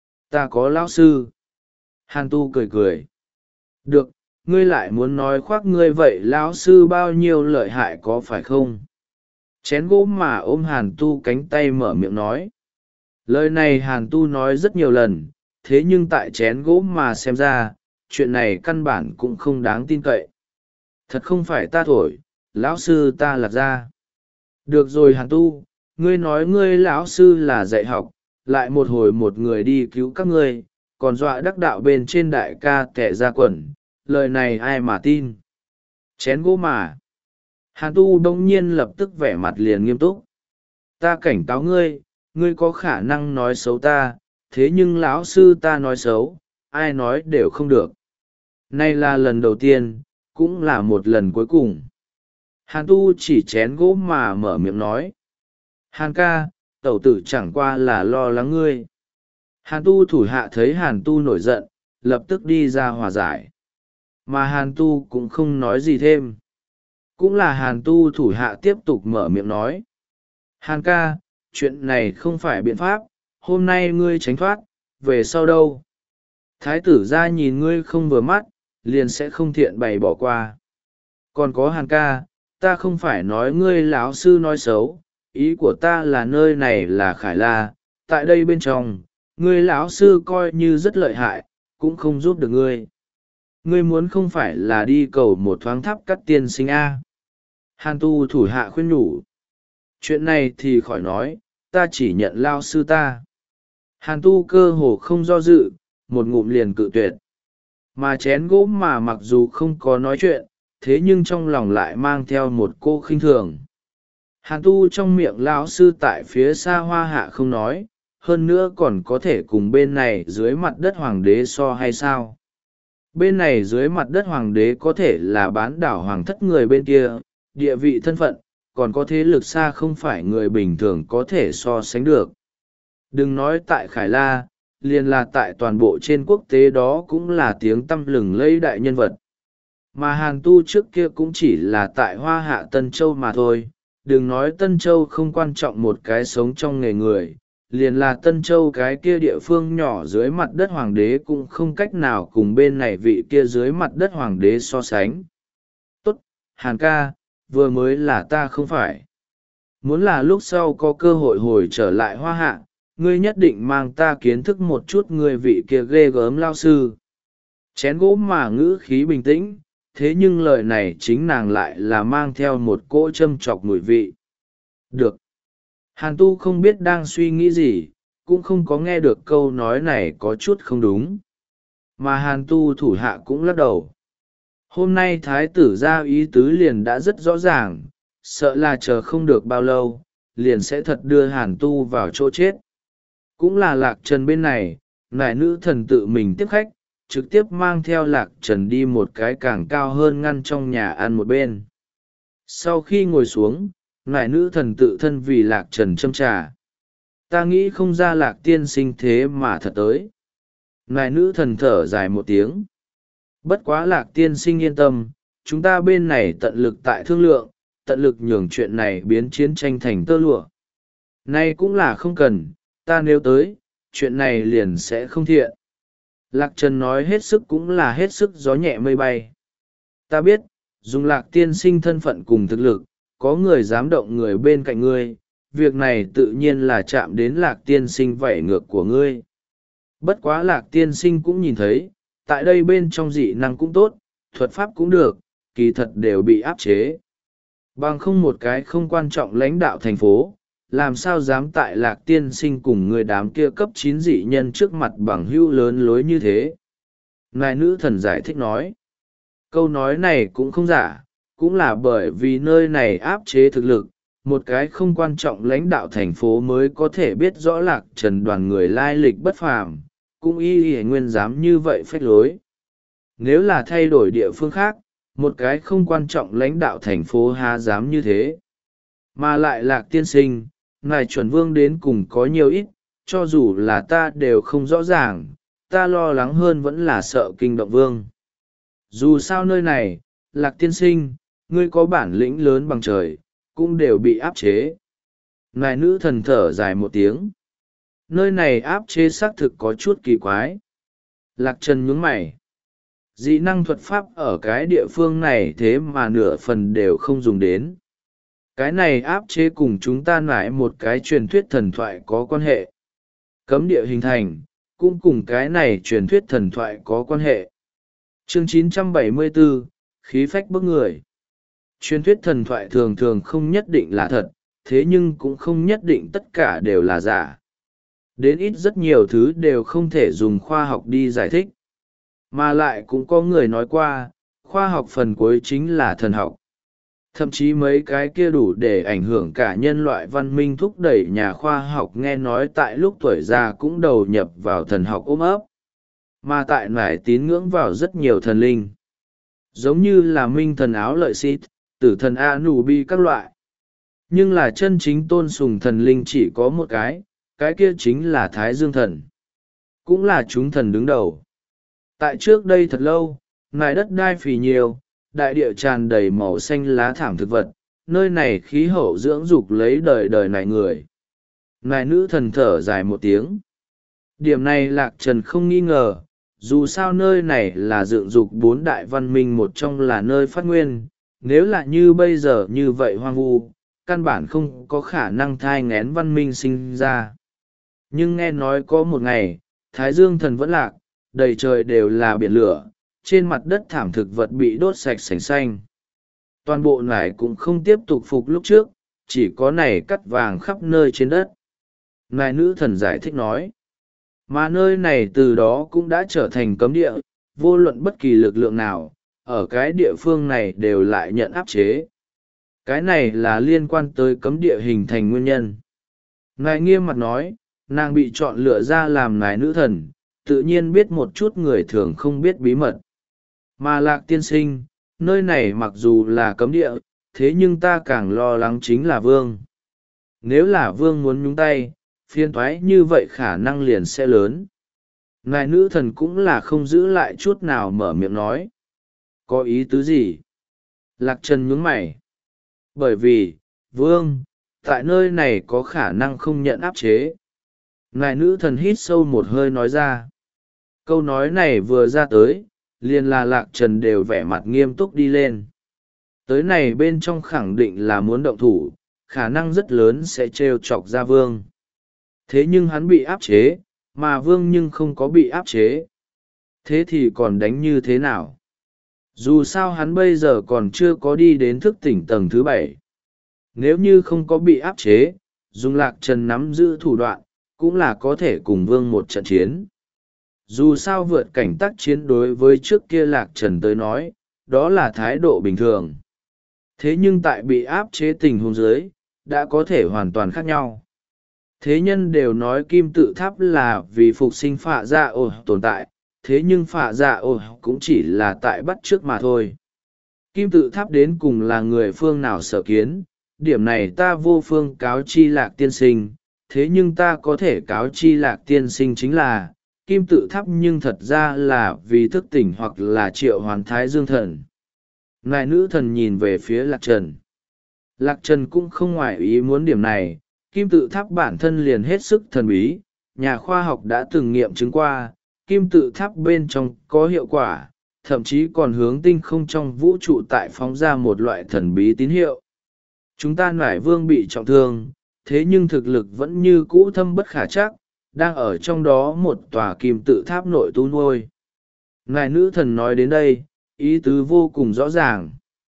[SPEAKER 1] Ta có lão sư. Hàn Tu cười cười. Được, ngươi lại muốn nói khoác ngươi vậy lão sư bao nhiêu lợi hại có phải không? Chén gỗ mà ôm hàn tu cánh tay mở miệng nói. Lời này hàn tu nói rất nhiều lần, thế nhưng tại chén gỗ mà xem ra, chuyện này căn bản cũng không đáng tin cậy. Thật không phải ta thổi, lão sư ta lạc ra. Được rồi hàn tu, ngươi nói ngươi lão sư là dạy học, lại một hồi một người đi cứu các ngươi, còn dọa đắc đạo bên trên đại ca tẻ ra quần, lời này ai mà tin. Chén gỗ mà. Hàn tu đông nhiên lập tức vẻ mặt liền nghiêm túc. Ta cảnh cáo ngươi, ngươi có khả năng nói xấu ta, thế nhưng lão sư ta nói xấu, ai nói đều không được. Nay là lần đầu tiên, cũng là một lần cuối cùng. Hàn tu chỉ chén gỗ mà mở miệng nói. Hàn ca, tẩu tử chẳng qua là lo lắng ngươi. Hàn tu thủ hạ thấy hàn tu nổi giận, lập tức đi ra hòa giải. Mà hàn tu cũng không nói gì thêm. Cũng là hàn tu thủ hạ tiếp tục mở miệng nói. Hàn ca, chuyện này không phải biện pháp, hôm nay ngươi tránh thoát, về sau đâu? Thái tử ra nhìn ngươi không vừa mắt, liền sẽ không thiện bày bỏ qua. Còn có hàn ca, ta không phải nói ngươi lão sư nói xấu, ý của ta là nơi này là Khải La, tại đây bên trong, ngươi lão sư coi như rất lợi hại, cũng không giúp được ngươi. Ngươi muốn không phải là đi cầu một thoáng tháp cắt tiên sinh A. Hàn tu thủ hạ khuyên nhủ. Chuyện này thì khỏi nói, ta chỉ nhận lao sư ta. Hàn tu cơ hồ không do dự, một ngụm liền cự tuyệt. Mà chén gỗ mà mặc dù không có nói chuyện, thế nhưng trong lòng lại mang theo một cô khinh thường. Hàn tu trong miệng lão sư tại phía xa hoa hạ không nói, hơn nữa còn có thể cùng bên này dưới mặt đất hoàng đế so hay sao? Bên này dưới mặt đất hoàng đế có thể là bán đảo hoàng thất người bên kia, địa vị thân phận, còn có thế lực xa không phải người bình thường có thể so sánh được. Đừng nói tại Khải La, liền là tại toàn bộ trên quốc tế đó cũng là tiếng tăm lừng lẫy đại nhân vật. Mà Hàn Tu trước kia cũng chỉ là tại Hoa Hạ Tân Châu mà thôi, đừng nói Tân Châu không quan trọng một cái sống trong nghề người, liền là Tân Châu cái kia địa phương nhỏ dưới mặt đất hoàng đế cũng không cách nào cùng bên này vị kia dưới mặt đất hoàng đế so sánh. Tốt, Hàn ca, vừa mới là ta không phải. Muốn là lúc sau có cơ hội hồi trở lại Hoa Hạ, ngươi nhất định mang ta kiến thức một chút người vị kia ghê gớm lao sư. Chén gỗ mà ngữ khí bình tĩnh, thế nhưng lời này chính nàng lại là mang theo một cỗ châm chọc mùi vị. Được. Hàn tu không biết đang suy nghĩ gì, cũng không có nghe được câu nói này có chút không đúng. Mà hàn tu thủ hạ cũng lắc đầu. Hôm nay thái tử ra ý tứ liền đã rất rõ ràng, sợ là chờ không được bao lâu, liền sẽ thật đưa hàn tu vào chỗ chết. Cũng là lạc trần bên này, nại nữ thần tự mình tiếp khách, trực tiếp mang theo lạc trần đi một cái càng cao hơn ngăn trong nhà ăn một bên. Sau khi ngồi xuống, nại nữ thần tự thân vì lạc trần châm trà. Ta nghĩ không ra lạc tiên sinh thế mà thật tới. Nại nữ thần thở dài một tiếng. Bất quá lạc tiên sinh yên tâm, chúng ta bên này tận lực tại thương lượng, tận lực nhường chuyện này biến chiến tranh thành tơ lụa. Nay cũng là không cần, ta nếu tới, chuyện này liền sẽ không thiện. Lạc Trần nói hết sức cũng là hết sức gió nhẹ mây bay. Ta biết, dùng lạc tiên sinh thân phận cùng thực lực, có người dám động người bên cạnh ngươi, việc này tự nhiên là chạm đến lạc tiên sinh vảy ngược của ngươi. Bất quá lạc tiên sinh cũng nhìn thấy, tại đây bên trong dị năng cũng tốt, thuật pháp cũng được, kỳ thật đều bị áp chế. Bằng không một cái không quan trọng lãnh đạo thành phố, làm sao dám tại lạc tiên sinh cùng người đám kia cấp chín dị nhân trước mặt bằng hữu lớn lối như thế. Ngài nữ thần giải thích nói. Câu nói này cũng không giả, cũng là bởi vì nơi này áp chế thực lực, một cái không quan trọng lãnh đạo thành phố mới có thể biết rõ lạc trần đoàn người lai lịch bất phàm, cũng y y nguyên dám như vậy phách lối. Nếu là thay đổi địa phương khác, một cái không quan trọng lãnh đạo thành phố há dám như thế. Mà lại lạc tiên sinh, ngài chuẩn vương đến cùng có nhiều ít, cho dù là ta đều không rõ ràng, ta lo lắng hơn vẫn là sợ kinh động vương. Dù sao nơi này, lạc tiên sinh, ngươi có bản lĩnh lớn bằng trời, cũng đều bị áp chế. Ngài nữ thần thở dài một tiếng. Nơi này áp chế xác thực có chút kỳ quái. Lạc Trần nhướng mày. Dị năng thuật pháp ở cái địa phương này thế mà nửa phần đều không dùng đến. Cái này áp chế cùng chúng ta nải một cái truyền thuyết thần thoại có quan hệ. Cấm địa hình thành, cũng cùng cái này truyền thuyết thần thoại có quan hệ. Chương chín trăm bảy mươi bốn, khí phách bức người. Truyền thuyết thần thoại thường thường không nhất định là thật, thế nhưng cũng không nhất định tất cả đều là giả. Đến ít rất nhiều thứ đều không thể dùng khoa học đi giải thích. Mà lại cũng có người nói qua, khoa học phần cuối chính là thần học. Thậm chí mấy cái kia đủ để ảnh hưởng cả nhân loại văn minh thúc đẩy nhà khoa học nghe nói tại lúc tuổi già cũng đầu nhập vào thần học ôm ấp. Mà tại nải tín ngưỡng vào rất nhiều thần linh. Giống như là minh thần áo lợi xít, tử thần Anubi các loại. Nhưng là chân chính tôn sùng thần linh chỉ có một cái, cái kia chính là Thái Dương thần. Cũng là chúng thần đứng đầu. Tại trước đây thật lâu, nải đất đai phì nhiều, đại địa tràn đầy màu xanh lá thảm thực vật, nơi này khí hậu dưỡng dục lấy đời đời này người. Nải nữ thần thở dài một tiếng. Điểm này Lạc Trần không nghi ngờ, dù sao nơi này là dựng dục bốn đại văn minh một trong là nơi phát nguyên, nếu là như bây giờ như vậy hoang vu, căn bản không có khả năng thai nghén văn minh sinh ra. Nhưng nghe nói có một ngày, Thái Dương thần vẫn lạc, đầy trời đều là biển lửa, trên mặt đất thảm thực vật bị đốt sạch sành xanh. Toàn bộ nải cũng không tiếp tục phục lúc trước, chỉ có nải cắt vàng khắp nơi trên đất. Nải nữ thần giải thích nói, mà nơi này từ đó cũng đã trở thành cấm địa, vô luận bất kỳ lực lượng nào, ở cái địa phương này đều lại nhận áp chế. Cái này là liên quan tới cấm địa hình thành nguyên nhân. Nải nghiêm mặt nói, nàng bị chọn lựa ra làm nải nữ thần, tự nhiên biết một chút người thường không biết bí mật. Mà Lạc tiên sinh, nơi này mặc dù là cấm địa, thế nhưng ta càng lo lắng chính là vương. Nếu là vương muốn nhúng tay, phiên thoái như vậy khả năng liền sẽ lớn. Nài nữ thần cũng là không giữ lại chút nào mở miệng nói. Có ý tứ gì? Lạc Trần nhướng mày. Bởi vì, vương, tại nơi này có khả năng không nhận áp chế. Nài nữ thần hít sâu một hơi nói ra. Câu nói này vừa ra tới, liền là Lạc Trần đều vẻ mặt nghiêm túc đi lên. Tới này bên trong khẳng định là muốn động thủ, khả năng rất lớn sẽ trêu chọc ra vương. Thế nhưng hắn bị áp chế, mà vương nhưng không có bị áp chế. Thế thì còn đánh như thế nào? Dù sao hắn bây giờ còn chưa có đi đến thức tỉnh tầng thứ bảy. Nếu như không có bị áp chế, dùng Lạc Trần nắm giữ thủ đoạn, cũng là có thể cùng vương một trận chiến. Dù sao vượt cảnh tác chiến đối với trước kia Lạc Trần tới nói, đó là thái độ bình thường. Thế nhưng tại bị áp chế tình huống dưới, đã có thể hoàn toàn khác nhau. Thế nhân đều nói kim tự tháp là vì phục sinh phạ dạ ổ tồn tại, thế nhưng phạ dạ ổ cũng chỉ là tại bắt trước mà thôi. Kim tự tháp đến cùng là người phương nào sở kiến, điểm này ta vô phương cáo chi Lạc tiên sinh, thế nhưng ta có thể cáo chi Lạc tiên sinh chính là, kim tự tháp nhưng thật ra là vì thức tỉnh hoặc là triệu hoàn Thái Dương thần. Ngài nữ thần nhìn về phía Lạc Trần. Lạc Trần cũng không ngoại ý muốn điểm này, kim tự tháp bản thân liền hết sức thần bí, nhà khoa học đã từng nghiệm chứng qua, kim tự tháp bên trong có hiệu quả, thậm chí còn hướng tinh không trong vũ trụ tại phóng ra một loại thần bí tín hiệu. Chúng ta nải vương bị trọng thương, thế nhưng thực lực vẫn như cũ thâm bất khả trắc, đang ở trong đó một tòa kim tự tháp nội tu nuôi. Ngài nữ thần nói đến đây, ý tứ vô cùng rõ ràng.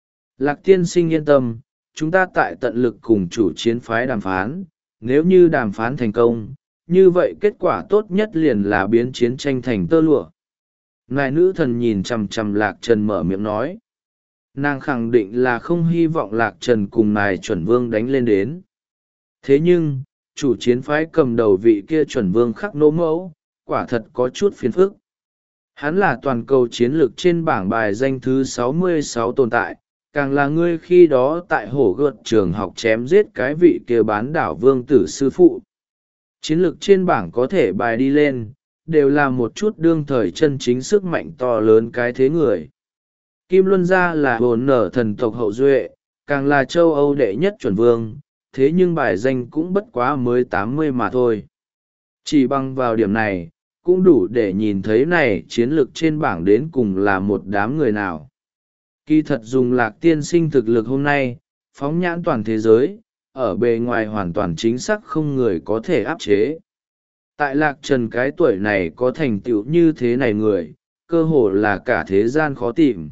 [SPEAKER 1] Lạc tiên sinh yên tâm, chúng ta tại tận lực cùng chủ chiến phái đàm phán, nếu như đàm phán thành công, như vậy kết quả tốt nhất liền là biến chiến tranh thành tơ lụa. Ngài nữ thần nhìn chằm chằm Lạc Trần mở miệng nói. Nàng khẳng định là không hy vọng Lạc Trần cùng ngài chuẩn vương đánh lên đến. Thế nhưng, chủ chiến phái cầm đầu vị kia chuẩn vương khắc nỗ mẫu, quả thật có chút phiền phức. Hắn là toàn cầu chiến lược trên bảng bài danh thứ sáu mươi sáu tồn tại, càng là ngươi khi đó tại hổ gợt trường học chém giết cái vị kia bán đảo vương tử sư phụ. Chiến lược trên bảng có thể bài đi lên, đều là một chút đương thời chân chính sức mạnh to lớn cái thế người. Kim Luân gia là hồn nở thần tộc hậu duệ, càng là châu Âu đệ nhất chuẩn vương, thế nhưng bài danh cũng bất quá mới tám mươi mà thôi. Chỉ bằng vào điểm này, cũng đủ để nhìn thấy này chiến lược trên bảng đến cùng là một đám người nào. Kỳ thật dùng Lạc tiên sinh thực lực hôm nay, phóng nhãn toàn thế giới, ở bề ngoài hoàn toàn chính xác không người có thể áp chế. Tại Lạc Trần cái tuổi này có thành tựu như thế này người, cơ hồ là cả thế gian khó tìm.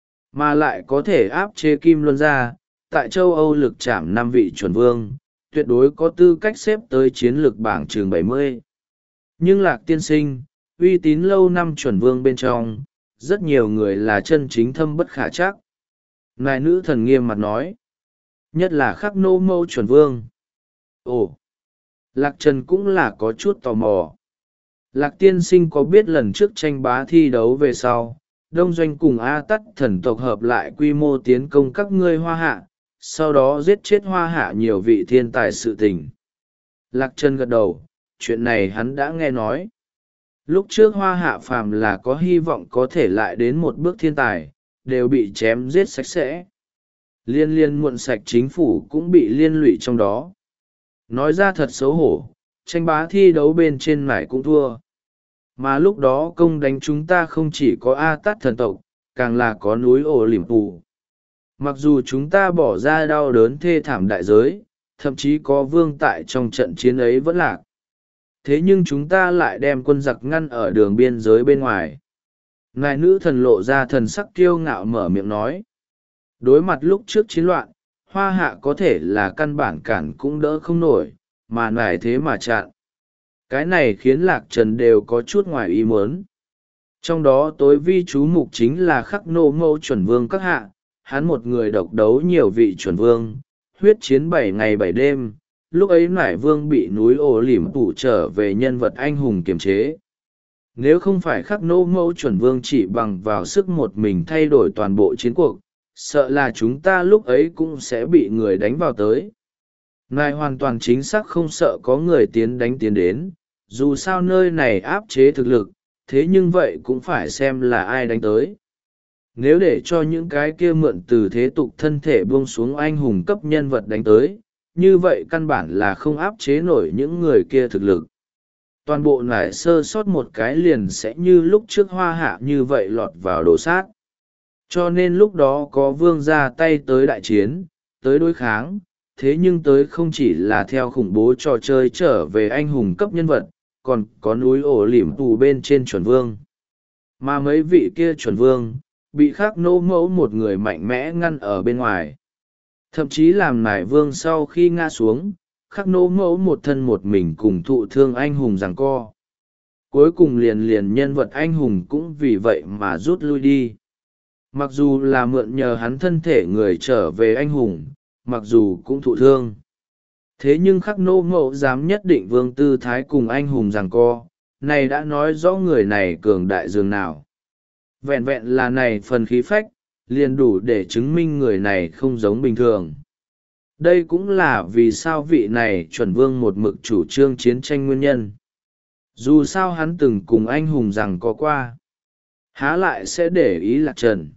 [SPEAKER 1] Mà lại có thể áp chế Kim Luân ra, tại châu Âu lực chạm năm vị chuẩn vương, tuyệt đối có tư cách xếp tới chiến lược bảng trường bảy mươi. Nhưng Lạc tiên sinh, uy tín lâu năm chuẩn vương bên trong, rất nhiều người là chân chính thâm bất khả trắc. Ngài nữ thần nghiêm mặt nói. Nhất là khắc nô mâu chuẩn vương. Ồ! Lạc Trần cũng là có chút tò mò. Lạc tiên sinh có biết lần trước tranh bá thi đấu về sau, Đông Doanh cùng A Tắt thần tộc hợp lại quy mô tiến công các ngươi Hoa Hạ, sau đó giết chết Hoa Hạ nhiều vị thiên tài sự tình. Lạc Trần gật đầu, chuyện này hắn đã nghe nói. Lúc trước Hoa Hạ phàm là có hy vọng có thể lại đến một bước thiên tài, đều bị chém giết sạch sẽ. Liên liên muộn sạch chính phủ cũng bị liên lụy trong đó. Nói ra thật xấu hổ, tranh bá thi đấu bên trên mải cũng thua. Mà lúc đó công đánh chúng ta không chỉ có A Tát thần tộc, càng là có núi ổ liềm phù. Mặc dù chúng ta bỏ ra đau đớn thê thảm đại giới, thậm chí có vương tại trong trận chiến ấy vẫn lạc. Thế nhưng chúng ta lại đem quân giặc ngăn ở đường biên giới bên ngoài. Ngài nữ thần lộ ra thần sắc kiêu ngạo mở miệng nói. Đối mặt lúc trước chiến loạn, Hoa Hạ có thể là căn bản cản cũng đỡ không nổi, mà nải thế mà chặn. Cái này khiến Lạc Trần đều có chút ngoài ý muốn. Trong đó tối vi chú mục chính là khắc nô mâu chuẩn vương các hạ, hắn một người độc đấu nhiều vị chuẩn vương, huyết chiến bảy ngày bảy đêm, lúc ấy nải vương bị núi ổ lỉm tủ trở về nhân vật anh hùng kiềm chế. Nếu không phải khắc nô mâu chuẩn vương chỉ bằng vào sức một mình thay đổi toàn bộ chiến cuộc, sợ là chúng ta lúc ấy cũng sẽ bị người đánh vào tới. Ngài hoàn toàn chính xác không sợ có người tiến đánh tiến đến, dù sao nơi này áp chế thực lực, thế nhưng vậy cũng phải xem là ai đánh tới. Nếu để cho những cái kia mượn từ thế tục thân thể buông xuống anh hùng cấp nhân vật đánh tới, như vậy căn bản là không áp chế nổi những người kia thực lực. Toàn bộ nải sơ sót một cái liền sẽ như lúc trước Hoa Hạ như vậy lọt vào đổ sát. Cho nên lúc đó có vương ra tay tới đại chiến, tới đối kháng, thế nhưng tới không chỉ là theo khủng bố trò chơi trở về anh hùng cấp nhân vật, còn có núi ổ lỉm tù bên trên chuẩn vương. Mà mấy vị kia chuẩn vương, bị khắc nô mẫu một người mạnh mẽ ngăn ở bên ngoài. Thậm chí làm nải vương sau khi ngã xuống, khắc nô mẫu một thân một mình cùng thụ thương anh hùng giằng co. Cuối cùng liền liền nhân vật anh hùng cũng vì vậy mà rút lui đi. Mặc dù là mượn nhờ hắn thân thể người trở về anh hùng, mặc dù cũng thụ thương. Thế nhưng khắc nô mẫu dám nhất định vương tư thái cùng anh hùng giằng co, này đã nói rõ người này cường đại dường nào. Vẹn vẹn là này phần khí phách, liền đủ để chứng minh người này không giống bình thường. Đây cũng là vì sao vị này chuẩn vương một mực chủ trương chiến tranh nguyên nhân. Dù sao hắn từng cùng anh hùng giằng co qua, há lại sẽ để ý Lạc Trần.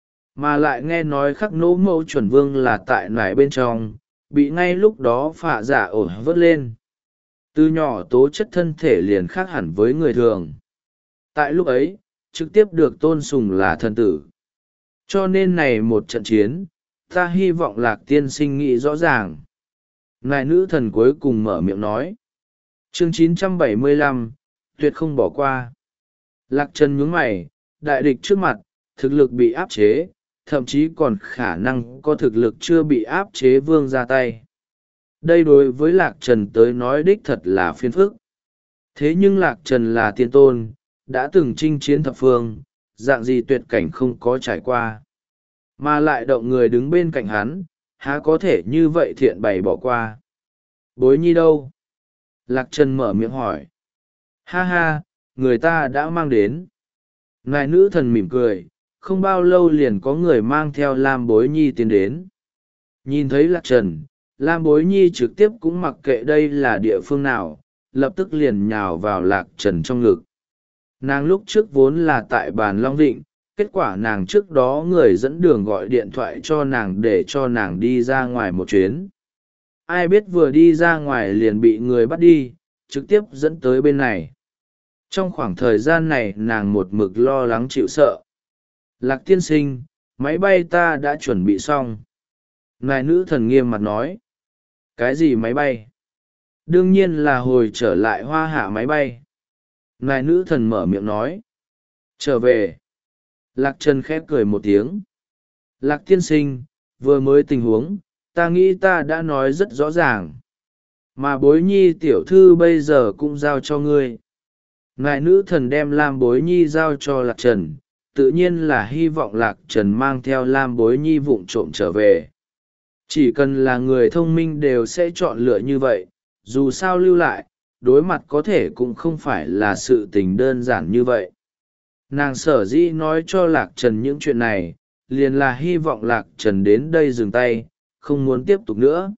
[SPEAKER 1] Mà lại nghe nói khắc nỗ mẫu chuẩn vương là tại nải bên trong, bị ngay lúc đó phạ giả ổn vớt lên. Từ nhỏ tố chất thân thể liền khác hẳn với người thường. Tại lúc ấy, trực tiếp được tôn sùng là thần tử. Cho nên này một trận chiến, ta hy vọng Lạc tiên sinh nghĩ rõ ràng. Ngài nữ thần cuối cùng mở miệng nói. Chương chín trăm bảy mươi lăm, tuyệt không bỏ qua. Lạc Trần nhướng mày, đại địch trước mặt, thực lực bị áp chế, thậm chí còn khả năng có thực lực chưa bị áp chế vương ra tay. Đây đối với Lạc Trần tới nói đích thật là phiền phức. Thế nhưng Lạc Trần là tiên tôn, đã từng chinh chiến thập phương, dạng gì tuyệt cảnh không có trải qua. Mà lại động người đứng bên cạnh hắn, há có thể như vậy thiện bày bỏ qua. Bối nhi đâu? Lạc Trần mở miệng hỏi. Ha ha, người ta đã mang đến. Ngài nữ thần mỉm cười, không bao lâu liền có người mang theo Lam Bối Nhi tiến đến. Nhìn thấy Lạc Trần, Lam Bối Nhi trực tiếp cũng mặc kệ đây là địa phương nào, lập tức liền nhào vào Lạc Trần trong ngực. Nàng lúc trước vốn là tại bàn Long Định, kết quả nàng trước đó người dẫn đường gọi điện thoại cho nàng để cho nàng đi ra ngoài một chuyến. Ai biết vừa đi ra ngoài liền bị người bắt đi, trực tiếp dẫn tới bên này. Trong khoảng thời gian này nàng một mực lo lắng chịu sợ. Lạc tiên sinh, máy bay ta đã chuẩn bị xong. Nài nữ thần nghiêm mặt nói. Cái gì máy bay? Đương nhiên là hồi trở lại hoa hạ máy bay. Nài nữ thần mở miệng nói. Trở về. Lạc Trần khép cười một tiếng. Lạc tiên sinh, vừa mới tình huống, ta nghĩ ta đã nói rất rõ ràng. Mà bối nhi tiểu thư bây giờ cũng giao cho ngươi. Ngài nữ thần đem Lam Bối Nhi giao cho Lạc Trần, tự nhiên là hy vọng Lạc Trần mang theo Lam Bối Nhi vụng trộm trở về. Chỉ cần là người thông minh đều sẽ chọn lựa như vậy, dù sao lưu lại, đối mặt có thể cũng không phải là sự tình đơn giản như vậy. Nàng sở dĩ nói cho Lạc Trần những chuyện này, liền là hy vọng Lạc Trần đến đây dừng tay, không muốn tiếp tục nữa.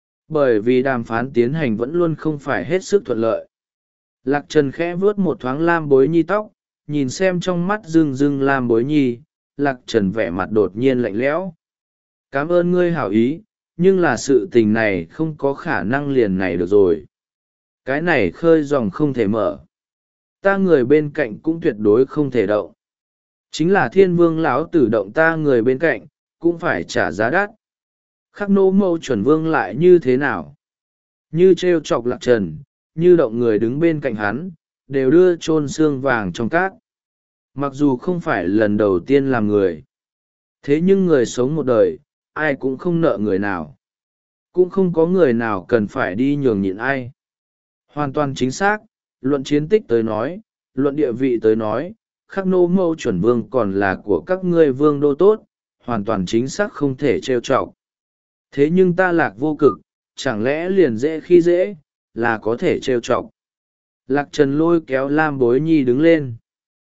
[SPEAKER 1] Bởi vì đàm phán tiến hành vẫn luôn không phải hết sức thuận lợi. Lạc Trần khẽ vướt một thoáng Lam Bối Nhi tóc, nhìn xem trong mắt rưng rưng Lam Bối Nhi, Lạc Trần vẻ mặt đột nhiên lạnh lẽo. Cảm ơn ngươi hảo ý, nhưng là sự tình này không có khả năng liền này được rồi. Cái này khơi dòng không thể mở. Ta người bên cạnh cũng tuyệt đối không thể động. Chính là thiên vương lão tử động ta người bên cạnh, cũng phải trả giá đắt. Khắc nô mâu chuẩn vương lại như thế nào? Như trêu chọc Lạc Trần, như động người đứng bên cạnh hắn, đều đưa chôn xương vàng trong cát. Mặc dù không phải lần đầu tiên làm người, thế nhưng người sống một đời, ai cũng không nợ người nào. Cũng không có người nào cần phải đi nhường nhịn ai. Hoàn toàn chính xác, luận chiến tích tới nói, luận địa vị tới nói, khắc nô mâu chuẩn vương còn là của các ngươi vương đô tốt, hoàn toàn chính xác không thể trêu chọc. Thế nhưng ta Lạc vô cực, chẳng lẽ liền dễ khi dễ, là có thể trêu chọc. Lạc Trần lôi kéo Lam Bối Nhi đứng lên.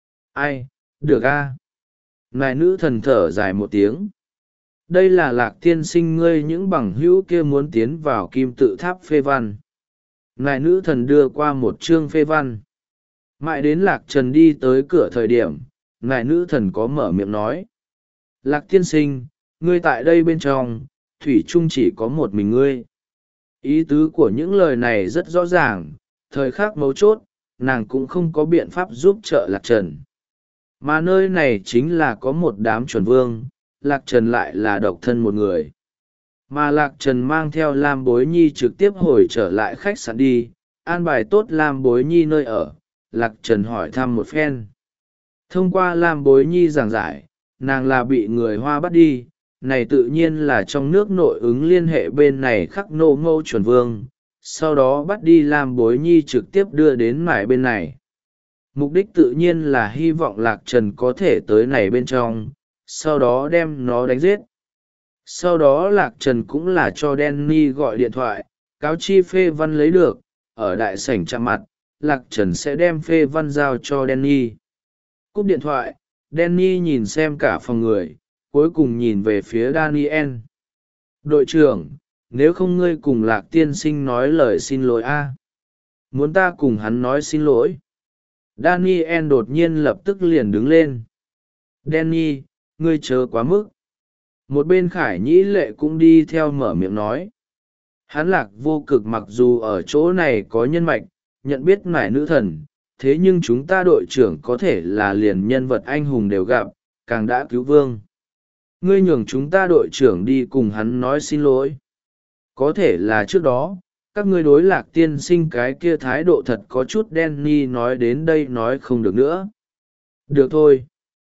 [SPEAKER 1] Ai, được a à? Nài nữ thần thở dài một tiếng. Đây là Lạc tiên sinh ngươi những bằng hữu kia muốn tiến vào kim tự tháp phê văn. Nài nữ thần đưa qua một chương phê văn. Mãi đến Lạc Trần đi tới cửa thời điểm, nài nữ thần có mở miệng nói. Lạc tiên sinh, ngươi tại đây bên trong, thủy chung chỉ có một mình ngươi. Ý tứ của những lời này rất rõ ràng, thời khắc mấu chốt, nàng cũng không có biện pháp giúp trợ Lạc Trần. Mà nơi này chính là có một đám chuẩn vương, Lạc Trần lại là độc thân một người. Mà Lạc Trần mang theo Lam Bối Nhi trực tiếp hồi trở lại khách sạn đi, an bài tốt Lam Bối Nhi nơi ở, Lạc Trần hỏi thăm một phen. Thông qua Lam Bối Nhi giảng giải, nàng là bị người Hoa bắt đi, này tự nhiên là trong nước nội ứng liên hệ bên này khắc nô mâu chuẩn vương, sau đó bắt đi Lam Bối Nhi trực tiếp đưa đến mải bên này. Mục đích tự nhiên là hy vọng Lạc Trần có thể tới này bên trong, sau đó đem nó đánh giết. Sau đó Lạc Trần cũng là cho Danny gọi điện thoại, cáo chi phê văn lấy được, ở đại sảnh chạm mặt, Lạc Trần sẽ đem phê văn giao cho Danny. Cúp điện thoại, Danny nhìn xem cả phòng người, cuối cùng nhìn về phía Daniel. Đội trưởng, nếu không ngươi cùng Lạc tiên sinh nói lời xin lỗi a? Muốn ta cùng hắn nói xin lỗi? Daniel đột nhiên lập tức liền đứng lên. Danny, ngươi chớ quá mức. Một bên Khải Nhĩ Lệ cũng đi theo mở miệng nói. Hắn Lạc vô cực mặc dù ở chỗ này có nhân mạch, nhận biết nải nữ thần, thế nhưng chúng ta đội trưởng có thể là liền nhân vật anh hùng đều gặp, càng đã cứu vương. Ngươi nhường chúng ta đội trưởng đi cùng hắn nói xin lỗi. Có thể là trước đó, các ngươi đối Lạc tiên sinh cái kia thái độ thật có chút Danny nói đến đây nói không được nữa. Được thôi.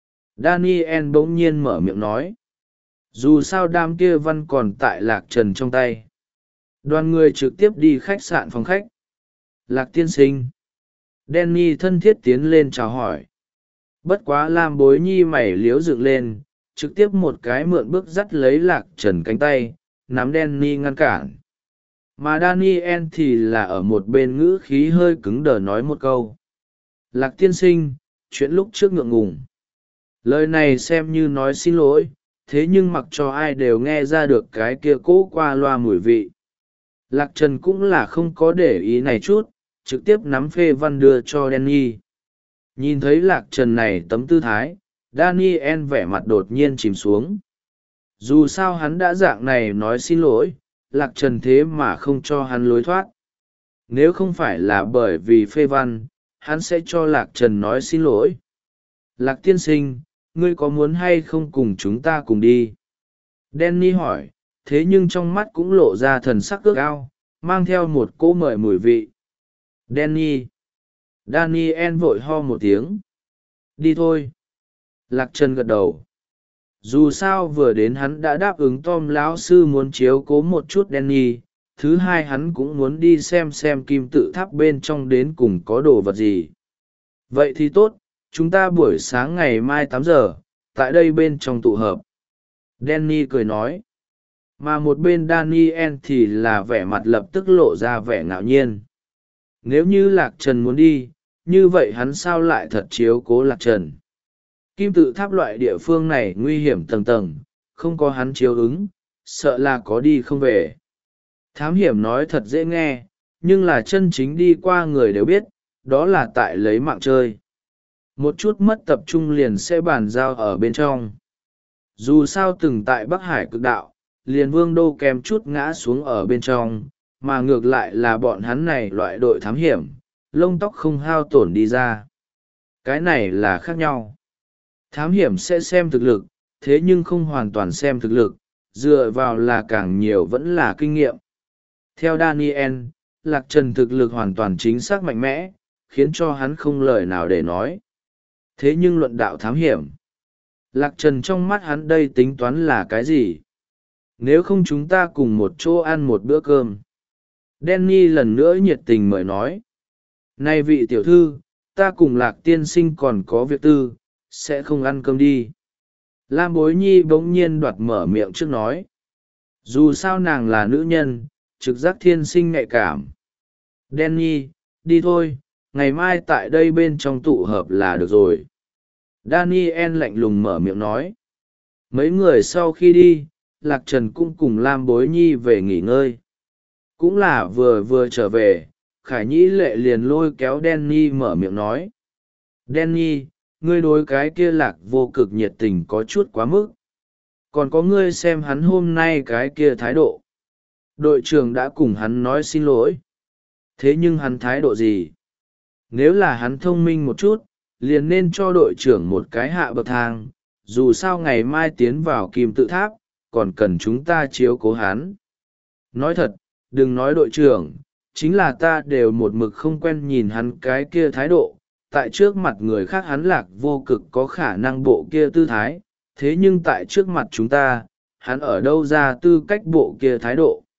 [SPEAKER 1] Daniel bỗng nhiên mở miệng nói. Dù sao đám kia văn còn tại Lạc Trần trong tay. Đoàn người trực tiếp đi khách sạn phòng khách. Lạc tiên sinh. Danny thân thiết tiến lên chào hỏi. Bất quá Lam Bối Nhi mày liếu dựng lên, trực tiếp một cái mượn bước dắt lấy Lạc Trần cánh tay, nắm Danny ngăn cản. Mà Daniel thì là ở một bên ngữ khí hơi cứng đờ nói một câu. Lạc tiên sinh, chuyện lúc trước ngượng ngùng. Lời này xem như nói xin lỗi, thế nhưng mặc cho ai đều nghe ra được cái kia cố qua loa mùi vị. Lạc Trần cũng là không có để ý này chút, trực tiếp nắm phê văn đưa cho Danny. Nhìn thấy Lạc Trần này tấm tư thái, Daniel vẻ mặt đột nhiên chìm xuống. Dù sao hắn đã dạng này nói xin lỗi, Lạc Trần thế mà không cho hắn lối thoát. Nếu không phải là bởi vì phê văn, hắn sẽ cho Lạc Trần nói xin lỗi. Lạc tiên sinh, ngươi có muốn hay không cùng chúng ta cùng đi? Danny hỏi, thế nhưng trong mắt cũng lộ ra thần sắc ước ao, mang theo một cỗ mời mùi vị. Danny. Daniel vội ho một tiếng. Đi thôi. Lạc Trần gật đầu. Dù sao vừa đến hắn đã đáp ứng Tom lão sư muốn chiếu cố một chút Danny, thứ hai hắn cũng muốn đi xem xem kim tự tháp bên trong đến cùng có đồ vật gì. Vậy thì tốt, chúng ta buổi sáng ngày mai tám giờ, tại đây bên trong tụ hợp. Danny cười nói. Mà một bên Daniel thì là vẻ mặt lập tức lộ ra vẻ ngạo nhiên. Nếu như Lạc Trần muốn đi, như vậy hắn sao lại thật chiếu cố Lạc Trần. Kim tự tháp loại địa phương này nguy hiểm tầng tầng, không có hắn chiếu ứng, sợ là có đi không về. Thám hiểm nói thật dễ nghe, nhưng là chân chính đi qua người đều biết, đó là tại lấy mạng chơi. Một chút mất tập trung liền sẽ bàn giao ở bên trong. Dù sao từng tại Bắc Hải cực đạo, liền vương đô kèm chút ngã xuống ở bên trong, mà ngược lại là bọn hắn này loại đội thám hiểm, lông tóc không hao tổn đi ra. Cái này là khác nhau. Thám hiểm sẽ xem thực lực, thế nhưng không hoàn toàn xem thực lực, dựa vào là càng nhiều vẫn là kinh nghiệm. Theo Daniel, Lạc Trần thực lực hoàn toàn chính xác mạnh mẽ, khiến cho hắn không lời nào để nói. Thế nhưng luận đạo thám hiểm, Lạc Trần trong mắt hắn đây tính toán là cái gì? Nếu không chúng ta cùng một chỗ ăn một bữa cơm. Danny lần nữa nhiệt tình mời nói. Này vị tiểu thư, ta cùng Lạc tiên sinh còn có việc tư, sẽ không ăn cơm đi. Lam Bối Nhi bỗng nhiên đoạt mở miệng trước nói. Dù sao nàng là nữ nhân, trực giác thiên sinh nhạy cảm. Danny, đi thôi, ngày mai tại đây bên trong tụ hợp là được rồi. Daniel lạnh lùng mở miệng nói. Mấy người sau khi đi, Lạc Trần cũng cùng Lam Bối Nhi về nghỉ ngơi. Cũng là vừa vừa trở về, Khải Nhĩ Lệ liền lôi kéo Danny mở miệng nói. Danny, ngươi đối cái kia Lạc vô cực nhiệt tình có chút quá mức. Còn có ngươi xem hắn hôm nay cái kia thái độ. Đội trưởng đã cùng hắn nói xin lỗi. Thế nhưng hắn thái độ gì? Nếu là hắn thông minh một chút, liền nên cho đội trưởng một cái hạ bậc thang, dù sao ngày mai tiến vào kim tự tháp, còn cần chúng ta chiếu cố hắn. Nói thật, đừng nói đội trưởng, chính là ta đều một mực không quen nhìn hắn cái kia thái độ, tại trước mặt người khác hắn Lạc vô cực có khả năng bộ kia tư thái, thế nhưng tại trước mặt chúng ta, hắn ở đâu ra tư cách bộ kia thái độ.